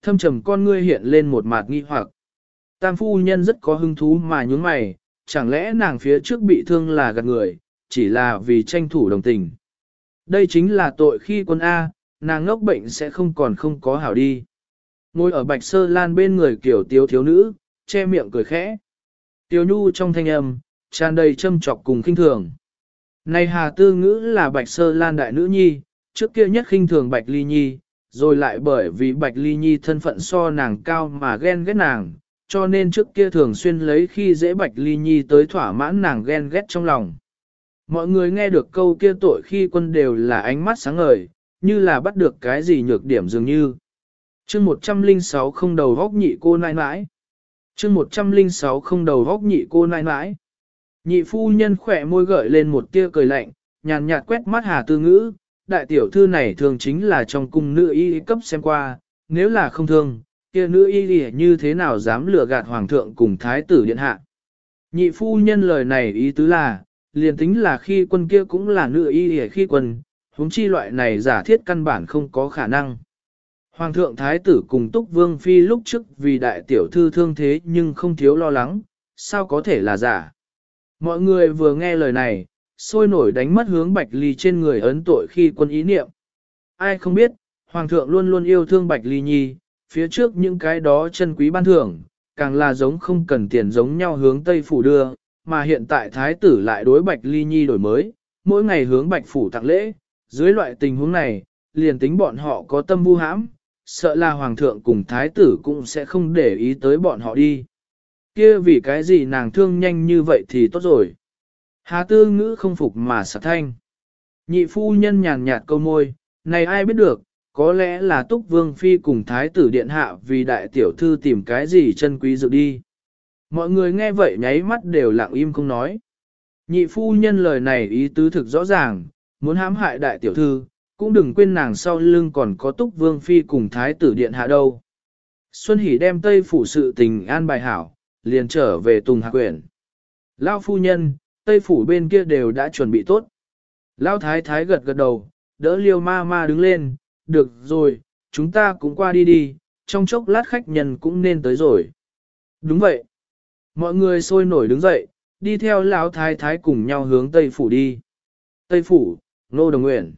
thâm trầm con ngươi hiện lên một mặt nghi hoặc. Tam phu nhân rất có hứng thú mà nhún mày, chẳng lẽ nàng phía trước bị thương là gạt người, chỉ là vì tranh thủ đồng tình. Đây chính là tội khi quân A, nàng ngốc bệnh sẽ không có hảo đi. Ngồi ở Bạch Sơ Lan bên người kiểu tiếu thiếu nữ, che miệng cười khẽ. Tiêu nhu trong thanh âm, tràn đầy châm chọc cùng khinh thường. Này Hà Tư Ngữ là Bạch Sơ Lan đại nữ nhi, trước kia nhất khinh thường Bạch Ly Nhi, rồi lại bởi vì Bạch Ly Nhi thân phận so nàng cao mà ghen ghét nàng, cho nên trước kia thường xuyên lấy khi dễ Bạch Ly Nhi tới thỏa mãn nàng ghen ghét trong lòng. Mọi người nghe được câu kia tội khi quân đều là ánh mắt sáng ngời, như là bắt được cái gì nhược điểm dường như. Chương 106 không đầu góc nhị cô nãi nãi. Chương 106 không đầu góc nhị cô nãi nãi. Nhị phu nhân khỏe môi gợi lên một tia cười lạnh, nhàn nhạt quét mắt Hà Tư Ngữ, đại tiểu thư này thường chính là trong cung nữ y cấp xem qua, nếu là không thương, kia nữ y như thế nào dám lừa gạt hoàng thượng cùng thái tử điện hạ. Nhị phu nhân lời này ý tứ là, liền tính là khi quân kia cũng là nữ y khi quân, huống chi loại này giả thiết căn bản không có khả năng. Hoàng thượng thái tử cùng Túc Vương Phi lúc trước vì đại tiểu thư thương thế nhưng không thiếu lo lắng, sao có thể là giả. Mọi người vừa nghe lời này, sôi nổi đánh mất hướng Bạch Ly trên người ấn tội khi quân ý niệm. Ai không biết, Hoàng thượng luôn luôn yêu thương Bạch Ly Nhi, phía trước những cái đó chân quý ban thưởng, càng là giống không cần tiền giống nhau hướng Tây Phủ đưa, mà hiện tại thái tử lại đối Bạch Ly Nhi đổi mới, mỗi ngày hướng Bạch Phủ tặng lễ, dưới loại tình huống này, liền tính bọn họ có tâm vu hãm, sợ là Hoàng thượng cùng thái tử cũng sẽ không để ý tới bọn họ đi. Kia vì cái gì nàng thương nhanh như vậy thì tốt rồi. Hà Tư Ngữ không phục mà sặc thanh. Nhị phu nhân nhàn nhạt câu môi, này ai biết được, có lẽ là Túc Vương Phi cùng Thái tử Điện Hạ vì đại tiểu thư tìm cái gì chân quý dự đi. Mọi người nghe vậy nháy mắt đều lặng im không nói. Nhị phu nhân lời này ý tứ thực rõ ràng, muốn hãm hại đại tiểu thư, cũng đừng quên nàng sau lưng còn có Túc Vương Phi cùng Thái tử Điện Hạ đâu. Xuân Hỷ đem Tây Phủ sự tình an bài hảo, liền trở về Tùng Hạc Quyển. Lao phu nhân, Tây Phủ bên kia đều đã chuẩn bị tốt. Lao Thái Thái gật gật đầu, đỡ Liêu ma ma đứng lên, được rồi, chúng ta cũng qua đi đi, trong chốc lát khách nhân cũng nên tới rồi. Đúng vậy. Mọi người sôi nổi đứng dậy, đi theo Lão Thái Thái cùng nhau hướng Tây Phủ đi. Tây Phủ, Ngô Đồng Nguyện.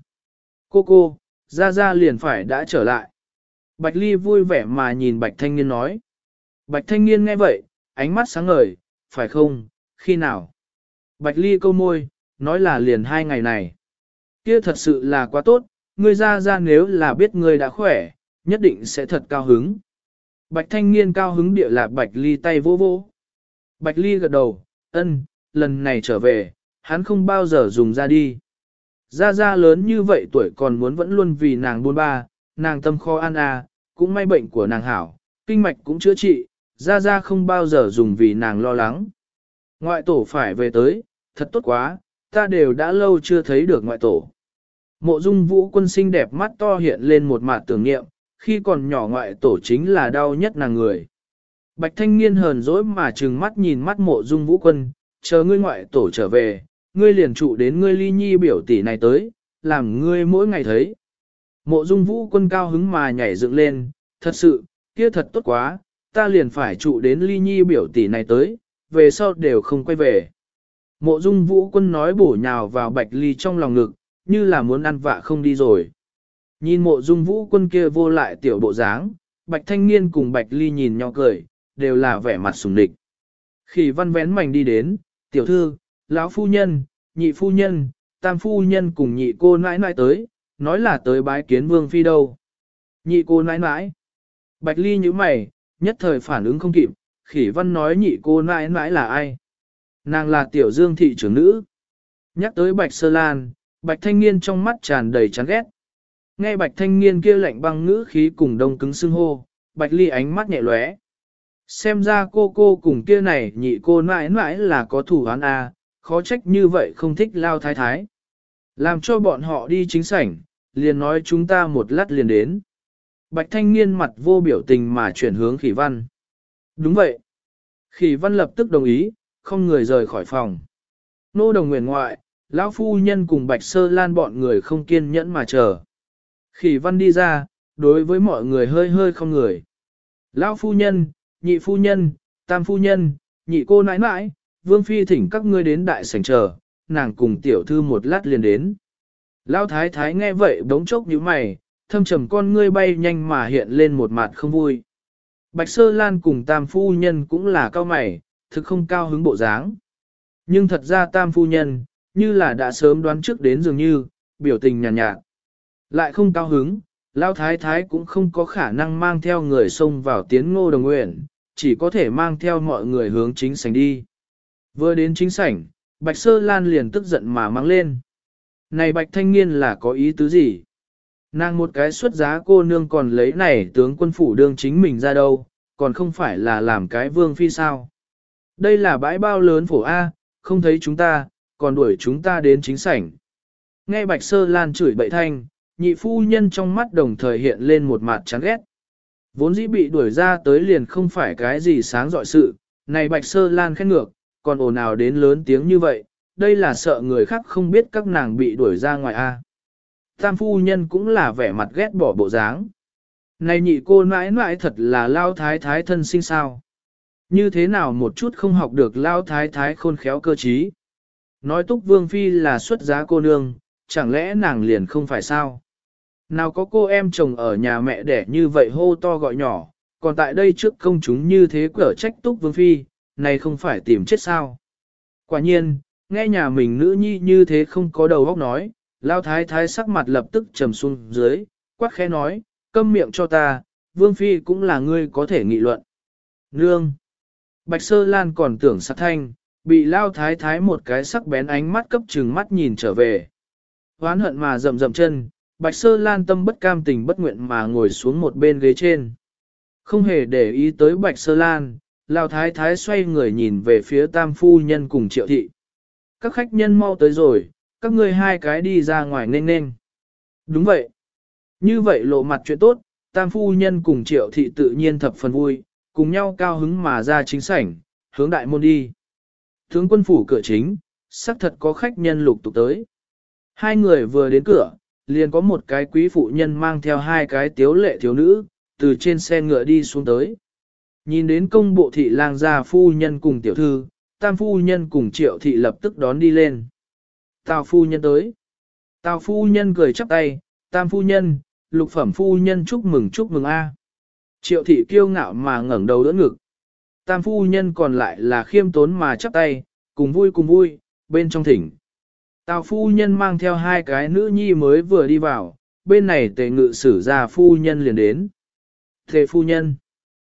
Cô, ra liền phải đã trở lại. Bạch Ly vui vẻ mà nhìn Bạch Thanh Niên nói. Bạch Thanh Niên nghe vậy, ánh mắt sáng ngời, phải không, khi nào? Bạch Ly câu môi, nói là liền 2 ngày này. Kia thật sự là quá tốt, ngươi ra nếu là biết ngươi đã khỏe, nhất định sẽ thật cao hứng. Bạch Thanh Niên cao hứng địa là Bạch Ly tay vô vô. Bạch Ly gật đầu, ân, lần này trở về, hắn không bao giờ dùng ra đi. Ra lớn như vậy tuổi còn muốn vẫn luôn vì nàng buôn ba, nàng tâm kho an cũng may bệnh của nàng hảo, kinh mạch cũng chữa trị, ra không bao giờ dùng vì nàng lo lắng. Ngoại tổ phải về tới, thật tốt quá, ta đều đã lâu chưa thấy được ngoại tổ. Mộ Dung Vũ Quân xinh đẹp mắt to hiện lên một mặt tưởng niệm, khi còn nhỏ ngoại tổ chính là đau nhất nàng người. Bạch Thanh Niên hờn dỗi mà trừng mắt nhìn mắt Mộ Dung Vũ Quân, chờ ngươi ngoại tổ trở về, ngươi liền trụ đến ngươi Ly Nhi biểu tỷ này tới, làm ngươi mỗi ngày thấy. Mộ Dung Vũ Quân cao hứng mà nhảy dựng lên, thật sự, kia thật tốt quá, ta liền phải trụ đến Ly Nhi biểu tỷ này tới, về sau đều không quay về. Mộ Dung Vũ Quân nói bổ nhào vào Bạch Ly trong lòng ngực, như là muốn ăn vạ không đi rồi. Nhìn Mộ Dung Vũ Quân kia vô lại tiểu bộ dáng, Bạch Thanh Niên cùng Bạch Ly nhìn nhau cười, đều là vẻ mặt sùng địch. Khỉ Văn vén mảnh đi đến, tiểu thư, lão phu nhân, nhị phu nhân, tam phu nhân cùng nhị cô nãi nãi tới, nói là tới bái kiến Vương Phi đâu. Nhị cô nãi nãi. Bạch Ly nhíu mày, nhất thời phản ứng không kịp, Khỉ Văn nói nhị cô nãi nãi là ai? Nàng là tiểu dương thị trưởng nữ. Nhắc tới Bạch Sơ Lan, Bạch Thanh Niên trong mắt tràn đầy chán ghét. Nghe Bạch Thanh Niên kia lạnh băng ngữ khí cùng đông cứng xưng hô, Bạch Ly ánh mắt nhẹ lóe. Xem ra cô cùng kia này nhị cô nãi nãi là có thủ án khó trách như vậy không thích Lao Thái Thái. Làm cho bọn họ đi chính sảnh, liền nói chúng ta một lát liền đến. Bạch Thanh Niên mặt vô biểu tình mà chuyển hướng Khỉ Văn. Đúng vậy. Khỉ Văn lập tức đồng ý, không người rời khỏi phòng. Nô Đồng Nguyện ngoại, lão phu nhân cùng Bạch Sơ Lan bọn người không kiên nhẫn mà chờ. Khỉ Văn đi ra, đối với mọi người hơi không người. Lão phu nhân, nhị phu nhân, tam phu nhân, nhị cô nãi nãi, vương phi thỉnh các ngươi đến đại sảnh chờ, nàng cùng tiểu thư một lát liền đến. Lão thái thái nghe vậy bỗng chốc nhíu mày, thâm trầm con ngươi bay nhanh mà hiện lên một mặt không vui. Bạch Sơ Lan cùng tam phu nhân cũng là cao mày, thực không cao hứng bộ dáng. Nhưng thật ra tam phu nhân, như là đã sớm đoán trước đến dường như, biểu tình nhàn nhạt. Lại không cao hứng, Lão thái thái cũng không có khả năng mang theo người xông vào tiến Ngô Đồng Nguyện, chỉ có thể mang theo mọi người hướng chính sảnh đi. Vừa đến chính sảnh, Bạch Sơ Lan liền tức giận mà mang lên. Này Bạch thanh niên là có ý tứ gì? Nàng một cái xuất giá cô nương còn lấy này tướng quân phủ đương chính mình ra đâu, còn không phải là làm cái vương phi sao? Đây là bãi bao lớn phổ A, không thấy chúng ta, còn đuổi chúng ta đến chính sảnh. Nghe Bạch Sơ Lan chửi bậy thanh, nhị phu nhân trong mắt đồng thời hiện lên một mặt chán ghét. Vốn dĩ bị đuổi ra tới liền không phải cái gì sáng dọi sự, này Bạch Sơ Lan khen ngược, còn ồn ào đến lớn tiếng như vậy, đây là sợ người khác không biết các nàng bị đuổi ra ngoài A. Tam phu nhân cũng là vẻ mặt ghét bỏ bộ dáng. Này nhị cô mãi mãi thật là lao thái thái thân sinh sao. Như thế nào một chút không học được lao thái thái khôn khéo cơ trí. Nói Túc Vương Phi là xuất giá cô nương, chẳng lẽ nàng liền không phải sao? Nào có cô em chồng ở nhà mẹ đẻ như vậy hô to gọi nhỏ, còn tại đây trước công chúng như thế cở trách Túc Vương Phi, này không phải tìm chết sao? Quả nhiên, nghe nhà mình nữ nhi như thế không có đầu óc nói, lao thái thái sắc mặt lập tức trầm xuống dưới, quát khẽ nói, câm miệng cho ta, Vương Phi cũng là ngươi có thể nghị luận. Nương! Bạch Sơ Lan còn tưởng sắc thanh, bị lao thái thái một cái sắc bén ánh mắt cấp trừng mắt nhìn trở về. Hoán hận mà rậm rậm chân, Bạch Sơ Lan tâm bất cam tình bất nguyện mà ngồi xuống một bên ghế trên. Không hề để ý tới Bạch Sơ Lan, lao thái thái xoay người nhìn về phía tam phu nhân cùng Triệu thị. Các khách nhân mau tới rồi, các ngươi hai cái đi ra ngoài nên nên. Đúng vậy. Như vậy lộ mặt chuyện tốt, tam phu nhân cùng Triệu thị tự nhiên thập phần vui, cùng nhau cao hứng mà ra chính sảnh, hướng đại môn đi. Tướng quân phủ cửa chính, xác thật có khách nhân lục tục tới. Hai người vừa đến cửa, liền có một cái quý phụ nhân mang theo hai cái tiếu lệ thiếu nữ, từ trên xe ngựa đi xuống tới. Nhìn đến công bộ thị lang gia phu nhân cùng tiểu thư, tam phu nhân cùng Triệu thị lập tức đón đi lên. Tào phu nhân tới. Tào phu nhân cười chắp tay, tam phu nhân, lục phẩm phu nhân chúc mừng a. Triệu thị kiêu ngạo mà ngẩng đầu đỡ ngực. Tam phu nhân còn lại là khiêm tốn mà chắp tay, cùng vui, bên trong thỉnh. Tào phu nhân mang theo hai cái nữ nhi mới vừa đi vào, bên này tề ngự sử ra phu nhân liền đến. Tề phu nhân.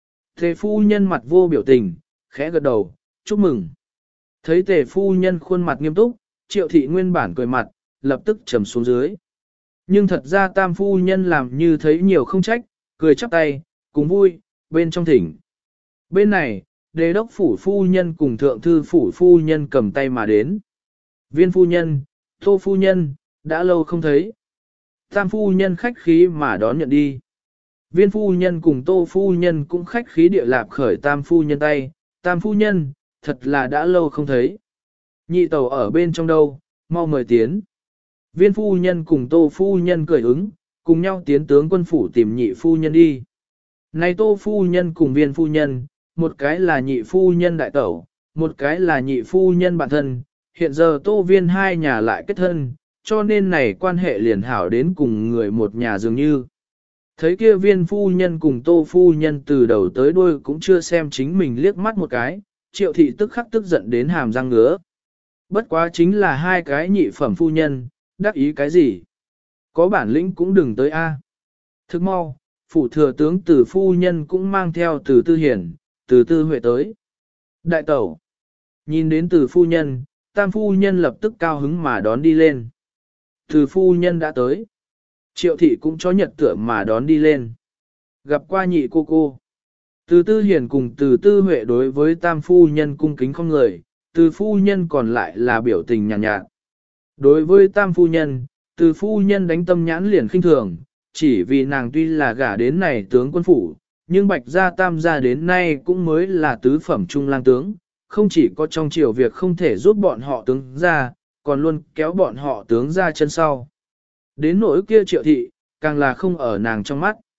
Tề phu nhân mặt vô biểu tình, khẽ gật đầu, chúc mừng. Thấy tề phu nhân khuôn mặt nghiêm túc, Triệu thị nguyên bản cười mặt, lập tức trầm xuống dưới. Nhưng thật ra tam phu nhân làm như thấy nhiều không trách, cười chắp tay, cùng vui, bên trong thỉnh. Bên này, đề đốc phủ phu nhân cùng thượng thư phủ phu nhân cầm tay mà đến. Viên phu nhân, Tô phu nhân, đã lâu không thấy. Tam phu nhân khách khí mà đón nhận đi. Viên phu nhân cùng Tô phu nhân cũng khách khí địa lạp khởi tam phu nhân tay. Tam phu nhân, thật là đã lâu không thấy. Nhị tẩu ở bên trong đâu, mau mời tiến. Viên phu nhân cùng Tô phu nhân cười ứng, cùng nhau tiến tướng quân phủ tìm nhị phu nhân đi. Này Tô phu nhân cùng viên phu nhân, một cái là nhị phu nhân đại tẩu, một cái là nhị phu nhân bản thân, hiện giờ Tô viên hai nhà lại kết thân, cho nên này quan hệ liền hảo đến cùng người một nhà dường như. Thấy kia viên phu nhân cùng Tô phu nhân từ đầu tới đuôi cũng chưa xem chính mình liếc mắt một cái, Triệu thị tức khắc tức giận đến hàm răng ngứa. Bất quá chính là hai cái nhị phẩm phu nhân, đắc ý cái gì? Có bản lĩnh cũng đừng tới a. Thức mau, phủ thừa tướng Từ phu nhân cũng mang theo Từ Tư Hiển, Từ Tư Huệ tới. Đại tẩu, nhìn đến Từ phu nhân, tam phu nhân lập tức cao hứng mà đón đi lên. Từ phu nhân đã tới. Triệu thị cũng cho nhật tựa mà đón đi lên. Gặp qua nhị cô. Từ Tư Hiển cùng Từ Tư Huệ đối với tam phu nhân cung kính không người, Từ phu nhân còn lại là biểu tình nhàn nhạt. Đối với tam phu nhân, Từ phu nhân đánh tâm nhãn liền khinh thường, chỉ vì nàng tuy là gả đến này tướng quân phủ, nhưng bạch gia tam gia đến nay cũng mới là tứ phẩm trung lang tướng, không chỉ có trong triều việc không thể giúp bọn họ tướng ra, còn luôn kéo bọn họ tướng ra chân sau. Đến nỗi kia Triệu thị, càng là không ở nàng trong mắt.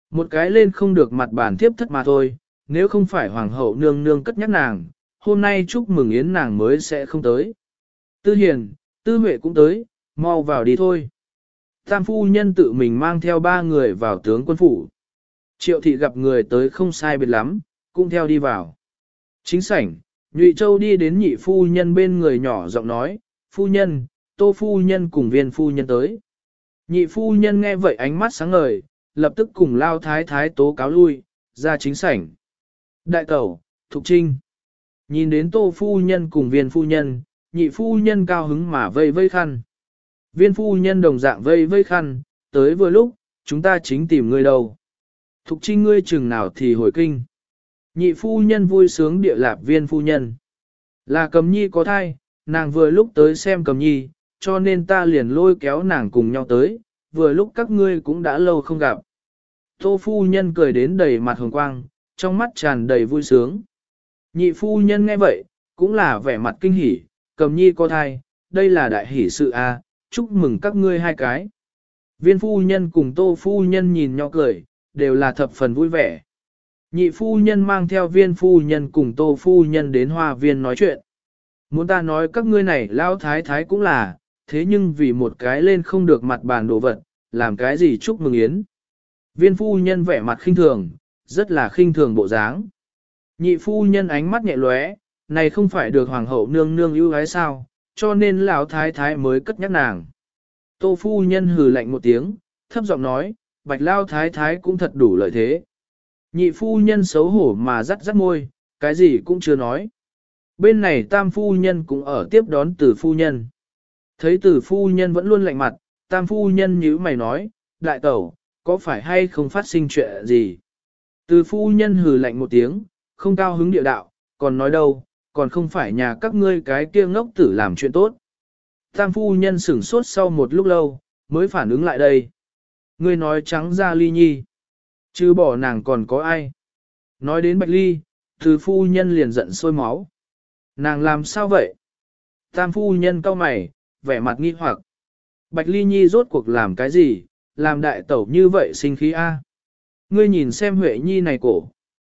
Một cái lên không được mặt bàn tiếp thất mà thôi, nếu không phải hoàng hậu nương nương cất nhắc nàng, hôm nay chúc mừng yến nàng mới sẽ không tới. Tư Hiền, Tư Huệ cũng tới, mau vào đi thôi. Tam phu nhân tự mình mang theo 3 người vào tướng quân phủ. Triệu thị gặp người tới không sai biệt lắm, cũng theo đi vào. Chính sảnh, Nhụy Châu đi đến nhị phu nhân bên người nhỏ giọng nói, phu nhân, Tô phu nhân cùng Viên phu nhân tới. Nhị phu nhân nghe vậy ánh mắt sáng ngời, lập tức cùng Lao Thái Thái tố cáo lui, ra chính sảnh. Đại tẩu, Thục Trinh. Nhìn đến Tô phu nhân cùng Viên phu nhân, nhị phu nhân cao hứng mà vây vây khăn. Viên phu nhân đồng dạng vây vây khăn, tới vừa lúc, chúng ta chính tìm ngươi đâu. Thục Trinh ngươi chừng nào thì hồi kinh. Nhị phu nhân vui sướng địa lạp Viên phu nhân. Là Cầm Nhi có thai, nàng vừa lúc tới xem Cầm Nhi, cho nên ta liền lôi kéo nàng cùng nhau tới, vừa lúc các ngươi cũng đã lâu không gặp. Tô phu nhân cười đến đầy mặt hồng quang, trong mắt tràn đầy vui sướng. Nhị phu nhân nghe vậy, cũng là vẻ mặt kinh hỉ, Cầm Nhi có thai, đây là đại hỷ sự a, chúc mừng các ngươi hai cái. Viên phu nhân cùng Tô phu nhân nhìn nhau cười, đều là thập phần vui vẻ. Nhị phu nhân mang theo Viên phu nhân cùng Tô phu nhân đến hoa viên nói chuyện. Muốn ta nói các ngươi này lao thái thái cũng là, thế nhưng vì một cái lên không được mặt bàn đồ vật, làm cái gì chúc mừng yến. Viên phu nhân vẻ mặt khinh thường, rất là khinh thường bộ dáng. Nhị phu nhân ánh mắt nhẹ lóe, này không phải được hoàng hậu nương nương ưu ái sao, cho nên lão thái thái mới cất nhắc nàng. Tô phu nhân hừ lạnh một tiếng, thấp giọng nói, bạch lao thái thái cũng thật đủ lợi thế. Nhị phu nhân xấu hổ mà rắt rắt môi, cái gì cũng chưa nói. Bên này tam phu nhân cũng ở tiếp đón Từ phu nhân. Thấy Từ phu nhân vẫn luôn lạnh mặt, tam phu nhân nhíu mày nói, đại tẩu, có phải hay không phát sinh chuyện gì? Từ phu nhân hừ lạnh một tiếng, không cao hứng địa đạo, còn nói đâu, còn không phải nhà các ngươi cái kia ngốc tử làm chuyện tốt. Tam phu nhân sửng sốt sau một lúc lâu, mới phản ứng lại đây. Ngươi nói trắng ra Ly Nhi. Chứ bỏ nàng còn có ai? Nói đến Bạch Ly, từ phu nhân liền giận sôi máu. Nàng làm sao vậy? Tam phu nhân cau mày, vẻ mặt nghi hoặc. Bạch Ly Nhi rốt cuộc làm cái gì, làm đại tẩu như vậy sinh khí a? Ngươi nhìn xem Huệ Nhi này cổ.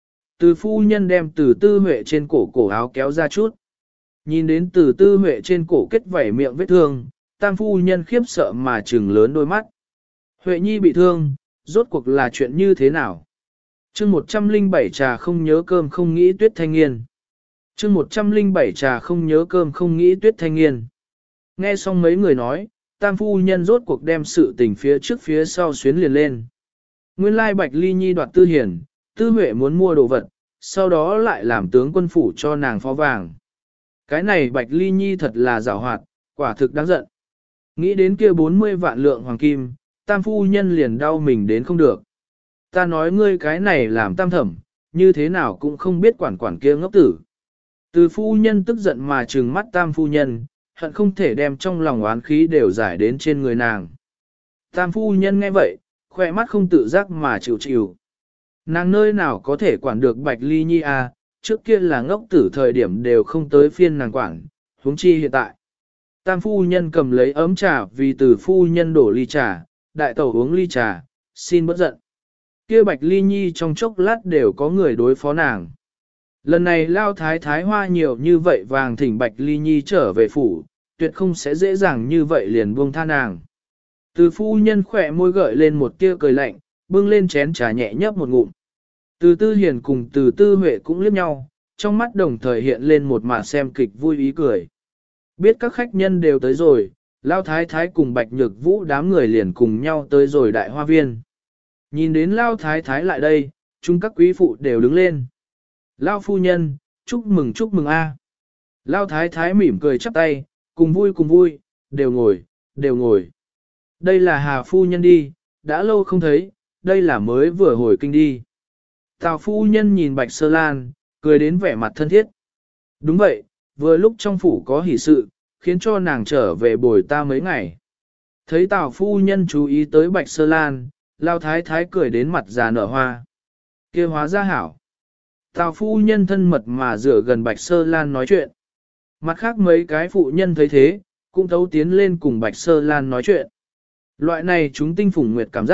Từ phu nhân đem từ tư Huệ trên cổ áo kéo ra chút. Nhìn đến từ tư Huệ trên cổ kết vảy miệng vết thương, tam phu nhân khiếp sợ mà trừng lớn đôi mắt. Huệ Nhi bị thương, rốt cuộc là chuyện như thế nào? Chương 107 trà không nhớ cơm không nghĩ Tuyết Thanh Nghiên. Chương 107 trà không nhớ cơm không nghĩ Tuyết Thanh Nghiên. Nghe xong mấy người nói, tam phu nhân rốt cuộc đem sự tình phía trước phía sau xuyến liền lên. Nguyên lai Bạch Ly Nhi đoạt Tư Hiển, Tư Huệ muốn mua đồ vật, sau đó lại làm tướng quân phủ cho nàng phó vàng. Cái này Bạch Ly Nhi thật là giảo hoạt, quả thực đáng giận. Nghĩ đến kia 40 vạn lượng hoàng kim, tam phu nhân liền đau mình đến không được. Ta nói ngươi cái này làm tam thẩm, như thế nào cũng không biết quản kia ngốc tử. Từ phu nhân tức giận mà trừng mắt tam phu nhân, hận không thể đem trong lòng oán khí đều giải đến trên người nàng. Tam phu nhân nghe vậy, khỏe mắt không tự giác mà chịu chịu. Nàng nơi nào có thể quản được Bạch Ly Nhi à, trước kia là ngốc tử thời điểm đều không tới phiên nàng quản, huống chi hiện tại. Tam phu nhân cầm lấy ấm trà vì từ phu nhân đổ ly trà, đại tẩu uống ly trà, xin bất giận. Kia Bạch Ly Nhi trong chốc lát đều có người đối phó nàng. Lần này lao thái thái hoa nhiều như vậy vàng thỉnh Bạch Ly Nhi trở về phủ, tuyệt không sẽ dễ dàng như vậy liền buông tha nàng. Từ phu nhân khỏe môi gợi lên một tia cười lạnh, bưng lên chén trà nhẹ nhấp một ngụm. Từ Tư Hiền cùng Từ Tư Huệ cũng liếc nhau, trong mắt đồng thời hiện lên một màn xem kịch vui ý cười. Biết các khách nhân đều tới rồi, Lao Thái Thái cùng Bạch Nhược Vũ đám người liền cùng nhau tới rồi đại hoa viên. Nhìn đến Lao Thái Thái lại đây, chúng các quý phụ đều đứng lên. Lao phu nhân, chúc mừng a. Lao Thái Thái mỉm cười chắp tay, cùng vui, đều ngồi. Đây là Hà phu nhân đi, đã lâu không thấy, đây là mới vừa hồi kinh đi. Tào phu nhân nhìn Bạch Sơ Lan, cười đến vẻ mặt thân thiết. Đúng vậy, vừa lúc trong phủ có hỷ sự, khiến cho nàng trở về bồi ta mấy ngày. Thấy Tào phu nhân chú ý tới Bạch Sơ Lan, Lao Thái Thái cười đến mặt già nở hoa. Kia hóa ra hảo. Tào phu nhân thân mật mà dựa gần Bạch Sơ Lan nói chuyện. Mặt khác mấy cái phụ nhân thấy thế, cũng thấu tiến lên cùng Bạch Sơ Lan nói chuyện. Loại này chúng tinh phủng nguyệt cảm giác,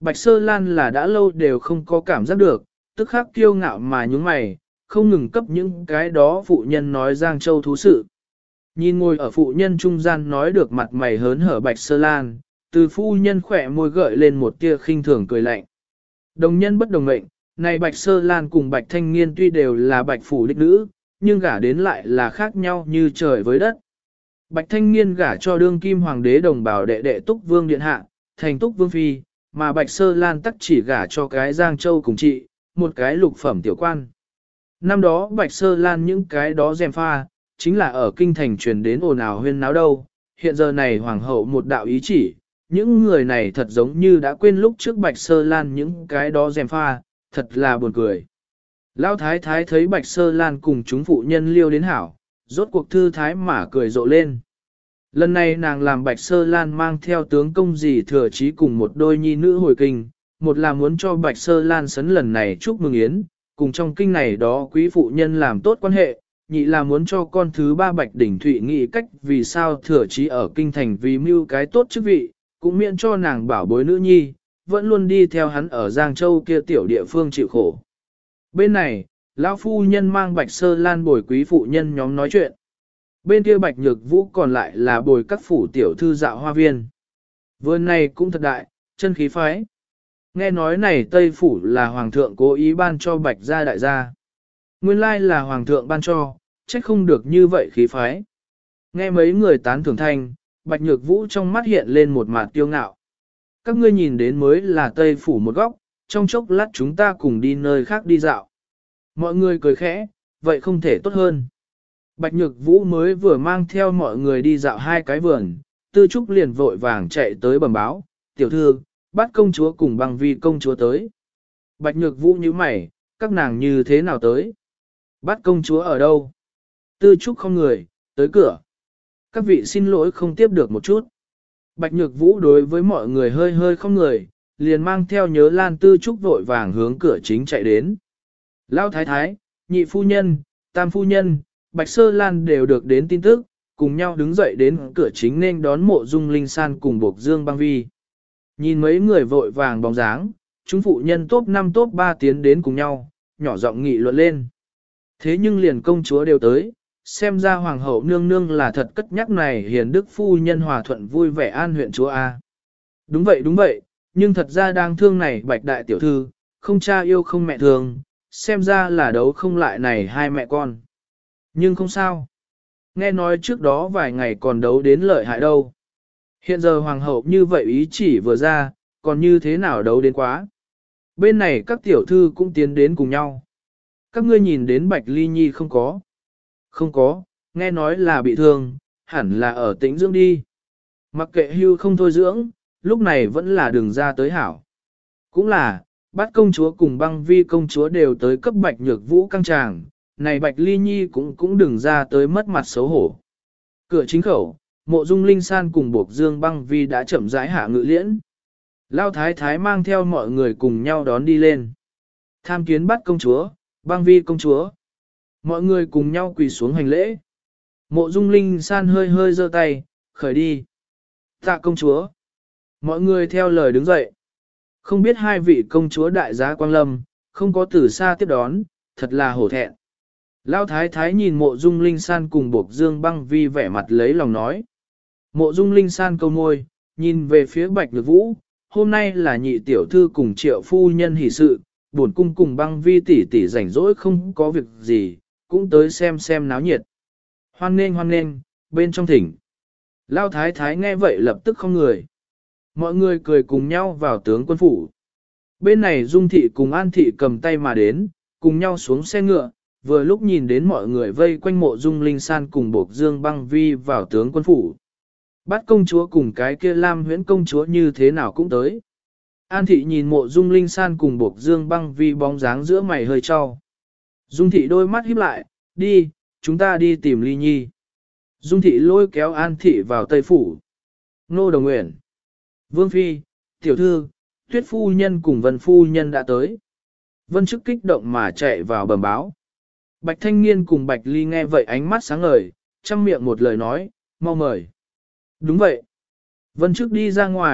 Bạch Sơ Lan là đã lâu đều không có cảm giác được, tức khắc kiêu ngạo mà nhúng mày, không ngừng cấp những cái đó phụ nhân nói Giang Châu thú sự. Nhìn ngồi ở phụ nhân trung gian nói được mặt mày hớn hở Bạch Sơ Lan, từ phu nhân khỏe môi gợi lên một tia khinh thường cười lạnh. Đồng nhân bất đồng mệnh, này Bạch Sơ Lan cùng Bạch Thanh Nghiên tuy đều là Bạch phủ đích nữ, nhưng gả đến lại là khác nhau như trời với đất. Bạch Thanh Nghiên gả cho đương kim hoàng đế đồng bào đệ đệ Túc Vương Điện Hạ, thành Túc Vương Phi, mà Bạch Sơ Lan tắc chỉ gả cho cái Giang Châu cùng chị, một cái lục phẩm tiểu quan. Năm đó Bạch Sơ Lan những cái đó dèm pha, chính là ở kinh thành truyền đến ồn ào huyên náo đâu, hiện giờ này hoàng hậu một đạo ý chỉ, những người này thật giống như đã quên lúc trước Bạch Sơ Lan những cái đó dèm pha, thật là buồn cười. Lão thái thái thấy Bạch Sơ Lan cùng chúng phụ nhân liêu đến hảo, rốt cuộc thư thái mà cười rộ lên. Lần này nàng làm Bạch Sơ Lan mang theo tướng công dì thừa chí cùng một đôi nhi nữ hồi kinh, một là muốn cho Bạch Sơ Lan sấn lần này chúc mừng yến, cùng trong kinh này đó quý phụ nhân làm tốt quan hệ, nhị là muốn cho con thứ ba Bạch Đỉnh Thụy nghĩ cách vì sao thừa chí ở kinh thành vì mưu cái tốt chức vị, cũng miễn cho nàng bảo bối nữ nhi, vẫn luôn đi theo hắn ở Giang Châu kia tiểu địa phương chịu khổ. Bên này, lão phu nhân mang Bạch Sơ Lan bồi quý phụ nhân nhóm nói chuyện. Bên kia Bạch Nhược Vũ còn lại là bồi các phủ tiểu thư dạo hoa viên. Vườn này cũng thật đại, chân khí phái. Nghe nói này Tây Phủ là Hoàng thượng cố ý ban cho Bạch gia đại gia. Nguyên lai là Hoàng thượng ban cho, trách không được như vậy khí phái. Nghe mấy người tán thưởng thanh, Bạch Nhược Vũ trong mắt hiện lên một mặt kiêu ngạo. Các ngươi nhìn đến mới là Tây Phủ một góc, trong chốc lát chúng ta cùng đi nơi khác đi dạo. Mọi người cười khẽ, vậy không thể tốt hơn. Bạch Nhược Vũ mới vừa mang theo mọi người đi dạo hai cái vườn, Tư Trúc liền vội vàng chạy tới bẩm báo, tiểu thư, bắt công chúa cùng Băng Vi công chúa tới. Bạch Nhược Vũ nhíu mày, các nàng như thế nào tới? Bắt công chúa ở đâu? Tư Trúc không người, tới cửa. Các vị xin lỗi không tiếp được một chút. Bạch Nhược Vũ đối với mọi người hơi hơi không người, liền mang theo Nhớ Lan Tư Trúc vội vàng hướng cửa chính chạy đến. Lão thái thái, nhị phu nhân, tam phu nhân, Bạch Sơ Lan đều được đến tin tức, cùng nhau đứng dậy đến cửa chính nên đón Mộ Dung Linh San cùng Bộc Dương Băng Vi. Nhìn mấy người vội vàng bóng dáng, chúng phụ nhân top 5 top 3 tiến đến cùng nhau, nhỏ giọng nghị luận lên. Thế nhưng liền công chúa đều tới, xem ra hoàng hậu nương nương là thật cất nhắc này hiền đức phu nhân hòa thuận vui vẻ an huyện chúa A. Đúng vậy, nhưng thật ra đang thương này Bạch đại tiểu thư, không cha yêu không mẹ thương, xem ra là đấu không lại này hai mẹ con. Nhưng không sao. Nghe nói trước đó vài ngày còn đấu đến lợi hại đâu. Hiện giờ hoàng hậu như vậy ý chỉ vừa ra, còn như thế nào đấu đến quá. Bên này các tiểu thư cũng tiến đến cùng nhau. Các ngươi nhìn đến Bạch Ly Nhi không có? Không có, nghe nói là bị thương, hẳn là ở tĩnh dưỡng đi. Mặc kệ hưu không thôi dưỡng, lúc này vẫn là đường ra tới hảo. Cũng là, Bát công chúa cùng Băng Vi công chúa đều tới cấp Bạch Nhược Vũ căng tràng, này Bạch Ly Nhi cũng đừng ra tới mất mặt xấu hổ. Cửa chính khẩu, Mộ Dung Linh San cùng Bộc Dương Băng Vi đã chậm rãi hạ ngự liễn. Lao thái thái mang theo mọi người cùng nhau đón đi lên. Tham kiến Bát công chúa, Băng Vi công chúa. Mọi người cùng nhau quỳ xuống hành lễ. Mộ Dung Linh San hơi hơi giơ tay, khởi đi. Tạ công chúa. Mọi người theo lời đứng dậy. Không biết hai vị công chúa đại giá Quang Lâm, không có từ xa tiếp đón, thật là hổ thẹn. Lão thái thái nhìn Mộ Dung Linh San cùng Bộc Dương Băng Vi vẻ mặt lấy lòng nói. Mộ Dung Linh San câu môi, nhìn về phía Bạch Nhược Vũ, hôm nay là nhị tiểu thư cùng Triệu phu nhân hỷ sự, bổn cung cùng Băng Vi tỷ tỷ rảnh rỗi không có việc gì, cũng tới xem náo nhiệt. Hoan nghênh, bên trong thỉnh. Lão thái thái nghe vậy lập tức không người. Mọi người cười cùng nhau vào tướng quân phủ. Bên này Dung thị cùng An thị cầm tay mà đến, cùng nhau xuống xe ngựa, vừa lúc nhìn đến mọi người vây quanh Mộ Dung Linh San cùng Bộc Dương Băng Vi vào tướng quân phủ. Bát công chúa cùng cái kia Lam Huyễn công chúa như thế nào cũng tới. An thị nhìn Mộ Dung Linh San cùng Bộc Dương Băng Vi bóng dáng giữa mày hơi trao. Dung thị đôi mắt híp lại, đi, chúng ta đi tìm Ly Nhi. Dung thị lôi kéo An thị vào Tây phủ. Nô Đồng Uyển, Vương Phi, Tiểu Thư, Tuyết Phu Nhân cùng Vân Phu Nhân đã tới. Vân Chức kích động mà chạy vào bẩm báo. Bạch Thanh Nghiên cùng Bạch Ly nghe vậy ánh mắt sáng ngời, trăm miệng một lời nói, mau mời. Đúng vậy. Vân Chức đi ra ngoài,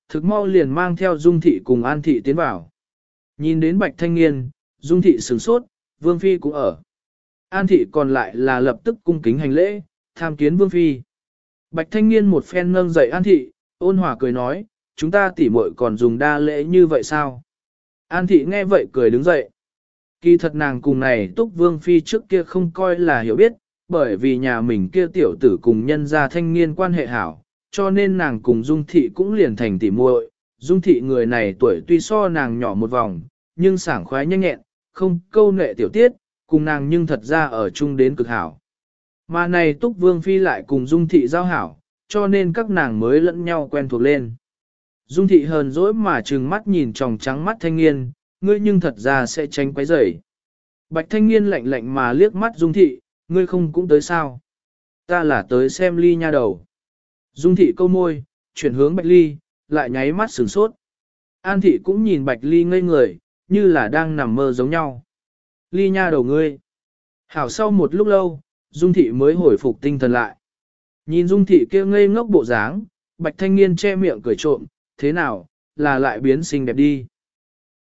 thực mau liền mang theo Dung Thị cùng An Thị tiến vào. Nhìn đến Bạch Thanh Niên, Dung Thị sửng sốt, Vương Phi cũng ở. An Thị còn lại là lập tức cung kính hành lễ, tham kiến Vương Phi. Bạch Thanh Niên một phen nâng dậy An Thị, ôn hòa cười nói, chúng ta tỉ muội còn dùng đa lễ như vậy sao? An Thị nghe vậy cười đứng dậy. Kỳ thật nàng cùng này Túc Vương Phi trước kia không coi là hiểu biết, bởi vì nhà mình kia tiểu tử cùng nhân gia thanh niên quan hệ hảo, cho nên nàng cùng Dung Thị cũng liền thành tỉ muội. Dung Thị người này tuổi tuy so nàng nhỏ một vòng, nhưng sảng khoái nhanh nhẹn, không câu nệ tiểu tiết, cùng nàng nhưng thật ra ở chung đến cực hảo. Mà này Túc Vương Phi lại cùng Dung Thị giao hảo, cho nên các nàng mới lẫn nhau quen thuộc lên. Dung Thị hờn dỗi mà trừng mắt nhìn tròng trắng mắt thanh niên, ngươi nhưng thật ra sẽ tránh quấy rầy. Bạch thanh niên lạnh lạnh mà liếc mắt Dung Thị, ngươi không cũng tới sao? Ta là tới xem Ly nha đầu. Dung Thị câu môi, chuyển hướng Bạch Ly, lại nháy mắt sửng sốt. An Thị cũng nhìn Bạch Ly ngây người, như là đang nằm mơ giống nhau. Ly nha đầu ngươi. Hảo sau một lúc lâu, Dung Thị mới hồi phục tinh thần lại. Nhìn Dung Thị kia ngây ngốc bộ dáng, Bạch thanh niên che miệng cười trộm, thế nào, là lại biến xinh đẹp đi.